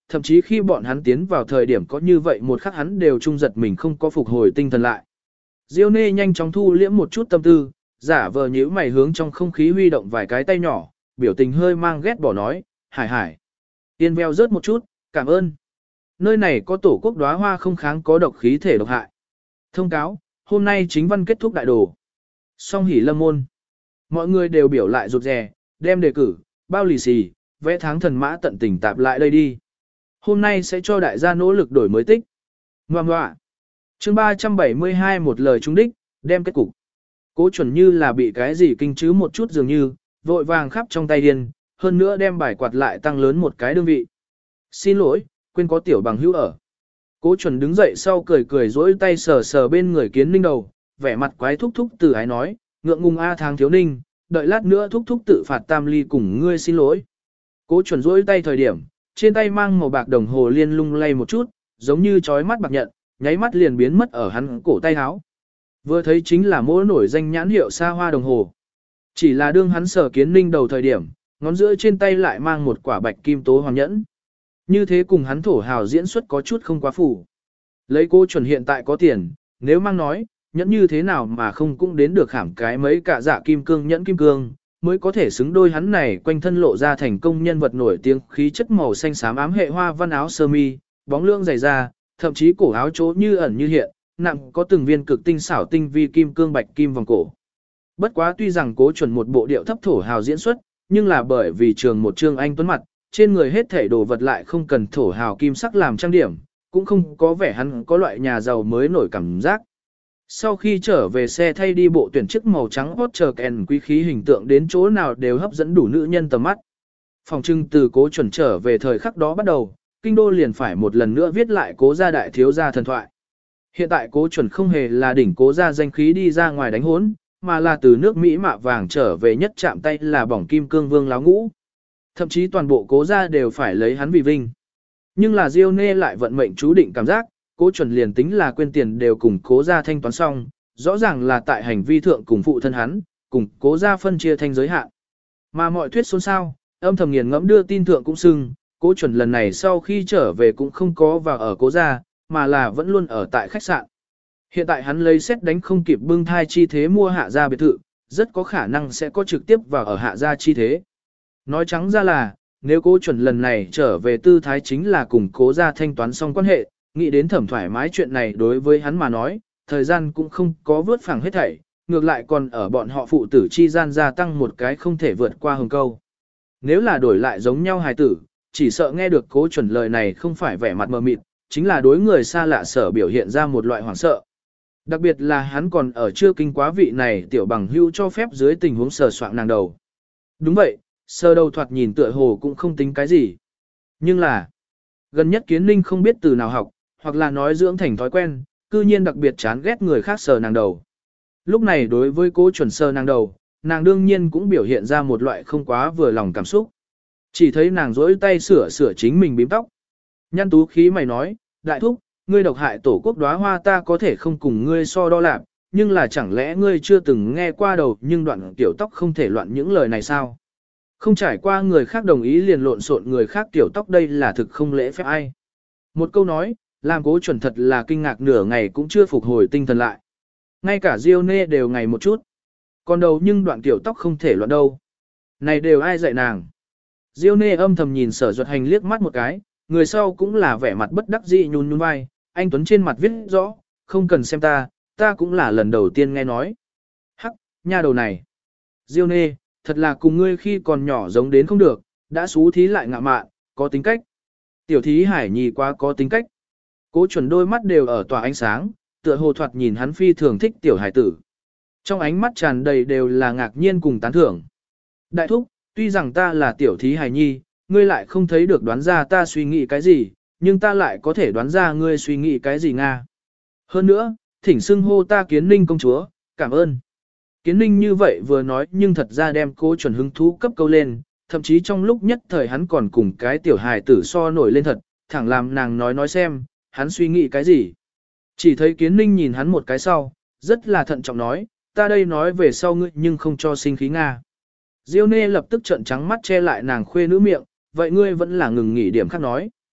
thậm chí khi bọn hắn tiến vào thời điểm có như vậy một khắc hắn đều trung giật mình không có phục hồi tinh thần lại. Diêu Nê nhanh chóng thu liễm một chút tâm tư, giả vờ nhíu mày hướng trong không khí huy động vài cái tay nhỏ, biểu tình hơi mang ghét bỏ nói, Hải Hải. Tiên veo rớt một chút, cảm ơn. Nơi này có tổ quốc đóa hoa không kháng có độc khí thể độc hại. Thông cáo, hôm nay chính văn kết thúc đại đồ. Song hỉ lâm môn. Mọi người đều biểu lại rụt rè, đem đề cử, bao lì xì, vẽ tháng thần mã tận tình tạp lại đây đi. Hôm nay sẽ cho đại gia nỗ lực đổi mới tích. Ngoà ngoạ. Chương 372 một lời trúng đích, đem kết cục. Cố chuẩn như là bị cái gì kinh chứ một chút dường như, vội vàng khắp trong tay điên, hơn nữa đem bài quạt lại tăng lớn một cái đơn vị. Xin lỗi, quên có tiểu bằng hữu ở. Cố chuẩn đứng dậy sau cười cười dỗi tay sờ sờ bên người Kiến Ninh đầu, vẻ mặt quái thúc thúc từ ái nói, ngượng ngùng a tháng thiếu ninh, đợi lát nữa thúc thúc tự phạt tam ly cùng ngươi xin lỗi. Cố chuẩn dỗi tay thời điểm, trên tay mang màu bạc đồng hồ liên lung lay một chút, giống như chói mắt bạc nhận, nháy mắt liền biến mất ở hắn cổ tay áo. Vừa thấy chính là mỗi nổi danh nhãn hiệu xa hoa đồng hồ. Chỉ là đương hắn sờ Kiến Ninh đầu thời điểm, ngón giữa trên tay lại mang một quả bạch kim tố hoàng nhẫn. Như thế cùng hắn thổ hào diễn xuất có chút không quá phủ. Lấy Cố chuẩn hiện tại có tiền, nếu mang nói, nhẫn như thế nào mà không cũng đến được khảm cái mấy cả dạ kim cương nhẫn kim cương, mới có thể xứng đôi hắn này quanh thân lộ ra thành công nhân vật nổi tiếng khí chất màu xanh xám ám hệ hoa văn áo sơ mi, bóng lưỡng dày da, thậm chí cổ áo chỗ như ẩn như hiện, nặng có từng viên cực tinh xảo tinh vi kim cương bạch kim vòng cổ. Bất quá tuy rằng Cố chuẩn một bộ điệu thấp thổ hào diễn xuất, nhưng là bởi vì trường một trương anh tuấn mặt, trên người hết thảy đồ vật lại không cần thổ hào kim sắc làm trang điểm, cũng không có vẻ hắn có loại nhà giàu mới nổi cảm giác. Sau khi trở về xe thay đi bộ tuyển chiếc màu trắng hot chờ kèn quý khí hình tượng đến chỗ nào đều hấp dẫn đủ nữ nhân tầm mắt. Phòng trưng từ Cố chuẩn trở về thời khắc đó bắt đầu, kinh đô liền phải một lần nữa viết lại Cố gia đại thiếu gia thần thoại. Hiện tại Cố chuẩn không hề là đỉnh Cố gia danh khí đi ra ngoài đánh hốn, mà là từ nước Mỹ mạ vàng trở về nhất chạm tay là bỏng kim cương vương láo ngũ. Thậm chí toàn bộ Cố gia đều phải lấy hắn vì vinh. Nhưng là Diêu Nê lại vận mệnh chú định cảm giác, Cố chuẩn liền tính là quên tiền đều cùng Cố gia thanh toán xong, rõ ràng là tại hành vi thượng cùng phụ thân hắn, cùng Cố gia phân chia thanh giới hạn. Mà mọi thuyết xôn xao, âm thầm nghiền ngẫm đưa tin thượng cũng xưng, Cố chuẩn lần này sau khi trở về cũng không có vào ở Cố gia, mà là vẫn luôn ở tại khách sạn. Hiện tại hắn lấy xét đánh không kịp bưng thai chi thế mua hạ gia biệt thự, rất có khả năng sẽ có trực tiếp vào ở hạ gia chi thế. Nói trắng ra là, nếu Cố chuẩn lần này trở về tư thái chính là cùng Cố gia thanh toán xong quan hệ, nghĩ đến thẩm thoải mái chuyện này đối với hắn mà nói, thời gian cũng không có vớt phẳng hết thảy, ngược lại còn ở bọn họ phụ tử chi gian gia tăng một cái không thể vượt qua hừng câu. Nếu là đổi lại giống nhau hài tử, chỉ sợ nghe được Cố chuẩn lời này không phải vẻ mặt mờ mịt, chính là đối người xa lạ sở biểu hiện ra một loại hoảng sợ. Đặc biệt là hắn còn ở chưa kinh quá vị này tiểu bằng hưu cho phép dưới tình huống sờ soạng nàng đầu. Đúng vậy, sờ đầu thoạt nhìn tựa hồ cũng không tính cái gì. Nhưng là, gần nhất Kiến Ninh không biết từ nào học, hoặc là nói dưỡng thành thói quen, cư nhiên đặc biệt chán ghét người khác sờ nàng đầu. Lúc này đối với Cố chuẩn sờ nàng đầu, nàng đương nhiên cũng biểu hiện ra một loại không quá vừa lòng cảm xúc. Chỉ thấy nàng rỗi tay sửa chính mình bím tóc. Nhăn tú khí mày nói, đại thúc, ngươi độc hại tổ quốc đóa hoa ta có thể không cùng ngươi so đo lạc, nhưng là chẳng lẽ ngươi chưa từng nghe qua đầu nhưng đoạn tiểu tóc không thể loạn những lời này sao? Không trải qua người khác đồng ý liền lộn xộn người khác tiểu tóc đây là thực không lễ phép ai. Một câu nói, làm Cố chuẩn thật là kinh ngạc nửa ngày cũng chưa phục hồi tinh thần lại. Ngay cả Diêu Nê đều ngày một chút. Còn đầu nhưng đoạn tiểu tóc không thể loạn đâu. Này đều ai dạy nàng. Diêu Nê âm thầm nhìn Sở Duật Hành liếc mắt một cái, người sau cũng là vẻ mặt bất đắc dĩ nhún nhún vai, anh Tuấn trên mặt viết rõ, không cần xem ta cũng là lần đầu tiên nghe nói. Hắc, nha đầu này. Diêu Nê, thật là cùng ngươi khi còn nhỏ giống đến không được, đã xú thí lại ngạ mạn, có tính cách. Tiểu thí Hải Nhi quá có tính cách. Cố chuẩn đôi mắt đều ở tỏa ánh sáng, tựa hồ thoạt nhìn hắn phi thường thích tiểu hải tử. Trong ánh mắt tràn đầy đều là ngạc nhiên cùng tán thưởng. Đại thúc, tuy rằng ta là tiểu thí Hải Nhi, ngươi lại không thấy được đoán ra ta suy nghĩ cái gì, nhưng ta lại có thể đoán ra ngươi suy nghĩ cái gì Nga. Hơn nữa, thỉnh xưng hô ta Kiến Ninh công chúa, cảm ơn. Kiến Ninh như vậy vừa nói nhưng thật ra đem Cố chuẩn hứng thú cấp câu lên, thậm chí trong lúc nhất thời hắn còn cùng cái tiểu hài tử so nổi lên thật, thẳng làm nàng nói xem, hắn suy nghĩ cái gì. Chỉ thấy Kiến Ninh nhìn hắn một cái sau, rất là thận trọng nói, ta đây nói về sau ngươi nhưng không cho sinh khí Nga. Diêu Nê lập tức trợn trắng mắt che lại nàng khuê nữ miệng, vậy ngươi vẫn là ngừng nghỉ điểm khác nói.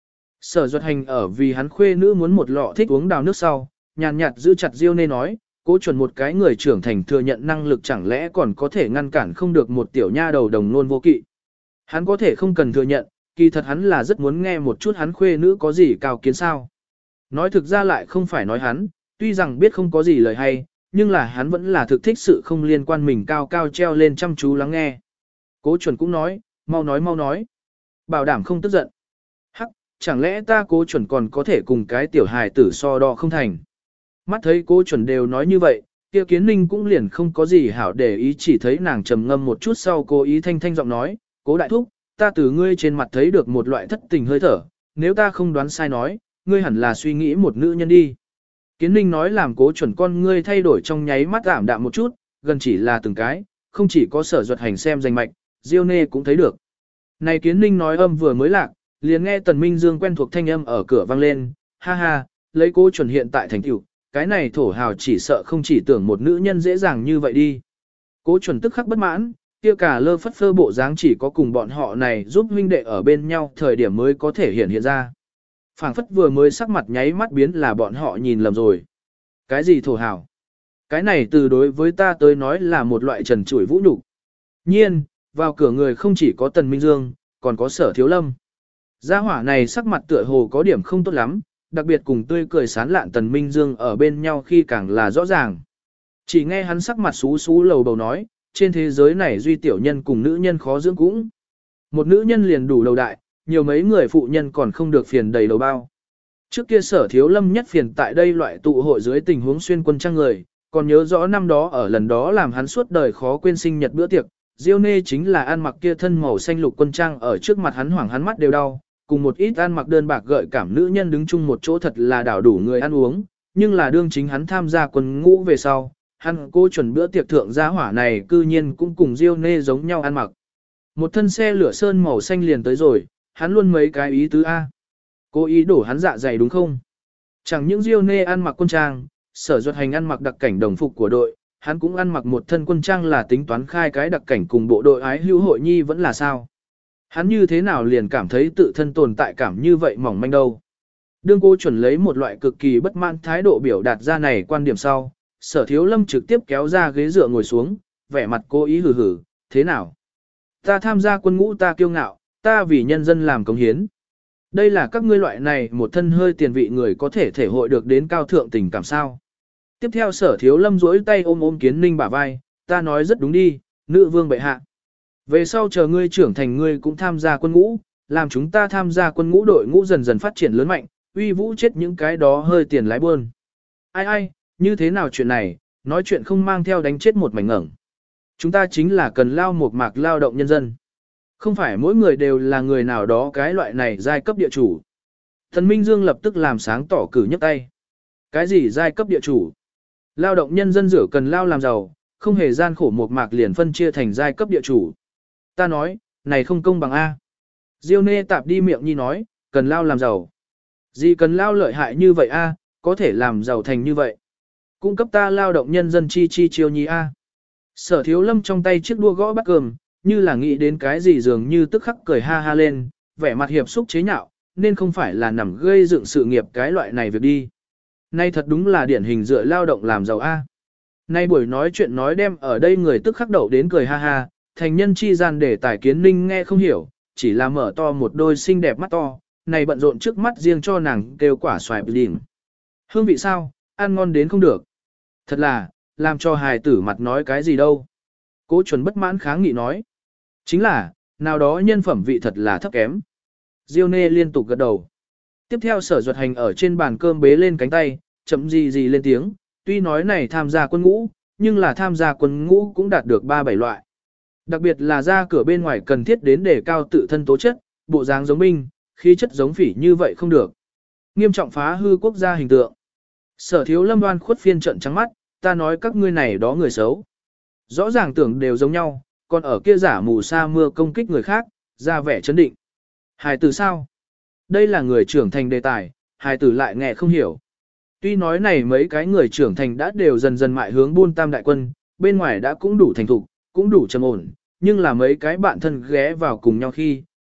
Sở Duật Hành ở vì hắn khuê nữ muốn một lọ thích uống đào nước sau, nhàn nhạt giữ chặt Diêu Nê nói, Cố Chuẩn một cái người trưởng thành thừa nhận năng lực chẳng lẽ còn có thể ngăn cản không được một tiểu nha đầu đồng nôn vô kỵ. Hắn có thể không cần thừa nhận, kỳ thật hắn là rất muốn nghe một chút hắn khuê nữ có gì cao kiến sao. Nói thực ra lại không phải nói hắn, tuy rằng biết không có gì lời hay, nhưng là hắn vẫn là thực thích sự không liên quan mình cao cao treo lên chăm chú lắng nghe. Cố Chuẩn cũng nói, mau nói. Bảo đảm không tức giận. Hắc, chẳng lẽ ta Cố Chuẩn còn có thể cùng cái tiểu hài tử so đo không thành. Mắt thấy Cố Chuẩn đều nói như vậy, kia Kiến Ninh cũng liền không có gì hảo để ý, chỉ thấy nàng trầm ngâm một chút sau cố ý thanh thanh giọng nói, Cố đại thúc, ta từ ngươi trên mặt thấy được một loại thất tình hơi thở, nếu ta không đoán sai nói, ngươi hẳn là suy nghĩ một nữ nhân đi. Kiến Ninh nói làm Cố Chuẩn con ngươi thay đổi trong nháy mắt ảm đạm một chút, gần chỉ là từng cái, không chỉ có Sở Duật Hành xem danh mạch, Diêu Nê cũng thấy được. Này Kiến Ninh nói âm vừa mới lạc, liền nghe Tần Minh Dương quen thuộc thanh âm ở cửa vang lên, ha ha, lấy Cố Chuẩn hiện tại thành tựu, cái này thổ hào chỉ sợ không chỉ tưởng một nữ nhân dễ dàng như vậy đi. Cố Chuẩn tức khắc bất mãn, kia cả lơ phất phơ bộ dáng chỉ có cùng bọn họ này giúp huynh đệ ở bên nhau thời điểm mới có thể hiện ra. Phảng phất vừa mới sắc mặt nháy mắt biến là bọn họ nhìn lầm rồi. Cái gì thổ hào? Cái này từ đối với ta tới nói là một loại trần trụi vũ nhục. Nhiên, vào cửa người không chỉ có Tần Minh Dương, còn có Sở Thiếu Lâm. Gia hỏa này sắc mặt tựa hồ có điểm không tốt lắm, đặc biệt cùng tươi cười sán lạn Tần Minh Dương ở bên nhau khi càng là rõ ràng. Chỉ nghe hắn sắc mặt xú xú lầu bầu nói, trên thế giới này duy tiểu nhân cùng nữ nhân khó dưỡng cũng. Một nữ nhân liền đủ đầu đại, nhiều mấy người phụ nhân còn không được phiền đầy đầu bao. Trước kia Sở Thiếu Lâm nhất phiền tại đây loại tụ hội dưới tình huống xuyên quân trang người, còn nhớ rõ năm đó ở lần đó làm hắn suốt đời khó quên sinh nhật bữa tiệc, Diêu Nê chính là ăn mặc kia thân màu xanh lục quân trang ở trước mặt hắn hoảng hắn mắt đều đau, cùng một ít ăn mặc đơn bạc gợi cảm nữ nhân đứng chung một chỗ thật là đảo đủ người ăn uống, nhưng là đương chính hắn tham gia quân ngũ về sau, hắn Cố Chuẩn bữa tiệc thượng gia hỏa này cư nhiên cũng cùng Diêu Nê giống nhau ăn mặc. Một thân xe lửa sơn màu xanh liền tới rồi, hắn luôn mấy cái ý tứ A. Cố ý đổ hắn dạ dày đúng không? Chẳng những Diêu Nê ăn mặc quân trang, Sở Duật Hành ăn mặc đặc cảnh đồng phục của đội, hắn cũng ăn mặc một thân quân trang là tính toán khai cái đặc cảnh cùng bộ đội ái hữu hội nhi vẫn là sao. Hắn như thế nào liền cảm thấy tự thân tồn tại cảm như vậy mỏng manh đâu. Đương Cố Chuẩn lấy một loại cực kỳ bất mãn thái độ biểu đạt ra này quan điểm sau, Sở Thiếu Lâm trực tiếp kéo ra ghế dựa ngồi xuống, vẻ mặt cố ý hừ hừ, thế nào? Ta tham gia quân ngũ ta kiêu ngạo, ta vì nhân dân làm cống hiến. Đây là các ngươi loại này một thân hơi tiền vị người có thể thể hội được đến cao thượng tình cảm sao. Tiếp theo Sở Thiếu Lâm duỗi tay ôm Kiến Ninh bả vai, ta nói rất đúng đi, nữ vương bệ hạ. Về sau chờ ngươi trưởng thành ngươi cũng tham gia quân ngũ, làm chúng ta tham gia quân ngũ đội ngũ dần dần phát triển lớn mạnh, uy vũ chết những cái đó hơi tiền lái buôn. Ai, như thế nào chuyện này, nói chuyện không mang theo đánh chết một mảnh ngẩng. Chúng ta chính là cần lao một mạc lao động nhân dân. Không phải mỗi người đều là người nào đó cái loại này giai cấp địa chủ. Thần Minh Dương lập tức làm sáng tỏ cử nhấc tay. Cái gì giai cấp địa chủ? Lao động nhân dân rửa cần lao làm giàu, không hề gian khổ một mạc liền phân chia thành giai cấp địa chủ. Ta nói, này không công bằng A. Diêu Nê tạp đi miệng nhi nói, cần lao làm giàu. Gì cần lao lợi hại như vậy A, có thể làm giàu thành như vậy. Cung cấp ta lao động nhân dân chi chiêu nhi A. Sở Thiếu Lâm trong tay chiếc đua gõ bắt cơm, như là nghĩ đến cái gì dường như tức khắc cười ha ha lên, vẻ mặt hiệp xúc chế nhạo, nên không phải là nằm gây dựng sự nghiệp cái loại này việc đi. Nay thật đúng là điển hình dựa lao động làm giàu A. Nay buổi nói chuyện nói đem ở đây người tức khắc đậu đến cười ha ha, thành nhân chi gian để tài Kiến Ninh nghe không hiểu, chỉ là mở to một đôi xinh đẹp mắt to, này bận rộn trước mắt riêng cho nàng kêu quả xoài đỉnh. Hương vị sao, ăn ngon đến không được. Thật là, làm cho hài tử mặt nói cái gì đâu. Cố Chuẩn bất mãn kháng nghị nói. Chính là, nào đó nhân phẩm vị thật là thấp kém. Diêu Nê liên tục gật đầu. Tiếp theo Sở Duật Hành ở trên bàn cơm bế lên cánh tay, chậm gì lên tiếng, tuy nói này tham gia quân ngũ, nhưng là tham gia quân ngũ cũng đạt được 3-7 loại. Đặc biệt là ra cửa bên ngoài cần thiết đến để cao tự thân tố chất, bộ dáng giống binh, khí chất giống phỉ như vậy không được. Nghiêm trọng phá hư quốc gia hình tượng. Sở Thiếu Lâm đoan khuất phiên trận trắng mắt, ta nói các ngươi này đó người xấu. Rõ ràng tưởng đều giống nhau, còn ở kia giả mù sa mưa công kích người khác, ra vẻ chấn định. Hài tử sao? Đây là người trưởng thành đề tài, hài tử lại nghe không hiểu. Tuy nói này mấy cái người trưởng thành đã đều dần dần mại hướng buôn tam đại quân, bên ngoài đã cũng đủ thành thục, cũng đủ trầm ổn, nhưng là mấy cái bạn thân ghé vào cùng nhau khi,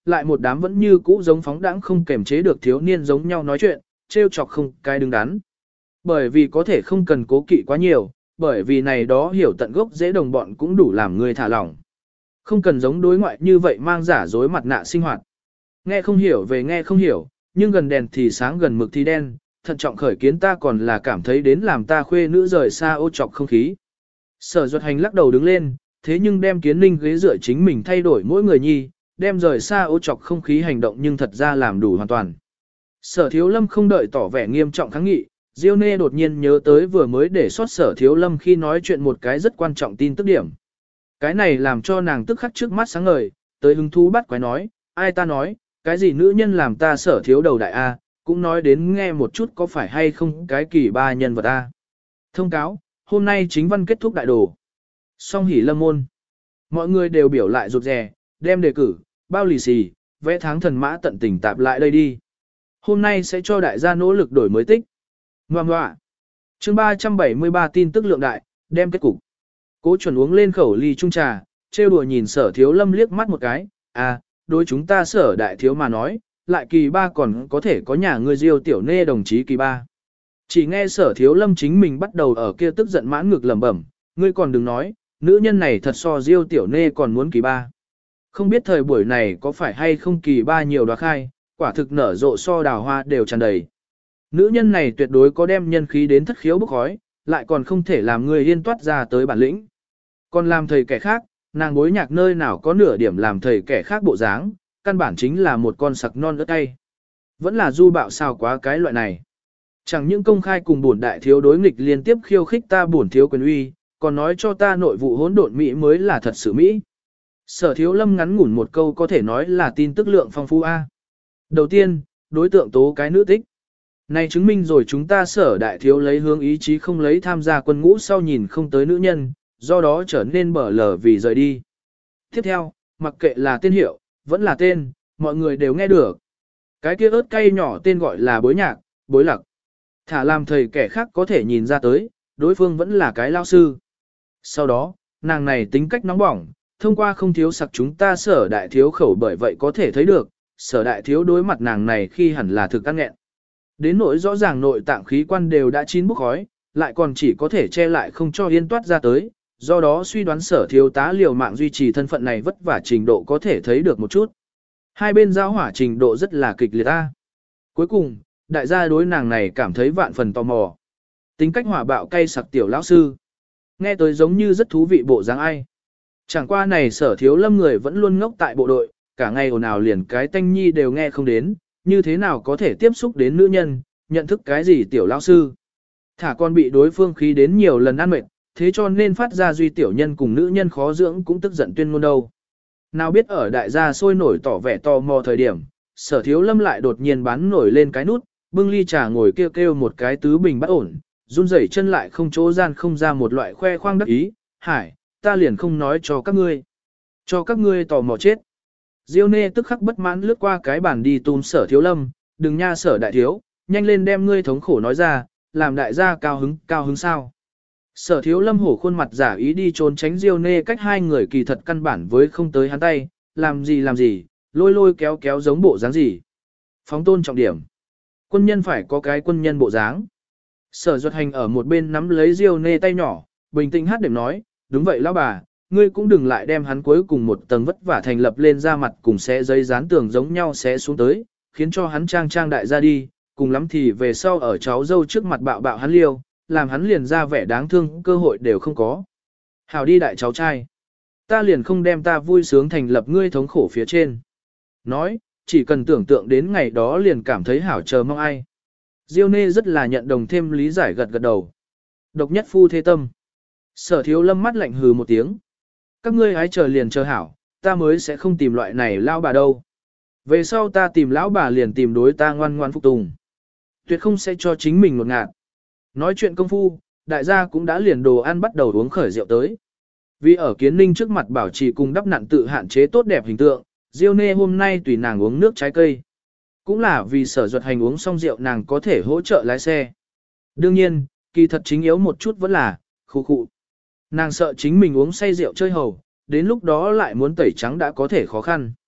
lại một đám vẫn như cũ giống phóng đãng không kềm chế được thiếu niên giống nhau nói chuyện, trêu chọc không cái đứng đắn. Bởi vì có thể không cần cố kỵ quá nhiều, bởi vì này đó hiểu tận gốc dễ đồng bọn cũng đủ làm người thả lỏng. Không cần giống đối ngoại như vậy mang giả dối mặt nạ sinh hoạt. Nghe không hiểu về nghe không hiểu, nhưng gần đèn thì sáng gần mực thì đen, thận trọng khởi kiến ta còn là cảm thấy đến làm ta khuê nữ rời xa ô trọc không khí. Sở Duật Hành lắc đầu đứng lên, thế nhưng đem Kiến Ninh ghế dựa chính mình thay đổi mỗi người nhi, đem rời xa ô trọc không khí hành động nhưng thật ra làm đủ hoàn toàn. Sở Thiếu Lâm không đợi tỏ vẻ nghiêm trọng kháng nghị, Diêu Nê đột nhiên nhớ tới vừa mới để sót Sở Thiếu Lâm khi nói chuyện một cái rất quan trọng tin tức điểm. Cái này làm cho nàng tức khắc trước mắt sáng ngời, tới hứng thú bắt quái nói, ai ta nói, cái gì nữ nhân làm ta Sở Thiếu đầu đại A, cũng nói đến nghe một chút có phải hay không cái kỳ ba nhân vật A. Thông cáo, hôm nay chính văn kết thúc đại đồ. Song hỉ lâm môn. Mọi người đều biểu lại rụt rè, đem đề cử, bao lì xì, vẽ tháng thần mã tận tình tạp lại đây đi. Hôm nay sẽ cho đại gia nỗ lực đổi mới tích. Ngoà ngoạ. Chương 373 tin tức lượng đại, đem kết cục. Cố chuẩn uống lên khẩu ly trung trà, trêu đùa nhìn Sở Thiếu Lâm liếc mắt một cái, à, đối chúng ta Sở đại thiếu mà nói, lại kỳ ba còn có thể có nhà ngươi Diêu tiểu nê đồng chí kỳ ba. Chỉ nghe Sở Thiếu Lâm chính mình bắt đầu ở kia tức giận mãn ngực lẩm bẩm, ngươi còn đừng nói, nữ nhân này thật so Diêu tiểu nê còn muốn kỳ ba. Không biết thời buổi này có phải hay không kỳ ba nhiều đoá khai, quả thực nở rộ so đào hoa đều tràn đầy. Nữ nhân này tuyệt đối có đem nhân khí đến thất khiếu bức khói, lại còn không thể làm người yên toát ra tới bản lĩnh. Còn làm thầy kẻ khác, nàng bối nhạc nơi nào có nửa điểm làm thầy kẻ khác bộ dáng, căn bản chính là một con sặc non ớt cay. Vẫn là du bạo sao quá cái loại này. Chẳng những công khai cùng bổn đại thiếu đối nghịch liên tiếp khiêu khích ta bổn thiếu quyền uy, còn nói cho ta nội vụ hỗn độn Mỹ mới là thật sự Mỹ. Sở Thiếu Lâm ngắn ngủn một câu có thể nói là tin tức lượng phong phú A. Đầu tiên, đối tượng tố cái nữ tích. Này chứng minh rồi chúng ta Sở đại thiếu lấy hướng ý chí không lấy tham gia quân ngũ sau nhìn không tới nữ nhân, do đó trở nên bở lờ vì rời đi. Tiếp theo, mặc kệ là tên hiệu, vẫn là tên, mọi người đều nghe được. Cái kia ớt cay nhỏ tên gọi là bối nhạc, bối lặc. Thả làm thầy kẻ khác có thể nhìn ra tới, đối phương vẫn là cái lao sư. Sau đó, nàng này tính cách nóng bỏng, thông qua không thiếu sặc chúng ta Sở đại thiếu khẩu bởi vậy có thể thấy được, Sở đại thiếu đối mặt nàng này khi hẳn là thực ăn nghẹn. Đến nỗi rõ ràng nội tạng khí quan đều đã chín bốc khói, lại còn chỉ có thể che lại không cho yên toát ra tới, do đó suy đoán Sở thiếu tá liều mạng duy trì thân phận này vất vả trình độ có thể thấy được một chút. Hai bên giao hỏa trình độ rất là kịch liệt ta. Cuối cùng, đại gia đối nàng này cảm thấy vạn phần tò mò. Tính cách hỏa bạo cay sặc tiểu lão sư. Nghe tới giống như rất thú vị bộ dáng ai. Chẳng qua này Sở Thiếu Lâm người vẫn luôn ngốc tại bộ đội, cả ngày ồn ào liền cái tanh nhi đều nghe không đến, như thế nào có thể tiếp xúc đến nữ nhân, nhận thức cái gì tiểu lão sư. Thả con bị đối phương khí đến nhiều lần ăn mệt, thế cho nên phát ra duy tiểu nhân cùng nữ nhân khó dưỡng cũng tức giận tuyên ngôn đâu. Nào biết ở đại gia sôi nổi tỏ vẻ tò mò thời điểm, Sở Thiếu Lâm lại đột nhiên bán nổi lên cái nút, bưng ly trà ngồi kêu kêu một cái tứ bình bắt ổn, run rẩy chân lại không chỗ gian không ra một loại khoe khoang đắc ý, hải, ta liền không nói cho các ngươi tò mò chết. Diêu Nê tức khắc bất mãn lướt qua cái bàn đi túm Sở Thiếu Lâm, đừng nha Sở đại thiếu, nhanh lên đem ngươi thống khổ nói ra, làm đại gia cao hứng sao. Sở Thiếu Lâm hổ khuôn mặt giả ý đi trốn tránh Diêu Nê cách hai người kỳ thật căn bản với không tới hắn tay, làm gì, lôi kéo giống bộ dáng gì. Phóng tôn trọng điểm. Quân nhân phải có cái quân nhân bộ dáng. Sở Duật Hành ở một bên nắm lấy Diêu Nê tay nhỏ, bình tĩnh hát đệm nói, đúng vậy lão bà, ngươi cũng đừng lại đem hắn cuối cùng một tầng vất vả thành lập lên ra mặt cùng xé giấy dán tường giống nhau xé xuống tới, khiến cho hắn trang đại ra đi, cùng lắm thì về sau ở cháu dâu trước mặt bạo hắn liêu, làm hắn liền ra vẻ đáng thương cơ hội đều không có. Hảo đi đại cháu trai, ta liền không đem ta vui sướng thành lập ngươi thống khổ phía trên. Nói, chỉ cần tưởng tượng đến ngày đó liền cảm thấy hảo chờ mong ai. Diêu Nê rất là nhận đồng thêm lý giải gật đầu. Độc nhất phu thế tâm. Sở Thiếu Lâm mắt lạnh hừ một tiếng. Các ngươi hãy chờ liền chờ hảo, ta mới sẽ không tìm loại này lão bà đâu. Về sau ta tìm lão bà liền tìm đối ta ngoan ngoan phục tùng. Tuyệt không sẽ cho chính mình một ngạt. Nói chuyện công phu, đại gia cũng đã liền đồ ăn bắt đầu uống khởi rượu tới. Vì ở Kiến Ninh trước mặt bảo trì cùng đắp nặn tự hạn chế tốt đẹp hình tượng, Diêu Nê hôm nay tùy nàng uống nước trái cây. Cũng là vì Sở Duật Hành uống xong rượu nàng có thể hỗ trợ lái xe. Đương nhiên, kỳ thật chính yếu một chút vẫn là, khụ. Nàng sợ chính mình uống say rượu chơi hầu, đến lúc đó lại muốn tẩy trắng đã có thể khó khăn.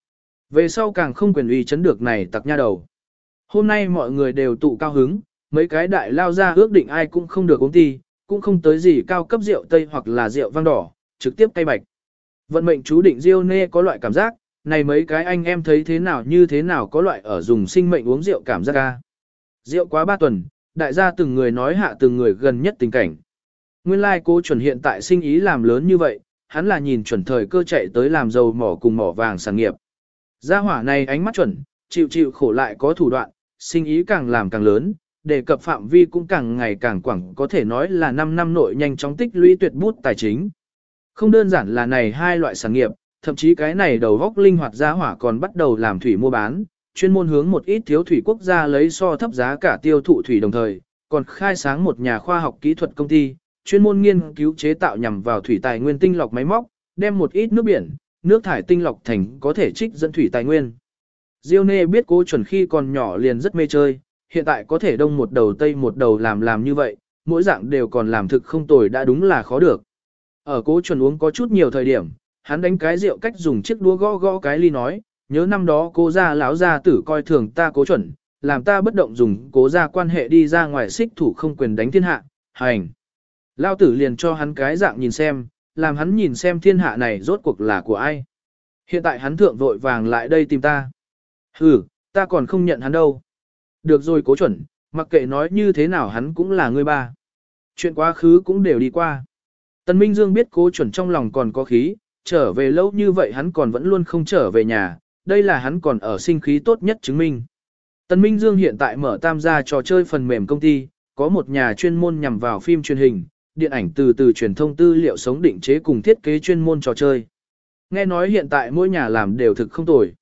Về sau càng không quyền uy chấn được này tặc nha đầu. Hôm nay mọi người đều tụ cao hứng, mấy cái đại lao ra ước định ai cũng không được uống ti, cũng không tới gì cao cấp rượu tây hoặc là rượu vang đỏ, trực tiếp cay bạch. Vận mệnh chú định Diêu Nê có loại cảm giác, này mấy cái anh em thấy thế nào như thế nào có loại ở dùng sinh mệnh uống rượu cảm giác ca. Rượu quá 3 tuần, đại gia từng người nói hạ từng người gần nhất tình cảnh. Nguyên lai Cố Chuẩn hiện tại sinh ý làm lớn như vậy, hắn là nhìn chuẩn thời cơ chạy tới làm dầu mỏ cùng mỏ vàng sản nghiệp. Gia hỏa này ánh mắt chuẩn, chịu khổ lại có thủ đoạn, sinh ý càng làm càng lớn, đề cập phạm vi cũng càng ngày càng quảng, có thể nói là 5 năm nội nhanh chóng tích lũy tuyệt bút tài chính. Không đơn giản là này hai loại sản nghiệp, thậm chí cái này đầu góc linh hoạt gia hỏa còn bắt đầu làm thủy mua bán, chuyên môn hướng một ít thiếu thủy quốc gia lấy so thấp giá cả tiêu thụ thủy đồng thời, còn khai sáng một nhà khoa học kỹ thuật công ty, chuyên môn nghiên cứu chế tạo nhằm vào thủy tài nguyên tinh lọc máy móc, đem một ít nước biển, nước thải tinh lọc thành có thể trích dẫn thủy tài nguyên. Diêu Nê biết Cố Chuẩn khi còn nhỏ liền rất mê chơi, hiện tại có thể đông một đầu tây một đầu làm như vậy, mỗi dạng đều còn làm thực không tồi đã đúng là khó được. Ở Cố Chuẩn uống có chút nhiều thời điểm, hắn đánh cái rượu cách dùng chiếc đũa gõ cái ly nói, nhớ năm đó Cố gia lão gia tử coi thường ta Cố Chuẩn, làm ta bất động dùng Cố gia quan hệ đi ra ngoài xích thủ không quyền đánh thiên hạ, hành. Lão tử liền cho hắn cái dạng nhìn xem, làm hắn nhìn xem thiên hạ này rốt cuộc là của ai. Hiện tại hắn thượng vội vàng lại đây tìm ta. Ta còn không nhận hắn đâu. Được rồi Cố Chuẩn, mặc kệ nói như thế nào hắn cũng là người ba. Chuyện quá khứ cũng đều đi qua. Tần Minh Dương biết Cố Chuẩn trong lòng còn có khí, trở về lâu như vậy hắn còn vẫn luôn không trở về nhà, đây là hắn còn ở sinh khí tốt nhất chứng minh. Tần Minh Dương hiện tại mở tam gia trò chơi phần mềm công ty, có một nhà chuyên môn nhằm vào phim truyền hình, điện ảnh từ truyền thông tư liệu sống định chế cùng thiết kế chuyên môn trò chơi. Nghe nói hiện tại mỗi nhà làm đều thực không tồi.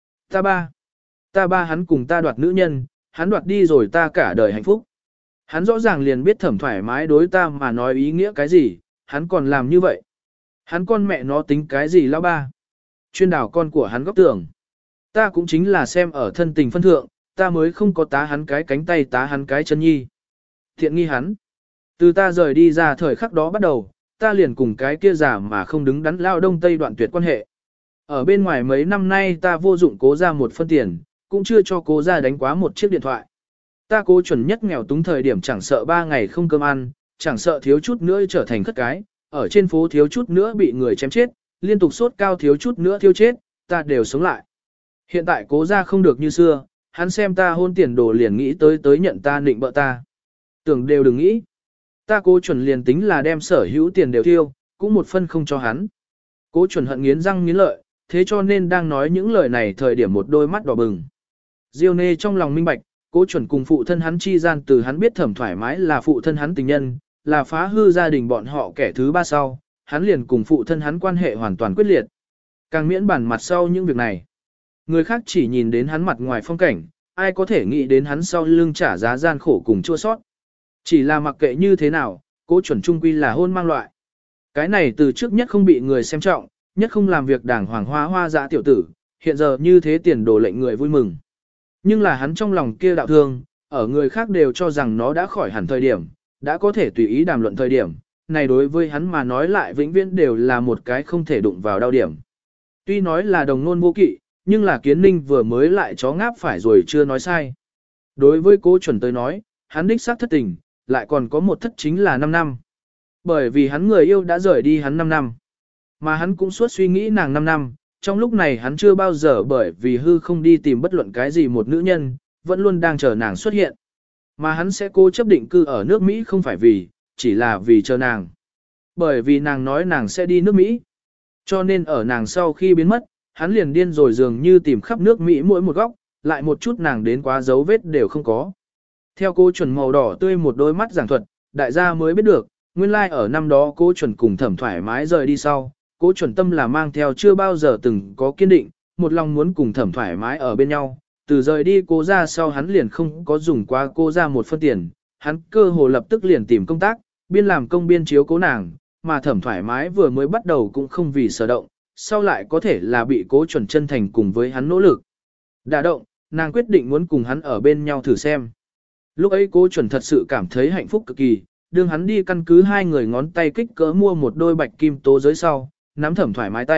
Ta ba hắn cùng ta đoạt nữ nhân, hắn đoạt đi rồi ta cả đời hạnh phúc. Hắn rõ ràng liền biết thẩm thoải mái đối ta mà nói ý nghĩa cái gì, hắn còn làm như vậy. Hắn con mẹ nó tính cái gì lão ba? Chuyên đào con của hắn góc tưởng. Ta cũng chính là xem ở thân tình phân thượng, ta mới không có tá hắn cái cánh tay tá hắn cái chân nhi. Thiện nghi hắn. Từ ta rời đi ra thời khắc đó bắt đầu, ta liền cùng cái kia giả mà không đứng đắn lao đông tây đoạn tuyệt quan hệ. Ở bên ngoài mấy năm nay ta vô dụng Cố ra một phân tiền, cũng chưa cho Cố ra đánh quá một chiếc điện thoại. Ta Cố Chuẩn nhất nghèo túng thời điểm chẳng sợ 3 ngày không cơm ăn, chẳng sợ thiếu chút nữa trở thành khất cái, ở trên phố thiếu chút nữa bị người chém chết, liên tục sốt cao thiếu chút nữa thiêu chết, ta đều sống lại. Hiện tại Cố ra không được như xưa, hắn xem ta hôn tiền đồ liền nghĩ tới nhận ta nịnh bợ ta. Tưởng đều đừng nghĩ. Ta Cố Chuẩn liền tính là đem sở hữu tiền đều tiêu, cũng một phân không cho hắn. Cố Chuẩn hận nghiến răng nghiến lợi, thế cho nên đang nói những lời này thời điểm một đôi mắt đỏ bừng. Diêu Nê trong lòng minh bạch, Cố Chuẩn cùng phụ thân hắn chi gian từ hắn biết thẩm thoải mái là phụ thân hắn tình nhân, là phá hư gia đình bọn họ kẻ thứ ba sau, hắn liền cùng phụ thân hắn quan hệ hoàn toàn quyết liệt. Càng miễn bản mặt sau những việc này. Người khác chỉ nhìn đến hắn mặt ngoài phong cảnh, ai có thể nghĩ đến hắn sau lưng trả giá gian khổ cùng chua sót. Chỉ là mặc kệ như thế nào, Cố Chuẩn trung quy là hôn mang loại. Cái này từ trước nhất không bị người xem trọng, nhất không làm việc đảng hoàng hoa dã tiểu tử, hiện giờ như thế tiền đồ lệnh người vui mừng. Nhưng là hắn trong lòng kia đạo thương, ở người khác đều cho rằng nó đã khỏi hẳn thời điểm, đã có thể tùy ý đàm luận thời điểm, này đối với hắn mà nói lại vĩnh viễn đều là một cái không thể đụng vào đau điểm. Tuy nói là đồng nôn vô kỵ, nhưng là Kiến Ninh vừa mới lại chó ngáp phải rồi chưa nói sai. Đối với Cố Chuẩn tới nói, hắn đích xác thất tình, lại còn có một thất chính là 5 năm. Bởi vì hắn người yêu đã rời đi hắn 5 năm. Mà hắn cũng suốt suy nghĩ nàng 5 năm, trong lúc này hắn chưa bao giờ bởi vì hư không đi tìm bất luận cái gì một nữ nhân, vẫn luôn đang chờ nàng xuất hiện. Mà hắn sẽ cố chấp định cư ở nước Mỹ không phải vì, chỉ là vì chờ nàng. Bởi vì nàng nói nàng sẽ đi nước Mỹ. Cho nên ở nàng sau khi biến mất, hắn liền điên rồi dường như tìm khắp nước Mỹ mỗi một góc, lại một chút nàng đến quá dấu vết đều không có. Theo Cố Chuẩn màu đỏ tươi một đôi mắt giảng thuật, đại gia mới biết được, nguyên lai like ở năm đó Cố Chuẩn cùng thẩm thoải mái rời đi sau, Cố Chuẩn tâm là mang theo chưa bao giờ từng có kiên định, một lòng muốn cùng thẩm thoải mái ở bên nhau. Từ rời đi Cố ra sau hắn liền không có dùng qua Cố ra một phân tiền, hắn cơ hồ lập tức liền tìm công tác, biên làm công biên chiếu cố nàng, mà thẩm thoải mái vừa mới bắt đầu cũng không vì sở động, sau lại có thể là bị Cố Chuẩn chân thành cùng với hắn nỗ lực. Đả động, nàng quyết định muốn cùng hắn ở bên nhau thử xem. Lúc ấy Cố Chuẩn thật sự cảm thấy hạnh phúc cực kỳ, đương hắn đi căn cứ hai người ngón tay kích cỡ mua một đôi bạch kim tố giới sau, nắm thẩm thoải mái tay,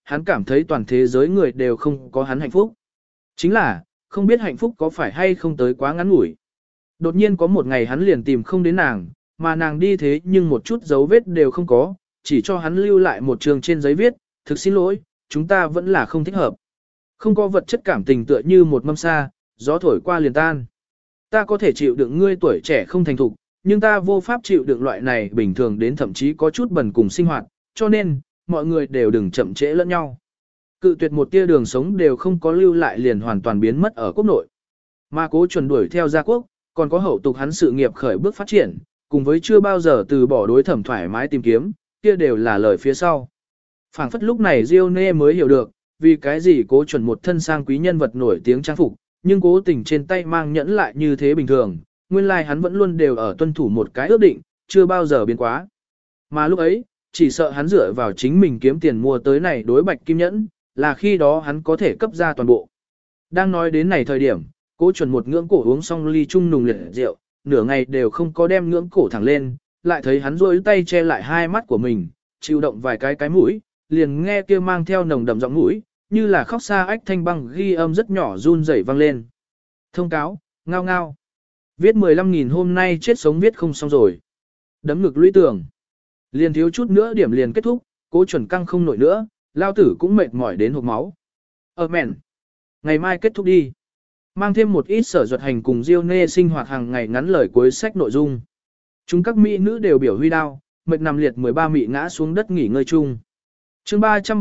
hắn cảm thấy toàn thế giới người đều không có hắn hạnh phúc. Chính là, không biết hạnh phúc có phải hay không tới quá ngắn ngủi. Đột nhiên có một ngày hắn liền tìm không đến nàng, mà nàng đi thế nhưng một chút dấu vết đều không có, chỉ cho hắn lưu lại một trường trên giấy viết, thực xin lỗi, chúng ta vẫn là không thích hợp. Không có vật chất cảm tình tựa như một mâm sa, gió thổi qua liền tan. Ta có thể chịu đựng ngươi tuổi trẻ không thành thục, nhưng ta vô pháp chịu đựng loại này bình thường đến thậm chí có chút bẩn cùng sinh hoạt, cho nên, mọi người đều đừng chậm trễ lẫn nhau. Cự tuyệt một tia đường sống đều không có lưu lại liền hoàn toàn biến mất ở quốc nội. Mà Cố Chuẩn đuổi theo gia quốc, còn có hậu tục hắn sự nghiệp khởi bước phát triển, cùng với chưa bao giờ từ bỏ đối thẩm thoải mái tìm kiếm, kia đều là lời phía sau. Phảng phất lúc này Dione mới hiểu được, vì cái gì Cố Chuẩn một thân sang quý nhân vật nổi tiếng trang phục, nhưng cố tình trên tay mang nhẫn lại như thế bình thường, nguyên lai hắn vẫn luôn đều ở tuân thủ một cái ước định, chưa bao giờ biến quá. Mà lúc ấy, chỉ sợ hắn dựa vào chính mình kiếm tiền mua tới này đối bạch kim nhẫn, là khi đó hắn có thể cấp ra toàn bộ. Đang nói đến này thời điểm, Cố Chuẩn một ngưỡng cổ uống xong ly chung nùng liệt rượu, nửa ngày đều không có đem ngưỡng cổ thẳng lên, lại thấy hắn rôi tay che lại hai mắt của mình, chịu động vài cái mũi, liền nghe kia mang theo nồng đậm giọng mũi, như là khóc xa ách thanh băng ghi âm rất nhỏ run rẩy vang lên. Thông cáo, ngao ngao. Viết 15.000 hôm nay chết sống viết không xong rồi. Đấm ngực lũy tưởng. Liền thiếu chút nữa điểm liền kết thúc, Cố Chuẩn căng không nổi nữa, lao tử cũng mệt mỏi đến hộc máu. Mẹn. Ngày mai kết thúc đi. Mang thêm một ít sở duật hành cùng Diêu Nê sinh hoạt hàng ngày ngắn lời cuối sách nội dung. Chúng các mỹ nữ đều biểu huy đao, mệt nằm liệt 13 mỹ ngã xuống đất nghỉ ngơi chung. Chương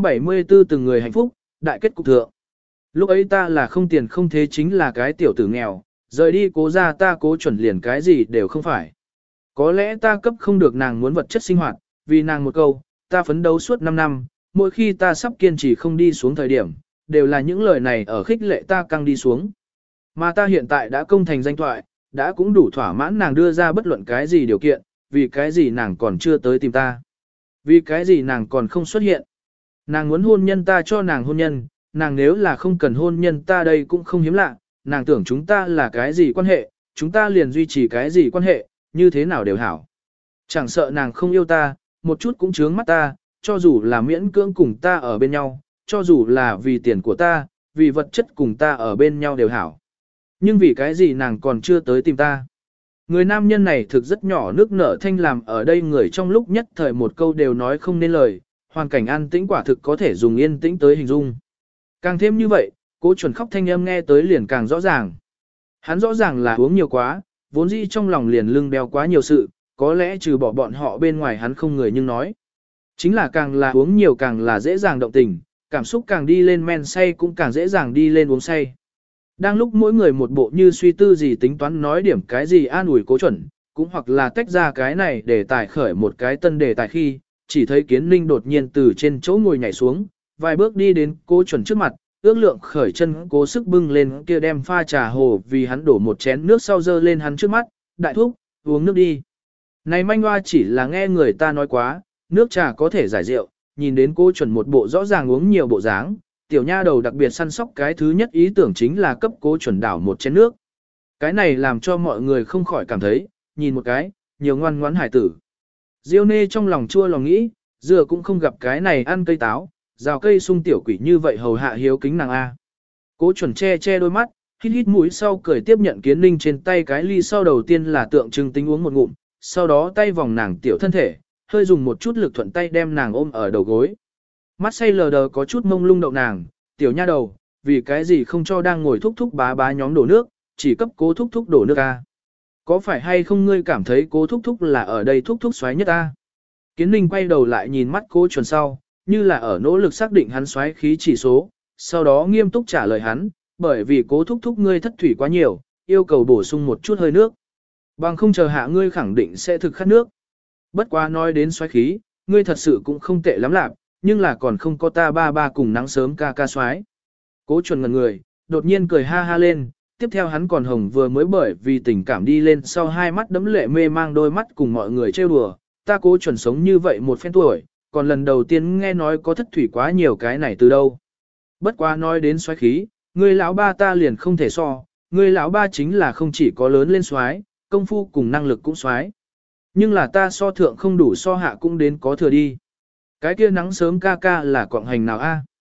374 từng người hạnh phúc, đại kết cục thượng. Lúc ấy ta là không tiền không thế chính là cái tiểu tử nghèo, rời đi Cố ra ta Cố Chuẩn liền cái gì đều không phải. Có lẽ ta cấp không được nàng muốn vật chất sinh hoạt, vì nàng một câu, ta phấn đấu suốt 5 năm, mỗi khi ta sắp kiên trì không đi xuống thời điểm, đều là những lời này ở khích lệ ta căng đi xuống. Mà ta hiện tại đã công thành danh thoại, đã cũng đủ thỏa mãn nàng đưa ra bất luận cái gì điều kiện, vì cái gì nàng còn chưa tới tìm ta. Vì cái gì nàng còn không xuất hiện. Nàng muốn hôn nhân ta cho nàng hôn nhân, nàng nếu là không cần hôn nhân ta đây cũng không hiếm lạ, nàng tưởng chúng ta là cái gì quan hệ, chúng ta liền duy trì cái gì quan hệ, như thế nào đều hảo. Chẳng sợ nàng không yêu ta, một chút cũng chướng mắt ta, cho dù là miễn cưỡng cùng ta ở bên nhau, cho dù là vì tiền của ta, vì vật chất cùng ta ở bên nhau đều hảo. Nhưng vì cái gì nàng còn chưa tới tìm ta. Người nam nhân này thực rất nhỏ nước nở thanh làm ở đây người trong lúc nhất thời một câu đều nói không nên lời, hoàn cảnh an tĩnh quả thực có thể dùng yên tĩnh tới hình dung. Càng thêm như vậy, Cố Chuẩn khóc thanh âm nghe tới liền càng rõ ràng. Hắn rõ ràng là uống nhiều quá, vốn dĩ trong lòng liền lưng đeo quá nhiều sự, có lẽ trừ bỏ bọn họ bên ngoài hắn không người nhưng nói. Chính là càng là uống nhiều càng là dễ dàng động tình, cảm xúc càng đi lên men say cũng càng dễ dàng đi lên uống say. Đang lúc mỗi người một bộ như suy tư gì tính toán nói điểm cái gì an ủi Cố Chuẩn, cũng hoặc là tách ra cái này để tài khởi một cái tân đề tài khi, chỉ thấy Kiến Ninh đột nhiên từ trên chỗ ngồi nhảy xuống, vài bước đi đến Cố Chuẩn trước mặt, ước lượng khởi chân cố sức bưng lên kia đem pha trà hồ vì hắn đổ một chén nước sau dơ lên hắn trước mắt, đại thúc, uống nước đi. Này manh hoa chỉ là nghe người ta nói quá, nước trà có thể giải rượu, nhìn đến Cố Chuẩn một bộ rõ ràng uống nhiều bộ dáng, tiểu nha đầu đặc biệt săn sóc cái thứ nhất ý tưởng chính là cấp Cố Chuẩn đảo một chén nước. Cái này làm cho mọi người không khỏi cảm thấy, nhìn một cái, nhiều ngoan ngoãn hải tử. Diêu Nê trong lòng chua lòng nghĩ, dừa cũng không gặp cái này ăn cây táo, rào cây sung tiểu quỷ như vậy hầu hạ hiếu kính nàng A. Cố Chuẩn che che đôi mắt, hít hít mũi sau cười tiếp nhận Kiến Ninh trên tay cái ly sau đầu tiên là tượng trưng tính uống một ngụm, sau đó tay vòng nàng tiểu thân thể, hơi dùng một chút lực thuận tay đem nàng ôm ở đầu gối. Mắt say lờ đờ có chút mông lung đậu nàng, tiểu nha đầu, vì cái gì không cho đang ngồi thúc thúc bá bá nhóm đổ nước, chỉ cấp Cố thúc thúc đổ nước A. Có phải hay không ngươi cảm thấy Cố thúc thúc là ở đây thúc thúc xoáy nhất A? Kiến Ninh quay đầu lại nhìn mắt Cố Chuẩn sau, như là ở nỗ lực xác định hắn xoáy khí chỉ số, sau đó nghiêm túc trả lời hắn, bởi vì Cố thúc thúc ngươi thất thủy quá nhiều, yêu cầu bổ sung một chút hơi nước. Bằng không chờ hạ ngươi khẳng định sẽ thực khát nước. Bất quá nói đến xoáy khí, ngươi thật sự cũng không tệ lắm lạc, nhưng là còn không có ta ba ba cùng nắng sớm ca ca xoáy. Cố Chuẩn ngẩn người, đột nhiên cười ha ha lên, tiếp theo hắn còn hồng vừa mới bởi vì tình cảm đi lên sau hai mắt đấm lệ mê mang đôi mắt cùng mọi người trêu đùa, ta Cố Chuẩn sống như vậy một phen tuổi, còn lần đầu tiên nghe nói có thất thủy quá nhiều cái này từ đâu. Bất quá nói đến xoáy khí, ngươi lão ba ta liền không thể so, ngươi lão ba chính là không chỉ có lớn lên xoáy, công phu cùng năng lực cũng xoáy. Nhưng là ta so thượng không đủ so hạ cũng đến có thừa đi. Cái kia nắng sớm ca ca là quạng hành nào a?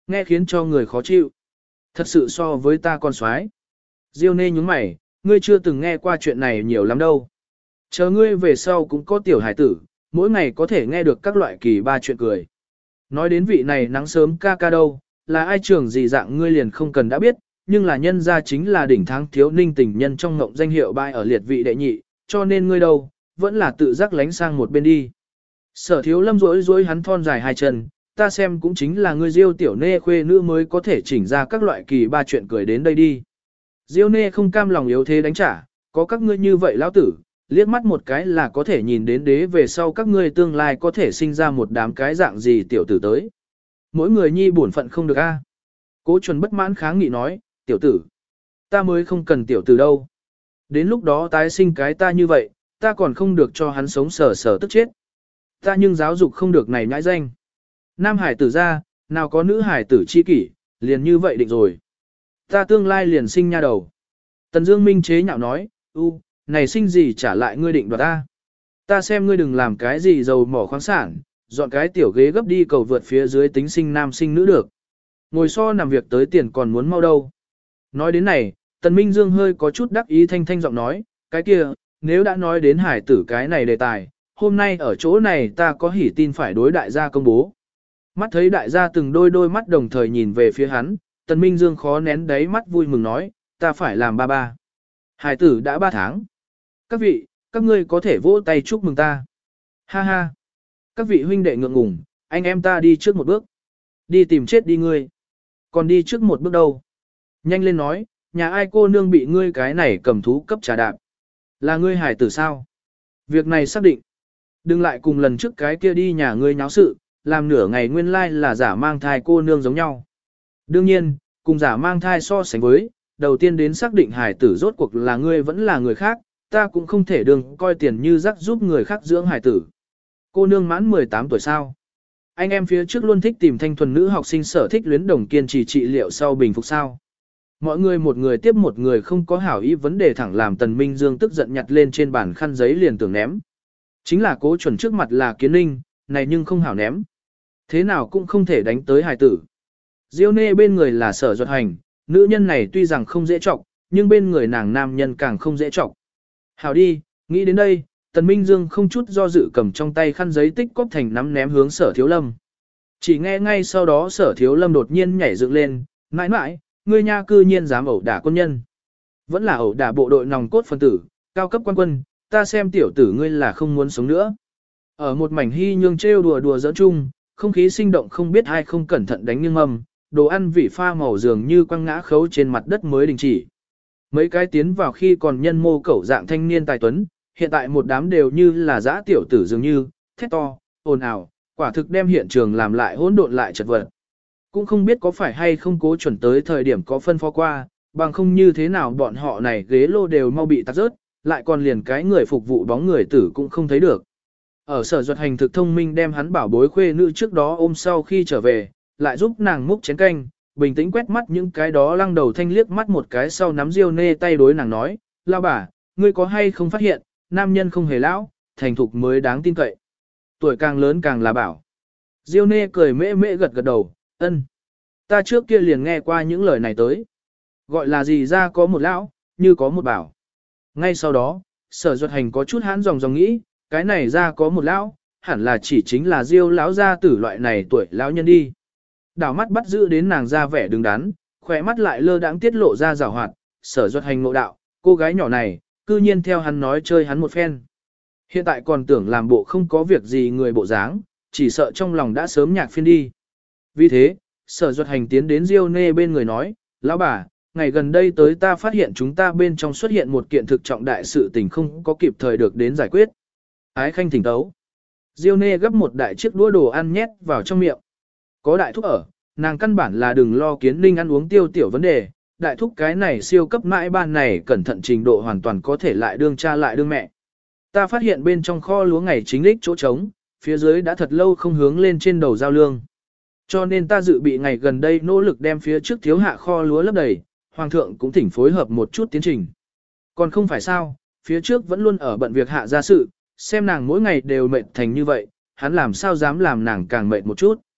nghe khiến cho người khó chịu. Thật sự so với ta con soái. Diêu nê nhúng mày, ngươi chưa từng nghe qua chuyện này nhiều lắm đâu. Chờ ngươi về sau cũng có tiểu hải tử, mỗi ngày có thể nghe được các loại kỳ ba chuyện cười. Nói đến vị này nắng sớm ca ca đâu, là ai trưởng gì dạng ngươi liền không cần đã biết, nhưng là nhân gia chính là đỉnh tháng thiếu ninh tình nhân trong ngộng danh hiệu bại ở liệt vị đệ nhị, cho nên ngươi đâu, vẫn là tự giác lánh sang một bên đi. Sở thiếu lâm rối rối hắn thon dài hai chân, ta xem cũng chính là ngươi Diêu tiểu nê khuê nữ mới có thể chỉnh ra các loại kỳ ba chuyện cười đến đây đi. Diêu nê không cam lòng yếu thế đánh trả, có các ngươi như vậy lão tử, liếc mắt một cái là có thể nhìn đến đế về sau các ngươi tương lai có thể sinh ra một đám cái dạng gì tiểu tử tới. Mỗi người nhi bổn phận không được a. Cố chuẩn bất mãn kháng nghị nói, tiểu tử, ta mới không cần tiểu tử đâu. Đến lúc đó tái sinh cái ta như vậy, ta còn không được cho hắn sống sờ sờ tức chết. Ta nhưng giáo dục không được này nhãi danh. Nam hải tử ra, nào có nữ hải tử chi kỷ, liền như vậy định rồi. Ta tương lai liền sinh nha đầu. Tần Dương Minh chế nhạo nói, này sinh gì trả lại ngươi định đoạt ta. Ta xem ngươi đừng làm cái gì dầu mỏ khoáng sản, dọn cái tiểu ghế gấp đi cầu vượt phía dưới tính sinh nam sinh nữ được. Ngồi so nằm việc tới tiền còn muốn mau đâu. Nói đến này, Tần Minh Dương hơi có chút đắc ý thanh thanh giọng nói, cái kia, nếu đã nói đến hải tử cái này đề tài, hôm nay ở chỗ này ta có hỉ tin phải đối đại gia công bố. Mắt thấy đại gia từng đôi mắt đồng thời nhìn về phía hắn, Tần Minh Dương khó nén đáy mắt vui mừng nói, ta phải làm ba ba. Hải tử đã 3 tháng. Các vị, các ngươi có thể vỗ tay chúc mừng ta. Ha ha. Các vị huynh đệ ngượng ngùng, anh em ta đi trước một bước. Đi tìm chết đi ngươi. Còn đi trước một bước đâu. Nhanh lên nói, nhà ai cô nương bị ngươi cái này cầm thú cấp trà đạp. Là ngươi hải tử sao? Việc này xác định. Đừng lại cùng lần trước cái kia đi nhà ngươi nháo sự, làm nửa ngày nguyên lai là giả mang thai cô nương giống nhau. Đương nhiên, cùng giả mang thai so sánh với, đầu tiên đến xác định hải tử rốt cuộc là ngươi vẫn là người khác, ta cũng không thể đừng coi tiền như rắc giúp người khác dưỡng hải tử. Cô nương mãn 18 tuổi sao? Anh em phía trước luôn thích tìm thanh thuần nữ học sinh sở thích luyến đồng kiên trì trị liệu sau bình phục sao? Mọi người một người tiếp một người không có hảo ý vấn đề thẳng làm Tần Minh Dương tức giận nhặt lên trên bàn khăn giấy liền tưởng ném. Chính là Cố Chuẩn trước mặt là Kiến Ninh, này nhưng không hảo ném. Thế nào cũng không thể đánh tới hài tử. Diêu nê bên người là Sở Duật Hành, nữ nhân này tuy rằng không dễ trọng, nhưng bên người nàng nam nhân càng không dễ trọng. Hảo đi, nghĩ đến đây, Tần Minh Dương không chút do dự cầm trong tay khăn giấy tích cóp thành nắm ném hướng Sở Thiếu Lâm. Chỉ nghe ngay sau đó Sở Thiếu Lâm đột nhiên nhảy dựng lên, mãi mãi, ngươi nha cư nhiên dám ẩu đả quân nhân. Vẫn là ẩu đả bộ đội nòng cốt phân tử, cao cấp quan quân, ta xem tiểu tử ngươi là không muốn sống nữa. Ở một mảnh hy nhương trêu đùa giỡn chung, không khí sinh động không biết ai không cẩn thận đánh nghiêng mâm, đồ ăn vị pha màu dường như quăng ngã khấu trên mặt đất mới đình chỉ. Mấy cái tiến vào khi còn nhân mô cẩu dạng thanh niên tài tuấn, hiện tại một đám đều như là dã tiểu tử dường như, thét to, ồn ào, quả thực đem hiện trường làm lại hỗn độn lại chật vật. Cũng không biết có phải hay không Cố Chuẩn tới thời điểm có phân phó qua, bằng không như thế nào bọn họ này ghế lô đều mau bị tạt rớt, lại còn liền cái người phục vụ bóng người tử cũng không thấy được. Ở Sở Duật Hành thực thông minh đem hắn bảo bối khuê nữ trước đó ôm sau khi trở về, lại giúp nàng múc chén canh, bình tĩnh quét mắt những cái đó lăng đầu thanh liếc mắt một cái sau nắm Diêu nê tay đối nàng nói, lao bà, ngươi có hay không phát hiện, nam nhân không hề lão, thành thục mới đáng tin cậy. Tuổi càng lớn càng là bảo. Diêu nê cười mễ mễ gật gật đầu, ân. Ta trước kia liền nghe qua những lời này tới. Gọi là gì ra có một lão, như có một bảo. Ngay sau đó, Sở Duật Hành có chút hãn dòng nghĩ, cái này ra có một lão, hẳn là chỉ chính là Diêu lão gia tử loại này tuổi lão nhân đi. Đảo mắt bắt giữ đến nàng ra vẻ đứng đắn, khỏe mắt lại lơ đãng tiết lộ ra rào hoạt, Sở Duật Hành ngộ đạo, cô gái nhỏ này, cư nhiên theo hắn nói chơi hắn một phen. Hiện tại còn tưởng làm bộ không có việc gì người bộ dáng, chỉ sợ trong lòng đã sớm nhạc phiên đi. Vì thế, Sở Duật Hành tiến đến Diêu nê bên người nói, lão bà, ngày gần đây tới ta phát hiện chúng ta bên trong xuất hiện một kiện thực trọng đại sự tình không có kịp thời được đến giải quyết. Ái khanh thỉnh tấu. Diêu nê gấp một đại chiếc đũa đồ ăn nhét vào trong miệng. Có đại thúc ở, nàng căn bản là đừng lo Kiến Ninh ăn uống tiêu tiểu vấn đề, đại thúc cái này siêu cấp mãi ban này cẩn thận trình độ hoàn toàn có thể lại đương cha lại đương mẹ. Ta phát hiện bên trong kho lúa ngày chính đích chỗ trống, phía dưới đã thật lâu không hướng lên trên đầu giao lương. Cho nên ta dự bị ngày gần đây nỗ lực đem phía trước thiếu hạ kho lúa lấp đầy, hoàng thượng cũng thỉnh phối hợp một chút tiến trình. Còn không phải sao, phía trước vẫn luôn ở bận việc hạ gia sự, xem nàng mỗi ngày đều mệt thành như vậy, hắn làm sao dám làm nàng càng mệt một chút.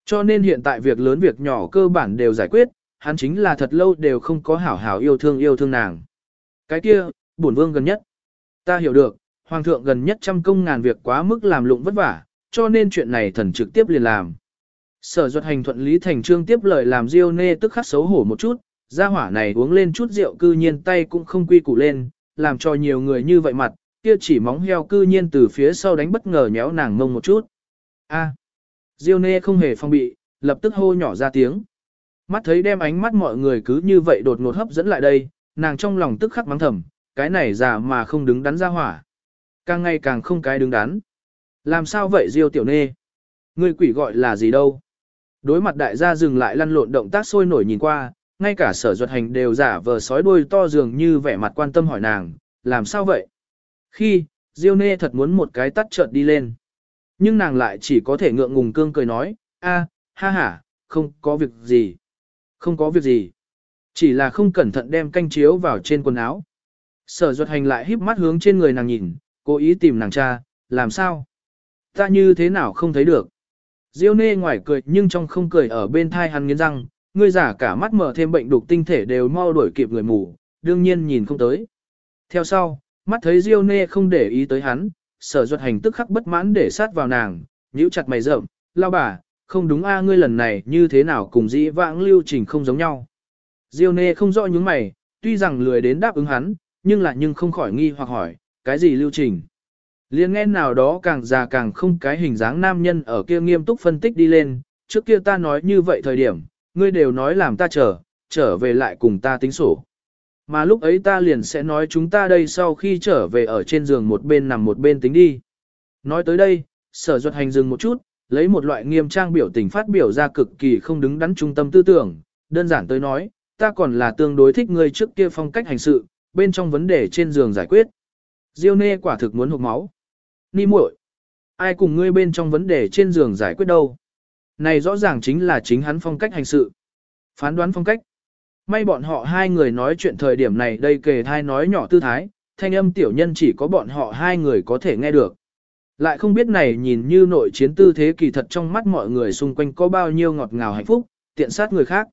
Cho nên hiện tại việc lớn việc nhỏ cơ bản đều giải quyết, hắn chính là thật lâu đều không có hảo hảo yêu thương nàng. Cái kia, bổn vương gần nhất. Ta hiểu được, hoàng thượng gần nhất trăm công ngàn việc quá mức làm lụng vất vả, cho nên chuyện này thần trực tiếp liền làm. Sở Duật Hành thuận lý thành trương tiếp lời làm Diêu Nê tức khắc xấu hổ một chút, gia hỏa này uống lên chút rượu cư nhiên tay cũng không quy củ lên, làm cho nhiều người như vậy mặt, kia chỉ móng heo cư nhiên từ phía sau đánh bất ngờ nhéo nàng mông một chút. A. Diêu Nê không hề phong bị, lập tức hô nhỏ ra tiếng. Mắt thấy đem ánh mắt mọi người cứ như vậy đột ngột hấp dẫn lại đây, nàng trong lòng tức khắc mắng thầm, cái này già mà không đứng đắn ra hỏa. Càng ngày càng không cái đứng đắn. Làm sao vậy Diêu tiểu Nê? Ngươi quỷ gọi là gì đâu? Đối mặt đại gia dừng lại lăn lộn động tác sôi nổi nhìn qua, ngay cả Sở Duật Hành đều giả vờ sói đuôi to dường như vẻ mặt quan tâm hỏi nàng, làm sao vậy? Khi, Diêu Nê thật muốn một cái tắt chợt đi lên. Nhưng nàng lại chỉ có thể ngượng ngùng cương cười nói, a, ha ha, không có việc gì. Không có việc gì. Chỉ là không cẩn thận đem canh chiếu vào trên quần áo. Sở Duật Hành lại híp mắt hướng trên người nàng nhìn, cố ý tìm nàng cha, làm sao? Ta như thế nào không thấy được? Diêu Nê ngoài cười nhưng trong không cười ở bên thai hắn nghiến răng, ngươi giả cả mắt mở thêm bệnh đục tinh thể đều mau đuổi kịp người mù, đương nhiên nhìn không tới. Theo sau, mắt thấy Diêu Nê không để ý tới hắn, Sở Duật Hành tức khắc bất mãn để sát vào nàng, nhíu chặt mày rậm, lao bà, không đúng a ngươi lần này như thế nào cùng dĩ vãng lưu trình không giống nhau. Diêu Nê không rõ những mày, tuy rằng lười đến đáp ứng hắn, nhưng không khỏi nghi hoặc hỏi, cái gì lưu trình? Liên nghe nào đó càng già càng không cái hình dáng nam nhân ở kia nghiêm túc phân tích đi lên, trước kia ta nói như vậy thời điểm, ngươi đều nói làm ta trở về lại cùng ta tính sổ. Mà lúc ấy ta liền sẽ nói chúng ta đây sau khi trở về ở trên giường một bên nằm một bên tính đi. Nói tới đây, Sở Duật Hành dừng một chút, lấy một loại nghiêm trang biểu tình phát biểu ra cực kỳ không đứng đắn trung tâm tư tưởng, đơn giản tới nói, ta còn là tương đối thích ngươi trước kia phong cách hành sự, bên trong vấn đề trên giường giải quyết. Diêu Nê quả thực muốn hộc máu. Ni muội, ai cùng ngươi bên trong vấn đề trên giường giải quyết đâu? Này rõ ràng chính là chính hắn phong cách hành sự. Phán đoán phong cách. May bọn họ hai người nói chuyện thời điểm này đây kề thai nói nhỏ tư thái, thanh âm tiểu nhân chỉ có bọn họ hai người có thể nghe được. Lại không biết này nhìn như nội chiến tư thế kỳ thật trong mắt mọi người xung quanh có bao nhiêu ngọt ngào hạnh phúc, tiện sát người khác.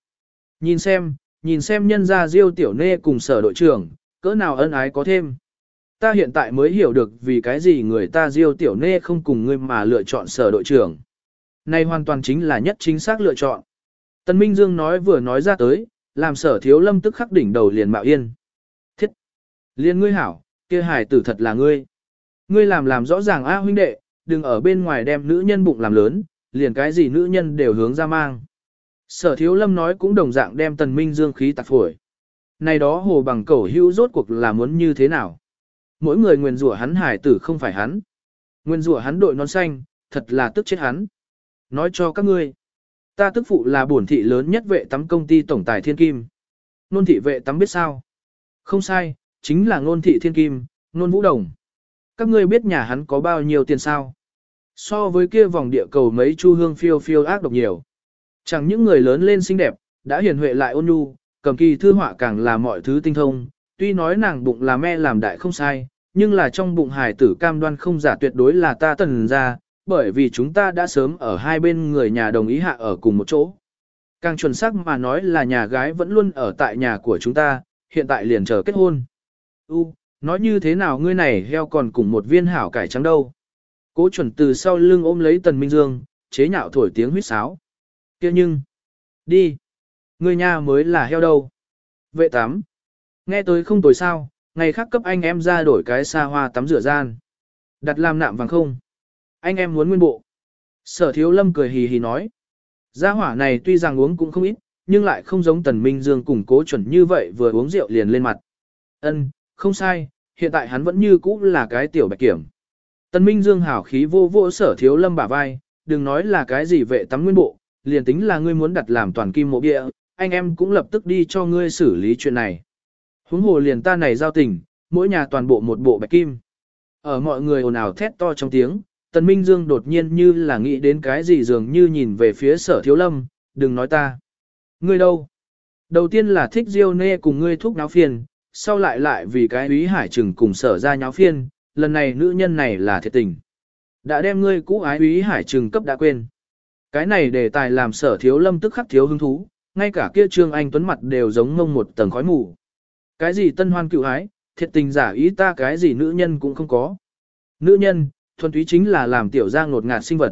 Nhìn xem nhân gia Diêu tiểu Nê cùng Sở đội trưởng, cỡ nào ân ái có thêm. Ta hiện tại mới hiểu được vì cái gì người ta Diêu tiểu Nê không cùng ngươi mà lựa chọn Sở đội trưởng. Này hoàn toàn chính là nhất chính xác lựa chọn. Tần Minh Dương nói vừa nói ra tới, làm Sở Thiếu Lâm tức khắc đỉnh đầu liền mạo yên. Thiết! Liên ngươi hảo, kia hài tử thật là ngươi. Ngươi làm rõ ràng a huynh đệ, đừng ở bên ngoài đem nữ nhân bụng làm lớn, liền cái gì nữ nhân đều hướng ra mang. Sở Thiếu Lâm nói cũng đồng dạng đem Tần Minh Dương khí tạc phổi. Này đó hồ bằng cẩu hữu rốt cuộc là muốn như thế nào? Mỗi người nguyền rủa hắn hài tử không phải hắn. Nguyền rủa hắn đội nón xanh, thật là tức chết hắn. Nói cho các ngươi, ta tức phụ là bổn thị lớn nhất vệ tắm công ty tổng tài Thiên Kim. Nôn thị vệ tắm biết sao? Không sai, chính là Nôn thị Thiên Kim, Nôn Vũ Đồng. Các ngươi biết nhà hắn có bao nhiêu tiền sao? So với kia vòng địa cầu mấy chu hương phiêu phiêu ác độc nhiều. Chẳng những người lớn lên xinh đẹp, đã hiền huệ lại ôn nhu, cầm kỳ thư họa càng là mọi thứ tinh thông. Tuy nói nàng bụng là me làm đại không sai, nhưng là trong bụng hài tử cam đoan không giả tuyệt đối là ta Tần gia, bởi vì chúng ta đã sớm ở hai bên người nhà đồng ý hạ ở cùng một chỗ. Càng chuẩn xác mà nói là nhà gái vẫn luôn ở tại nhà của chúng ta, hiện tại liền chờ kết hôn. Nói như thế nào ngươi này heo còn cùng một viên hảo cải trắng đâu. Cố chuẩn từ sau lưng ôm lấy Tần Minh Dương, chế nhạo thổi tiếng huýt sáo. Kia nhưng, đi, ngươi nhà mới là heo đâu. Vệ tám, nghe tới không tồi sao, ngày khác cấp anh em ra đổi cái xa hoa tắm rửa gian. Đặt làm nạm vàng không? Anh em muốn nguyên bộ. Sở Thiếu Lâm cười hì hì nói. Gia hỏa này tuy rằng uống cũng không ít, nhưng lại không giống Tần Minh Dương cùng Cố chuẩn như vậy vừa uống rượu liền lên mặt. Không sai, hiện tại hắn vẫn như cũ là cái tiểu bạch kiểm. Tần Minh Dương hảo khí vô vô Sở Thiếu Lâm bả vai, đừng nói là cái gì vệ tắm nguyên bộ, liền tính là ngươi muốn đặt làm toàn kim mộ bia, anh em cũng lập tức đi cho ngươi xử lý chuyện này. Huống hồ liền ta này giao tình, mỗi nhà toàn bộ một bộ bạch kim. Ở mọi người ồn ào thét to trong tiếng, Tần Minh Dương đột nhiên như là nghĩ đến cái gì dường như nhìn về phía Sở Thiếu Lâm, đừng nói ta. Ngươi đâu? Đầu tiên là thích Diêu Nê cùng ngươi thúc náo phiền, sau lại vì cái Úy Hải Trừng cùng Sở ra nháo phiền, lần này nữ nhân này là thiệt tình. Đã đem ngươi cũ ái Úy Hải Trừng cấp đã quên. Cái này đề tài làm Sở Thiếu Lâm tức khắc thiếu hứng thú, ngay cả kia Trương Anh Tuấn mặt đều giống ngông một tầng khói mù. Cái gì tân hoan cựu ái, thiệt tình giả ý ta cái gì nữ nhân cũng không có. Nữ nhân, thuần túy chính là làm tiểu gia ngột ngạt sinh vật.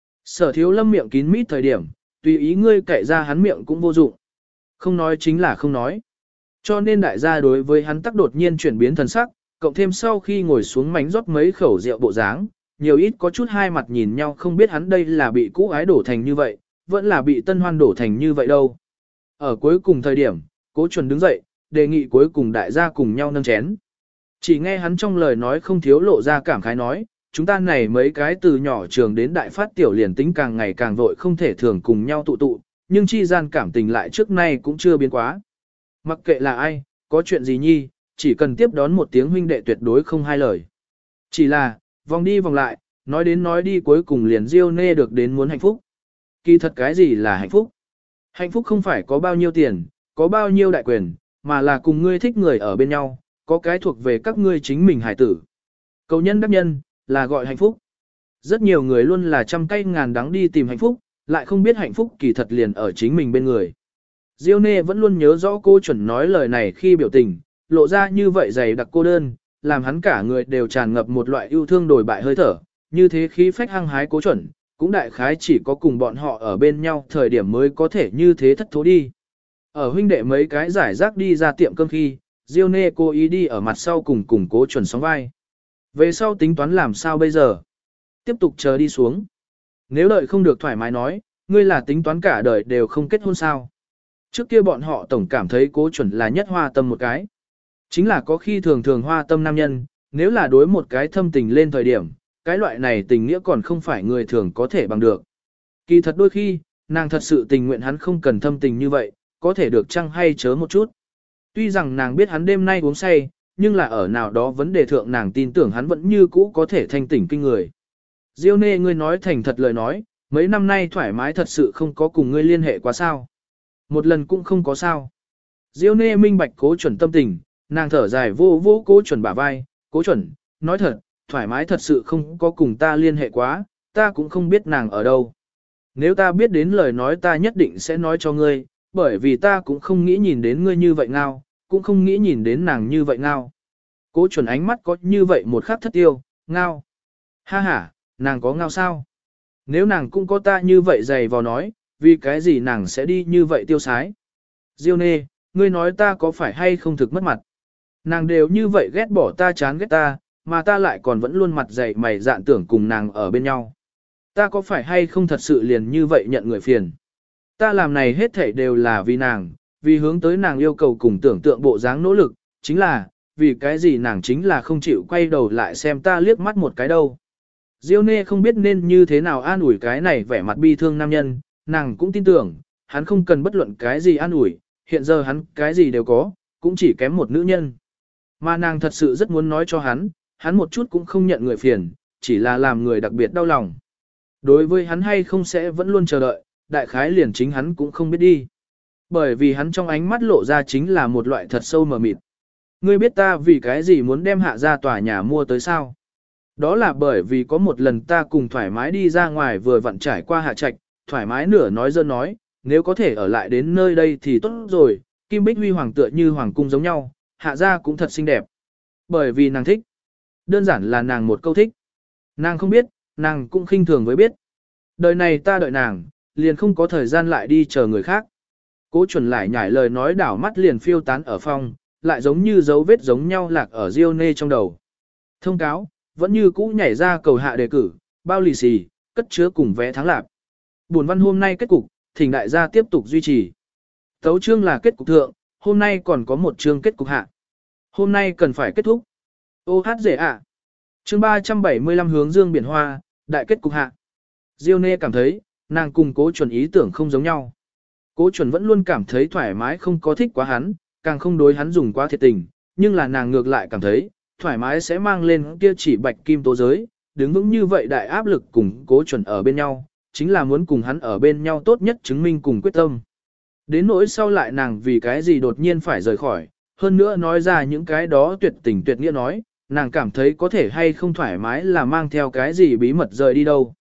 Sở Thiếu Lâm miệng kín mít thời điểm, tùy ý ngươi cậy ra hắn miệng cũng vô dụng. Không nói chính là không nói. Cho nên đại gia đối với hắn tắc đột nhiên chuyển biến thần sắc, cộng thêm sau khi ngồi xuống mánh rót mấy khẩu rượu bộ dáng, nhiều ít có chút hai mặt nhìn nhau không biết hắn đây là bị cũ ái đổ thành như vậy, vẫn là bị tân hoan đổ thành như vậy đâu. Ở cuối cùng thời điểm, Cố Chuẩn đứng dậy, đề nghị cuối cùng đại gia cùng nhau nâng chén. Chỉ nghe hắn trong lời nói không thiếu lộ ra cảm khái nói, chúng ta này mấy cái từ nhỏ trường đến đại phát tiểu liền tính càng ngày càng vội không thể thường cùng nhau tụ tụ, nhưng chi gian cảm tình lại trước nay cũng chưa biến quá. Mặc kệ là ai, có chuyện gì nhi, chỉ cần tiếp đón một tiếng huynh đệ tuyệt đối không hai lời. Chỉ là, vòng đi vòng lại, nói đến nói đi cuối cùng liền Diêu Nê được đến muốn hạnh phúc. Kỳ thật cái gì là hạnh phúc? Hạnh phúc không phải có bao nhiêu tiền, có bao nhiêu đại quyền, mà là cùng ngươi thích người ở bên nhau, có cái thuộc về các ngươi chính mình hải tử. Cầu nhân đắc nhân, là gọi hạnh phúc. Rất nhiều người luôn là trăm cây ngàn đắng đi tìm hạnh phúc, lại không biết hạnh phúc kỳ thật liền ở chính mình bên người. Diêu Nê vẫn luôn nhớ rõ Cô Chuẩn nói lời này khi biểu tình, lộ ra như vậy dày đặc cô đơn, làm hắn cả người đều tràn ngập một loại yêu thương đổi bại hơi thở, như thế khí phách hăng hái Cố Chuẩn, cũng đại khái chỉ có cùng bọn họ ở bên nhau thời điểm mới có thể như thế thất thố đi. Ở huynh đệ mấy cái giải rác đi ra tiệm cơm khi, Diêu Nê cố ý đi ở mặt sau cùng Cố Chuẩn sóng vai. Về sau tính toán làm sao bây giờ? Tiếp tục chờ đi xuống. Nếu đợi không được thoải mái nói, ngươi là tính toán cả đời đều không kết hôn sao? Trước kia bọn họ tổng cảm thấy Cố Chuẩn là nhất hoa tâm một cái. Chính là có khi thường thường hoa tâm nam nhân, nếu là đối một cái thâm tình lên thời điểm, cái loại này tình nghĩa còn không phải người thường có thể bằng được. Kỳ thật đôi khi, nàng thật sự tình nguyện hắn không cần thâm tình như vậy, có thể được chăng hay chớ một chút. Tuy rằng nàng biết hắn đêm nay uống say, nhưng là ở nào đó vấn đề thượng nàng tin tưởng hắn vẫn như cũ có thể thanh tỉnh kinh người. Diêu Nê ngươi nói thành thật lời nói, mấy năm nay thoải mái thật sự không có cùng ngươi liên hệ quá sao. Một lần cũng không có sao. Diêu Nê minh bạch Cố Chuẩn tâm tình, nàng thở dài vô vô Cố Chuẩn bả vai, Cố Chuẩn, nói thật, thoải mái thật sự không có cùng ta liên hệ quá, ta cũng không biết nàng ở đâu. Nếu ta biết đến lời nói ta nhất định sẽ nói cho ngươi, bởi vì ta cũng không nghĩ nhìn đến ngươi như vậy ngao, cũng không nghĩ nhìn đến nàng như vậy ngao. Cố Chuẩn ánh mắt có như vậy một khắc thất tiêu, ngao. Ha ha, nàng có ngao sao? Nếu nàng cũng có ta như vậy dày vào nói, vì cái gì nàng sẽ đi như vậy tiêu sái? Diêu Nê, ngươi nói ta có phải hay không thực mất mặt? Nàng đều như vậy ghét bỏ ta chán ghét ta, mà ta lại còn vẫn luôn mặt dày mày dạn tưởng cùng nàng ở bên nhau. Ta có phải hay không thật sự liền như vậy nhận người phiền? Ta làm này hết thảy đều là vì nàng, vì hướng tới nàng yêu cầu cùng tưởng tượng bộ dáng nỗ lực, chính là, vì cái gì nàng chính là không chịu quay đầu lại xem ta liếc mắt một cái đâu. Diêu Nê không biết nên như thế nào an ủi cái này vẻ mặt bi thương nam nhân, nàng cũng tin tưởng, hắn không cần bất luận cái gì an ủi, hiện giờ hắn cái gì đều có, cũng chỉ kém một nữ nhân. Mà nàng thật sự rất muốn nói cho hắn một chút cũng không nhận người phiền, chỉ là làm người đặc biệt đau lòng. Đối với hắn hay không sẽ vẫn luôn chờ đợi, đại khái liền chính hắn cũng không biết đi. Bởi vì hắn trong ánh mắt lộ ra chính là một loại thật sâu mờ mịt. Ngươi biết ta vì cái gì muốn đem hạ ra tòa nhà mua tới sao? Đó là bởi vì có một lần ta cùng thoải mái đi ra ngoài vừa vặn trải qua hạ trạch, thoải mái nửa nói dơ nói, nếu có thể ở lại đến nơi đây thì tốt rồi, Kim Bích Huy hoàng tựa như hoàng cung giống nhau, hạ ra cũng thật xinh đẹp. Bởi vì nàng thích. Đơn giản là nàng một câu thích. Nàng không biết, nàng cũng khinh thường với biết. Đời này ta đợi nàng, liền không có thời gian lại đi chờ người khác. Cố Chuẩn lại nhảy lời nói đảo mắt liền phiêu tán ở phòng, lại giống như dấu vết giống nhau lạc ở Diêu Nê trong đầu. Thông cáo, vẫn như cũ nhảy ra cầu hạ đề cử, bao lì xì, cất chứa cùng vé thắng lạc. Buồn văn hôm nay kết cục, thỉnh đại gia tiếp tục duy trì. Tấu chương là kết cục thượng, hôm nay còn có một chương kết cục hạ. Hôm nay cần phải kết thúc. Ô hát dễ ạ. Chương 375 hướng dương biển hoa, đại kết cục hạ. Diêu Nê cảm thấy, nàng cùng Cố Chuẩn ý tưởng không giống nhau. Cố Chuẩn vẫn luôn cảm thấy thoải mái không có thích quá hắn, càng không đối hắn dùng quá thiệt tình, nhưng là nàng ngược lại cảm thấy, thoải mái sẽ mang lên kia chỉ bạch kim tố giới, đứng vững như vậy đại áp lực cùng Cố Chuẩn ở bên nhau, chính là muốn cùng hắn ở bên nhau tốt nhất chứng minh cùng quyết tâm. Đến nỗi sau lại nàng vì cái gì đột nhiên phải rời khỏi, hơn nữa nói ra những cái đó tuyệt tình tuyệt nghĩa nói, nàng cảm thấy có thể hay không thoải mái là mang theo cái gì bí mật rời đi đâu.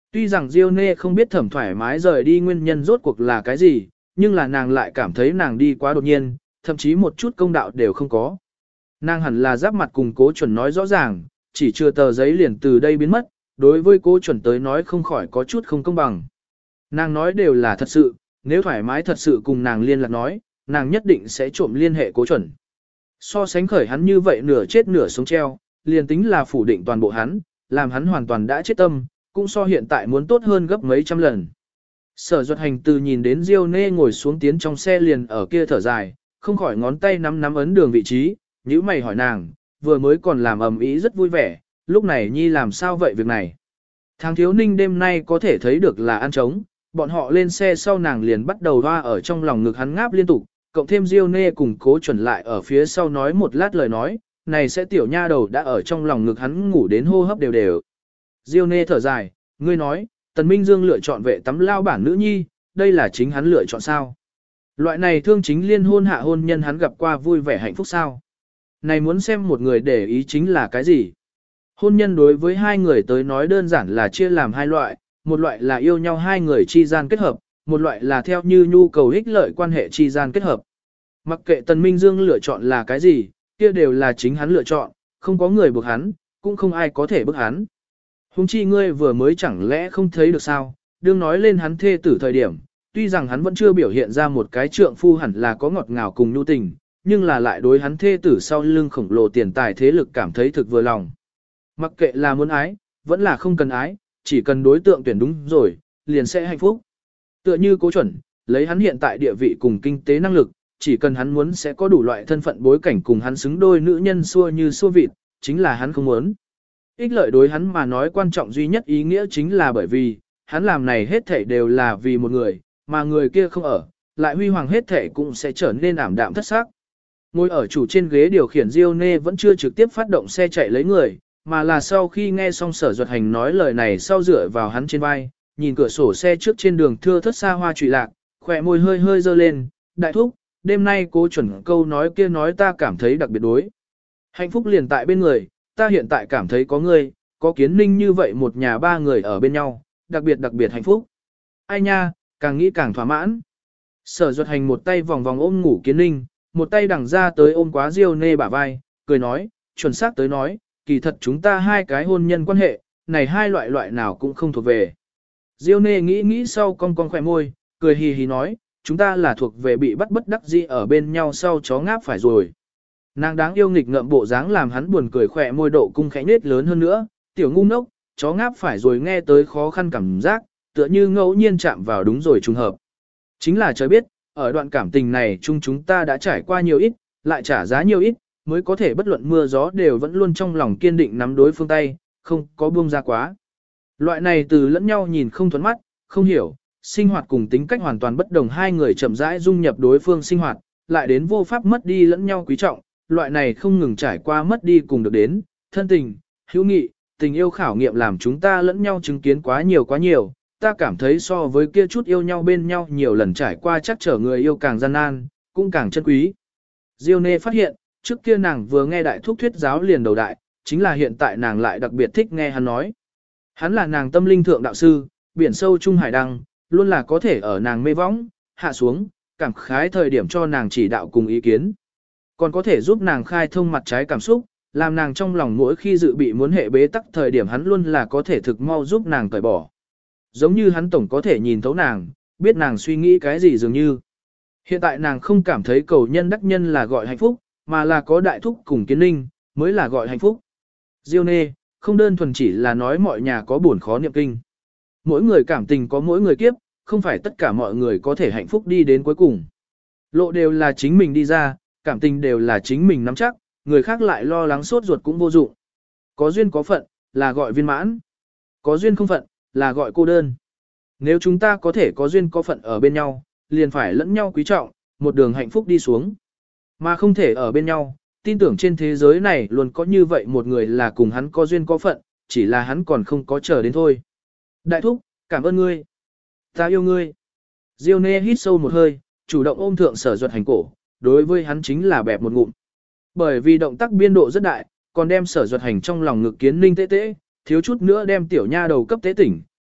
Tuy rằng Diêu Nê không biết Thẩm thoải mái rời đi nguyên nhân rốt cuộc là cái gì, nhưng là nàng lại cảm thấy nàng đi quá đột nhiên, thậm chí một chút công đạo đều không có. Nàng hẳn là giáp mặt cùng Cố Chuẩn nói rõ ràng, chỉ chưa tờ giấy liền từ đây biến mất, đối với Cố Chuẩn tới nói không khỏi có chút không công bằng. Nàng nói đều là thật sự, nếu thoải mái thật sự cùng nàng liên lạc nói, nàng nhất định sẽ trộm liên hệ Cố Chuẩn. So sánh khởi hắn như vậy nửa chết nửa sống treo, liền tính là phủ định toàn bộ hắn, làm hắn hoàn toàn đã chết tâm, cũng so hiện tại muốn tốt hơn gấp mấy trăm lần. Sở Duật Hành từ nhìn đến Diêu Nê ngồi xuống tiến trong xe liền ở kia thở dài, không khỏi ngón tay nắm ấn đường vị trí, nhíu mày hỏi nàng, vừa mới còn làm ầm ĩ rất vui vẻ, lúc này nhi làm sao vậy việc này. Tháng thiếu ninh đêm nay có thể thấy được là ăn trống, bọn họ lên xe sau nàng liền bắt đầu hoa ở trong lòng ngực hắn ngáp liên tục, cộng thêm Diêu Nê cùng Cố Chuẩn lại ở phía sau nói một lát lời nói, này sẽ tiểu nha đầu đã ở trong lòng ngực hắn ngủ đến hô hấp đều đều. Diêu Nê thở dài, ngươi nói, Tần Minh Dương lựa chọn vệ tắm lao bản nữ nhi, đây là chính hắn lựa chọn sao? Loại này thương chính liên hôn hạ hôn nhân hắn gặp qua vui vẻ hạnh phúc sao? Này muốn xem một người để ý chính là cái gì? Hôn nhân đối với hai người tới nói đơn giản là chia làm hai loại, một loại là yêu nhau hai người chi gian kết hợp, một loại là theo như nhu cầu ích lợi quan hệ chi gian kết hợp. Mặc kệ Tần Minh Dương lựa chọn là cái gì, kia đều là chính hắn lựa chọn, không có người buộc hắn, cũng không ai có thể bức hắn. Huống chi ngươi vừa mới chẳng lẽ không thấy được sao, đương nói lên hắn thê tử thời điểm, tuy rằng hắn vẫn chưa biểu hiện ra một cái trượng phu hẳn là có ngọt ngào cùng nhu tình, nhưng là lại đối hắn thê tử sau lưng khổng lồ tiền tài thế lực cảm thấy thực vừa lòng. Mặc kệ là muốn ái, vẫn là không cần ái, chỉ cần đối tượng tuyển đúng rồi, liền sẽ hạnh phúc. Tựa như Cố Chuẩn, lấy hắn hiện tại địa vị cùng kinh tế năng lực, chỉ cần hắn muốn sẽ có đủ loại thân phận bối cảnh cùng hắn xứng đôi nữ nhân xua như xua vịt, chính là hắn không muốn. Ích lợi đối hắn mà nói quan trọng duy nhất ý nghĩa chính là bởi vì, hắn làm này hết thảy đều là vì một người, mà người kia không ở, lại huy hoàng hết thảy cũng sẽ trở nên ảm đạm thất sắc. Ngồi ở chủ trên ghế điều khiển Diêu Nê vẫn chưa trực tiếp phát động xe chạy lấy người, mà là sau khi nghe xong Sở Duật Hành nói lời này sau dựa vào hắn trên vai, nhìn cửa sổ xe trước trên đường thưa thất xa hoa trụy lạc, khỏe môi hơi hơi dơ lên, đại thúc, đêm nay Cố Chuẩn câu nói kia nói ta cảm thấy đặc biệt đối. Hạnh phúc liền tại bên người, ta hiện tại cảm thấy có ngươi, có Kiến Ninh như vậy một nhà ba người ở bên nhau, đặc biệt hạnh phúc. Ai nha, càng nghĩ càng thỏa mãn. Sở Duật Hành một tay vòng vòng ôm ngủ Kiến Ninh, một tay đằng ra tới ôm quá Diêu Nê bả vai, cười nói, chuẩn xác tới nói, kỳ thật chúng ta hai cái hôn nhân quan hệ, này hai loại nào cũng không thuộc về. Diêu Nê nghĩ sau cong khỏe môi, cười hì hì nói, chúng ta là thuộc về bị bắt bất đắc dĩ ở bên nhau sau chó ngáp phải rồi. Nàng đáng yêu nghịch ngợm bộ dáng làm hắn buồn cười khỏe môi độ cung khẽ nết lớn hơn nữa, tiểu ngu ngốc, chó ngáp phải rồi nghe tới khó khăn cảm giác, tựa như ngẫu nhiên chạm vào đúng rồi trùng hợp. Chính là trời biết, ở đoạn cảm tình này chung chúng ta đã trải qua nhiều ít, lại trả giá nhiều ít, mới có thể bất luận mưa gió đều vẫn luôn trong lòng kiên định nắm đối phương tay, không có buông ra quá. Loại này từ lẫn nhau nhìn không thuẫn mắt, không hiểu, sinh hoạt cùng tính cách hoàn toàn bất đồng hai người chậm rãi dung nhập đối phương sinh hoạt, lại đến vô pháp mất đi lẫn nhau quý trọng, loại này không ngừng trải qua mất đi cùng được đến, thân tình, hữu nghị, tình yêu khảo nghiệm làm chúng ta lẫn nhau chứng kiến quá nhiều, ta cảm thấy so với kia chút yêu nhau bên nhau nhiều lần trải qua chắc trở người yêu càng gian nan, cũng càng chân quý. Diêu Nê phát hiện, trước kia nàng vừa nghe đại thúc thuyết giáo liền đầu đại, chính là hiện tại nàng lại đặc biệt thích nghe hắn nói. Hắn là nàng tâm linh thượng đạo sư, biển sâu trung hải đăng, luôn là có thể ở nàng mê võng, hạ xuống, cảm khái thời điểm cho nàng chỉ đạo cùng ý kiến. Còn có thể giúp nàng khai thông mặt trái cảm xúc, làm nàng trong lòng mỗi khi dự bị muốn hệ bế tắc thời điểm hắn luôn là có thể thực mau giúp nàng cởi bỏ. Giống như hắn tổng có thể nhìn thấu nàng, biết nàng suy nghĩ cái gì dường như. Hiện tại nàng không cảm thấy cầu nhân đắc nhân là gọi hạnh phúc, mà là có đại thúc cùng Kiến Ninh, mới là gọi hạnh phúc. Diêu Nê, không đơn thuần chỉ là nói mọi nhà có buồn khó niệm kinh. Mỗi người cảm tình có mỗi người kiếp, không phải tất cả mọi người có thể hạnh phúc đi đến cuối cùng. Lộ đều là chính mình đi ra, cảm tình đều là chính mình nắm chắc, người khác lại lo lắng sốt ruột cũng vô dụng. Có duyên có phận, là gọi viên mãn. Có duyên không phận, là gọi cô đơn. Nếu chúng ta có thể có duyên có phận ở bên nhau, liền phải lẫn nhau quý trọng, một đường hạnh phúc đi xuống. Mà không thể ở bên nhau, tin tưởng trên thế giới này luôn có như vậy một người là cùng hắn có duyên có phận, chỉ là hắn còn không có chờ đến thôi. Đại thúc, cảm ơn ngươi. Ta yêu ngươi. Diêu Nê hít sâu một hơi, chủ động ôm thượng Sở Duật Hành cổ, đối với hắn chính là bẹp một ngụm. Bởi vì động tác biên độ rất đại, còn đem Sở Duật Hành trong lòng ngực Kiến Ninh tế tế, thiếu chút nữa đem tiểu nha đầu cấp tế tỉnh,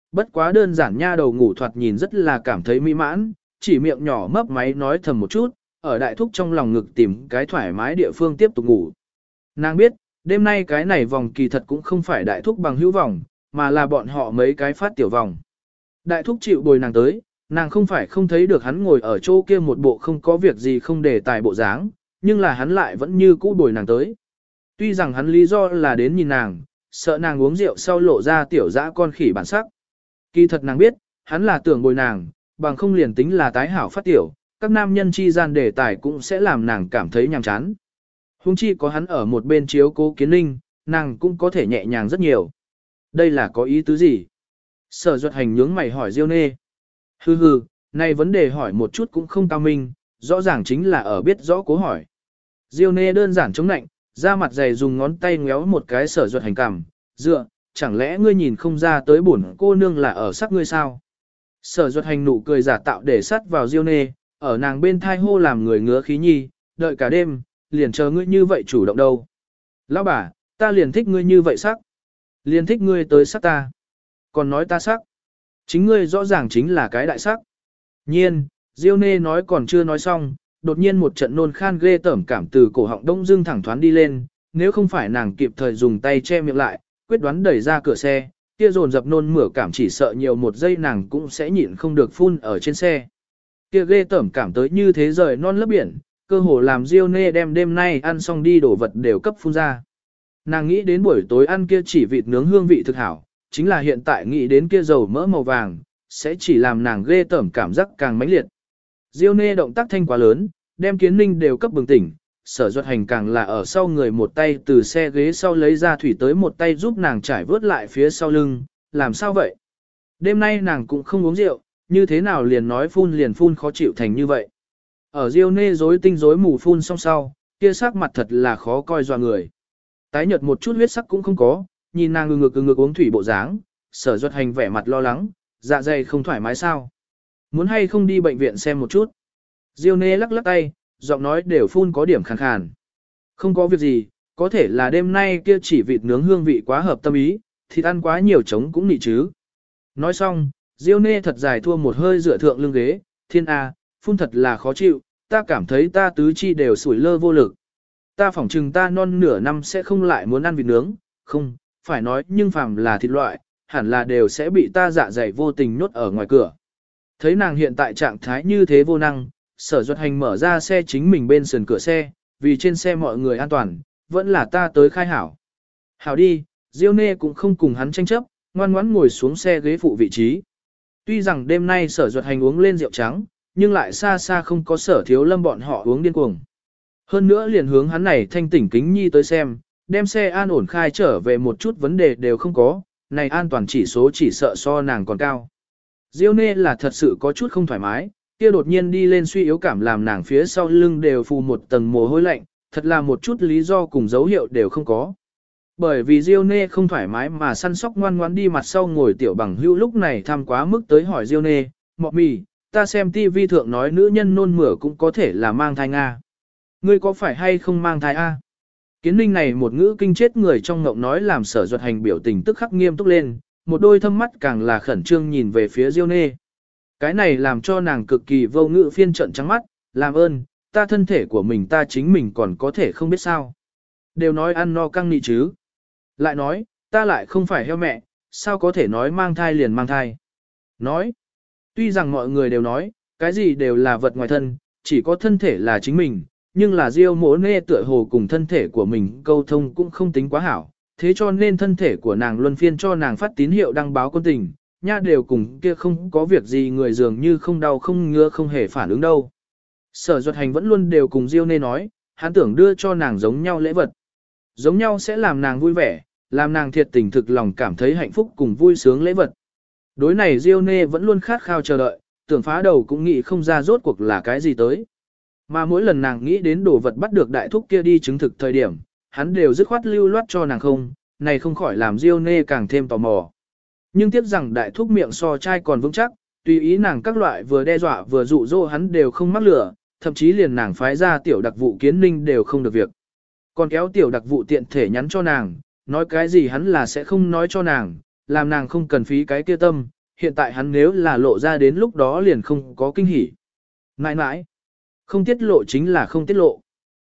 bất quá đơn giản nha đầu ngủ thoạt nhìn rất là cảm thấy mỹ mãn, chỉ miệng nhỏ mấp máy nói thầm một chút, ở đại thúc trong lòng ngực tìm cái thoải mái địa phương tiếp tục ngủ. Nàng biết, đêm nay cái này vòng kỳ thật cũng không phải đại thúc bằng hữu vòng, mà là bọn họ mấy cái phát tiểu vòng. Đại thúc chịu bồi nàng tới, nàng không phải không thấy được hắn ngồi ở chỗ kia một bộ không có việc gì không để tài bộ dáng, nhưng là hắn lại vẫn như cũ bồi nàng tới. Tuy rằng hắn lý do là đến nhìn nàng, sợ nàng uống rượu sau lộ ra tiểu dã con khỉ bản sắc. Kỳ thật nàng biết, hắn là tưởng bồi nàng, bằng không liền tính là tái hảo phát tiểu, các nam nhân chi gian đề tài cũng sẽ làm nàng cảm thấy nhàm chán. Hùng chi có hắn ở một bên chiếu cố Kiến Ninh, nàng cũng có thể nhẹ nhàng rất nhiều. Đây là có ý tứ gì? Sở Duật Hành nhướng mày hỏi Diêu Nê. Hừ hừ, này vấn đề hỏi một chút cũng không cao minh, rõ ràng chính là ở biết rõ cố hỏi. Diêu Nê đơn giản chống nạnh, ra mặt dày dùng ngón tay ngéo một cái Sở Duật Hành cằm, dựa, chẳng lẽ ngươi nhìn không ra tới bổn cô nương là ở sắc ngươi sao? Sở Duật Hành nụ cười giả tạo để sắt vào Diêu Nê, ở nàng bên thai hô làm người ngứa khí nhi, đợi cả đêm, liền chờ ngươi như vậy chủ động đâu. Lão bà, ta liền thích ngươi như vậy sắc. Liền thích ngươi tới sắc ta. Còn nói ta sắc. Chính ngươi rõ ràng chính là cái đại sắc. Nhiên, Diêu Nê nói còn chưa nói xong, đột nhiên một trận nôn khan ghê tởm cảm từ cổ họng đông dưng thẳng thoán đi lên, nếu không phải nàng kịp thời dùng tay che miệng lại, quyết đoán đẩy ra cửa xe, kia dồn dập nôn mửa cảm chỉ sợ nhiều một giây nàng cũng sẽ nhịn không được phun ở trên xe. Kia ghê tởm cảm tới như thế rời non lấp biển, cơ hồ làm Diêu Nê đem đêm nay ăn xong đi đổ vật đều cấp phun ra. Nàng nghĩ đến buổi tối ăn kia chỉ vịt nướng hương vị thực hảo, chính là hiện tại nghĩ đến kia dầu mỡ màu vàng, sẽ chỉ làm nàng ghê tởm cảm giác càng mãnh liệt. Diêu Nê động tác thanh quá lớn, đem Kiến Ninh đều cấp bừng tỉnh, Sở Duật Hành càng là ở sau người một tay từ xe ghế sau lấy ra thủy tới một tay giúp nàng trải vớt lại phía sau lưng, làm sao vậy? Đêm nay nàng cũng không uống rượu, như thế nào liền phun khó chịu thành như vậy? Ở Diêu Nê rối tinh rối mù phun xong sau, kia sắc mặt thật là khó coi doa người. Tái nhợt một chút huyết sắc cũng không có, nhìn nàng ngực uống thủy bộ dáng, Sở Duật Hành vẻ mặt lo lắng, dạ dày không thoải mái sao? Muốn hay không đi bệnh viện xem một chút? Diêu Nê lắc lắc tay, giọng nói đều phun có điểm khàn khàn. Không có việc gì, có thể là đêm nay kia chỉ vịt nướng hương vị quá hợp tâm ý, thịt ăn quá nhiều trống cũng nị chứ. Nói xong, Diêu Nê thật dài thua một hơi dựa thượng lưng ghế, thiên a, phun thật là khó chịu, ta cảm thấy ta tứ chi đều sủi lơ vô lực. Ta phỏng chừng ta non nửa năm sẽ không lại muốn ăn vịt nướng, không, phải nói nhưng phàm là thịt loại, hẳn là đều sẽ bị ta dạ dày vô tình nhốt ở ngoài cửa. Thấy nàng hiện tại trạng thái như thế vô năng, Sở Duật Hành mở ra xe chính mình bên sườn cửa xe, vì trên xe mọi người an toàn, vẫn là ta tới khai hảo. Hảo đi, Diêu Nê cũng không cùng hắn tranh chấp, ngoan ngoãn ngồi xuống xe ghế phụ vị trí. Tuy rằng đêm nay Sở Duật Hành uống lên rượu trắng, nhưng lại xa xa không có Sở Thiếu Lâm bọn họ uống điên cuồng. Hơn nữa liền hướng hắn này thanh tỉnh kính nhi tới xem, đem xe an ổn khai trở về một chút vấn đề đều không có, này an toàn chỉ số chỉ sợ so nàng còn cao. Diêu Nê là thật sự có chút không thoải mái, kia đột nhiên đi lên suy yếu cảm làm nàng phía sau lưng đều phù một tầng mồ hôi lạnh, thật là một chút lý do cùng dấu hiệu đều không có. Bởi vì Diêu Nê không thoải mái mà săn sóc ngoan ngoãn đi mặt sau ngồi tiểu bằng hữu lúc này tham quá mức tới hỏi Diêu Nê, mọ mì, ta xem TV thượng nói nữ nhân nôn mửa cũng có thể là mang thai Nga. Ngươi có phải hay không mang thai A? Kiến Ninh này một ngữ kinh chết người trong ngộng nói làm Sở Duật Hành biểu tình tức khắc nghiêm túc lên, một đôi thâm mắt càng là khẩn trương nhìn về phía Diêu Nê. Cái này làm cho nàng cực kỳ vô ngữ phiên trận trắng mắt, làm ơn, ta thân thể của mình ta chính mình còn có thể không biết sao. Đều nói ăn no căng nị chứ. Lại nói, ta lại không phải heo mẹ, sao có thể nói mang thai liền mang thai. Nói, tuy rằng mọi người đều nói, cái gì đều là vật ngoài thân, chỉ có thân thể là chính mình, nhưng là Diêu Mỗ Nê tựa hồ cùng thân thể của mình câu thông cũng không tính quá hảo, thế cho nên thân thể của nàng luân phiên cho nàng phát tín hiệu đăng báo quân tình, nha đều cùng kia không có việc gì người dường như không đau không ngứa không hề phản ứng đâu. Sở Duật Hành vẫn luôn đều cùng Diêu Nê nói, hắn tưởng đưa cho nàng giống nhau lễ vật. Giống nhau sẽ làm nàng vui vẻ, làm nàng thiệt tình thực lòng cảm thấy hạnh phúc cùng vui sướng lễ vật. Đối này Diêu Nê vẫn luôn khát khao chờ đợi, tưởng phá đầu cũng nghĩ không ra rốt cuộc là cái gì tới. Mà mỗi lần nàng nghĩ đến đồ vật bắt được đại thúc kia đi chứng thực thời điểm, hắn đều dứt khoát lưu loát cho nàng không, này không khỏi làm Diêu Nê càng thêm tò mò. Nhưng tiếc rằng đại thúc miệng so trai còn vững chắc, tùy ý nàng các loại vừa đe dọa vừa dụ dỗ hắn đều không mắc lửa, thậm chí liền nàng phái ra tiểu đặc vụ Kiến Ninh đều không được việc. Còn kéo tiểu đặc vụ tiện thể nhắn cho nàng, nói cái gì hắn là sẽ không nói cho nàng, làm nàng không cần phí cái kia tâm, hiện tại hắn nếu là lộ ra đến lúc đó liền không có kinh hỉ. Nãi nãi, không tiết lộ chính là không tiết lộ.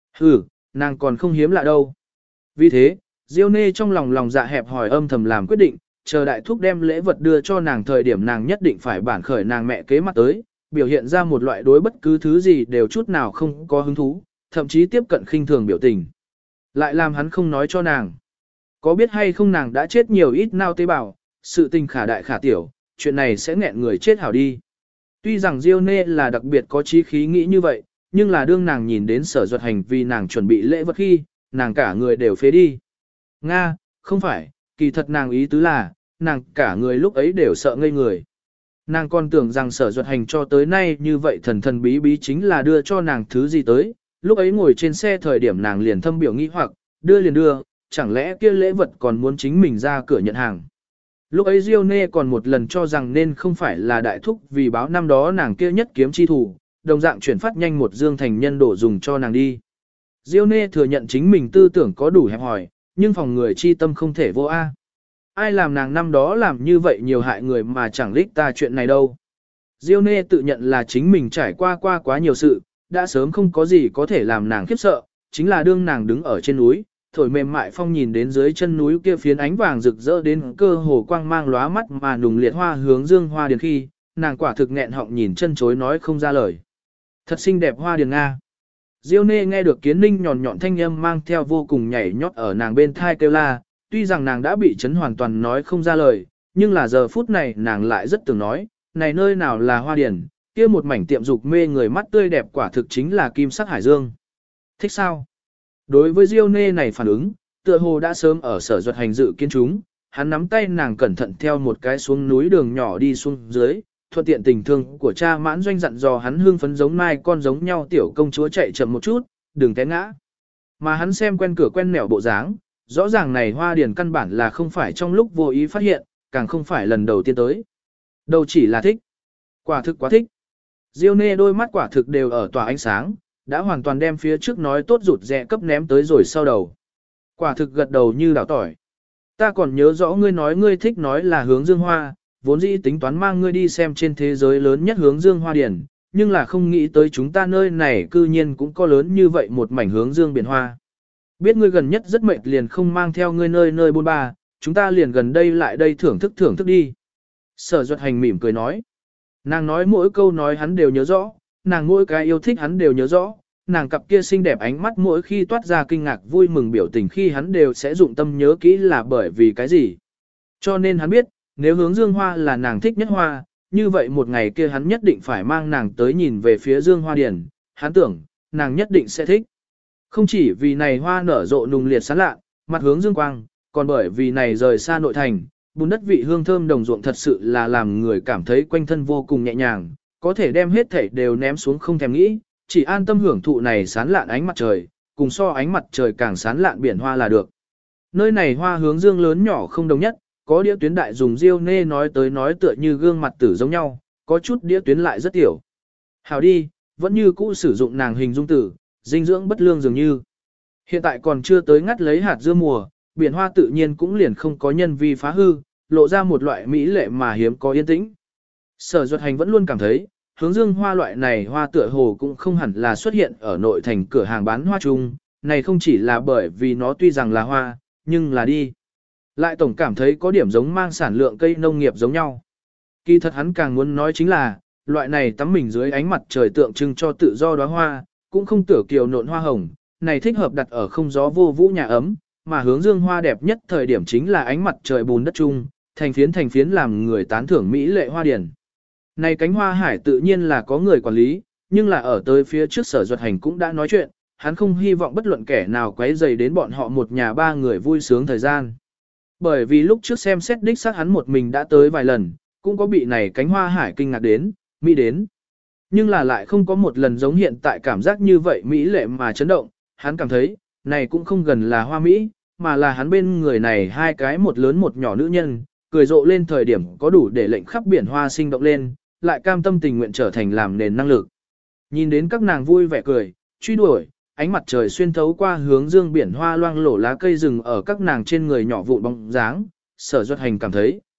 Nàng còn không hiếm lạ đâu. Vì thế, Diêu Nê trong lòng dạ hẹp hỏi âm thầm làm quyết định, chờ đại thúc đem lễ vật đưa cho nàng thời điểm nàng nhất định phải bản khởi nàng mẹ kế mặt tới, biểu hiện ra một loại đối bất cứ thứ gì đều chút nào không có hứng thú, thậm chí tiếp cận khinh thường biểu tình. Lại làm hắn không nói cho nàng. Có biết hay không nàng đã chết nhiều ít nao tế bào, sự tình khả đại khả tiểu, chuyện này sẽ nghẹn người chết hảo đi. Tuy rằng Diêu Nê là đặc biệt có chí khí nghĩ như vậy, nhưng là đương nàng nhìn đến Sở Duật Hành vì nàng chuẩn bị lễ vật khi, nàng cả người đều phế đi. Nga, không phải, kỳ thật nàng ý tứ là, nàng cả người lúc ấy đều sợ ngây người. Nàng còn tưởng rằng Sở Duật Hành cho tới nay như vậy thần thần bí bí chính là đưa cho nàng thứ gì tới, lúc ấy ngồi trên xe thời điểm nàng liền thâm biểu nghi hoặc, đưa liền đưa, chẳng lẽ kia lễ vật còn muốn chính mình ra cửa nhận hàng. Lúc ấy Diêu Nê còn một lần cho rằng nên không phải là đại thúc vì báo năm đó nàng kia nhất kiếm chi thủ, đồng dạng chuyển phát nhanh một dương thành nhân đổ dùng cho nàng đi. Diêu Nê thừa nhận chính mình tư tưởng có đủ hẹp hòi, nhưng phòng người chi tâm không thể vô a. Ai làm nàng năm đó làm như vậy nhiều hại người mà chẳng lích ta chuyện này đâu. Diêu Nê tự nhận là chính mình trải qua quá nhiều sự, đã sớm không có gì có thể làm nàng khiếp sợ, chính là đương nàng đứng ở trên núi, thổi mềm mại phong nhìn đến dưới chân núi kia phiến ánh vàng rực rỡ đến cơ hồ quang mang lóa mắt mà nùng liệt hoa hướng dương hoa điền khi, nàng quả thực nghẹn họng nhìn chân chối nói không ra lời. Thật xinh đẹp hoa điền Nga. Diêu Nê nghe được Kiến Ninh nhọn nhọn thanh âm mang theo vô cùng nhảy nhót ở nàng bên thai kêu la, tuy rằng nàng đã bị chấn hoàn toàn nói không ra lời, nhưng là giờ phút này nàng lại rất tưởng nói, này nơi nào là hoa điền, kia một mảnh tiệm dục mê người mắt tươi đẹp quả thực chính là kim sắc hải dương. Thích sao? Đối với Diêu Nê này phản ứng, tựa hồ đã sớm ở Sở Duật Hành dự kiến chúng, hắn nắm tay nàng cẩn thận theo một cái xuống núi đường nhỏ đi xuống dưới, thuận tiện tình thương của cha Mãn Doanh dặn dò hắn hương phấn giống mai con giống nhau tiểu công chúa chạy chậm một chút, đừng té ngã. Mà hắn xem quen cửa quen nẻo bộ dáng, rõ ràng này hoa điền căn bản là không phải trong lúc vô ý phát hiện, càng không phải lần đầu tiên tới. Đâu chỉ là thích. Quả thực quá thích. Diêu Nê đôi mắt quả thực đều ở tỏa ánh sáng, đã hoàn toàn đem phía trước nói tốt rụt rẽ cấp ném tới rồi sau đầu. Quả thực gật đầu như đảo tỏi. Ta còn nhớ rõ ngươi nói ngươi thích nói là hướng dương hoa, vốn dĩ tính toán mang ngươi đi xem trên thế giới lớn nhất hướng dương hoa điển, nhưng là không nghĩ tới chúng ta nơi này cư nhiên cũng có lớn như vậy một mảnh hướng dương biển hoa. Biết ngươi gần nhất rất mệt liền không mang theo ngươi nơi nơi bôn ba, chúng ta liền gần đây lại đây thưởng thức đi. Sở Duật Hành mỉm cười nói. Nàng nói mỗi câu nói hắn đều nhớ rõ, nàng mỗi cái yêu thích hắn đều nhớ rõ, nàng cặp kia xinh đẹp ánh mắt mỗi khi toát ra kinh ngạc vui mừng biểu tình khi hắn đều sẽ dụng tâm nhớ kỹ là bởi vì cái gì. Cho nên hắn biết, nếu hướng dương hoa là nàng thích nhất hoa, như vậy một ngày kia hắn nhất định phải mang nàng tới nhìn về phía dương hoa điển, hắn tưởng, nàng nhất định sẽ thích. Không chỉ vì này hoa nở rộ nùng liệt sáng lạ, mặt hướng dương quang, còn bởi vì này rời xa nội thành, bùn đất vị hương thơm đồng ruộng thật sự là làm người cảm thấy quanh thân vô cùng nhẹ nhàng, có thể đem hết thảy đều ném xuống không thèm nghĩ, chỉ an tâm hưởng thụ này sán lạn ánh mặt trời, cùng so ánh mặt trời càng sán lạn biển hoa là được. Nơi này hoa hướng dương lớn nhỏ không đồng nhất, có đĩa tuyến đại dùng Diêu Nê nói tới nói tựa như gương mặt tử giống nhau, có chút đĩa tuyến lại rất tiểu. Hảo đi, vẫn như cũ sử dụng nàng hình dung tử, dinh dưỡng bất lương dường như. Hiện tại còn chưa tới ngắt lấy hạt dưa mùa, biển hoa tự nhiên cũng liền không có nhân vi phá hư, lộ ra một loại mỹ lệ mà hiếm có yên tĩnh. Sở Duật Hành vẫn luôn cảm thấy, hướng dương hoa loại này hoa tựa hồ cũng không hẳn là xuất hiện ở nội thành cửa hàng bán hoa chung, này không chỉ là bởi vì nó tuy rằng là hoa, nhưng là đi. Lại tổng cảm thấy có điểm giống mang sản lượng cây nông nghiệp giống nhau. Kỳ thật hắn càng muốn nói chính là, loại này tắm mình dưới ánh mặt trời tượng trưng cho tự do đóa hoa, cũng không tửa kiều nộn hoa hồng, này thích hợp đặt ở không gió vô vũ nhà ấm, mà hướng dương hoa đẹp nhất thời điểm chính là ánh mặt trời bùn đất chung, thành phiến làm người tán thưởng mỹ lệ hoa điển. Này cánh hoa hải tự nhiên là có người quản lý, nhưng là ở tới phía trước Sở Duật Hành cũng đã nói chuyện, hắn không hy vọng bất luận kẻ nào quấy rầy đến bọn họ một nhà ba người vui sướng thời gian. Bởi vì lúc trước xem xét đích xác hắn một mình đã tới vài lần, cũng có bị này cánh hoa hải kinh ngạc đến, mỹ đến. Nhưng là lại không có một lần giống hiện tại cảm giác như vậy mỹ lệ mà chấn động, hắn cảm thấy, này cũng không gần là hoa mỹ, mà là hắn bên người này hai cái một lớn một nhỏ nữ nhân, cười rộ lên thời điểm có đủ để lệnh khắp biển hoa sinh động lên, lại cam tâm tình nguyện trở thành làm nền năng lực. Nhìn đến các nàng vui vẻ cười, truy đuổi, ánh mặt trời xuyên thấu qua hướng dương biển hoa loang lổ lá cây rừng ở các nàng trên người nhỏ vụn bóng dáng, Sở Duật Hành cảm thấy,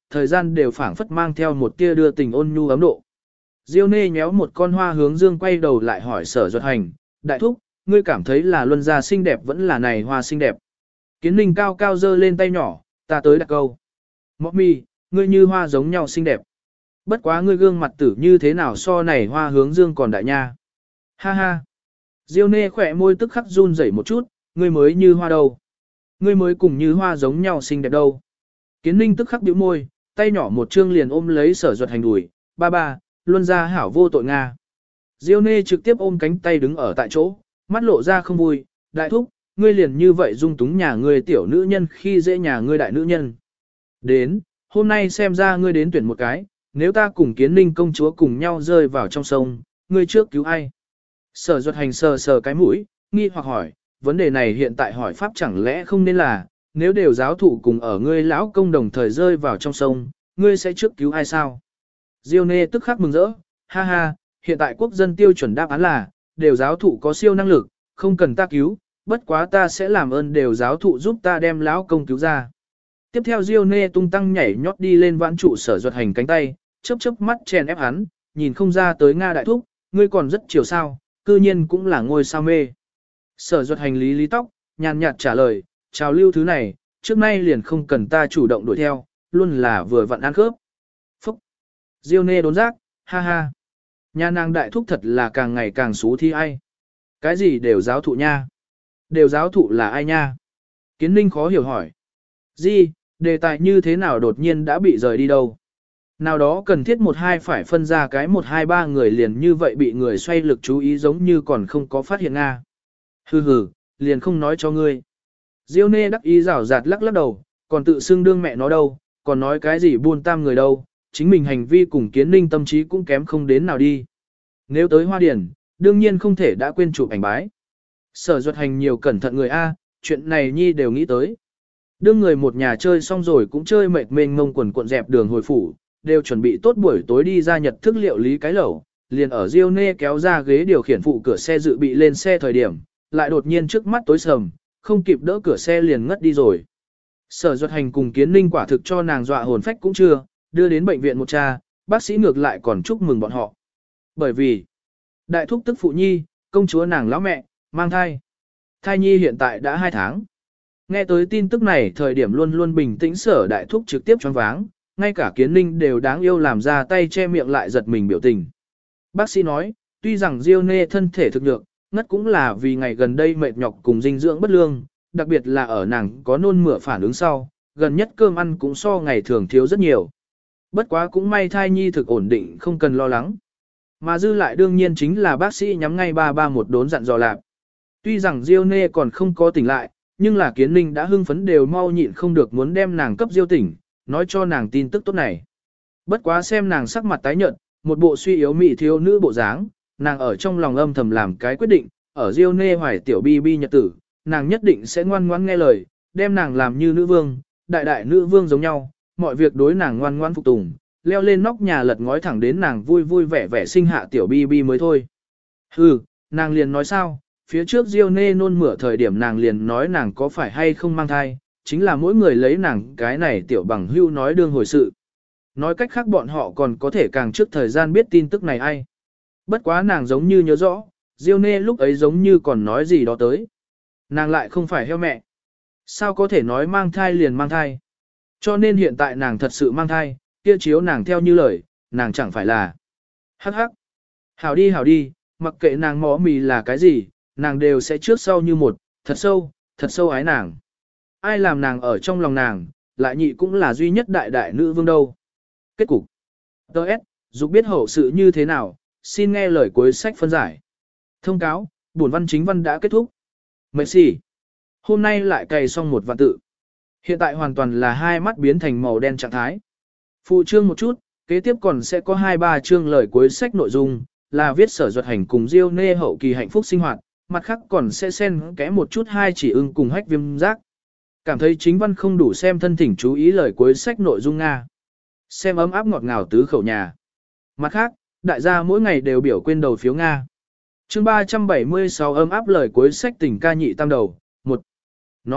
thời gian đều phảng phất mang theo một tia đưa tình ôn nhu ấm độ. Diêu Nê nhéo một con hoa hướng dương quay đầu lại hỏi Sở Duật Hành, đại thúc, ngươi cảm thấy là luân gia xinh đẹp vẫn là này hoa xinh đẹp. Kiến Ninh cao cao giơ lên tay nhỏ, ta tới đặt câu. Mọc mi, ngươi như hoa giống nhau xinh đẹp. Bất quá ngươi gương mặt tử như thế nào so này hoa hướng dương còn đại nha. Ha ha. Diêu Nê khỏe môi tức khắc run rẩy một chút, ngươi mới như hoa đâu. Ngươi mới cùng như hoa giống nhau xinh đẹp đâu. Kiến Ninh tức khắc bĩu môi, tay nhỏ một chương liền ôm lấy Sở Duật Hành đùi, ba ba, luân gia hảo vô tội Nga. Diêu Nê trực tiếp ôm cánh tay đứng ở tại chỗ, mắt lộ ra không vui, đại thúc, ngươi liền như vậy dung túng nhà ngươi tiểu nữ nhân khi dễ nhà ngươi đại nữ nhân. Đến, hôm nay xem ra ngươi đến tuyển một cái, nếu ta cùng Kiến Ninh công chúa cùng nhau rơi vào trong sông, ngươi trước cứu ai? Sở Duật Hành sờ sờ cái mũi, nghi hoặc hỏi, vấn đề này hiện tại hỏi pháp chẳng lẽ không nên là, nếu đều giáo thụ cùng ở ngươi lão công đồng thời rơi vào trong sông, ngươi sẽ trước cứu ai sao? Diêu Nê tức khắc mừng rỡ, ha ha, hiện tại quốc dân tiêu chuẩn đáp án là, đều giáo thụ có siêu năng lực, không cần ta cứu, bất quá ta sẽ làm ơn đều giáo thụ giúp ta đem lão công cứu ra. Tiếp theo Diêu Nê tung tăng nhảy nhót đi lên vãn trụ Sở Duật Hành cánh tay, chớp chớp mắt chèn ép hắn, nhìn không ra tới Nga đại thúc, ngươi còn rất chiều sao, cư nhiên cũng là ngôi sao mê. Sở Duật Hành lý lý tóc, nhàn nhạt trả lời, chào lưu thứ này, trước nay liền không cần ta chủ động đuổi theo, luôn là vừa vặn ăn khớp. Phúc! Diêu Nê đốn giác, ha ha. Nhà nàng đại thúc thật là càng ngày càng xú thi ai. Cái gì đều giáo thụ nha? Đều giáo thụ là ai nha? Kiến Ninh khó hiểu hỏi. Gì, đề tài như thế nào đột nhiên đã bị rời đi đâu? Nào đó cần thiết một hai phải phân ra cái một hai ba người liền như vậy bị người xoay lực chú ý giống như còn không có phát hiện Nga. Hừ hừ, liền không nói cho ngươi. Diêu Nê đắc ý rảo rạt lắc lắc đầu, còn tự xưng đương mẹ nó đâu, còn nói cái gì buôn tam người đâu, chính mình hành vi cùng Kiến Ninh tâm trí cũng kém không đến nào đi. Nếu tới Hoa Điển, đương nhiên không thể đã quên chụp ảnh bái. Sở Duật Hành nhiều cẩn thận người A, chuyện này nhi đều nghĩ tới. Đương người một nhà chơi xong rồi cũng chơi mệt mênh mông quần cuộn dẹp đường hồi phủ, đều chuẩn bị tốt buổi tối đi ra nhật thức liệu lý cái lẩu, liền ở Diêu Nê kéo ra ghế điều khiển phụ cửa xe dự bị lên xe thời điểm, lại đột nhiên trước mắt tối sầm, không kịp đỡ cửa xe liền ngất đi rồi. Sở Duật Hành cùng Kiến Ninh quả thực cho nàng dọa hồn phách cũng chưa, đưa đến bệnh viện một cha, bác sĩ ngược lại còn chúc mừng bọn họ. Bởi vì, đại thúc tức phụ nhi, công chúa nàng lão mẹ, mang thai. Thai nhi hiện tại đã 2 tháng. Nghe tới tin tức này thời điểm luôn luôn bình tĩnh Sở đại thúc trực tiếp choáng váng, ngay cả Kiến Ninh đều đáng yêu làm ra tay che miệng lại giật mình biểu tình. Bác sĩ nói, tuy rằng Diêu Nê thân thể thực nhược, ngất cũng là vì ngày gần đây mệt nhọc cùng dinh dưỡng bất lương, đặc biệt là ở nàng có nôn mửa phản ứng sau, gần nhất cơm ăn cũng so ngày thường thiếu rất nhiều. Bất quá cũng may thai nhi thực ổn định không cần lo lắng. Mà dư lại đương nhiên chính là bác sĩ nhắm ngay ba một đốn dặn dò lạp. Tuy rằng Diêu Nê còn không có tỉnh lại, nhưng là Kiến Ninh đã hưng phấn đều mau nhịn không được muốn đem nàng cấp Diêu tỉnh, nói cho nàng tin tức tốt này. Bất quá xem nàng sắc mặt tái nhợt, một bộ suy yếu mị thiếu nữ bộ dáng, nàng ở trong lòng âm thầm làm cái quyết định, ở Diêu Nê hoài tiểu bi bi nhật tử, nàng nhất định sẽ ngoan ngoãn nghe lời, đem nàng làm như nữ vương, đại đại nữ vương giống nhau, mọi việc đối nàng ngoan ngoãn phục tùng, leo lên nóc nhà lật ngói thẳng đến nàng vui vui vẻ vẻ sinh hạ tiểu bi bi mới thôi. Hừ, nàng liền nói sao, phía trước Diêu Nê nôn mửa thời điểm nàng liền nói nàng có phải hay không mang thai, chính là mỗi người lấy nàng cái này tiểu bằng hưu nói đương hồi sự. Nói cách khác bọn họ còn có thể càng trước thời gian biết tin tức này ai. Bất quá nàng giống như nhớ rõ, Diêu Nê lúc ấy giống như còn nói gì đó tới. Nàng lại không phải heo mẹ. Sao có thể nói mang thai liền mang thai? Cho nên hiện tại nàng thật sự mang thai, kia chiếu nàng theo như lời, nàng chẳng phải là. Hắc hắc. Hảo đi, mặc kệ nàng mỏ mì là cái gì, nàng đều sẽ trước sau như một, thật sâu ái nàng. Ai làm nàng ở trong lòng nàng, lại nhị cũng là duy nhất đại đại nữ vương đâu. Kết cục. Đợt, dục biết hậu sự như thế nào, xin nghe lời cuối sách phân giải. Thông cáo, buồn văn chính văn đã kết thúc. Merci. Hôm nay lại cày xong một vạn tự. Hiện tại hoàn toàn là hai mắt biến thành màu đen trạng thái. Phụ chương một chút, kế tiếp còn sẽ có 2-3 chương lời cuối sách nội dung, là viết Sở Duật Hành cùng Diêu Nê hậu kỳ hạnh phúc sinh hoạt, mặt khác còn sẽ xen kẽ một chút hai chỉ ưng cùng hách viêm giác. Cảm thấy chính văn không đủ xem thân thỉnh chú ý lời cuối sách nội dung Nga. Xem ấm áp ngọt ngào tứ khẩu nhà. Mặt khác, đại gia mỗi ngày đều biểu quên đầu phiếu Nga. Chương 376 ấm áp lời cuối sách tình ca nhị tam đầu. 1. Nói,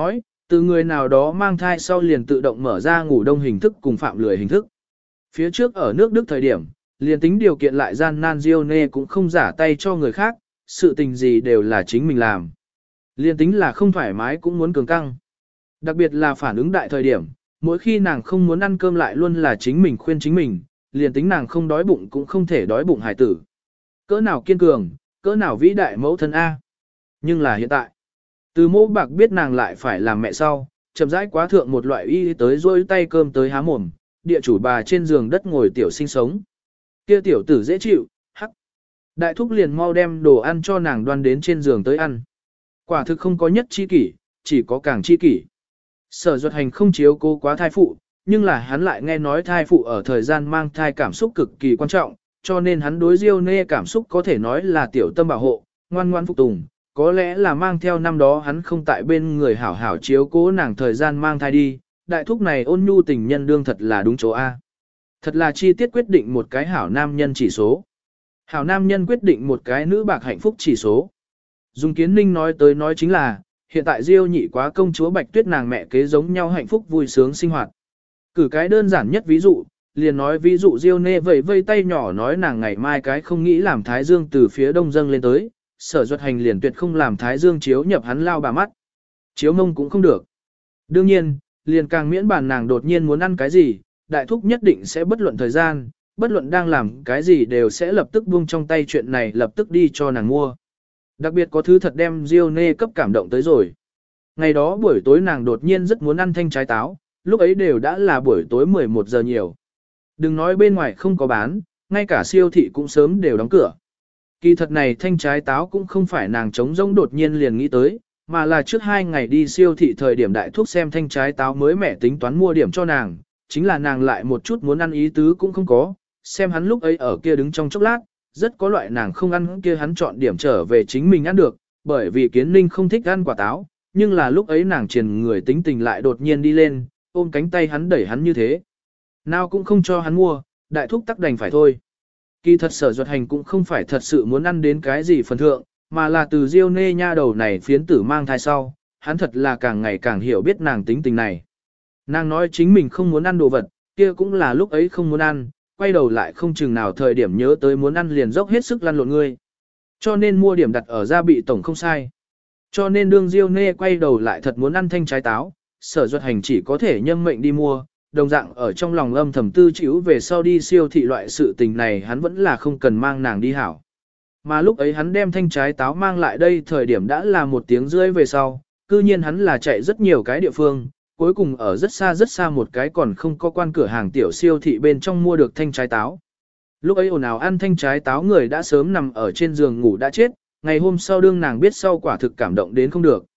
Từ người nào đó mang thai sau liền tự động mở ra ngủ đông hình thức cùng phạm lười hình thức. Phía trước ở nước Đức thời điểm, liền tính điều kiện lại gian nan Dione cũng không giả tay cho người khác, sự tình gì đều là chính mình làm. Liền tính là không thoải mái cũng muốn cường căng. Đặc biệt là phản ứng đại thời điểm, mỗi khi nàng không muốn ăn cơm lại luôn là chính mình khuyên chính mình, liền tính nàng không đói bụng cũng không thể đói bụng hải tử. Cỡ nào kiên cường, cỡ nào vĩ đại mẫu thân A. Nhưng là hiện tại, từ mẫu bạc biết nàng lại phải làm mẹ sau, chậm rãi quá thượng một loại y tới rôi tay cơm tới há mồm, địa chủ bà trên giường đất ngồi tiểu sinh sống. Kia tiểu tử dễ chịu, hắc. Đại thúc liền mau đem đồ ăn cho nàng đoan đến trên giường tới ăn. Quả thực không có nhất chi kỷ, chỉ có càng chi kỷ. Sở Duật Hành không chiếu cố quá thai phụ, nhưng là hắn lại nghe nói thai phụ ở thời gian mang thai cảm xúc cực kỳ quan trọng, cho nên hắn đối Diêu Nê cảm xúc có thể nói là tiểu tâm bảo hộ, ngoan ngoan phục tùng. Có lẽ là mang theo năm đó hắn không tại bên người hảo hảo chiếu cố nàng thời gian mang thai đi, đại thúc này ôn nhu tình nhân đương thật là đúng chỗ A. Thật là chi tiết quyết định một cái hảo nam nhân chỉ số. Hảo nam nhân quyết định một cái nữ bạc hạnh phúc chỉ số. Dung Kiến Ninh nói tới nói chính là, hiện tại Diêu nhị quá công chúa Bạch Tuyết nàng mẹ kế giống nhau hạnh phúc vui sướng sinh hoạt. Cử cái đơn giản nhất ví dụ, liền nói ví dụ Diêu Nê vẫy vây tay nhỏ nói nàng ngày mai cái không nghĩ làm Thái Dương từ phía đông dâng lên tới, Sở Duật Hành liền tuyệt không làm Thái Dương chiếu nhập hắn lao bà mắt. Chiếu mông cũng không được. Đương nhiên, liền càng miễn bàn nàng đột nhiên muốn ăn cái gì, đại thúc nhất định sẽ bất luận thời gian, bất luận đang làm cái gì đều sẽ lập tức buông trong tay chuyện này lập tức đi cho nàng mua. Đặc biệt có thứ thật đem Diêu Nê cấp cảm động tới rồi. Ngày đó buổi tối nàng đột nhiên rất muốn ăn thanh trái táo, lúc ấy đều đã là buổi tối 11 giờ nhiều. Đừng nói bên ngoài không có bán, ngay cả siêu thị cũng sớm đều đóng cửa. Kỳ thật này thanh trái táo cũng không phải nàng trống rỗng đột nhiên liền nghĩ tới, mà là trước 2 ngày đi siêu thị thời điểm đại thúc xem thanh trái táo mới mẻ tính toán mua điểm cho nàng, chính là nàng lại một chút muốn ăn ý tứ cũng không có, xem hắn lúc ấy ở kia đứng trong chốc lát, rất có loại nàng không ăn kia hắn chọn điểm trở về chính mình ăn được, bởi vì Kiến Ninh không thích ăn quả táo, nhưng là lúc ấy nàng triền người tính tình lại đột nhiên đi lên, ôm cánh tay hắn đẩy hắn như thế. Nào cũng không cho hắn mua, đại thúc tắc đành phải thôi. Kỳ thật Sở Duật Hành cũng không phải thật sự muốn ăn đến cái gì phần thượng, mà là từ Diêu Nê nha đầu này phiến tử mang thai sau, hắn thật là càng ngày càng hiểu biết nàng tính tình này. Nàng nói chính mình không muốn ăn đồ vật, kia cũng là lúc ấy không muốn ăn, quay đầu lại không chừng nào thời điểm nhớ tới muốn ăn liền dốc hết sức lăn lộn ngươi. Cho nên mua điểm đặt ở gia bị tổng không sai. Cho nên đương Diêu Nê quay đầu lại thật muốn ăn thanh trái táo, Sở Duật Hành chỉ có thể nhâm mệnh đi mua, đồng dạng ở trong lòng âm thầm tư chịu về sau đi siêu thị loại sự tình này hắn vẫn là không cần mang nàng đi hảo. Mà lúc ấy hắn đem thanh trái táo mang lại đây thời điểm đã là 1 tiếng rưỡi về sau, cư nhiên hắn là chạy rất nhiều cái địa phương, cuối cùng ở rất xa một cái còn không có quan cửa hàng tiểu siêu thị bên trong mua được thanh trái táo. Lúc ấy ồn ào ăn thanh trái táo người đã sớm nằm ở trên giường ngủ đã chết, ngày hôm sau đương nàng biết sau quả thực cảm động đến không được.